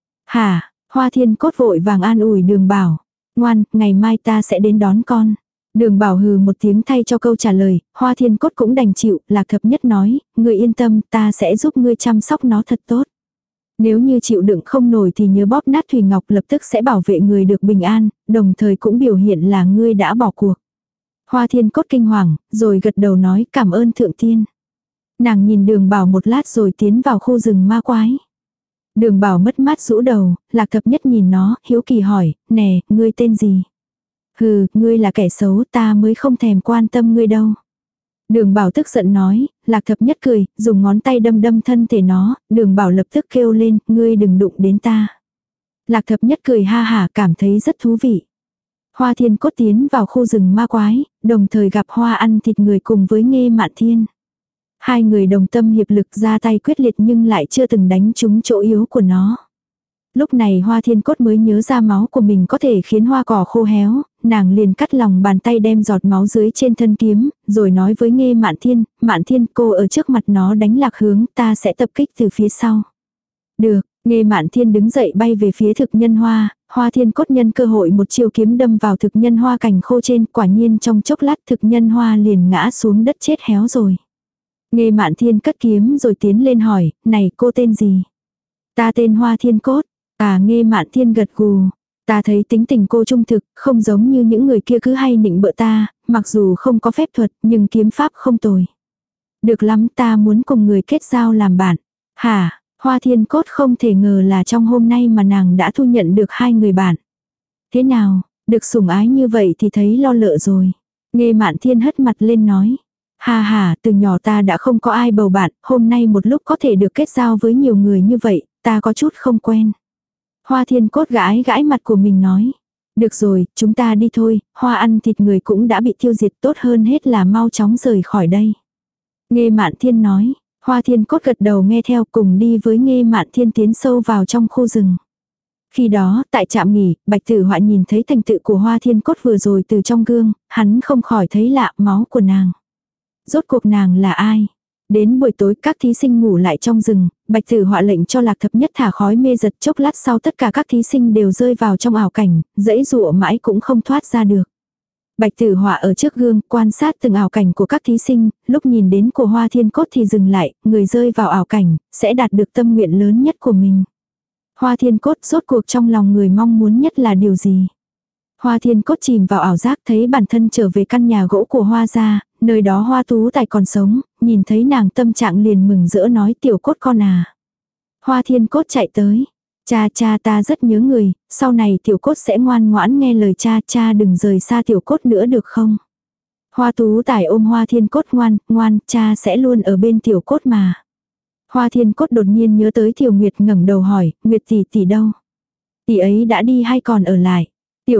Hả, Hoa Thiên Cốt vội vàng an ủi Đường Bảo. Ngoan, ngày mai ta sẽ đến đón con. Đường Bảo hừ một tiếng thay cho câu trả lời, Hoa Thiên Cốt cũng đành chịu, Lạc Thập Nhất nói, ngươi yên tâm, ta sẽ giúp ngươi chăm sóc nó thật tốt. Nếu như chịu đựng không nổi thì nhớ bóp nát Thủy Ngọc lập tức sẽ bảo vệ người được bình an, đồng thời cũng biểu hiện là ngươi đã bỏ cuộc. Hoa Thiên Cốt kinh hoàng, rồi gật đầu nói cảm ơn Thượng Tiên. Nàng nhìn Đường Bảo một lát rồi tiến vào khu rừng ma quái. Đường Bảo mất mát rũ đầu, Lạc Thập Nhất nhìn nó, hiếu kỳ hỏi, nè, ngươi tên gì? Hừ, ngươi là kẻ xấu, ta mới không thèm quan tâm ngươi đâu. Đường Bảo tức giận nói, Lạc Thập Nhất cười, dùng ngón tay đâm đâm thân thể nó, Đường Bảo lập tức kêu lên, ngươi đừng đụng đến ta. Lạc Thập Nhất cười ha hả cảm thấy rất thú vị. Hoa Thiên Cốt tiến vào khu rừng ma quái, đồng thời gặp Hoa ăn thịt người cùng với Nghê Mạn Thiên. Hai người đồng tâm hiệp lực ra tay quyết liệt nhưng lại chưa từng đánh trúng chỗ yếu của nó. Lúc này Hoa Thiên Cốt mới nhớ ra máu của mình có thể khiến hoa cỏ khô héo, nàng liền cắt lòng bàn tay đem giọt máu dưới trên thân kiếm, rồi nói với Nghê Mạn Thiên, Mạn Thiên cô ở trước mặt nó đánh lạc hướng, ta sẽ tập kích từ phía sau. Được, Nghê Mạn Thiên đứng dậy bay về phía thực nhân hoa, Hoa Thiên Cốt nhân cơ hội một chiêu kiếm đâm vào thực nhân hoa cành khô trên, quả nhiên trong chốc lát thực nhân hoa liền ngã xuống đất chết héo rồi. Nghê Mạn Thiên cất kiếm rồi tiến lên hỏi, này cô tên gì? Ta tên Hoa Thiên Cốt. À Nghê Mạn Thiên gật gù. Ta thấy tính tình cô trung thực, không giống như những người kia cứ hay nịnh bợ ta, mặc dù không có phép thuật nhưng kiếm pháp không tồi. Được lắm, ta muốn cùng người kết giao làm bạn. Hả, Hoa Thiên Cốt không thể ngờ là trong hôm nay mà nàng đã thu nhận được hai người bạn. Thế nào, được sủng ái như vậy thì thấy lo lợ rồi. Nghê Mạn Thiên hất mặt lên nói. Ha ha, từ nhỏ ta đã không có ai bầu bạn, hôm nay một lúc có thể được kết giao với nhiều người như vậy, ta có chút không quen. Hoa Thiên Cốt gãi gãi mặt của mình nói. Được rồi, chúng ta đi thôi, hoa ăn thịt người cũng đã bị tiêu diệt, tốt hơn hết là mau chóng rời khỏi đây. Nghê Mạn Thiên nói, Hoa Thiên Cốt gật đầu nghe theo cùng đi với Nghê Mạn Thiên tiến sâu vào trong khu rừng. Khi đó, tại trạm nghỉ, Bạch Tử Họa nhìn thấy thành tựu của Hoa Thiên Cốt vừa rồi từ trong gương, hắn không khỏi thấy lạ máu của nàng. Rốt cuộc nàng là ai? Đến buổi tối các thí sinh ngủ lại trong rừng, Bạch Tử Họa lệnh cho Lạc Thập Nhất thả khói mê giật, chốc lát sau tất cả các thí sinh đều rơi vào trong ảo cảnh, dãy dụa mãi cũng không thoát ra được. Bạch Tử Họa ở trước gương quan sát từng ảo cảnh của các thí sinh, lúc nhìn đến của Hoa Thiên Cốt thì dừng lại, người rơi vào ảo cảnh sẽ đạt được tâm nguyện lớn nhất của mình. Hoa Thiên Cốt rốt cuộc trong lòng người mong muốn nhất là điều gì? Hoa Thiên Cốt chìm vào ảo giác thấy bản thân trở về căn nhà gỗ của Hoa gia, nơi đó Hoa Tú Tài còn sống, nhìn thấy nàng tâm trạng liền mừng rỡ nói tiểu Cốt con à. Hoa Thiên Cốt chạy tới, cha cha ta rất nhớ người, sau này tiểu Cốt sẽ ngoan ngoãn nghe lời cha, cha đừng rời xa tiểu Cốt nữa được không? Hoa Tú Tài ôm Hoa Thiên Cốt ngoan, ngoan, cha sẽ luôn ở bên tiểu Cốt mà. Hoa Thiên Cốt đột nhiên nhớ tới Tiểu Nguyệt ngẩng đầu hỏi, Nguyệt tỷ tỷ đâu? Tỷ ấy đã đi hay còn ở lại? Tiểu Cốt,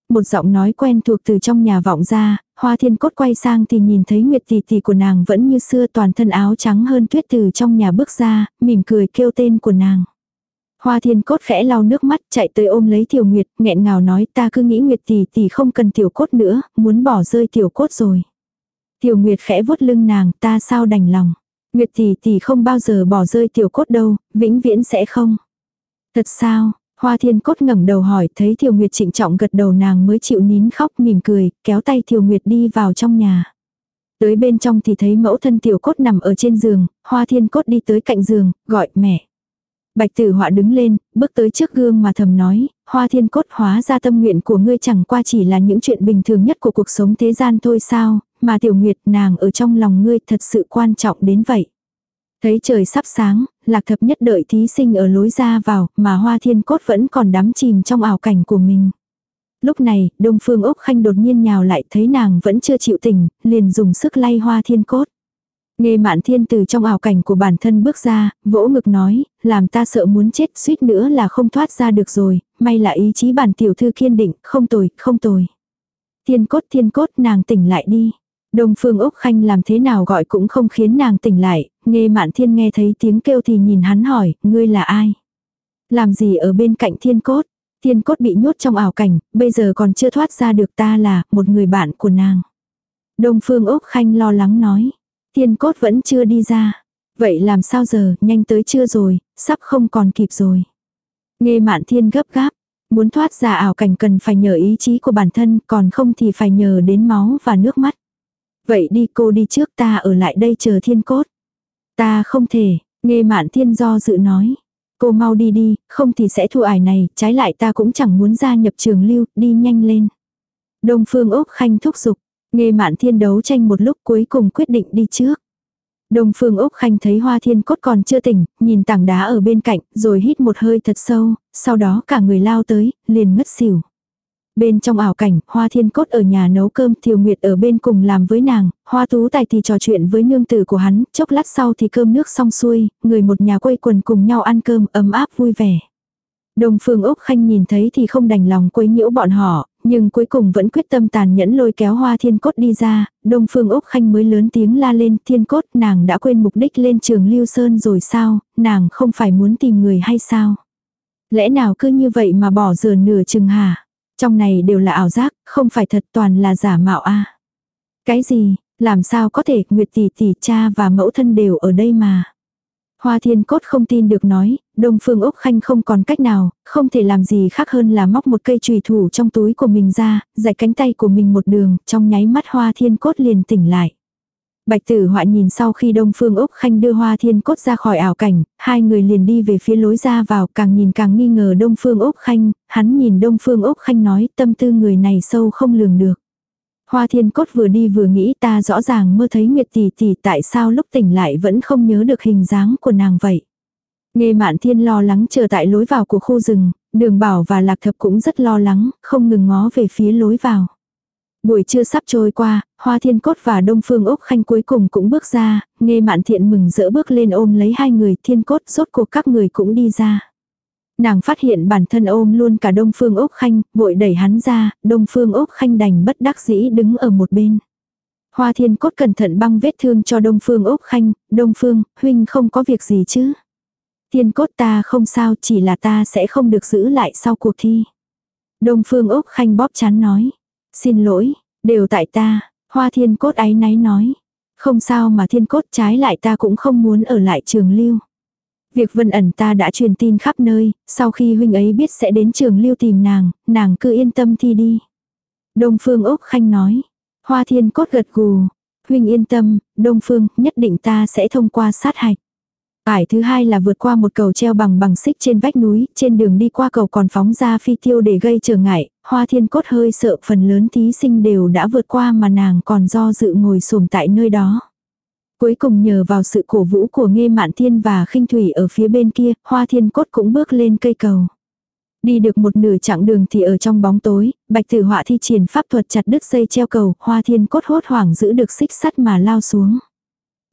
Một giọng nói quen thuộc từ trong nhà vọng ra, Hoa Thiên Cốt quay sang thì nhìn thấy Nguyệt tỷ tỷ của nàng vẫn như xưa, toàn thân áo trắng hơn tuyết từ trong nhà bước ra, mỉm cười kêu tên của nàng. Hoa Thiên Cốt khẽ lau nước mắt chạy tới ôm lấy Tiểu Nguyệt, nghẹn ngào nói ta cứ nghĩ Nguyệt tỷ tỷ không cần Tiểu Cốt nữa, muốn bỏ rơi Tiểu Cốt rồi. Tiểu Nguyệt khẽ vuốt lưng nàng, ta sao đành lòng. Nguyệt tỷ tỷ không bao giờ bỏ rơi Tiểu Cốt đâu, vĩnh viễn sẽ không. Thật sao? Hoa Thiên Cốt ngẩng đầu hỏi, thấy Tiểu Nguyệt trịnh trọng gật đầu nàng mới chịu nín khóc, mỉm cười, kéo tay Tiểu Nguyệt đi vào trong nhà. Tới bên trong thì thấy mẫu thân Tiểu Cốt nằm ở trên giường, Hoa Thiên Cốt đi tới cạnh giường, gọi mẹ. Bạch Tử Họa đứng lên, bước tới trước gương mà thầm nói, Hoa Thiên Cốt, hóa ra tâm nguyện của ngươi chẳng qua chỉ là những chuyện bình thường nhất của cuộc sống thế gian thôi sao, mà Tiểu Nguyệt nàng ở trong lòng ngươi thật sự quan trọng đến vậy. Thấy trời sắp sáng, Lạc Thập Nhất đợi thí sinh ở lối ra vào, mà Hoa Thiên Cốt vẫn còn đắm chìm trong ảo cảnh của mình. Lúc này, Đông Phương Úc Khanh đột nhiên nhào lại, thấy nàng vẫn chưa chịu tỉnh, liền dùng sức lay Hoa Thiên Cốt. Nghe Mạn Thiên từ trong ảo cảnh của bản thân bước ra, vỗ ngực nói, làm ta sợ muốn chết, suýt nữa là không thoát ra được rồi, may là ý chí bản tiểu thư kiên định, không tồi, không tồi. Thiên Cốt, Thiên Cốt, nàng tỉnh lại đi. Đông Phương Úc Khanh làm thế nào gọi cũng không khiến nàng tỉnh lại, Nghe Mạn Thiên nghe thấy tiếng kêu thì nhìn hắn hỏi, ngươi là ai? Làm gì ở bên cạnh Thiên Cốt? Thiên Cốt bị nhốt trong ảo cảnh, bây giờ còn chưa thoát ra được, ta là một người bạn của nàng. Đông Phương Úc Khanh lo lắng nói, Thiên Cốt vẫn chưa đi ra. Vậy làm sao giờ, nhanh tới chưa rồi, sắp không còn kịp rồi. Nghe Mạn Thiên gấp gáp, muốn thoát ra ảo cảnh cần phải nhờ ý chí của bản thân, còn không thì phải nhờ đến máu và nước mắt. Vậy đi, cô đi trước, ta ở lại đây chờ Thiên Cốt. Ta không thể, Nghe Mạn Thiên do dự nói. Cô mau đi đi, không thì sẽ thua ải này, trái lại ta cũng chẳng muốn gia nhập Trường Lưu, đi nhanh lên. Đông Phương Úc Khanh thúc giục, Nghe Mạn Thiên đấu tranh một lúc cuối cùng quyết định đi trước. Đông Phương Úc Khanh thấy Hoa Thiên Cốt còn chưa tỉnh, nhìn tảng đá ở bên cạnh, rồi hít một hơi thật sâu, sau đó cả người lao tới, liền ngất xỉu. Bên trong ảo cảnh, Hoa Thiên Cốt ở nhà nấu cơm, Thiều Nguyệt ở bên cùng làm với nàng, Hoa Tú Tài thì trò chuyện với nương tử của hắn, chốc lát sau thì cơm nước xong xuôi, người một nhà quây quần cùng nhau ăn cơm ấm áp vui vẻ. Đông Phương Úc Khanh nhìn thấy thì không đành lòng quấy nhiễu bọn họ, nhưng cuối cùng vẫn quyết tâm tàn nhẫn lôi kéo Hoa Thiên Cốt đi ra, Đông Phương Úc Khanh mới lớn tiếng la lên, Thiên Cốt, nàng đã quên mục đích lên Trường Lưu Sơn rồi sao, nàng không phải muốn tìm người hay sao? Lẽ nào cứ như vậy mà bỏ giờ nửa chừng hả? Trong này đều là ảo giác, không phải thật, toàn là giả mạo a. Cái gì, làm sao có thể, Nguyệt tỷ tỷ, cha và mẫu thân đều ở đây mà. Hoa Thiên Cốt không tin được nói, Đông Phương Úc Khanh không còn cách nào, không thể làm gì khác hơn là móc một cây chùy thủ trong túi của mình ra, rạch cánh tay của mình một đường, trong nháy mắt Hoa Thiên Cốt liền tỉnh lại. Bạch Tử Họa nhìn sau khi Đông Phương Úc Khanh đưa Hoa Thiên Cốt ra khỏi ảo cảnh, hai người liền đi về phía lối ra vào, càng nhìn càng nghi ngờ Đông Phương Úc Khanh, hắn nhìn Đông Phương Úc Khanh nói, tâm tư người này sâu không lường được. Hoa Thiên Cốt vừa đi vừa nghĩ, ta rõ ràng mơ thấy Nguyệt tỷ tỷ, tại sao lúc tỉnh lại vẫn không nhớ được hình dáng của nàng vậy. Nghe Mạn Thiên lo lắng chờ tại lối vào của khu rừng, Đường Bảo và Lạc Thập cũng rất lo lắng, không ngừng ngó về phía lối vào. Buổi trưa sắp trôi qua, Hoa Thiên Cốt và Đông Phương Úc Khanh cuối cùng cũng bước ra, Nghe Mạn Thiện mừng rỡ bước lên ôm lấy hai người, Thiên Cốt, rốt cuộc các người cũng đi ra. Nàng phát hiện bản thân ôm luôn cả Đông Phương Úc Khanh, vội đẩy hắn ra, Đông Phương Úc Khanh đành bất đắc dĩ đứng ở một bên. Hoa Thiên Cốt cẩn thận băng vết thương cho Đông Phương Úc Khanh, Đông Phương, huynh không có việc gì chứ? Thiên Cốt, ta không sao, chỉ là ta sẽ không được giữ lại sau cuộc thi. Đông Phương Úc Khanh bóp trán nói, xin lỗi, đều tại ta. Hoa Thiên Cốt áy náy nói, không sao mà Thiên Cốt, trái lại ta cũng không muốn ở lại Trường Lưu. Việc Vân Ẩn ta đã truyền tin khắp nơi, sau khi huynh ấy biết sẽ đến Trường Lưu tìm nàng, nàng cứ yên tâm thi đi. Đông Phương Úc Khanh nói, Hoa Thiên Cốt gật gù, huynh yên tâm, Đông Phương, nhất định ta sẽ thông qua sát hạch. Ải thứ hai là vượt qua một cầu treo bằng bằng xích trên vách núi, trên đường đi qua cầu còn phóng ra phi tiêu để gây trở ngại, Hoa Thiên Cốt hơi sợ, phần lớn thí sinh đều đã vượt qua mà nàng còn do dự ngồi xổm tại nơi đó. Cuối cùng nhờ vào sự cổ vũ của Nghe Mạn Thiên và Khinh Thủy ở phía bên kia, Hoa Thiên Cốt cũng bước lên cây cầu. Đi được một nửa chặng đường thì ở trong bóng tối, Bạch Tử Họa thi triển pháp thuật chặt đứt dây treo cầu, Hoa Thiên Cốt hốt hoảng giữ được xích sắt mà lao xuống.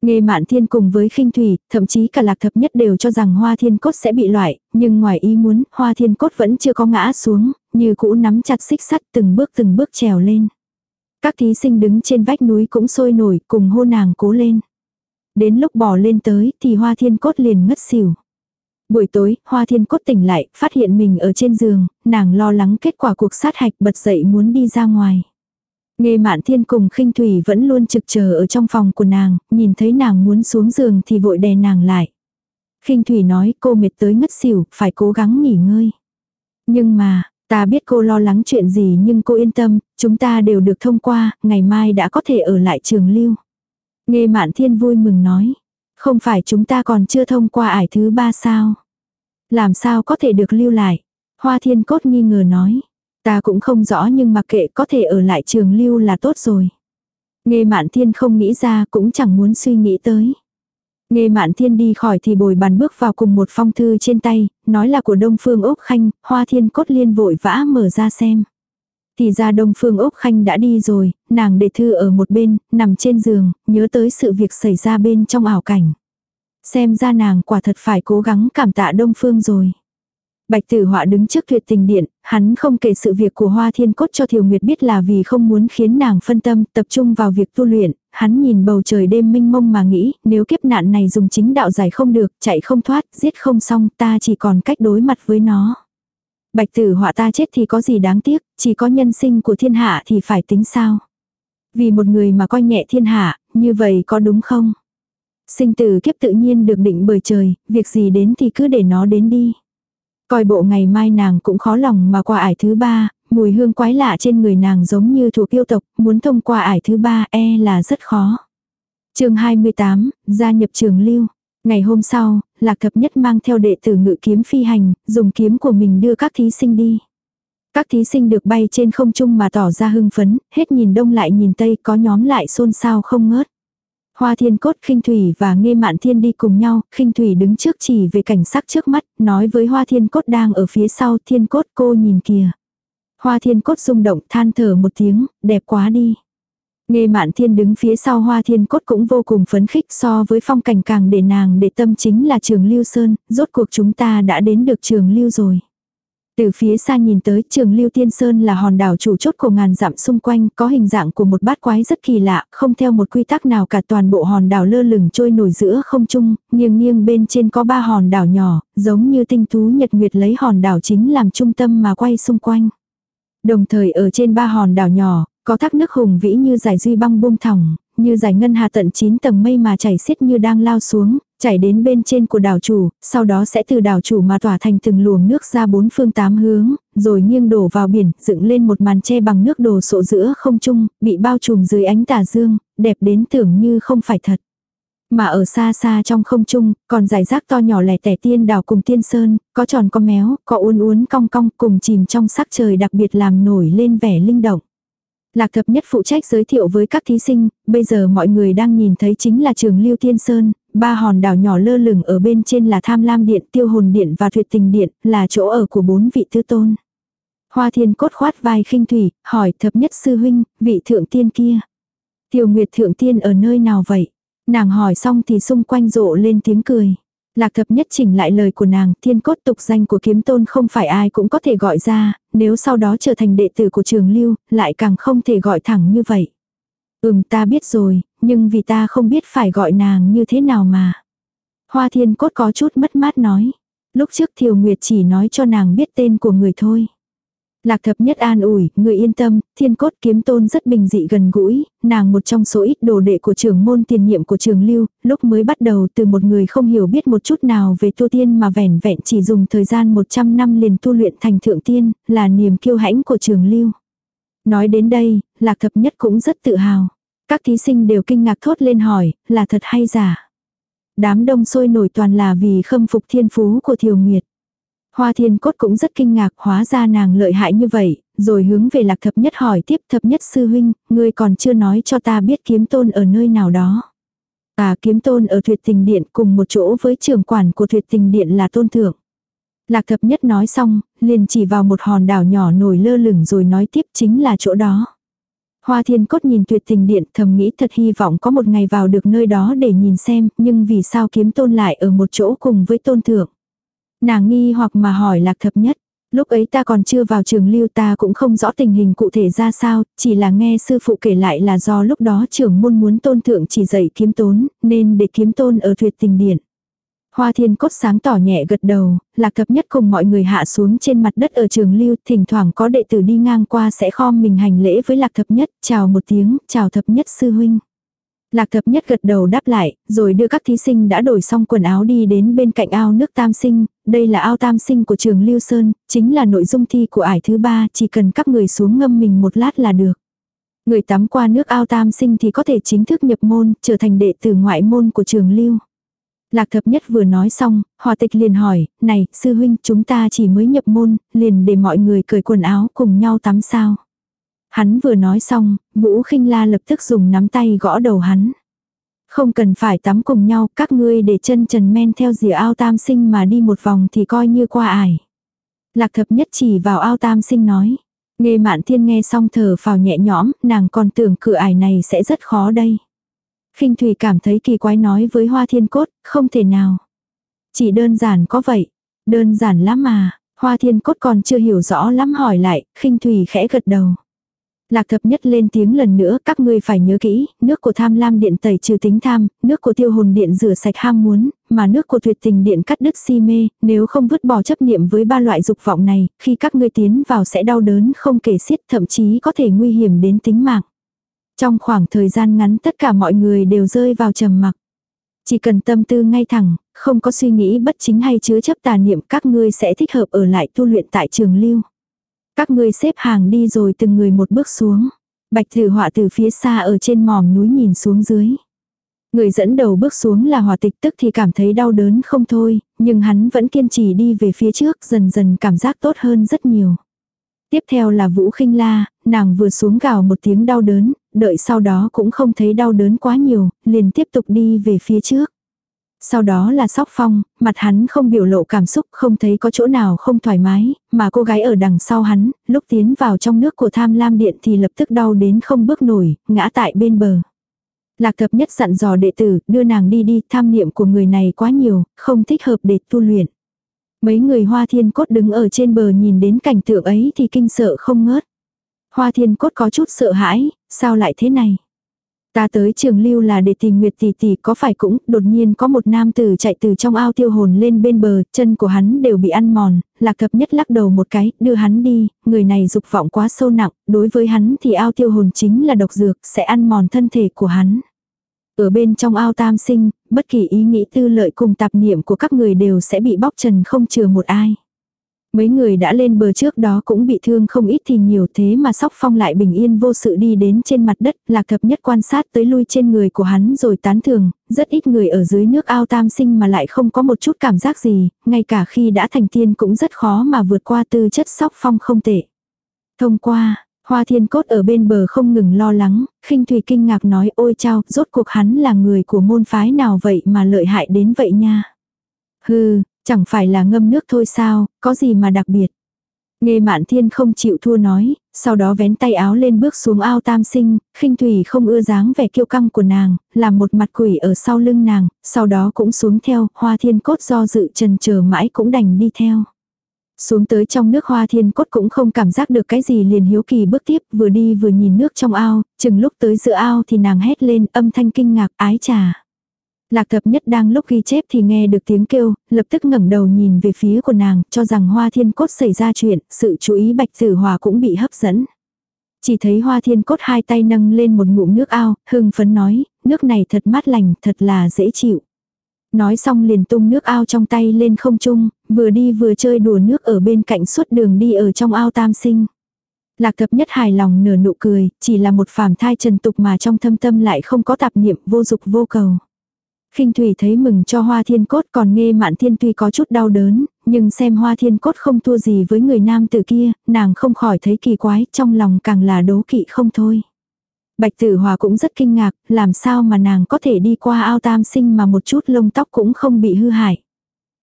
Nghê Mạn Thiên cùng với Khinh Thủy, thậm chí cả Lạc Thập Nhất đều cho rằng Hoa Thiên Cốt sẽ bị loại, nhưng ngoài ý muốn, Hoa Thiên Cốt vẫn chưa có ngã xuống, như cũ nắm chặt xích sắt từng bước từng bước trèo lên. Các thí sinh đứng trên vách núi cũng sôi nổi, cùng hô nàng cố lên. Đến lúc bò lên tới thì Hoa Thiên Cốt liền ngất xỉu. Buổi tối, Hoa Thiên Cốt tỉnh lại, phát hiện mình ở trên giường, nàng lo lắng kết quả cuộc sát hạch, bật dậy muốn đi ra ngoài. Nghê Mạn Thiên cùng Khinh Thủy vẫn luôn trực chờ ở trong phòng của nàng, nhìn thấy nàng muốn xuống giường thì vội đè nàng lại. Khinh Thủy nói cô mệt tới ngất xỉu, phải cố gắng nghỉ ngơi. Nhưng mà, ta biết cô lo lắng chuyện gì nhưng cô yên tâm, chúng ta đều được thông qua, ngày mai đã có thể ở lại trường lưu. Nghê Mạn Thiên vui mừng nói, không phải chúng ta còn chưa thông qua ải thứ ba sao? Làm sao có thể được lưu lại? Hoa Thiên Cốt nghi ngờ nói. Ta cũng không rõ nhưng mặc kệ có thể ở lại trường lưu là tốt rồi. Nghê Mạn Thiên không nghĩ ra cũng chẳng muốn suy nghĩ tới. Nghê Mạn Thiên đi khỏi thì bồi bàn bước vào cùng một phong thư trên tay, nói là của Đông Phương Úc Khanh, Hoa Thiên Cốt liên vội vã mở ra xem. Thì ra Đông Phương Úc Khanh đã đi rồi, nàng để thư ở một bên, nằm trên giường, nhớ tới sự việc xảy ra bên trong ảo cảnh. Xem ra nàng quả thật phải cố gắng cảm tạ Đông Phương rồi. Bạch Tử Họa đứng trước tuyệt tình điện, hắn không kể sự việc của Hoa Thiên Cốt cho Thiều Nguyệt biết là vì không muốn khiến nàng phân tâm, tập trung vào việc tu luyện, hắn nhìn bầu trời đêm mênh mông mà nghĩ, nếu kiếp nạn này dùng chính đạo giải không được, chạy không thoát, giết không xong, ta chỉ còn cách đối mặt với nó. Bạch Tử Họa ta chết thì có gì đáng tiếc, chỉ có nhân sinh của thiên hạ thì phải tính sao? Vì một người mà coi nhẹ thiên hạ, như vậy có đúng không? Sinh tử kiếp tự nhiên được định bởi trời, việc gì đến thì cứ để nó đến đi. Coi bộ ngày mai nàng cũng khó lòng mà qua ải thứ ba, mùi hương quái lạ trên người nàng giống như thuộc yêu tộc, muốn thông qua ải thứ ba e là rất khó. Chương hai mươi tám, gia nhập trường lưu. Ngày hôm sau, Lạc Thập Nhất mang theo đệ tử Ngự Kiếm phi hành, dùng kiếm của mình đưa các thí sinh đi. Các thí sinh được bay trên không trung mà tỏ ra hưng phấn, hết nhìn đông lại nhìn tây, có nhóm lại xôn xao không ngớt. Hoa Thiên Cốt, Khinh Thủy và Nghê Mạn Thiên đi cùng nhau, Khinh Thủy đứng trước chỉ về cảnh sắc trước mắt, nói với Hoa Thiên Cốt đang ở phía sau, Thiên Cốt cô nhìn kìa. Hoa Thiên Cốt rung động than thở một tiếng, đẹp quá đi. Nghê Mạn Thiên đứng phía sau Hoa Thiên Cốt cũng vô cùng phấn khích, so với phong cảnh càng để nàng để tâm chính là trường Lưu Sơn, rốt cuộc chúng ta đã đến được trường Lưu rồi. Từ phía xa nhìn tới, trường Lưu Tiên Sơn là hòn đảo chủ chốt của ngàn dặm xung quanh, có hình dạng của một bát quái rất kỳ lạ, không theo một quy tắc nào cả, toàn bộ hòn đảo lơ lửng trôi nổi giữa không trung, nghiêng nghiêng bên trên có ba hòn đảo nhỏ, giống như tinh tú nhật nguyệt lấy hòn đảo chính làm trung tâm mà quay xung quanh. Đồng thời ở trên ba hòn đảo nhỏ, có thác nước hùng vĩ như dải duy băng buông thòng, như dải ngân hà tận chín tầng mây mà chảy xiết như đang lao xuống, chảy đến bên trên của đảo chủ, sau đó sẽ từ đảo chủ mà tỏa thành từng luồng nước ra bốn phương tám hướng, rồi nghiêng đổ vào biển, dựng lên một màn che bằng nước đổ sộ giữa không trung, bị bao trùm dưới ánh tà dương, đẹp đến tưởng như không phải thật. Mà ở xa xa trong không trung, còn rải rác to nhỏ lẻ tẻ tiên đảo cùng tiên sơn, có tròn có méo, có uốn uốn cong cong cùng chìm trong sắc trời đặc biệt làm nổi lên vẻ linh động. Lạc Thập Nhất phụ trách giới thiệu với các thí sinh, bây giờ mọi người đang nhìn thấy chính là trường Lưu Tiên Sơn, ba hòn đảo nhỏ lơ lửng ở bên trên là Tham Lam Điện, Tiêu Hồn Điện và Tuyệt Tình Điện, là chỗ ở của bốn vị tứ tôn. Hoa Thiên Cốt khoát vai Khinh Thủy, hỏi Thập Nhất sư huynh, vị thượng tiên kia. Tiểu Nguyệt thượng tiên ở nơi nào vậy? Nàng hỏi xong thì xung quanh rộ lên tiếng cười. Lạc Thập Nhất chỉnh lại lời của nàng, Thiên Cốt tục danh của kiếm tôn không phải ai cũng có thể gọi ra, nếu sau đó trở thành đệ tử của trường Lưu, lại càng không thể gọi thẳng như vậy. Ừm ta biết rồi, nhưng vì ta không biết phải gọi nàng như thế nào mà. Hoa Thiên Cốt có chút mất mát nói. Lúc trước Thiều Nguyệt chỉ nói cho nàng biết tên của người thôi. Lạc Thập Nhất an ủi, người yên tâm, Thiên Cốt kiếm tôn rất bình dị gần gũi, nàng một trong số ít đồ đệ của trưởng môn tiền nhiệm của trường Lưu, lúc mới bắt đầu từ một người không hiểu biết một chút nào về tu tiên mà vẻn vẹn chỉ dùng thời gian một trăm năm liền tu luyện thành thượng tiên, là niềm kiêu hãnh của trường Lưu. Nói đến đây, Lạc Thập Nhất cũng rất tự hào. Các thí sinh đều kinh ngạc thốt lên hỏi, là thật hay giả? Đám đông sôi nổi toàn là vì khâm phục thiên phú của Thiều Nguyệt. Hoa Thiên Cốt cũng rất kinh ngạc, hóa ra nàng lợi hại như vậy, rồi hướng về Lạc Thập Nhất hỏi tiếp, Thập Nhất sư huynh, ngươi còn chưa nói cho ta biết kiếm tôn ở nơi nào đó. À, kiếm tôn ở Tuyệt Tình Điện, cùng một chỗ với trưởng quản của Tuyệt Tình Điện là tôn thượng. Lạc Thập Nhất nói xong, liền chỉ vào một hòn đảo nhỏ nổi lơ lửng rồi nói tiếp, chính là chỗ đó. Hoa Thiên Cốt nhìn Tuyệt Tình Điện thầm nghĩ thật hy vọng có một ngày vào được nơi đó để nhìn xem, nhưng vì sao Kiếm Tôn lại ở một chỗ cùng với Tôn Thượng. Nàng nghi hoặc mà hỏi Lạc Thập Nhất. Lúc ấy ta còn chưa vào trường lưu, ta cũng không rõ tình hình cụ thể ra sao, chỉ là nghe sư phụ kể lại là do lúc đó trưởng môn muốn Tôn Thượng chỉ dạy Kiếm Tôn, nên để Kiếm Tôn ở Tuyệt Tình Điện. Hoa Thiên Cốt sáng tỏ nhẹ gật đầu, Lạc Thập Nhất cùng mọi người hạ xuống trên mặt đất ở trường lưu, thỉnh thoảng có đệ tử đi ngang qua sẽ khom mình hành lễ với Lạc Thập Nhất, chào một tiếng, chào Thập Nhất sư huynh. Lạc Thập Nhất gật đầu đáp lại, rồi đưa các thí sinh đã đổi xong quần áo đi đến bên cạnh ao nước Tam Sinh, đây là ao Tam Sinh của trường Lưu Sơn, chính là nội dung thi của ải thứ ba, chỉ cần các người xuống ngâm mình một lát là được. Người tắm qua nước ao Tam Sinh thì có thể chính thức nhập môn, trở thành đệ tử ngoại môn của trường Lưu. Lạc Thập Nhất vừa nói xong, Hòa Tịch liền hỏi, này, sư huynh, chúng ta chỉ mới nhập môn, liền để mọi người cởi quần áo cùng nhau tắm sao. Hắn vừa nói xong, Vũ Khinh La lập tức dùng nắm tay gõ đầu hắn. Không cần phải tắm cùng nhau, các ngươi để chân trần men theo rìa ao Tam Sinh mà đi một vòng thì coi như qua ải. Lạc Thập Nhất chỉ vào ao Tam Sinh nói. Nghê Mạn Thiên nghe xong thở phào nhẹ nhõm, nàng còn tưởng cửa ải này sẽ rất khó đây. Khinh Thủy cảm thấy kỳ quái nói với Hoa Thiên Cốt, không thể nào. Chỉ đơn giản có vậy. Đơn giản lắm mà. Hoa Thiên Cốt còn chưa hiểu rõ lắm hỏi lại, Khinh Thủy khẽ gật đầu. Lạc Thập Nhất lên tiếng lần nữa, các ngươi phải nhớ kỹ, nước của Tham Lam Điện tẩy trừ tính tham, nước của Tiêu Hồn Điện rửa sạch ham muốn, mà nước của Tuyệt Tình Điện cắt đứt si mê, nếu không vứt bỏ chấp niệm với ba loại dục vọng này, khi các ngươi tiến vào sẽ đau đớn không kể xiết, thậm chí có thể nguy hiểm đến tính mạng. Trong khoảng thời gian ngắn tất cả mọi người đều rơi vào trầm mặc. Chỉ cần tâm tư ngay thẳng, không có suy nghĩ bất chính hay chứa chấp tà niệm, các ngươi sẽ thích hợp ở lại tu luyện tại trường Lưu. Các ngươi xếp hàng đi rồi từng người một bước xuống. Bạch Tử Họa từ phía xa ở trên mỏm núi nhìn xuống dưới. Người dẫn đầu bước xuống là Hòa Tịch, tức thì cảm thấy đau đớn không thôi, nhưng hắn vẫn kiên trì đi về phía trước, dần dần cảm giác tốt hơn rất nhiều. Tiếp theo là Vũ Khinh La, nàng vừa xuống gào một tiếng đau đớn, đợi sau đó cũng không thấy đau đớn quá nhiều, liền tiếp tục đi về phía trước. Sau đó là Sóc Phong, mặt hắn không biểu lộ cảm xúc, không thấy có chỗ nào không thoải mái, mà cô gái ở đằng sau hắn, lúc tiến vào trong nước của Tham Lam Điện thì lập tức đau đến không bước nổi, ngã tại bên bờ. Lạc Thập Nhất dặn dò đệ tử, đưa nàng đi đi, tham niệm của người này quá nhiều, không thích hợp để tu luyện. Mấy người Hoa Thiên Cốt đứng ở trên bờ nhìn đến cảnh tượng ấy thì kinh sợ không ngớt. Hoa Thiên Cốt có chút sợ hãi, sao lại thế này? Ta tới trường Lưu là để tìm Nguyệt tỷ tỷ, có phải cũng đột nhiên có một nam tử chạy từ trong ao Tiêu Hồn lên bên bờ, chân của hắn đều bị ăn mòn. Lạc Thập Nhất lắc đầu một cái, đưa hắn đi, người này dục vọng quá sâu nặng, đối với hắn thì ao Tiêu Hồn chính là độc dược, sẽ ăn mòn thân thể của hắn. Ở bên trong ao Tam Sinh, bất kỳ ý nghĩ tư lợi cùng tạp niệm của các người đều sẽ bị bóc trần không chừa một ai. Mấy người đã lên bờ trước đó cũng bị thương không ít thì nhiều, thế mà Sóc Phong lại bình yên vô sự đi đến trên mặt đất. Lạc Thập Nhất quan sát tới lui trên người của hắn rồi tán thường, rất ít người ở dưới nước ao Tam Sinh mà lại không có một chút cảm giác gì, ngay cả khi đã thành tiên cũng rất khó mà vượt qua, tư chất Sóc Phong không tệ. Thông qua, Hoa Thiên Cốt ở bên bờ không ngừng lo lắng, Khinh Thủy kinh ngạc nói, ôi chao, rốt cuộc hắn là người của môn phái nào vậy mà lợi hại đến vậy nha. Hừ, chẳng phải là ngâm nước thôi sao, có gì mà đặc biệt. Nghê Mạn Thiên không chịu thua nói, sau đó vén tay áo lên bước xuống ao Tam Sinh, Khinh Thủy không ưa dáng vẻ kiêu căng của nàng, làm một mặt quỷ ở sau lưng nàng, sau đó cũng xuống theo, Hoa Thiên Cốt do dự chần chờ mãi cũng đành đi theo. Xuống tới trong nước Hoa Thiên Cốt cũng không cảm giác được cái gì liền hiếu kỳ bước tiếp, vừa đi vừa nhìn nước trong ao, chừng lúc tới giữa ao thì nàng hét lên âm thanh kinh ngạc, ái trà. Lạc Thập Nhất đang lúc ghi chép thì nghe được tiếng kêu, lập tức ngẩng đầu nhìn về phía của nàng, cho rằng Hoa Thiên Cốt xảy ra chuyện, sự chú ý Bạch Tử Hòa cũng bị hấp dẫn. Chỉ thấy Hoa Thiên Cốt hai tay nâng lên một ngụm nước ao, hưng phấn nói, nước này thật mát lành, thật là dễ chịu. Nói xong liền tung nước ao trong tay lên không trung, vừa đi vừa chơi đùa nước ở bên cạnh suốt đường đi ở trong ao Tam Sinh. Lạc Thập Nhất hài lòng nở nụ cười, chỉ là một phàm thai trần tục mà trong thâm tâm lại không có tạp niệm, vô dục vô cầu. Khinh Thủy thấy mừng cho Hoa Thiên Cốt, còn Nghê Mạn Thiên tuy có chút đau đớn, nhưng xem Hoa Thiên Cốt không thua gì với người nam tử kia, nàng không khỏi thấy kỳ quái, trong lòng càng là đố kỵ không thôi. Bạch Tử Hòa cũng rất kinh ngạc, làm sao mà nàng có thể đi qua ao Tam Sinh mà một chút lông tóc cũng không bị hư hại.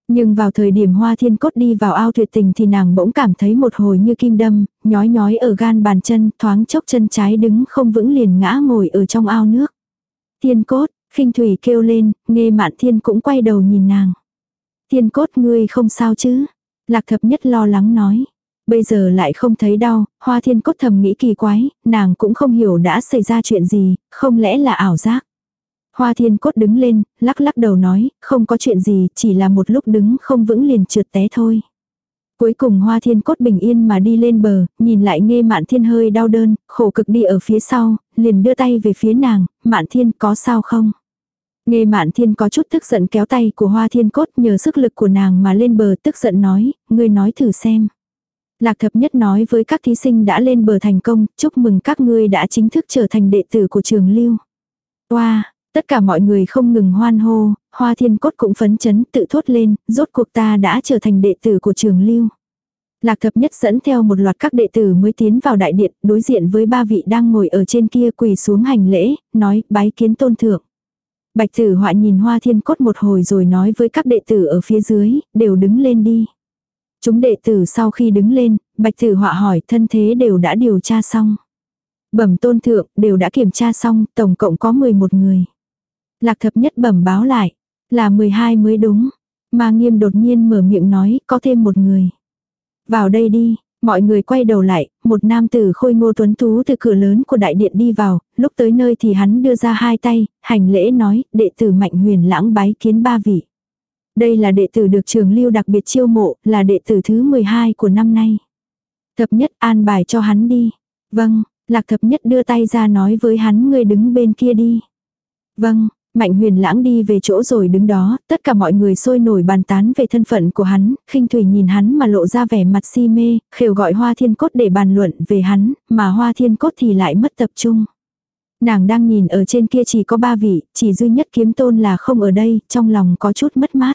Nhưng vào thời điểm Hoa Thiên Cốt đi vào ao tuyệt tình thì nàng bỗng cảm thấy một hồi như kim đâm, nhói nhói ở gan bàn chân, thoáng chốc chân trái đứng không vững liền ngã ngồi ở trong ao nước. Thiên Cốt, Khinh Thủy kêu lên, Nghê Mạn Thiên cũng quay đầu nhìn nàng. Thiên Cốt ngươi không sao chứ? Lạc Thập Nhất lo lắng nói. Bây giờ lại không thấy đau, Hoa Thiên Cốt thầm nghĩ kỳ quái, nàng cũng không hiểu đã xảy ra chuyện gì, không lẽ là ảo giác. Hoa Thiên Cốt đứng lên, lắc lắc đầu nói, không có chuyện gì, chỉ là một lúc đứng không vững liền trượt té thôi. Cuối cùng Hoa Thiên Cốt bình yên mà đi lên bờ, nhìn lại Nghê Mạn Thiên hơi đau đơn, khổ cực đi ở phía sau, liền đưa tay về phía nàng, Mạn Thiên có sao không? Nghê Mạn Thiên có chút tức giận kéo tay của Hoa Thiên Cốt nhờ sức lực của nàng mà lên bờ tức giận nói, ngươi nói thử xem. Lạc Thập Nhất nói với các thí sinh đã lên bờ thành công, chúc mừng các ngươi đã chính thức trở thành đệ tử của trường Lưu. Wow, tất cả mọi người không ngừng hoan hô, Hoa Thiên Cốt cũng phấn chấn tự thốt lên, rốt cuộc ta đã trở thành đệ tử của trường Lưu. Lạc Thập Nhất dẫn theo một loạt các đệ tử mới tiến vào đại điện, đối diện với ba vị đang ngồi ở trên kia quỳ xuống hành lễ, nói bái kiến tôn thượng. Bạch Tử Họa nhìn Hoa Thiên Cốt một hồi rồi nói với các đệ tử ở phía dưới, đều đứng lên đi. Chúng đệ tử sau khi đứng lên, Bạch Tử Họa hỏi thân thế đều đã điều tra xong. Bẩm tôn thượng, đều đã kiểm tra xong, tổng cộng có mười một người. Lạc Thập Nhất bẩm báo lại, là mười hai mới đúng. Ma Nghiêm đột nhiên mở miệng nói, có thêm một người. Vào đây đi, mọi người quay đầu lại, một nam tử khôi ngô tuấn tú từ cửa lớn của đại điện đi vào, lúc tới nơi thì hắn đưa ra hai tay, hành lễ nói, đệ tử Mạnh Huyền Lãng bái kiến ba vị. Đây là đệ tử được trường Lưu đặc biệt chiêu mộ, là đệ tử thứ mười hai của năm nay. Thập Nhất an bài cho hắn đi. Vâng, Lạc Thập Nhất đưa tay ra nói với hắn ngươi đứng bên kia đi. Vâng, Mạnh Huyền Lãng đi về chỗ rồi đứng đó, tất cả mọi người sôi nổi bàn tán về thân phận của hắn, Khinh Thủy nhìn hắn mà lộ ra vẻ mặt si mê, khều gọi Hoa Thiên Cốt để bàn luận về hắn, mà Hoa Thiên Cốt thì lại mất tập trung. Nàng đang nhìn ở trên kia chỉ có ba vị, chỉ duy nhất Kiếm Tôn là không ở đây, trong lòng có chút mất mát.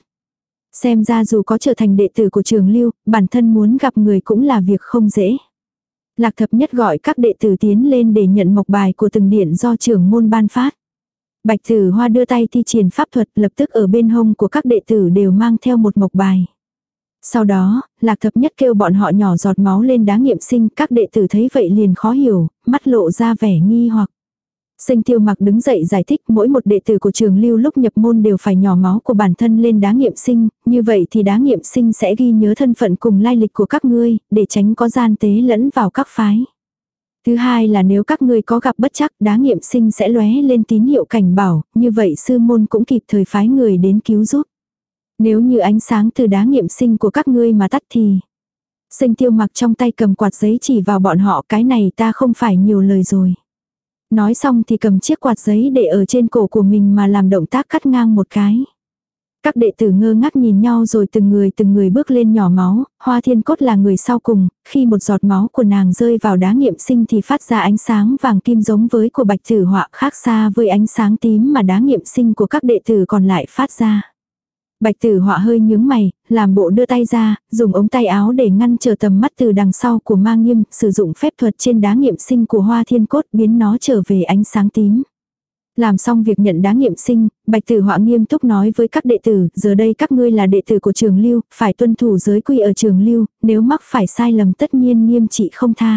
Xem ra dù có trở thành đệ tử của trường Lưu, bản thân muốn gặp người cũng là việc không dễ. Lạc Thập Nhất gọi các đệ tử tiến lên để nhận mộc bài của từng điện do trưởng môn ban phát. Bạch Tử Hoa đưa tay thi triển pháp thuật, lập tức ở bên hông của các đệ tử đều mang theo một mộc bài. Sau đó, Lạc Thập Nhất kêu bọn họ nhỏ giọt máu lên đá nghiệm sinh, các đệ tử thấy vậy liền khó hiểu, mắt lộ ra vẻ nghi hoặc. Sinh Tiêu Mặc đứng dậy giải thích mỗi một đệ tử của trường Lưu lúc nhập môn đều phải nhỏ máu của bản thân lên đá nghiệm sinh, như vậy thì đá nghiệm sinh sẽ ghi nhớ thân phận cùng lai lịch của các ngươi, để tránh có gian tế lẫn vào các phái. Thứ hai là nếu các ngươi có gặp bất trắc, đá nghiệm sinh sẽ lóe lên tín hiệu cảnh bảo, như vậy sư môn cũng kịp thời phái người đến cứu giúp. Nếu như ánh sáng từ đá nghiệm sinh của các ngươi mà tắt thì... Sinh Tiêu Mặc trong tay cầm quạt giấy chỉ vào bọn họ, cái này ta không phải nhiều lời rồi. Nói xong thì cầm chiếc quạt giấy để ở trên cổ của mình mà làm động tác cắt ngang một cái. Các đệ tử ngơ ngác nhìn nhau rồi từng người từng người bước lên nhỏ máu, Hoa Thiên Cốt là người sau cùng, khi một giọt máu của nàng rơi vào đá nghiệm sinh thì phát ra ánh sáng vàng kim giống với của Bạch Tử Họa, khác xa với ánh sáng tím mà đá nghiệm sinh của các đệ tử còn lại phát ra. Bạch Tử Họa hơi nhướng mày, làm bộ đưa tay ra, dùng ống tay áo để ngăn trở tầm mắt từ đằng sau của Ma Nghiêm, sử dụng phép thuật trên đá nghiệm sinh của Hoa Thiên Cốt biến nó trở về ánh sáng tím. Làm xong việc nhận đá nghiệm sinh, Bạch Tử Họa nghiêm túc nói với các đệ tử, giờ đây các ngươi là đệ tử của trường Lưu, phải tuân thủ giới quy ở trường Lưu, nếu mắc phải sai lầm tất nhiên nghiêm trị không tha.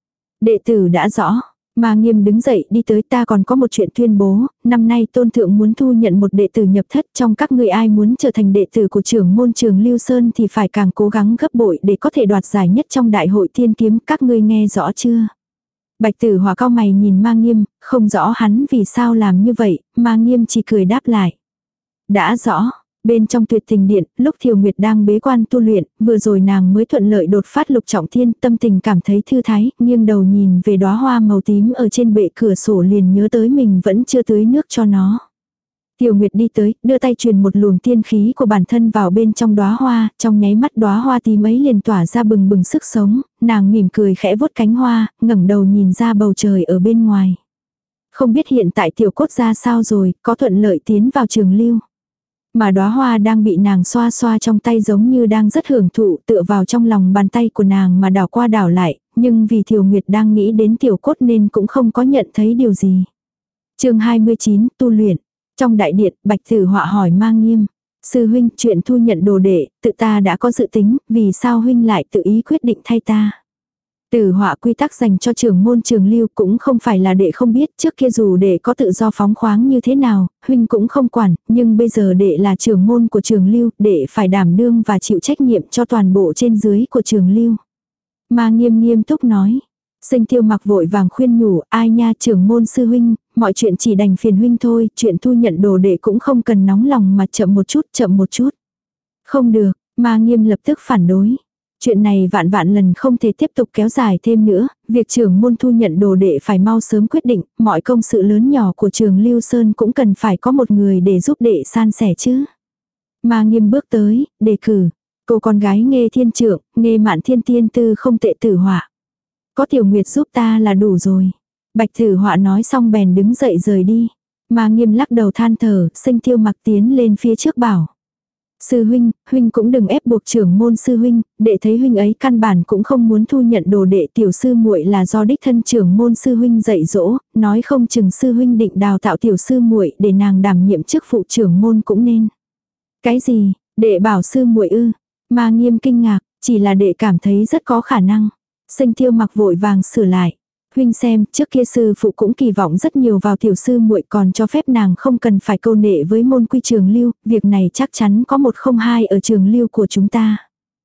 Đệ tử đã rõ. Ma Nghiêm đứng dậy đi tới, ta còn có một chuyện tuyên bố, năm nay tôn thượng muốn thu nhận một đệ tử nhập thất, trong các ngươi ai muốn trở thành đệ tử của trưởng môn trường Lưu Sơn thì phải càng cố gắng gấp bội để có thể đoạt giải nhất trong đại hội tiên kiếm, các ngươi nghe rõ chưa? Bạch Tử Họa cau mày nhìn Ma Nghiêm, không rõ hắn vì sao làm như vậy, Ma Nghiêm chỉ cười đáp lại. Đã rõ. Bên trong Tuyệt Tình Điện, lúc Thiều Nguyệt đang bế quan tu luyện, vừa rồi nàng mới thuận lợi đột phát lục trọng thiên, tâm tình cảm thấy thư thái, nghiêng đầu nhìn về đóa hoa màu tím ở trên bệ cửa sổ liền nhớ tới mình vẫn chưa tưới nước cho nó. Thiều Nguyệt đi tới, đưa tay truyền một luồng tiên khí của bản thân vào bên trong đóa hoa, trong nháy mắt đóa hoa tím ấy liền tỏa ra bừng bừng sức sống, nàng mỉm cười khẽ vuốt cánh hoa, ngẩng đầu nhìn ra bầu trời ở bên ngoài. Không biết hiện tại Tiểu Cốt ra sao rồi, có thuận lợi tiến vào trường Lưu. Mà đóa hoa đang bị nàng xoa xoa trong tay giống như đang rất hưởng thụ, tựa vào trong lòng bàn tay của nàng mà đảo qua đảo lại, nhưng vì Thiều Nguyệt đang nghĩ đến Tiểu Cốt nên cũng không có nhận thấy điều gì. Chương hai mươi chín, tu luyện. Trong đại điện, Bạch Tử Họa hỏi Ma Nghiêm. Sư huynh, chuyện thu nhận đồ đệ, tự ta đã có dự tính, vì sao huynh lại tự ý quyết định thay ta? Tử họa quy tắc dành cho trưởng môn trường lưu cũng không phải là đệ không biết, trước kia dù đệ có tự do phóng khoáng như thế nào, huynh cũng không quản, nhưng bây giờ đệ là trưởng môn của trường lưu, đệ phải đảm đương và chịu trách nhiệm cho toàn bộ trên dưới của trường lưu. Ma Nghiêm nghiêm túc nói. Sinh Tiêu Mặc vội vàng khuyên nhủ, ai nha trưởng môn sư huynh, mọi chuyện chỉ đành phiền huynh thôi, chuyện thu nhận đồ đệ cũng không cần nóng lòng mà chậm một chút, chậm một chút. Không được, Ma Nghiêm lập tức phản đối. Chuyện này vạn vạn lần không thể tiếp tục kéo dài thêm nữa, việc trưởng môn thu nhận đồ đệ phải mau sớm quyết định, mọi công sự lớn nhỏ của trường Lưu Sơn cũng cần phải có một người để giúp đệ san sẻ chứ. Ma Nghiêm bước tới, đề cử, cô con gái Nghê Thiên Trượng, Nghê Mạn Thiên Tiên Tư không tệ Tử Họa. Có Tiểu Nguyệt giúp ta là đủ rồi. Bạch Tử Họa nói xong bèn đứng dậy rời đi. Ma Nghiêm lắc đầu than thở, Sinh Tiêu Mặc tiến lên phía trước bảo. Sư huynh, huynh cũng đừng ép buộc trưởng môn sư huynh, đệ thấy huynh ấy căn bản cũng không muốn thu nhận đồ đệ, tiểu sư muội là do đích thân trưởng môn sư huynh dạy dỗ, nói không chừng sư huynh định đào tạo tiểu sư muội để nàng đảm nhiệm chức phụ trưởng môn cũng nên. Cái gì, đệ bảo sư muội ư? Ma Nghiêm kinh ngạc, chỉ là đệ cảm thấy rất có khả năng. Sinh Tiêu Mặc vội vàng sửa lại. Huynh xem, trước kia sư phụ cũng kỳ vọng rất nhiều vào tiểu sư muội, còn cho phép nàng không cần phải câu nệ với môn quy trường lưu, việc này chắc chắn có một không hai ở trường lưu của chúng ta.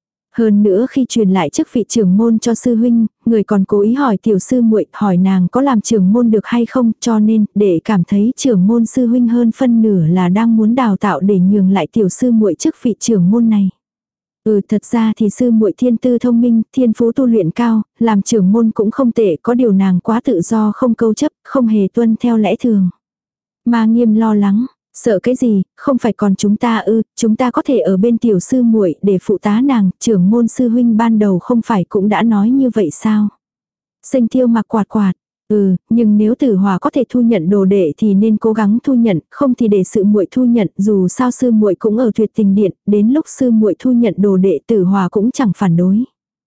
Hơn nữa khi truyền lại chức vị trưởng môn cho sư huynh, người còn cố ý hỏi tiểu sư muội, hỏi nàng có làm trưởng môn được hay không, cho nên để cảm thấy trưởng môn sư huynh hơn phân nửa là đang muốn đào tạo để nhường lại tiểu sư muội chức vị trưởng môn này. Ừ, thật ra thì sư muội thiên tư thông minh, thiên phú tu luyện cao, làm trưởng môn cũng không tệ, có điều nàng quá tự do không câu chấp, không hề tuân theo lẽ thường. Ma Nghiêm lo lắng, sợ cái gì, không phải còn chúng ta ư, chúng ta có thể ở bên tiểu sư muội để phụ tá nàng, trưởng môn sư huynh ban đầu không phải cũng đã nói như vậy sao? Sinh Tiêu Mặc quạt quạt. Ừ, nhưng nếu Tử Họa có thể thu nhận đồ đệ thì nên cố gắng thu nhận, không thì để sự muội thu nhận, dù sao sư muội cũng ở Tuyệt Tình Điện, đến lúc sư muội thu nhận đồ đệ Tử Họa cũng chẳng phản đối.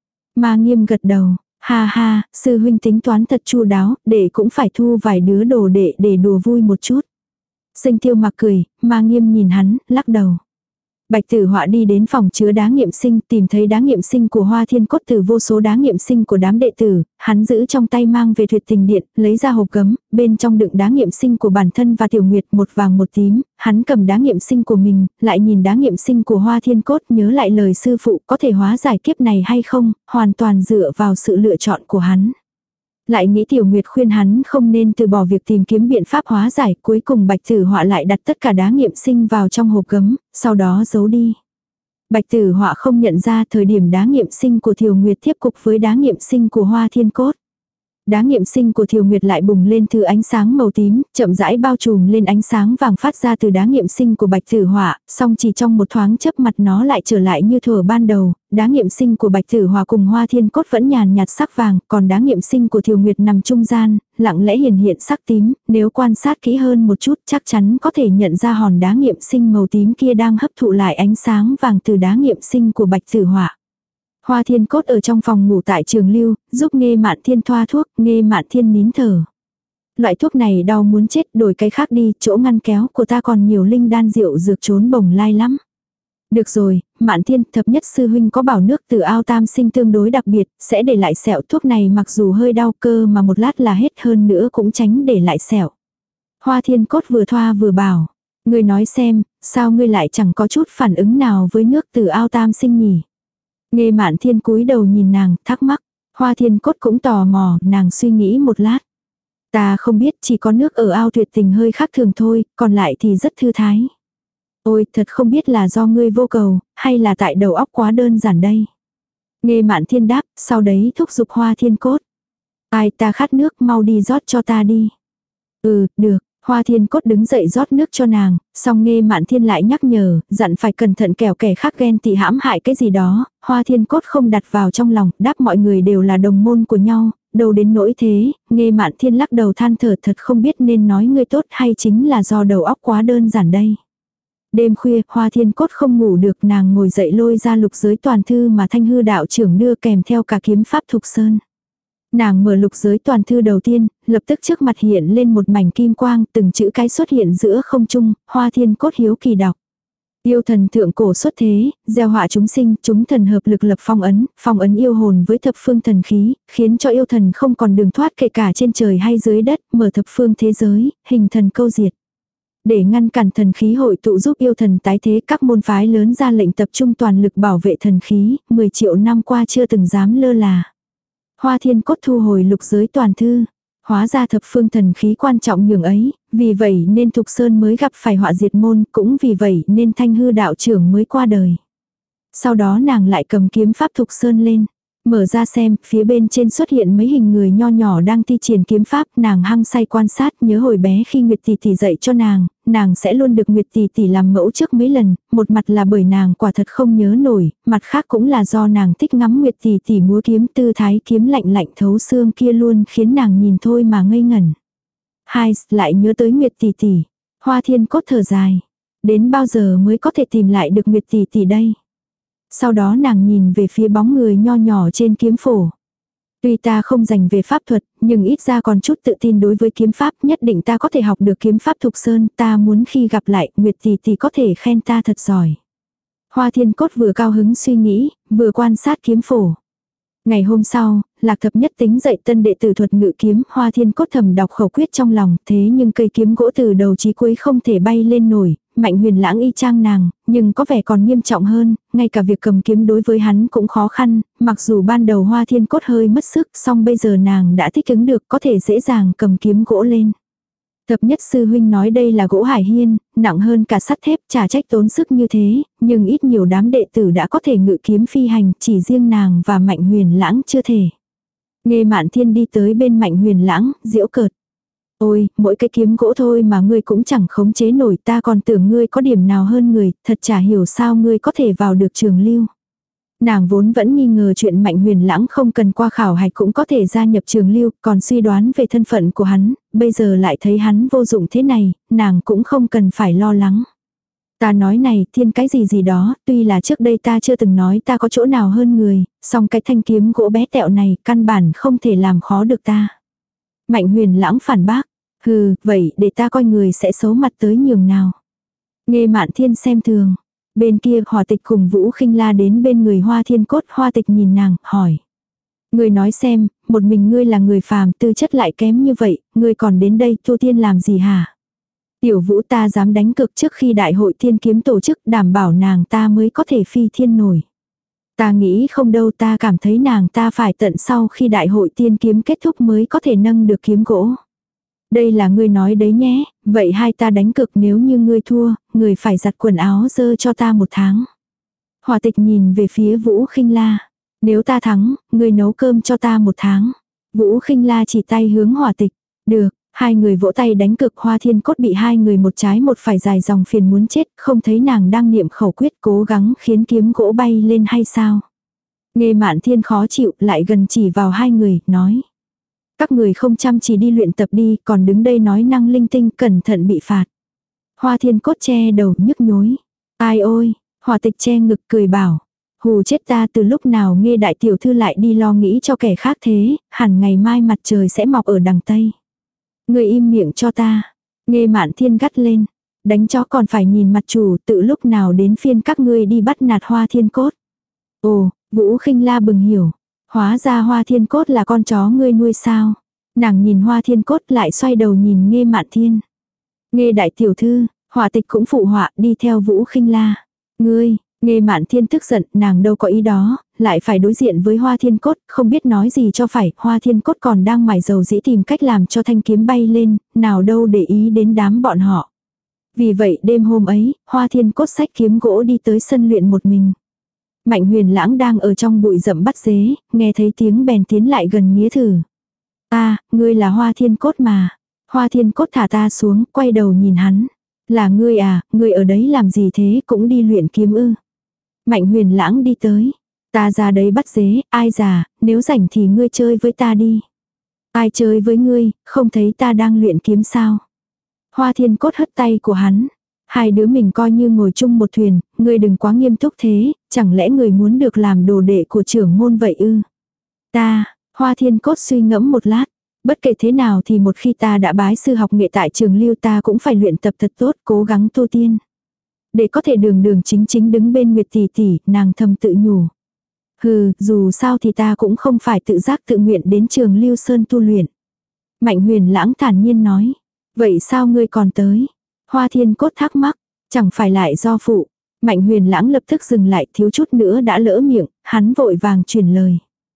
Ma Nghiêm gật đầu, ha ha, sư huynh tính toán thật chu đáo, để cũng phải thu vài đứa đồ đệ để đùa vui một chút. Sinh Tiêu Mặc cười, Ma Nghiêm nhìn hắn, lắc đầu. Bạch Tử Họa đi đến phòng chứa đá nghiệm sinh, tìm thấy đá nghiệm sinh của Hoa Thiên Cốt từ vô số đá nghiệm sinh của đám đệ tử, hắn giữ trong tay mang về Tuyệt Tình Điện, lấy ra hộp gấm, bên trong đựng đá nghiệm sinh của bản thân và Tiểu Nguyệt, một vàng một tím, hắn cầm đá nghiệm sinh của mình, lại nhìn đá nghiệm sinh của Hoa Thiên Cốt, nhớ lại lời sư phụ có thể hóa giải kiếp này hay không, hoàn toàn dựa vào sự lựa chọn của hắn. Lại nghĩ Tiểu Nguyệt khuyên hắn không nên từ bỏ việc tìm kiếm biện pháp hóa giải, cuối cùng Bạch Tử Họa lại đặt tất cả đá nghiệm sinh vào trong hộp gấm, sau đó giấu đi. Bạch Tử Họa không nhận ra thời điểm đá nghiệm sinh của Tiểu Nguyệt tiếp cục với đá nghiệm sinh của Hoa Thiên Cốt. Đá nghiệm sinh của Tiểu Nguyệt lại bùng lên thứ ánh sáng màu tím, chậm rãi bao trùm lên ánh sáng vàng phát ra từ đá nghiệm sinh của Bạch Tử Họa, song chỉ trong một thoáng chớp mặt nó lại trở lại như thuở ban đầu, đá nghiệm sinh của Bạch Tử Họa cùng Hoa Thiên Cốt vẫn nhàn nhạt sắc vàng, còn đá nghiệm sinh của Tiểu Nguyệt nằm trung gian, lặng lẽ hiển hiện sắc tím, nếu quan sát kỹ hơn một chút chắc chắn có thể nhận ra hòn đá nghiệm sinh màu tím kia đang hấp thụ lại ánh sáng vàng từ đá nghiệm sinh của Bạch Tử Họa. Hoa Thiên Cốt ở trong phòng ngủ tại trường lưu, giúp Nghê Mạn Thiên thoa thuốc, Nghê Mạn Thiên nín thở. Loại thuốc này đau muốn chết, đổi cái khác đi, chỗ ngăn kéo của ta còn nhiều linh đan rượu dược trốn bồng lai lắm. Được rồi, Mạn Thiên, thập nhất sư huynh có bảo nước từ ao tam sinh tương đối đặc biệt, sẽ để lại sẹo, thuốc này mặc dù hơi đau cơ mà một lát là hết, hơn nữa cũng tránh để lại sẹo. Hoa Thiên Cốt vừa thoa vừa bảo, ngươi nói xem, sao ngươi lại chẳng có chút phản ứng nào với nước từ ao tam sinh nhỉ? Nghê Mạn Thiên cúi đầu nhìn nàng, thắc mắc. Hoa Thiên Cốt cũng tò mò, nàng suy nghĩ một lát. Ta không biết, chỉ có nước ở ao Tuyệt Tình hơi khác thường thôi, còn lại thì rất thư thái. Ôi, thật không biết là do ngươi vô cầu, hay là tại đầu óc quá đơn giản đây. Nghê Mạn Thiên đáp, sau đấy thúc giục Hoa Thiên Cốt. Ai, ta khát nước, mau đi rót cho ta đi. Ừ, được. Hoa Thiên Cốt đứng dậy rót nước cho nàng, song Nghê Mạn Thiên lại nhắc nhở, dặn phải cẩn thận kẻo kẻ khác ghen tị hãm hại cái gì đó. Hoa Thiên Cốt không đặt vào trong lòng, đáp mọi người đều là đồng môn của nhau, đâu đến nỗi thế. Nghê Mạn Thiên lắc đầu than thở, thật không biết nên nói ngươi tốt hay chính là do đầu óc quá đơn giản đây. Đêm khuya, Hoa Thiên Cốt không ngủ được, nàng ngồi dậy lôi ra lục giới toàn thư mà Thanh Hư đạo trưởng đưa kèm theo cả kiếm pháp Thục Sơn. Nàng mở lục giới toàn thư đầu tiên, lập tức trước mặt hiện lên một mảnh kim quang, từng chữ cái xuất hiện giữa không trung, Hoa Thiên Cốt hiếu kỳ đọc. Yêu thần thượng cổ xuất thế, gieo họa chúng sinh, chúng thần hợp lực lập phong ấn, phong ấn yêu hồn với thập phương thần khí, khiến cho yêu thần không còn đường thoát kể cả trên trời hay dưới đất, mở thập phương thế giới, hình thần câu diệt. Để ngăn cản thần khí hội tụ giúp yêu thần tái thế, các môn phái lớn ra lệnh tập trung toàn lực bảo vệ thần khí, mười triệu năm qua chưa từng dám lơ là. Hoa Thiên Cốt thu hồi lục giới toàn thư. Hóa ra thập phương thần khí quan trọng nhường ấy, vì vậy nên Thục Sơn mới gặp phải họa diệt môn, cũng vì vậy nên Thanh Hư đạo trưởng mới qua đời. Sau đó nàng lại cầm kiếm pháp Thục Sơn lên. Mở ra xem, phía bên trên xuất hiện mấy hình người nho nhỏ đang thi triển kiếm pháp, nàng hăng say quan sát, nhớ hồi bé khi Nguyệt tỷ tỷ dạy cho nàng, nàng sẽ luôn được Nguyệt tỷ tỷ làm mẫu trước mấy lần, một mặt là bởi nàng quả thật không nhớ nổi, mặt khác cũng là do nàng thích ngắm Nguyệt tỷ tỷ múa kiếm, tư thái kiếm lạnh lạnh thấu xương kia luôn khiến nàng nhìn thôi mà ngây ngẩn. Hai, lại nhớ tới Nguyệt tỷ tỷ. Hoa Thiên Cốt thở dài. Đến bao giờ mới có thể tìm lại được Nguyệt tỷ tỷ đây? Sau đó nàng nhìn về phía bóng người nho nhỏ trên kiếm phổ. Tuy ta không dành về pháp thuật, nhưng ít ra còn chút tự tin đối với kiếm pháp, nhất định ta có thể học được kiếm pháp Thục Sơn, ta muốn khi gặp lại, Nguyệt tỷ tỷ có thể khen ta thật giỏi. Hoa Thiên Cốt vừa cao hứng suy nghĩ, vừa quan sát kiếm phổ. Ngày hôm sau, Lạc Thập Nhất tính dạy tân đệ tử thuật ngự kiếm, Hoa Thiên Cốt thầm đọc khẩu quyết trong lòng, thế nhưng cây kiếm gỗ từ đầu chí cuối không thể bay lên nổi. Mạnh Huyền Lãng y chang nàng, nhưng có vẻ còn nghiêm trọng hơn, ngay cả việc cầm kiếm đối với hắn cũng khó khăn, mặc dù ban đầu Hoa Thiên Cốt hơi mất sức, song bây giờ nàng đã thích ứng được, có thể dễ dàng cầm kiếm gỗ lên. Thập Nhất sư huynh nói đây là gỗ hải hiên, nặng hơn cả sắt thép, chả trách tốn sức như thế, nhưng ít nhiều đám đệ tử đã có thể ngự kiếm phi hành, chỉ riêng nàng và Mạnh Huyền Lãng chưa thể. Nghe Mạn Thiên đi tới bên Mạnh Huyền Lãng, giễu cợt. Ôi, mỗi cái kiếm gỗ thôi mà ngươi cũng chẳng khống chế nổi, ta còn tưởng ngươi có điểm nào hơn người, thật chả hiểu sao ngươi có thể vào được trường lưu. Nàng vốn vẫn nghi ngờ chuyện Mạnh Huyền Lãng không cần qua khảo hạch cũng có thể gia nhập trường lưu, còn suy đoán về thân phận của hắn, bây giờ lại thấy hắn vô dụng thế này, nàng cũng không cần phải lo lắng. Ta nói này, thiên cái gì gì đó, tuy là trước đây ta chưa từng nói ta có chỗ nào hơn người, song cái thanh kiếm gỗ bé tẹo này căn bản không thể làm khó được ta. Mạnh Huyền Lãng phản bác. Hừ, vậy để ta coi người sẽ xấu mặt tới nhường nào. Nghe Mạn Thiên xem thường. Bên kia Hòa Tịch cùng Vũ Khinh La đến bên người Hoa Thiên Cốt. Hoa Tịch nhìn nàng, hỏi. Ngươi nói xem, một mình ngươi là người phàm, tư chất lại kém như vậy, ngươi còn đến đây tu tiên làm gì hả? Tiểu Vũ ta dám đánh cược trước khi đại hội thiên kiếm tổ chức, đảm bảo nàng ta mới có thể phi thiên nổi. Ta nghĩ không đâu, ta cảm thấy nàng ta phải tận sau khi đại hội tiên kiếm kết thúc mới có thể nâng được kiếm gỗ. Đây là ngươi nói đấy nhé, vậy hai ta đánh cược, nếu như ngươi thua, ngươi phải giặt quần áo dơ cho ta một tháng. Hòa Tịch nhìn về phía Vũ Khinh La. Nếu ta thắng, ngươi nấu cơm cho ta một tháng. Vũ Khinh La chỉ tay hướng Hòa Tịch. Được, hai người vỗ tay đánh cược. Hoa Thiên Cốt bị hai người một trái một phải dài dòng phiền muốn chết, không thấy nàng đang niệm khẩu quyết cố gắng khiến kiếm gỗ bay lên hay sao. Nghe Mạn Thiên khó chịu, lại gần chỉ vào hai người, nói. Các người không chăm chỉ đi luyện tập đi, còn đứng đây nói năng linh tinh, cẩn thận bị phạt. Hoa Thiên Cốt che đầu nhức nhối. Ai ôi, Hòa Tịch che ngực cười bảo. Hù chết ta, từ lúc nào nghe đại tiểu thư lại đi lo nghĩ cho kẻ khác thế, hẳn ngày mai mặt trời sẽ mọc ở đằng Tây. Người im miệng cho ta. Nghe Mạn Thiên gắt lên. Đánh chó còn phải nhìn mặt chủ, tự lúc nào đến phiên các ngươi đi bắt nạt Hoa Thiên Cốt. Ồ, Vũ Khinh La bừng hiểu. Hóa ra Hoa Thiên Cốt là con chó ngươi nuôi sao. Nàng nhìn Hoa Thiên Cốt lại xoay đầu nhìn Nghe Mạn Thiên. Nghe đại tiểu thư, Hòa Tịch cũng phụ họa đi theo Vũ Khinh La. Ngươi, Nghe Mạn Thiên tức giận, nàng đâu có ý đó, lại phải đối diện với Hoa Thiên Cốt, không biết nói gì cho phải. Hoa Thiên Cốt còn đang mải dầu dĩ tìm cách làm cho thanh kiếm bay lên, nào đâu để ý đến đám bọn họ. Vì vậy đêm hôm ấy, Hoa Thiên Cốt xách kiếm gỗ đi tới sân luyện một mình. Mạnh Huyền Lãng đang ở trong bụi rậm bắt dế, nghe thấy tiếng bèn tiến lại gần nghía thử. Ta, ngươi là Hoa Thiên Cốt mà. Hoa Thiên Cốt thả ta xuống, quay đầu nhìn hắn. Là ngươi à, ngươi ở đấy làm gì thế, cũng đi luyện kiếm ư. Mạnh Huyền Lãng đi tới. Ta ra đấy bắt dế, ai già, nếu rảnh thì ngươi chơi với ta đi. Ai chơi với ngươi, không thấy ta đang luyện kiếm sao. Hoa Thiên Cốt hất tay của hắn. Hai đứa mình coi như ngồi chung một thuyền, ngươi đừng quá nghiêm túc thế, chẳng lẽ ngươi muốn được làm đồ đệ của trưởng môn vậy ư? Ta, Hoa Thiên Cốt suy ngẫm một lát. Bất kể thế nào thì một khi ta đã bái sư học nghệ tại trường lưu ta cũng phải luyện tập thật tốt, cố gắng tu tiên. Để có thể đường đường chính chính đứng bên Nguyệt tỷ tỷ, nàng thầm tự nhủ. Hừ, dù sao thì ta cũng không phải tự giác tự nguyện đến trường Lưu Sơn tu luyện. Mạnh Huyền Lãng thản nhiên nói. Vậy sao ngươi còn tới? Hoa Thiên Cốt thắc mắc, chẳng phải lại do phụ. Mạnh Huyền Lãng lập tức dừng lại, thiếu chút nữa đã lỡ miệng, hắn vội vàng truyền lời.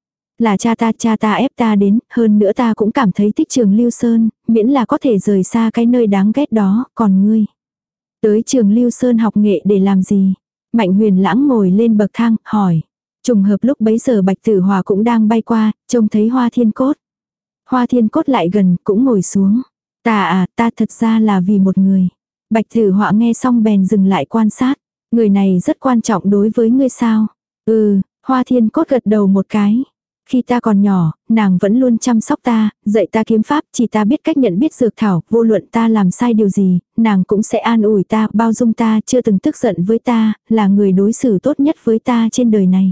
Là cha ta, cha ta ép ta đến, hơn nữa ta cũng cảm thấy thích trường Lưu Sơn, miễn là có thể rời xa cái nơi đáng ghét đó, còn ngươi. Tới trường Lưu Sơn học nghệ để làm gì? Mạnh Huyền Lãng ngồi lên bậc thang, hỏi. Trùng hợp lúc bấy giờ Bạch Tử Hòa cũng đang bay qua, trông thấy Hoa Thiên Cốt. Hoa Thiên Cốt lại gần, cũng ngồi xuống. Ta à, ta thật ra là vì một người. Bạch Tử Họa nghe xong bèn dừng lại quan sát. Người này rất quan trọng đối với ngươi sao? Ừ, Hoa Thiên Cốt gật đầu một cái. Khi ta còn nhỏ, nàng vẫn luôn chăm sóc ta, dạy ta kiếm pháp, chỉ ta biết cách nhận biết dược thảo, vô luận ta làm sai điều gì, nàng cũng sẽ an ủi ta, bao dung ta, chưa từng tức giận với ta, là người đối xử tốt nhất với ta trên đời này.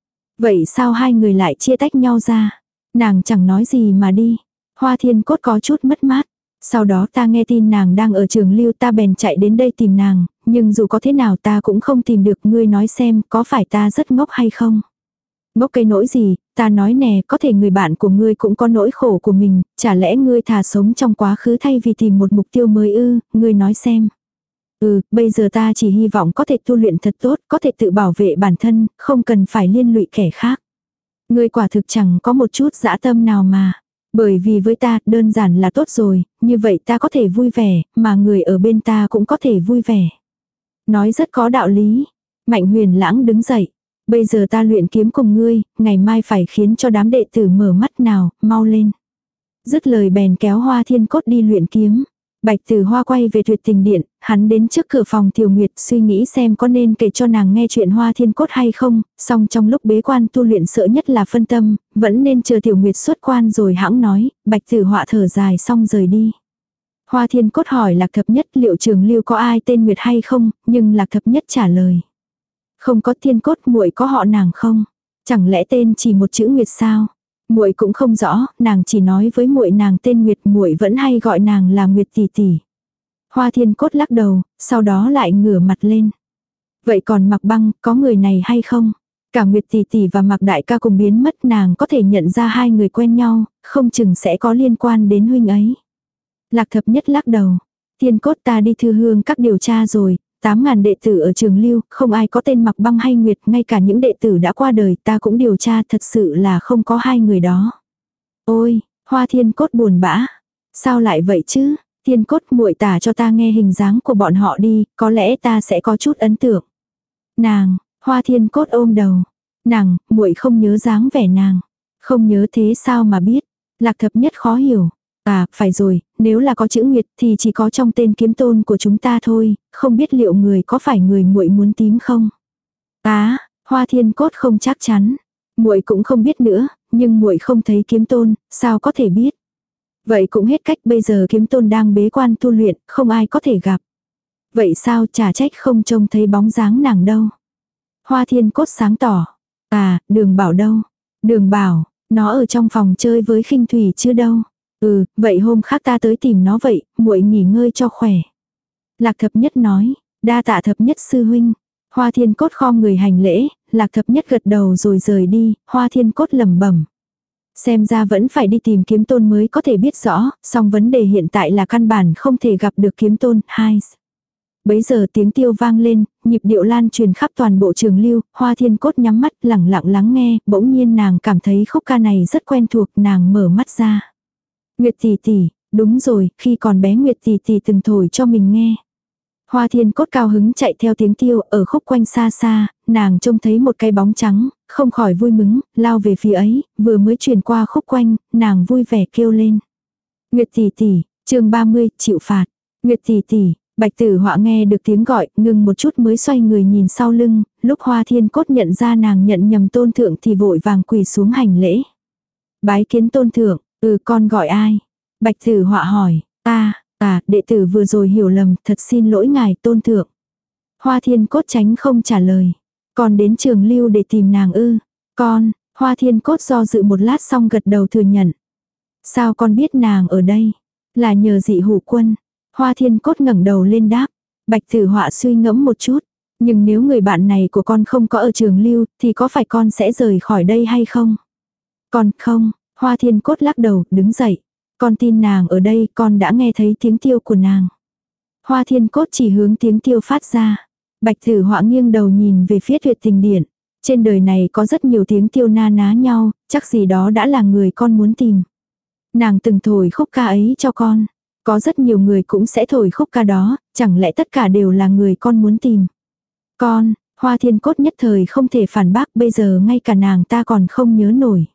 Vậy sao hai người lại chia tách nhau ra? Nàng chẳng nói gì mà đi. Hoa Thiên Cốt có chút mất mát. Sau đó ta nghe tin nàng đang ở trường Lưu, ta bèn chạy đến đây tìm nàng, nhưng dù có thế nào ta cũng không tìm được, ngươi nói xem có phải ta rất ngốc hay không? Ngốc cái nỗi gì, ta nói nè, có thể người bạn của ngươi cũng có nỗi khổ của mình, chả lẽ ngươi thà sống trong quá khứ thay vì tìm một mục tiêu mới ư, ngươi nói xem. Ừ, bây giờ ta chỉ hy vọng có thể tu luyện thật tốt, có thể tự bảo vệ bản thân, không cần phải liên lụy kẻ khác. Ngươi quả thực chẳng có một chút dã tâm nào mà. Bởi vì với ta, đơn giản là tốt rồi, như vậy ta có thể vui vẻ, mà người ở bên ta cũng có thể vui vẻ. Nói rất có đạo lý. Mạnh Huyền Lãng đứng dậy. Bây giờ ta luyện kiếm cùng ngươi, ngày mai phải khiến cho đám đệ tử mở mắt nào, mau lên. Dứt lời bèn kéo Hoa Thiên Cốt đi luyện kiếm. Bạch Tử Hoa quay về Tuyệt Tình Điện, hắn đến trước cửa phòng Tiểu Nguyệt suy nghĩ xem có nên kể cho nàng nghe chuyện Hoa Thiên Cốt hay không, song trong lúc bế quan tu luyện sợ nhất là phân tâm, vẫn nên chờ Tiểu Nguyệt xuất quan rồi hãng nói. Bạch Tử Hoa thở dài xong rời đi. Hoa Thiên Cốt hỏi Lạc Thập Nhất liệu trường Lưu có ai tên Nguyệt hay không, nhưng Lạc Thập Nhất trả lời. Không có. Thiên Cốt, muội có họ nàng không? Chẳng lẽ tên chỉ một chữ Nguyệt sao? Muội cũng không rõ, nàng chỉ nói với muội nàng tên Nguyệt, muội vẫn hay gọi nàng là Nguyệt tỷ tỷ. Hoa Thiên Cốt lắc đầu, sau đó lại ngửa mặt lên. Vậy còn Mạc Băng, có người này hay không? Cả Nguyệt tỷ tỷ và Mạc đại ca cùng biến mất, nàng có thể nhận ra hai người quen nhau, không chừng sẽ có liên quan đến huynh ấy. Lạc Thập Nhất lắc đầu. Thiên Cốt, ta đi thư hương các điều tra rồi, tám ngàn đệ tử ở trường Lưu, không ai có tên Mạc Băng hay Nguyệt, ngay cả những đệ tử đã qua đời ta cũng điều tra, thật sự là không có hai người đó. Ôi, Hoa Thiên Cốt buồn bã. Sao lại vậy chứ? Thiên Cốt, muội tả cho ta nghe hình dáng của bọn họ đi, có lẽ ta sẽ có chút ấn tượng. Nàng, Hoa Thiên Cốt ôm đầu. Nàng, muội không nhớ dáng vẻ nàng. Không nhớ thế sao mà biết? Lạc Thập Nhất khó hiểu. À, phải rồi, nếu là có chữ Nguyệt thì chỉ có trong tên kiếm tôn của chúng ta thôi, không biết liệu người có phải người muội muốn tím không? Á, à, Hoa Thiên Cốt không chắc chắn. Muội cũng không biết nữa, nhưng muội không thấy kiếm tôn, sao có thể biết? Vậy cũng hết cách, bây giờ kiếm tôn đang bế quan tu luyện, không ai có thể gặp. Vậy sao chả trách không trông thấy bóng dáng nàng đâu? Hoa Thiên Cốt sáng tỏ. À, Đường Bảo đâu? Đường Bảo, nó ở trong phòng chơi với Khinh Thủy chứ đâu? Ừ, vậy hôm khác ta tới tìm nó vậy, muội nghỉ ngơi cho khỏe. Lạc Thập Nhất nói, đa tạ Thập Nhất sư huynh. Hoa Thiên Cốt khom người hành lễ, Lạc Thập Nhất gật đầu rồi rời đi, Hoa Thiên Cốt lẩm bẩm. Xem ra vẫn phải đi tìm kiếm tôn mới có thể biết rõ, song vấn đề hiện tại là căn bản không thể gặp được kiếm tôn. Hai. Bấy giờ tiếng tiêu vang lên, nhịp điệu lan truyền khắp toàn bộ trường Lưu, Hoa Thiên Cốt nhắm mắt lẳng lặng lắng nghe, bỗng nhiên nàng cảm thấy khúc ca này rất quen thuộc, nàng mở mắt ra. Nguyệt tỷ tỷ, đúng rồi, khi còn bé Nguyệt tỷ tỷ từng thổi cho mình nghe. Hoa Thiên Cốt cao hứng chạy theo tiếng tiêu, ở khúc quanh xa xa, nàng trông thấy một cái bóng trắng, không khỏi vui mừng, lao về phía ấy, vừa mới chuyển qua khúc quanh, nàng vui vẻ kêu lên. Nguyệt tỷ tỷ, chương ba mươi, chịu phạt. Nguyệt tỷ tỷ, Bạch Tử Họa nghe được tiếng gọi, ngừng một chút mới xoay người nhìn sau lưng, lúc Hoa Thiên Cốt nhận ra nàng nhận nhầm tôn thượng thì vội vàng quỳ xuống hành lễ. Bái kiến tôn thượng. Ừ, con gọi ai? Bạch Tử Họa hỏi. Ta, à, đệ tử vừa rồi hiểu lầm, thật xin lỗi ngài tôn thượng. Hoa Thiên Cốt tránh không trả lời. Con đến trường Lưu để tìm nàng ư? Con, Hoa Thiên Cốt do dự một lát xong gật đầu thừa nhận. Sao con biết nàng ở đây? Là nhờ Dị Hủ Quân. Hoa Thiên Cốt ngẩng đầu lên đáp. Bạch Tử Họa suy ngẫm một chút. Nhưng nếu người bạn này của con không có ở Trường Lưu, thì có phải con sẽ rời khỏi đây hay không? Con không, Hoa Thiên Cốt lắc đầu, đứng dậy. Con tin nàng ở đây, con đã nghe thấy tiếng tiêu của nàng. Hoa Thiên Cốt chỉ hướng tiếng tiêu phát ra. Bạch Tử Họa nghiêng đầu nhìn về phía Tuyệt Tình Điện. Trên đời này có rất nhiều tiếng tiêu na ná nhau, chắc gì đó đã là người con muốn tìm. Nàng từng thổi khúc ca ấy cho con. Có rất nhiều người cũng sẽ thổi khúc ca đó, chẳng lẽ tất cả đều là người con muốn tìm. Con, Hoa Thiên Cốt nhất thời không thể phản bác, bây giờ ngay cả nàng ta còn không nhớ nổi.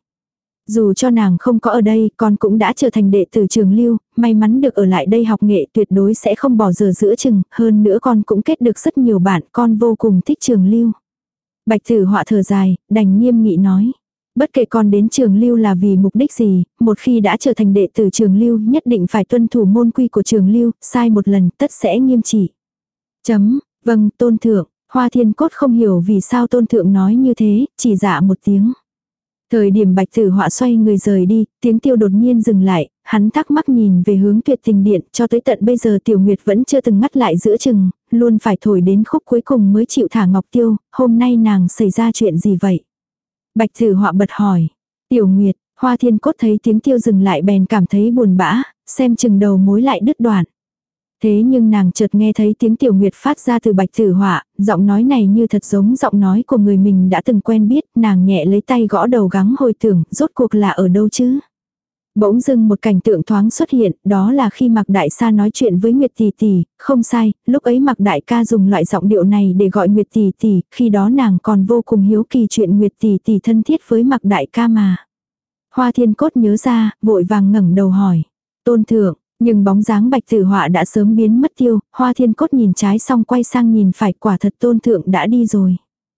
Dù cho nàng không có ở đây, con cũng đã trở thành đệ tử Trường Lưu, may mắn được ở lại đây học nghệ, tuyệt đối sẽ không bỏ giờ giữa chừng, hơn nữa con cũng kết được rất nhiều bạn, con vô cùng thích Trường Lưu. Bạch Tử Họa thở dài, đành nghiêm nghị nói. Bất kể con đến Trường Lưu là vì mục đích gì, một khi đã trở thành đệ tử Trường Lưu nhất định phải tuân thủ môn quy của Trường Lưu, sai một lần tất sẽ nghiêm trị. Chấm, vâng tôn thượng, Hoa Thiên Cốt không hiểu vì sao tôn thượng nói như thế, chỉ dạ một tiếng. Thời điểm Bạch Tử Họa xoay người rời đi, tiếng tiêu đột nhiên dừng lại, hắn thắc mắc nhìn về hướng Tuyệt Tình Điện, cho tới tận bây giờ Tiểu Nguyệt vẫn chưa từng ngắt lại giữa chừng, luôn phải thổi đến khúc cuối cùng mới chịu thả Ngọc Tiêu, hôm nay nàng xảy ra chuyện gì vậy? Bạch Tử Họa bật hỏi. Tiểu Nguyệt, Hoa Thiên Cốt thấy tiếng tiêu dừng lại bèn cảm thấy buồn bã, xem chừng đầu mối lại đứt đoạn. Thế nhưng nàng chợt nghe thấy tiếng Tiểu Nguyệt phát ra từ Bạch Tử Họa, giọng nói này như thật giống giọng nói của người mình đã từng quen biết, nàng nhẹ lấy tay gõ đầu gắng hồi tưởng, rốt cuộc là ở đâu chứ? Bỗng dưng một cảnh tượng thoáng xuất hiện, đó là khi Mạc Đại Sa nói chuyện với Nguyệt tỷ tỷ, không sai, lúc ấy Mạc Đại ca dùng loại giọng điệu này để gọi Nguyệt tỷ tỷ, khi đó nàng còn vô cùng hiếu kỳ chuyện Nguyệt tỷ tỷ thân thiết với Mạc Đại ca mà. Hoa Thiên Cốt nhớ ra, vội vàng ngẩng đầu hỏi. Tôn thượng, nhưng bóng dáng Bạch Tử Họa đã sớm biến mất tiêu, Hoa Thiên Cốt nhìn trái xong quay sang nhìn phải, quả thật tôn thượng đã đi rồi.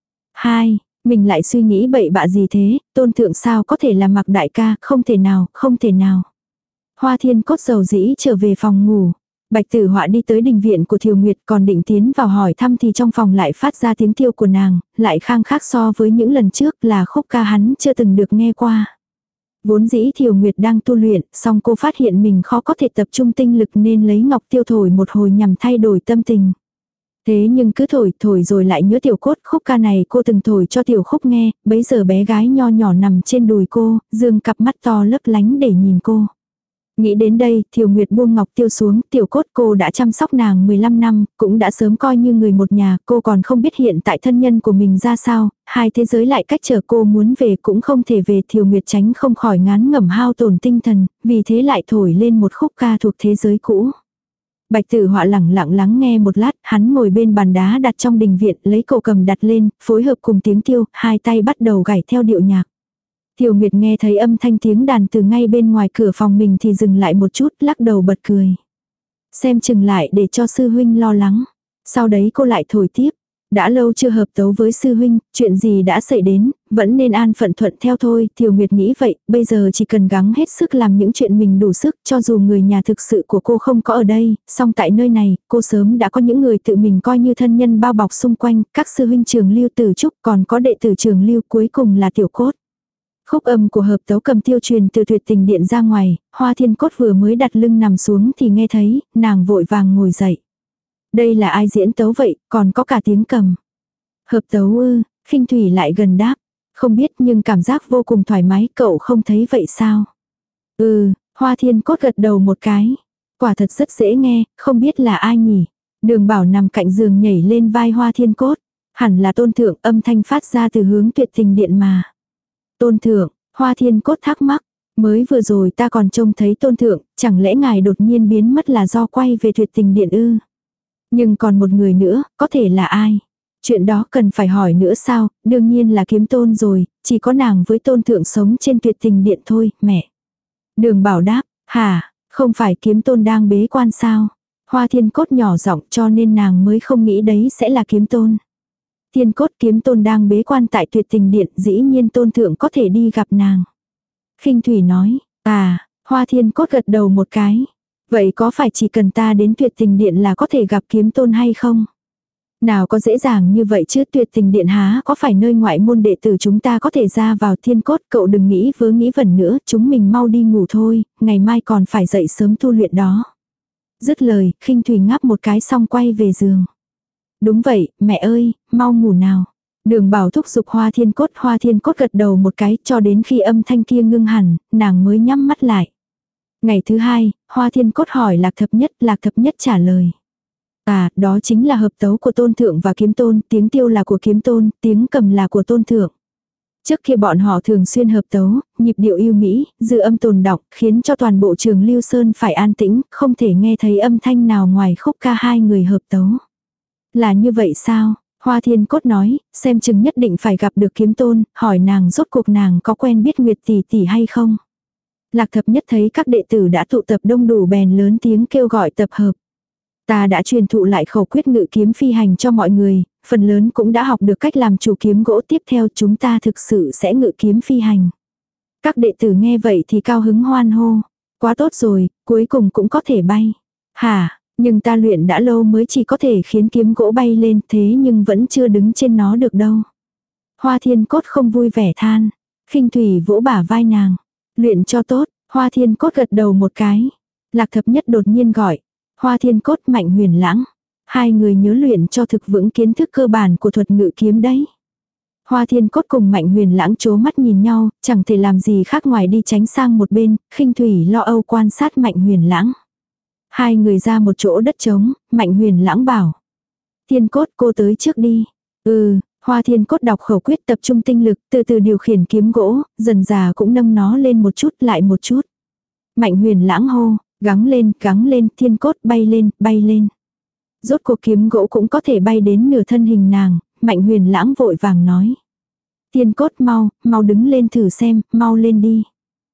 Hai, mình lại suy nghĩ bậy bạ gì thế, tôn thượng sao có thể là Mạc Đại ca, không thể nào, không thể nào. Hoa Thiên Cốt dầu dĩ trở về phòng ngủ. Bạch Tử Họa đi tới đình viện của Thiều Nguyệt, còn định tiến vào hỏi thăm thì trong phòng lại phát ra tiếng tiêu của nàng, lại khang khác so với những lần trước, là khúc ca hắn chưa từng được nghe qua. Vốn dĩ Thiều Nguyệt đang tu luyện, song cô phát hiện mình khó có thể tập trung tinh lực nên lấy ngọc tiêu thổi một hồi nhằm thay đổi tâm tình. Thế nhưng cứ thổi thổi rồi lại nhớ Tiểu Cốt, khúc ca này cô từng thổi cho Tiểu Khúc nghe, bấy giờ bé gái nho nhỏ nằm trên đùi cô, dương cặp mắt to lấp lánh để nhìn cô. Nghĩ đến đây, Thiều Nguyệt buông ngọc tiêu xuống, Tiểu Cốt cô đã chăm sóc nàng mười lăm năm, cũng đã sớm coi như người một nhà, cô còn không biết hiện tại thân nhân của mình ra sao, hai thế giới lại cách trở, cô muốn về cũng không thể về. Thiều Nguyệt tránh không khỏi ngán ngẩm hao tổn tinh thần, vì thế lại thổi lên một khúc ca thuộc thế giới cũ. Bạch Tử Họa lẳng lặng lắng nghe một lát, hắn ngồi bên bàn đá đặt trong đình viện, lấy cổ cầm đặt lên, phối hợp cùng tiếng tiêu, hai tay bắt đầu gảy theo điệu nhạc. Thiều Nguyệt nghe thấy âm thanh tiếng đàn từ ngay bên ngoài cửa phòng mình thì dừng lại một chút, lắc đầu bật cười. Xem chừng lại để cho sư huynh lo lắng. Sau đấy cô lại thổi tiếp. Đã lâu chưa hợp tấu với sư huynh, chuyện gì đã xảy đến, vẫn nên an phận thuận theo thôi. Thiều Nguyệt nghĩ vậy, bây giờ chỉ cần gắng hết sức làm những chuyện mình đủ sức, cho dù người nhà thực sự của cô không có ở đây, song tại nơi này, cô sớm đã có những người tự mình coi như thân nhân bao bọc xung quanh, các sư huynh Trường Lưu Tử Trúc, còn có đệ tử Trường Lưu, cuối cùng là Tiểu Cốt. Khúc âm của hợp tấu cầm tiêu truyền từ Tuyệt Tình Điện ra ngoài, Hoa Thiên Cốt vừa mới đặt lưng nằm xuống thì nghe thấy, nàng vội vàng ngồi dậy. Đây là ai diễn tấu vậy, còn có cả tiếng cầm. Hợp tấu ư, Khinh Thủy lại gần đáp. Không biết nhưng cảm giác vô cùng thoải mái, cậu không thấy vậy sao? Ừ, Hoa Thiên Cốt gật đầu một cái. Quả thật rất dễ nghe, không biết là ai nhỉ? Đường Bảo nằm cạnh giường nhảy lên vai Hoa Thiên Cốt. Hẳn là Tôn thượng, âm thanh phát ra từ hướng Tuyệt Tình Điện mà. Tôn thượng, Hoa Thiên Cốt thắc mắc. Mới vừa rồi ta còn trông thấy tôn thượng, chẳng lẽ ngài đột nhiên biến mất là do quay về Tuyệt Tình Điện ư? Nhưng còn một người nữa, có thể là ai? Chuyện đó cần phải hỏi nữa sao, đương nhiên là Kiếm Tôn rồi, chỉ có nàng với tôn thượng sống trên Tuyệt Tình Điện thôi, mẹ. Đường Bảo đáp, hả, không phải Kiếm Tôn đang bế quan sao? Hoa Thiên Cốt nhỏ giọng, cho nên nàng mới không nghĩ đấy sẽ là Kiếm Tôn. Thiên Cốt, Kiếm Tôn đang bế quan tại Tuyệt Tình Điện, dĩ nhiên tôn thượng có thể đi gặp nàng. Khinh Thủy nói, à, Hoa Thiên Cốt gật đầu một cái. Vậy có phải chỉ cần ta đến Tuyệt Tình Điện là có thể gặp Kiếm Tôn hay không? Nào có dễ dàng như vậy chứ, Tuyệt Tình Điện há có phải nơi ngoại môn đệ tử chúng ta có thể ra vào. Thiên Cốt, cậu đừng nghĩ vớ nghĩ vẩn nữa, chúng mình mau đi ngủ thôi, ngày mai còn phải dậy sớm tu luyện đó. Dứt lời, Khinh Thủy ngáp một cái xong quay về giường. Đúng vậy, mẹ ơi, mau ngủ nào. Đường Bảo thúc giục Hoa Thiên Cốt, Hoa Thiên Cốt gật đầu một cái, cho đến khi âm thanh kia ngưng hẳn, nàng mới nhắm mắt lại. Ngày thứ hai, Hoa Thiên Cốt hỏi Lạc Thập Nhất, Lạc Thập Nhất trả lời. À, đó chính là hợp tấu của Tôn Thượng và Kiếm Tôn, tiếng tiêu là của Kiếm Tôn, tiếng cầm là của Tôn Thượng. Trước kia bọn họ thường xuyên hợp tấu, nhịp điệu yêu mỹ, dư âm tồn đọng, khiến cho toàn bộ trường Lưu Sơn phải an tĩnh, không thể nghe thấy âm thanh nào ngoài khúc ca hai người hợp tấu. Là như vậy sao? Hoa Thiên Cốt nói, xem chừng nhất định phải gặp được Kiếm Tôn, hỏi nàng rốt cuộc nàng có quen biết Nguyệt tỷ tỷ hay không. Lạc Thập Nhất thấy các đệ tử đã tụ tập đông đủ bèn lớn tiếng kêu gọi tập hợp. Ta đã truyền thụ lại khẩu quyết ngự kiếm phi hành cho mọi người, phần lớn cũng đã học được cách làm chủ kiếm gỗ, tiếp theo chúng ta thực sự sẽ ngự kiếm phi hành. Các đệ tử nghe vậy thì cao hứng hoan hô. Quá tốt rồi, cuối cùng cũng có thể bay. Hả, nhưng ta luyện đã lâu mới chỉ có thể khiến kiếm gỗ bay lên, thế nhưng vẫn chưa đứng trên nó được đâu. Hoa Thiên Cốt không vui vẻ than. Khinh Thủy vỗ bả vai nàng. Luyện cho tốt, Hoa Thiên Cốt gật đầu một cái. Lạc Thập Nhất đột nhiên gọi. Hoa Thiên Cốt, Mạnh Huyền Lãng. Hai người nhớ luyện cho thực vững kiến thức cơ bản của thuật ngự kiếm đấy. Hoa Thiên Cốt cùng Mạnh Huyền Lãng chố mắt nhìn nhau, chẳng thể làm gì khác ngoài đi tránh sang một bên, Khinh Thủy lo âu quan sát Mạnh Huyền Lãng. Hai người ra một chỗ đất trống, Mạnh Huyền Lãng bảo. Thiên Cốt, cô tới trước đi. Ừ, Hoa Thiên Cốt đọc khẩu quyết, tập trung tinh lực, từ từ điều khiển kiếm gỗ, dần dà cũng nâng nó lên một chút lại một chút. Mạnh Huyền Lãng hô, gắng lên, gắng lên, Thiên Cốt bay lên, bay lên. Rốt cuộc kiếm gỗ cũng có thể bay đến nửa thân hình nàng, Mạnh Huyền Lãng vội vàng nói. Thiên Cốt mau, mau đứng lên thử xem, mau lên đi.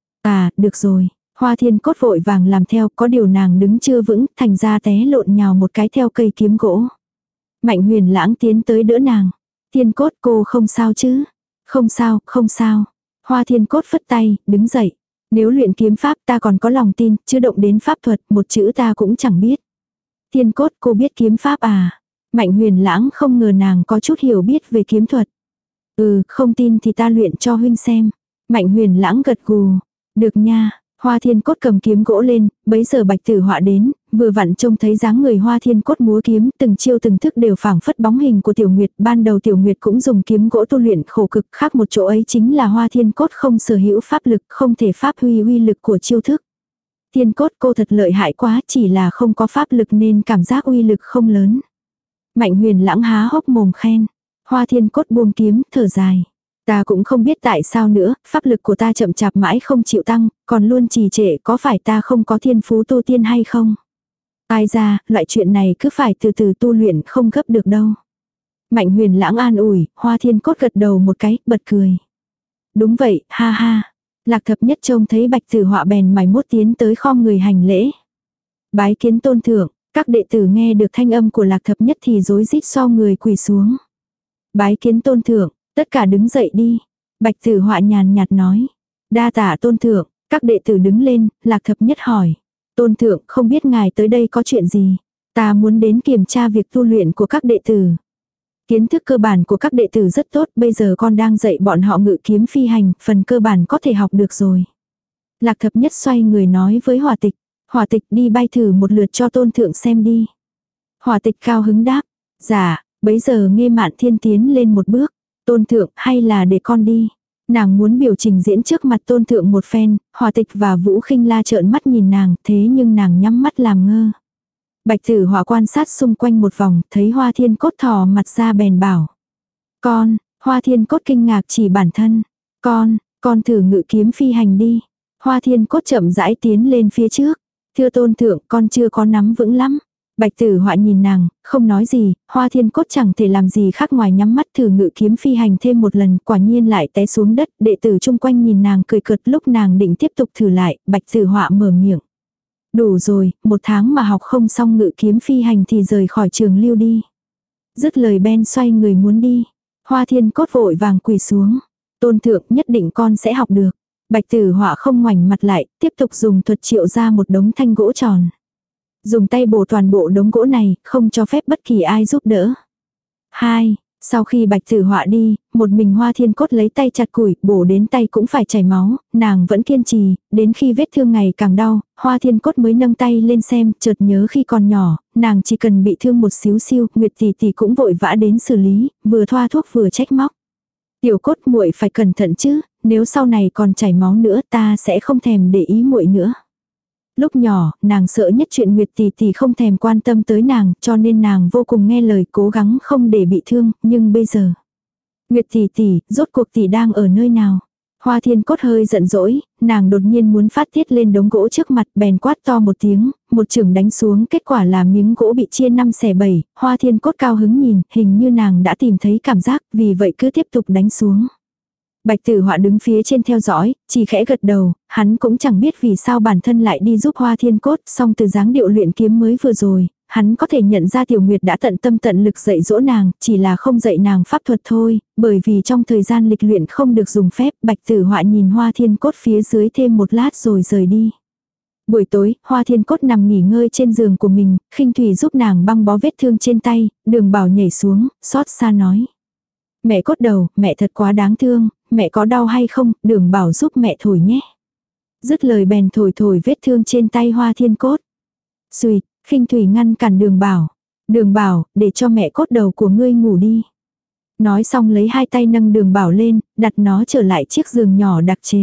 À, được rồi. Hoa Thiên Cốt vội vàng làm theo, có điều nàng đứng chưa vững, thành ra té lộn nhào một cái theo cây kiếm gỗ. Mạnh Huyền Lãng tiến tới đỡ nàng. Thiên Cốt, cô không sao chứ? Không sao, không sao. Hoa Thiên Cốt phất tay, đứng dậy. Nếu luyện kiếm pháp ta còn có lòng tin, chứ động đến pháp thuật, một chữ ta cũng chẳng biết. Thiên Cốt, cô biết kiếm pháp à? Mạnh Huyền Lãng không ngờ nàng có chút hiểu biết về kiếm thuật. Ừ, không tin thì ta luyện cho huynh xem. Mạnh Huyền Lãng gật gù. Được nha. Hoa Thiên Cốt cầm kiếm gỗ lên, bấy giờ Bạch Tử Họa đến, vừa vặn trông thấy dáng người Hoa Thiên Cốt múa kiếm, từng chiêu từng thức đều phảng phất bóng hình của Tiểu Nguyệt, ban đầu Tiểu Nguyệt cũng dùng kiếm gỗ tu luyện khổ cực, khác một chỗ ấy chính là Hoa Thiên Cốt không sở hữu pháp lực, không thể pháp huy uy lực của chiêu thức. Thiên Cốt, cô thật lợi hại quá, chỉ là không có pháp lực nên cảm giác uy lực không lớn. Mạnh Huyền Lãng há hốc mồm khen. Hoa Thiên Cốt buông kiếm, thở dài. Ta cũng không biết tại sao nữa, pháp lực của ta chậm chạp mãi không chịu tăng, còn luôn trì trệ, có phải ta không có thiên phú tu tiên hay không? Ai ra, loại chuyện này cứ phải từ từ tu luyện, không gấp được đâu. Mạnh Huyền Lãng an ủi, Hoa Thiên Cốt gật đầu một cái, bật cười. Đúng vậy, ha ha. Lạc Thập Nhất trông thấy Bạch Tử Họa bèn mày mốt tiến tới khom người hành lễ. Bái kiến Tôn Thượng, các đệ tử nghe được thanh âm của Lạc Thập Nhất thì rối rít so người quỳ xuống. Bái kiến Tôn Thượng. Tất cả đứng dậy đi. Bạch Tử Họa nhàn nhạt nói. Đa tạ Tôn Thượng. Các đệ tử đứng lên, Lạc Thập Nhất hỏi. Tôn Thượng, không biết ngài tới đây có chuyện gì? Ta muốn đến kiểm tra việc tu luyện của các đệ tử. Kiến thức cơ bản của các đệ tử rất tốt, bây giờ con đang dạy bọn họ ngự kiếm phi hành, phần cơ bản có thể học được rồi. Lạc Thập Nhất xoay người nói với Hỏa Tịch. Hỏa Tịch, đi bay thử một lượt cho Tôn Thượng xem đi. Hỏa Tịch cao hứng đáp. Dạ, bấy giờ Nghê Mạn Thiên tiến lên một bước. Tôn Thượng, hay là để con đi. Nàng muốn biểu trình diễn trước mặt Tôn Thượng một phen, Hỏa Tịch và Vũ Khinh La trợn mắt nhìn nàng, thế nhưng nàng nhắm mắt làm ngơ. Bạch Tử Họa quan sát xung quanh một vòng, thấy Hoa Thiên Cốt thò mặt ra bèn bảo. Con, Hoa Thiên Cốt kinh ngạc chỉ bản thân. Con, con thử ngự kiếm phi hành đi. Hoa Thiên Cốt chậm rãi tiến lên phía trước. Thưa Tôn Thượng, con chưa có nắm vững lắm. Bạch Tử Họa nhìn nàng, không nói gì, Hoa Thiên Cốt chẳng thể làm gì khác ngoài nhắm mắt thử ngự kiếm phi hành thêm một lần, quả nhiên lại té xuống đất, đệ tử chung quanh nhìn nàng cười cợt, lúc nàng định tiếp tục thử lại, Bạch Tử Họa mở miệng. Đủ rồi, một tháng mà học không xong ngự kiếm phi hành thì rời khỏi trường Lưu đi. Dứt lời Ben xoay người muốn đi. Hoa Thiên Cốt vội vàng quỳ xuống. Tôn Thượng, nhất định con sẽ học được. Bạch Tử Họa không ngoảnh mặt lại, tiếp tục dùng thuật triệu ra một đống thanh gỗ tròn. Dùng tay bổ toàn bộ đống gỗ này, không cho phép bất kỳ ai giúp đỡ. Hai, Sau khi Bạch Tử Họa đi, một mình Hoa Thiên Cốt lấy tay chặt củi, bổ đến tay cũng phải chảy máu, nàng vẫn kiên trì, đến khi vết thương ngày càng đau, Hoa Thiên Cốt mới nâng tay lên xem, chợt nhớ khi còn nhỏ, nàng chỉ cần bị thương một xíu xiu, Nguyệt tỷ tỷ cũng vội vã đến xử lý, vừa thoa thuốc vừa trách móc. Tiểu Cốt muội phải cẩn thận chứ, nếu sau này còn chảy máu nữa ta sẽ không thèm để ý muội nữa. Lúc nhỏ, nàng sợ nhất chuyện Nguyệt tỷ tỷ không thèm quan tâm tới nàng, cho nên nàng vô cùng nghe lời cố gắng không để bị thương, nhưng bây giờ. Nguyệt tỷ tỷ, rốt cuộc tỷ đang ở nơi nào? Hoa Thiên Cốt hơi giận dỗi, nàng đột nhiên muốn phát tiết lên đống gỗ trước mặt, bèn quát to một tiếng, một chưởng đánh xuống, kết quả là miếng gỗ bị chia năm xẻ bảy, Hoa Thiên Cốt cao hứng nhìn, hình như nàng đã tìm thấy cảm giác, vì vậy cứ tiếp tục đánh xuống. Bạch Tử Họa đứng phía trên theo dõi, chỉ khẽ gật đầu, hắn cũng chẳng biết vì sao bản thân lại đi giúp Hoa Thiên Cốt, song từ dáng điệu luyện kiếm mới vừa rồi, hắn có thể nhận ra Tiểu Nguyệt đã tận tâm tận lực dạy dỗ nàng, chỉ là không dạy nàng pháp thuật thôi, bởi vì trong thời gian lịch luyện không được dùng phép, Bạch Tử Họa nhìn Hoa Thiên Cốt phía dưới thêm một lát rồi rời đi. Buổi tối, Hoa Thiên Cốt nằm nghỉ ngơi trên giường của mình, Khinh Thủy giúp nàng băng bó vết thương trên tay, Đường Bảo nhảy xuống, xót xa nói. Mẹ Cốt đầu, mẹ thật quá đáng thương, mẹ có đau hay không, Đường Bảo giúp mẹ thổi nhé. Dứt lời bèn thổi thổi vết thương trên tay Hoa Thiên Cốt. Xùi, Khinh Thủy ngăn cản Đường Bảo. Đường Bảo, để cho mẹ Cốt đầu của ngươi ngủ đi. Nói xong lấy hai tay nâng Đường Bảo lên, đặt nó trở lại chiếc giường nhỏ đặc chế.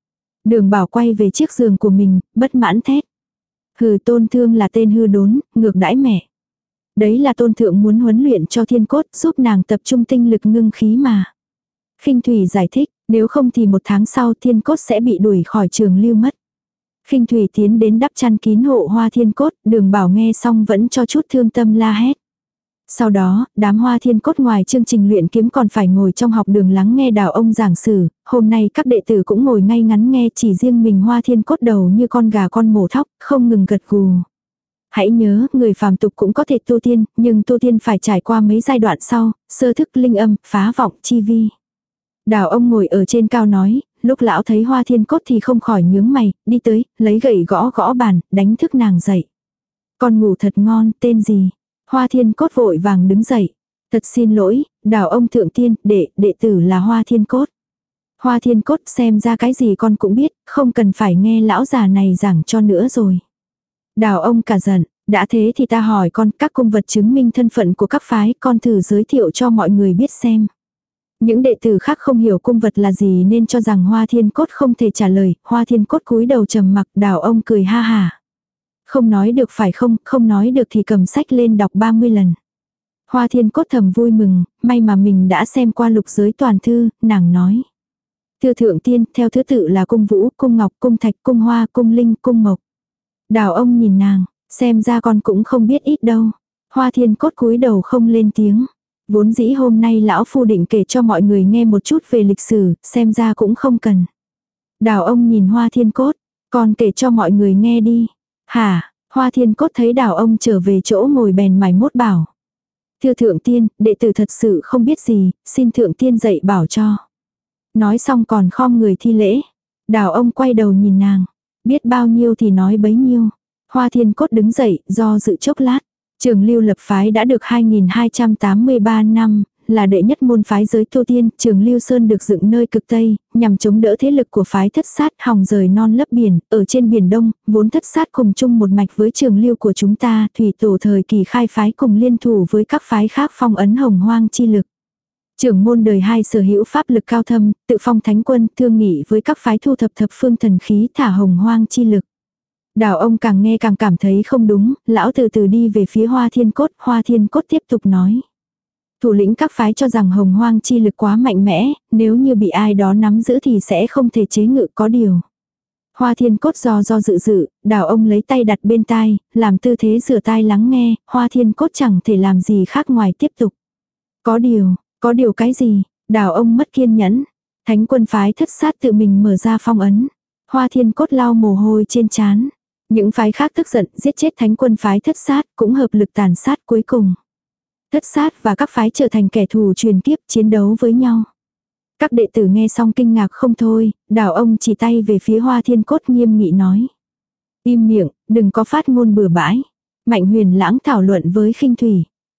Đường Bảo quay về chiếc giường của mình, bất mãn thét. Hừ, Tôn Thương là tên hư đốn, ngược đãi mẹ. Đấy là Tôn Thượng muốn huấn luyện cho Thiên Cốt, giúp nàng tập trung tinh lực ngưng khí mà. Khinh Thủy giải thích, nếu không thì một tháng sau Thiên Cốt sẽ bị đuổi khỏi trường lưu mất. Khinh Thủy tiến đến đắp chăn kín hộ Hoa Thiên Cốt, Đường Bảo nghe xong vẫn cho chút thương tâm la hét. Sau đó, đám Hoa Thiên Cốt ngoài chương trình luyện kiếm còn phải ngồi trong học đường lắng nghe Đào ông giảng sử, hôm nay các đệ tử cũng ngồi ngay ngắn nghe, chỉ riêng mình Hoa Thiên Cốt đầu như con gà con mổ thóc, không ngừng gật gù. Hãy nhớ, người phàm tục cũng có thể tu tiên, nhưng tu tiên phải trải qua mấy giai đoạn sau, sơ thức linh âm, phá vọng, chi vi. Đào ông ngồi ở trên cao nói, lúc lão thấy Hoa Thiên Cốt thì không khỏi nhướng mày, đi tới, lấy gậy gõ gõ bàn, đánh thức nàng dậy. Con ngủ thật ngon, tên gì? Hoa Thiên Cốt vội vàng đứng dậy. Thật xin lỗi, Đào ông thượng tiên, đệ, đệ tử là Hoa Thiên Cốt. Hoa Thiên Cốt xem ra cái gì con cũng biết, không cần phải nghe lão già này giảng cho nữa rồi. Đào ông cả giận, đã thế thì ta hỏi con các cung vật chứng minh thân phận của các phái, con thử giới thiệu cho mọi người biết xem. Những đệ tử khác không hiểu cung vật là gì nên cho rằng Hoa Thiên Cốt không thể trả lời, Hoa Thiên Cốt cúi đầu trầm mặc, Đào ông cười ha hà. Không nói được phải không, không nói được thì cầm sách lên đọc ba mươi lần. Hoa Thiên Cốt thầm vui mừng, may mà mình đã xem qua lục giới toàn thư, nàng nói. Thưa thượng tiên, theo thứ tự là cung vũ, cung ngọc, cung thạch, cung hoa, cung linh, cung mộc. Đào ông nhìn nàng, xem ra con cũng không biết ít đâu. Hoa Thiên Cốt cúi đầu không lên tiếng. Vốn dĩ hôm nay lão phu định kể cho mọi người nghe một chút về lịch sử, xem ra cũng không cần. Đào ông nhìn Hoa Thiên Cốt, con kể cho mọi người nghe đi. Hả, Hoa Thiên Cốt thấy Đào ông trở về chỗ ngồi bèn mày mốt bảo. Thưa thượng tiên, đệ tử thật sự không biết gì, xin thượng tiên dạy bảo cho. Nói xong còn khom người thi lễ. Đào ông quay đầu nhìn nàng, biết bao nhiêu thì nói bấy nhiêu. Hoa Thiên Cốt đứng dậy, do dự chốc lát. Trường Lưu lập phái đã được hai nghìn hai trăm tám mươi ba năm, là đệ nhất môn phái giới tu tiên, Trường Lưu Sơn được dựng nơi cực Tây, nhằm chống đỡ thế lực của phái Thất Sát hòng rời non lấp biển, ở trên biển Đông, vốn Thất Sát cùng chung một mạch với Trường Lưu của chúng ta, thủy tổ thời kỳ khai phái cùng liên thủ với các phái khác phong ấn hồng hoang chi lực. Trưởng môn đời hai sở hữu pháp lực cao thâm, tự phong thánh quân, thương nghị với các phái thu thập thập phương thần khí thả hồng hoang chi lực. Đào ông càng nghe càng cảm thấy không đúng, lão từ từ đi về phía Hoa Thiên Cốt, Hoa Thiên Cốt tiếp tục nói. Thủ lĩnh các phái cho rằng hồng hoang chi lực quá mạnh mẽ, nếu như bị ai đó nắm giữ thì sẽ không thể chế ngự có điều. Hoa Thiên Cốt do do dự dự, đào ông lấy tay đặt bên tai, làm tư thế rửa tai lắng nghe, Hoa Thiên Cốt chẳng thể làm gì khác ngoài tiếp tục. Có điều, có điều cái gì, đào ông mất kiên nhẫn. Thánh quân phái Thất Sát tự mình mở ra phong ấn. Hoa Thiên Cốt lau mồ hôi trên trán. Những phái khác tức giận giết chết thánh quân phái Thất Sát cũng hợp lực tàn sát cuối cùng. Thất Sát và các phái trở thành kẻ thù truyền kiếp chiến đấu với nhau. Các đệ tử nghe xong kinh ngạc không thôi, đào ông chỉ tay về phía Hoa Thiên Cốt nghiêm nghị nói. Im miệng, đừng có phát ngôn bừa bãi. Mạnh Huyền Lãng thảo luận với Khinh Thủy.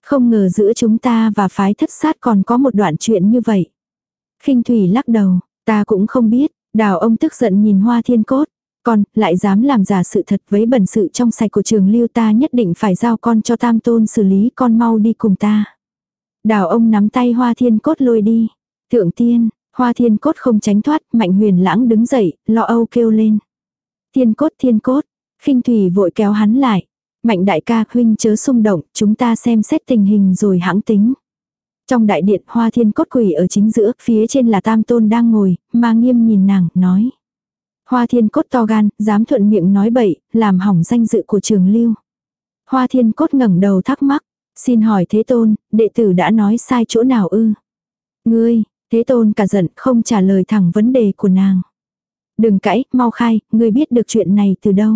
Không ngờ giữa chúng ta và phái thất sát còn có một đoạn chuyện như vậy. Khinh Thủy lắc đầu, ta cũng không biết. Đào ông tức giận nhìn Hoa Thiên Cốt. Con, lại dám làm giả sự thật với bẩn sự trong sạch của Trường Lưu, ta nhất định phải giao con cho Tam Tôn xử lý, con mau đi cùng ta. Đào ông nắm tay Hoa Thiên Cốt lôi đi. Thượng tiên, Hoa Thiên Cốt không tránh thoát, Mạnh Huyền Lãng đứng dậy, lo âu kêu lên. Thiên Cốt, Thiên Cốt, Khinh Thủy vội kéo hắn lại. Mạnh đại ca, huynh chớ xung động, chúng ta xem xét tình hình rồi hãng tính. Trong đại điện, Hoa Thiên Cốt quỳ ở chính giữa, phía trên là Tam Tôn đang ngồi, mà Nghiêm nhìn nàng, nói. Hoa Thiên Cốt to gan, dám thuận miệng nói bậy, làm hỏng danh dự của Trường Lưu. Hoa Thiên Cốt ngẩng đầu thắc mắc, xin hỏi Thế Tôn, đệ tử đã nói sai chỗ nào ư? Ngươi, Thế Tôn cả giận, không trả lời thẳng vấn đề của nàng. Đừng cãi, mau khai, ngươi biết được chuyện này từ đâu?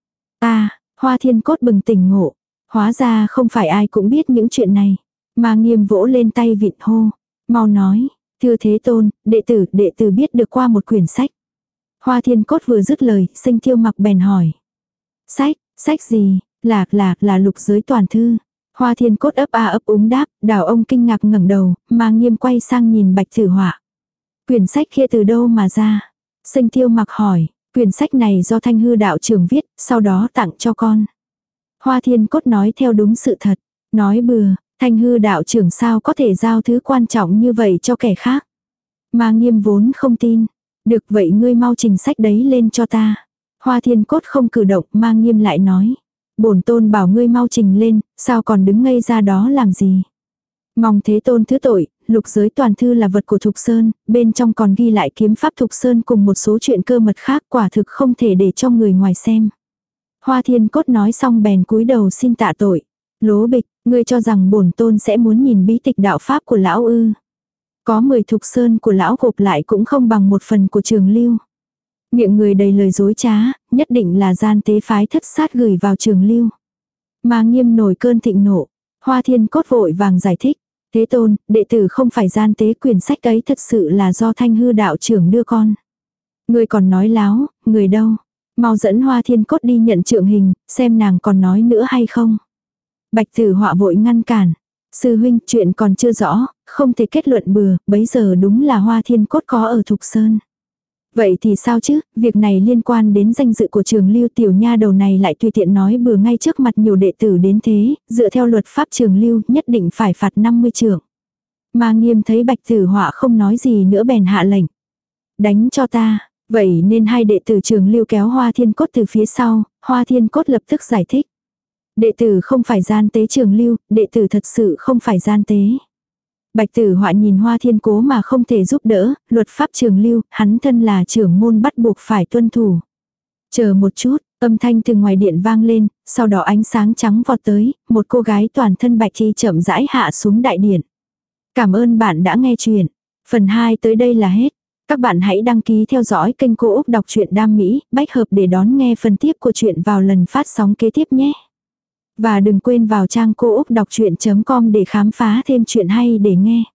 Ta, Hoa Thiên Cốt bừng tỉnh ngộ, hóa ra không phải ai cũng biết những chuyện này. Mà Nghiêm vỗ lên tay vịn hô, mau nói, thưa Thế Tôn, đệ tử, đệ tử biết được qua một quyển sách. Hoa Thiên Cốt vừa dứt lời, Sinh Tiêu Mặc bèn hỏi. Sách, sách gì, là, là, là lục giới toàn thư. Hoa Thiên Cốt ấp a ấp úng đáp, Đào ông kinh ngạc ngẩng đầu, mà Nghiêm quay sang nhìn Bạch Tử Họa. Quyển sách kia từ đâu mà ra? Sinh Tiêu Mặc hỏi, quyển sách này do Thanh Hư đạo trưởng viết, sau đó tặng cho con. Hoa Thiên Cốt nói theo đúng sự thật, nói bừa, Thanh Hư đạo trưởng sao có thể giao thứ quan trọng như vậy cho kẻ khác. Mà Nghiêm vốn không tin. Được vậy ngươi mau trình sách đấy lên cho ta. Hoa Thiên Cốt không cử động, mà Nghiêm lại nói. Bổn tôn bảo ngươi mau trình lên, sao còn đứng ngây ra đó làm gì. Mong Thế Tôn thứ tội, lục giới toàn thư là vật của Thục Sơn, bên trong còn ghi lại kiếm pháp Thục Sơn cùng một số chuyện cơ mật khác, quả thực không thể để cho người ngoài xem. Hoa Thiên Cốt nói xong bèn cúi đầu xin tạ tội. Lố bịch, ngươi cho rằng bổn tôn sẽ muốn nhìn bí tịch đạo pháp của lão ư? Có mười Thục Sơn của lão gộp lại cũng không bằng một phần của Trường Lưu. Miệng người đầy lời dối trá, nhất định là gian tế phái thất sát gửi vào Trường Lưu. Mà Nghiêm nổi cơn thịnh nộ. Hoa Thiên Cốt vội vàng giải thích. Thế Tôn, đệ tử không phải gian tế, quyển sách ấy thật sự là do Thanh Hư đạo trưởng đưa con. Người còn nói láo, người đâu? Mau dẫn Hoa Thiên Cốt đi nhận trượng hình, xem nàng còn nói nữa hay không. Bạch Tử Họa vội ngăn cản. Sư huynh, chuyện còn chưa rõ, không thể kết luận bừa, bấy giờ đúng là Hoa Thiên Cốt có ở Thục Sơn. Vậy thì sao chứ, việc này liên quan đến danh dự của Trường Lưu, tiểu nha đầu này lại tùy tiện nói bừa ngay trước mặt nhiều đệ tử đến thế, dựa theo luật pháp Trường Lưu nhất định phải phạt năm mươi trượng. Mà Nghiêm thấy Bạch Tử Họa không nói gì nữa bèn hạ lệnh. Đánh cho ta, vậy nên hai đệ tử Trường Lưu kéo Hoa Thiên Cốt từ phía sau, Hoa Thiên Cốt lập tức giải thích. Đệ tử không phải gian tế Trường Lưu, đệ tử thật sự không phải gian tế. Bạch Tử Họa nhìn Hoa Thiên Cố mà không thể giúp đỡ, luật pháp Trường Lưu, hắn thân là trưởng môn bắt buộc phải tuân thủ. Chờ một chút, âm thanh từ ngoài điện vang lên, sau đó ánh sáng trắng vọt tới, một cô gái toàn thân bạch y chậm rãi hạ xuống đại điện. Cảm ơn bạn đã nghe chuyện. Phần hai tới đây là hết. Các bạn hãy đăng ký theo dõi kênh Cô Úc Đọc truyện Đam Mỹ, bách hợp để đón nghe phần tiếp của chuyện vào lần phát sóng kế tiếp nhé. Và đừng quên vào trang cô úc đọc chuyện chấm com để khám phá thêm chuyện hay để nghe.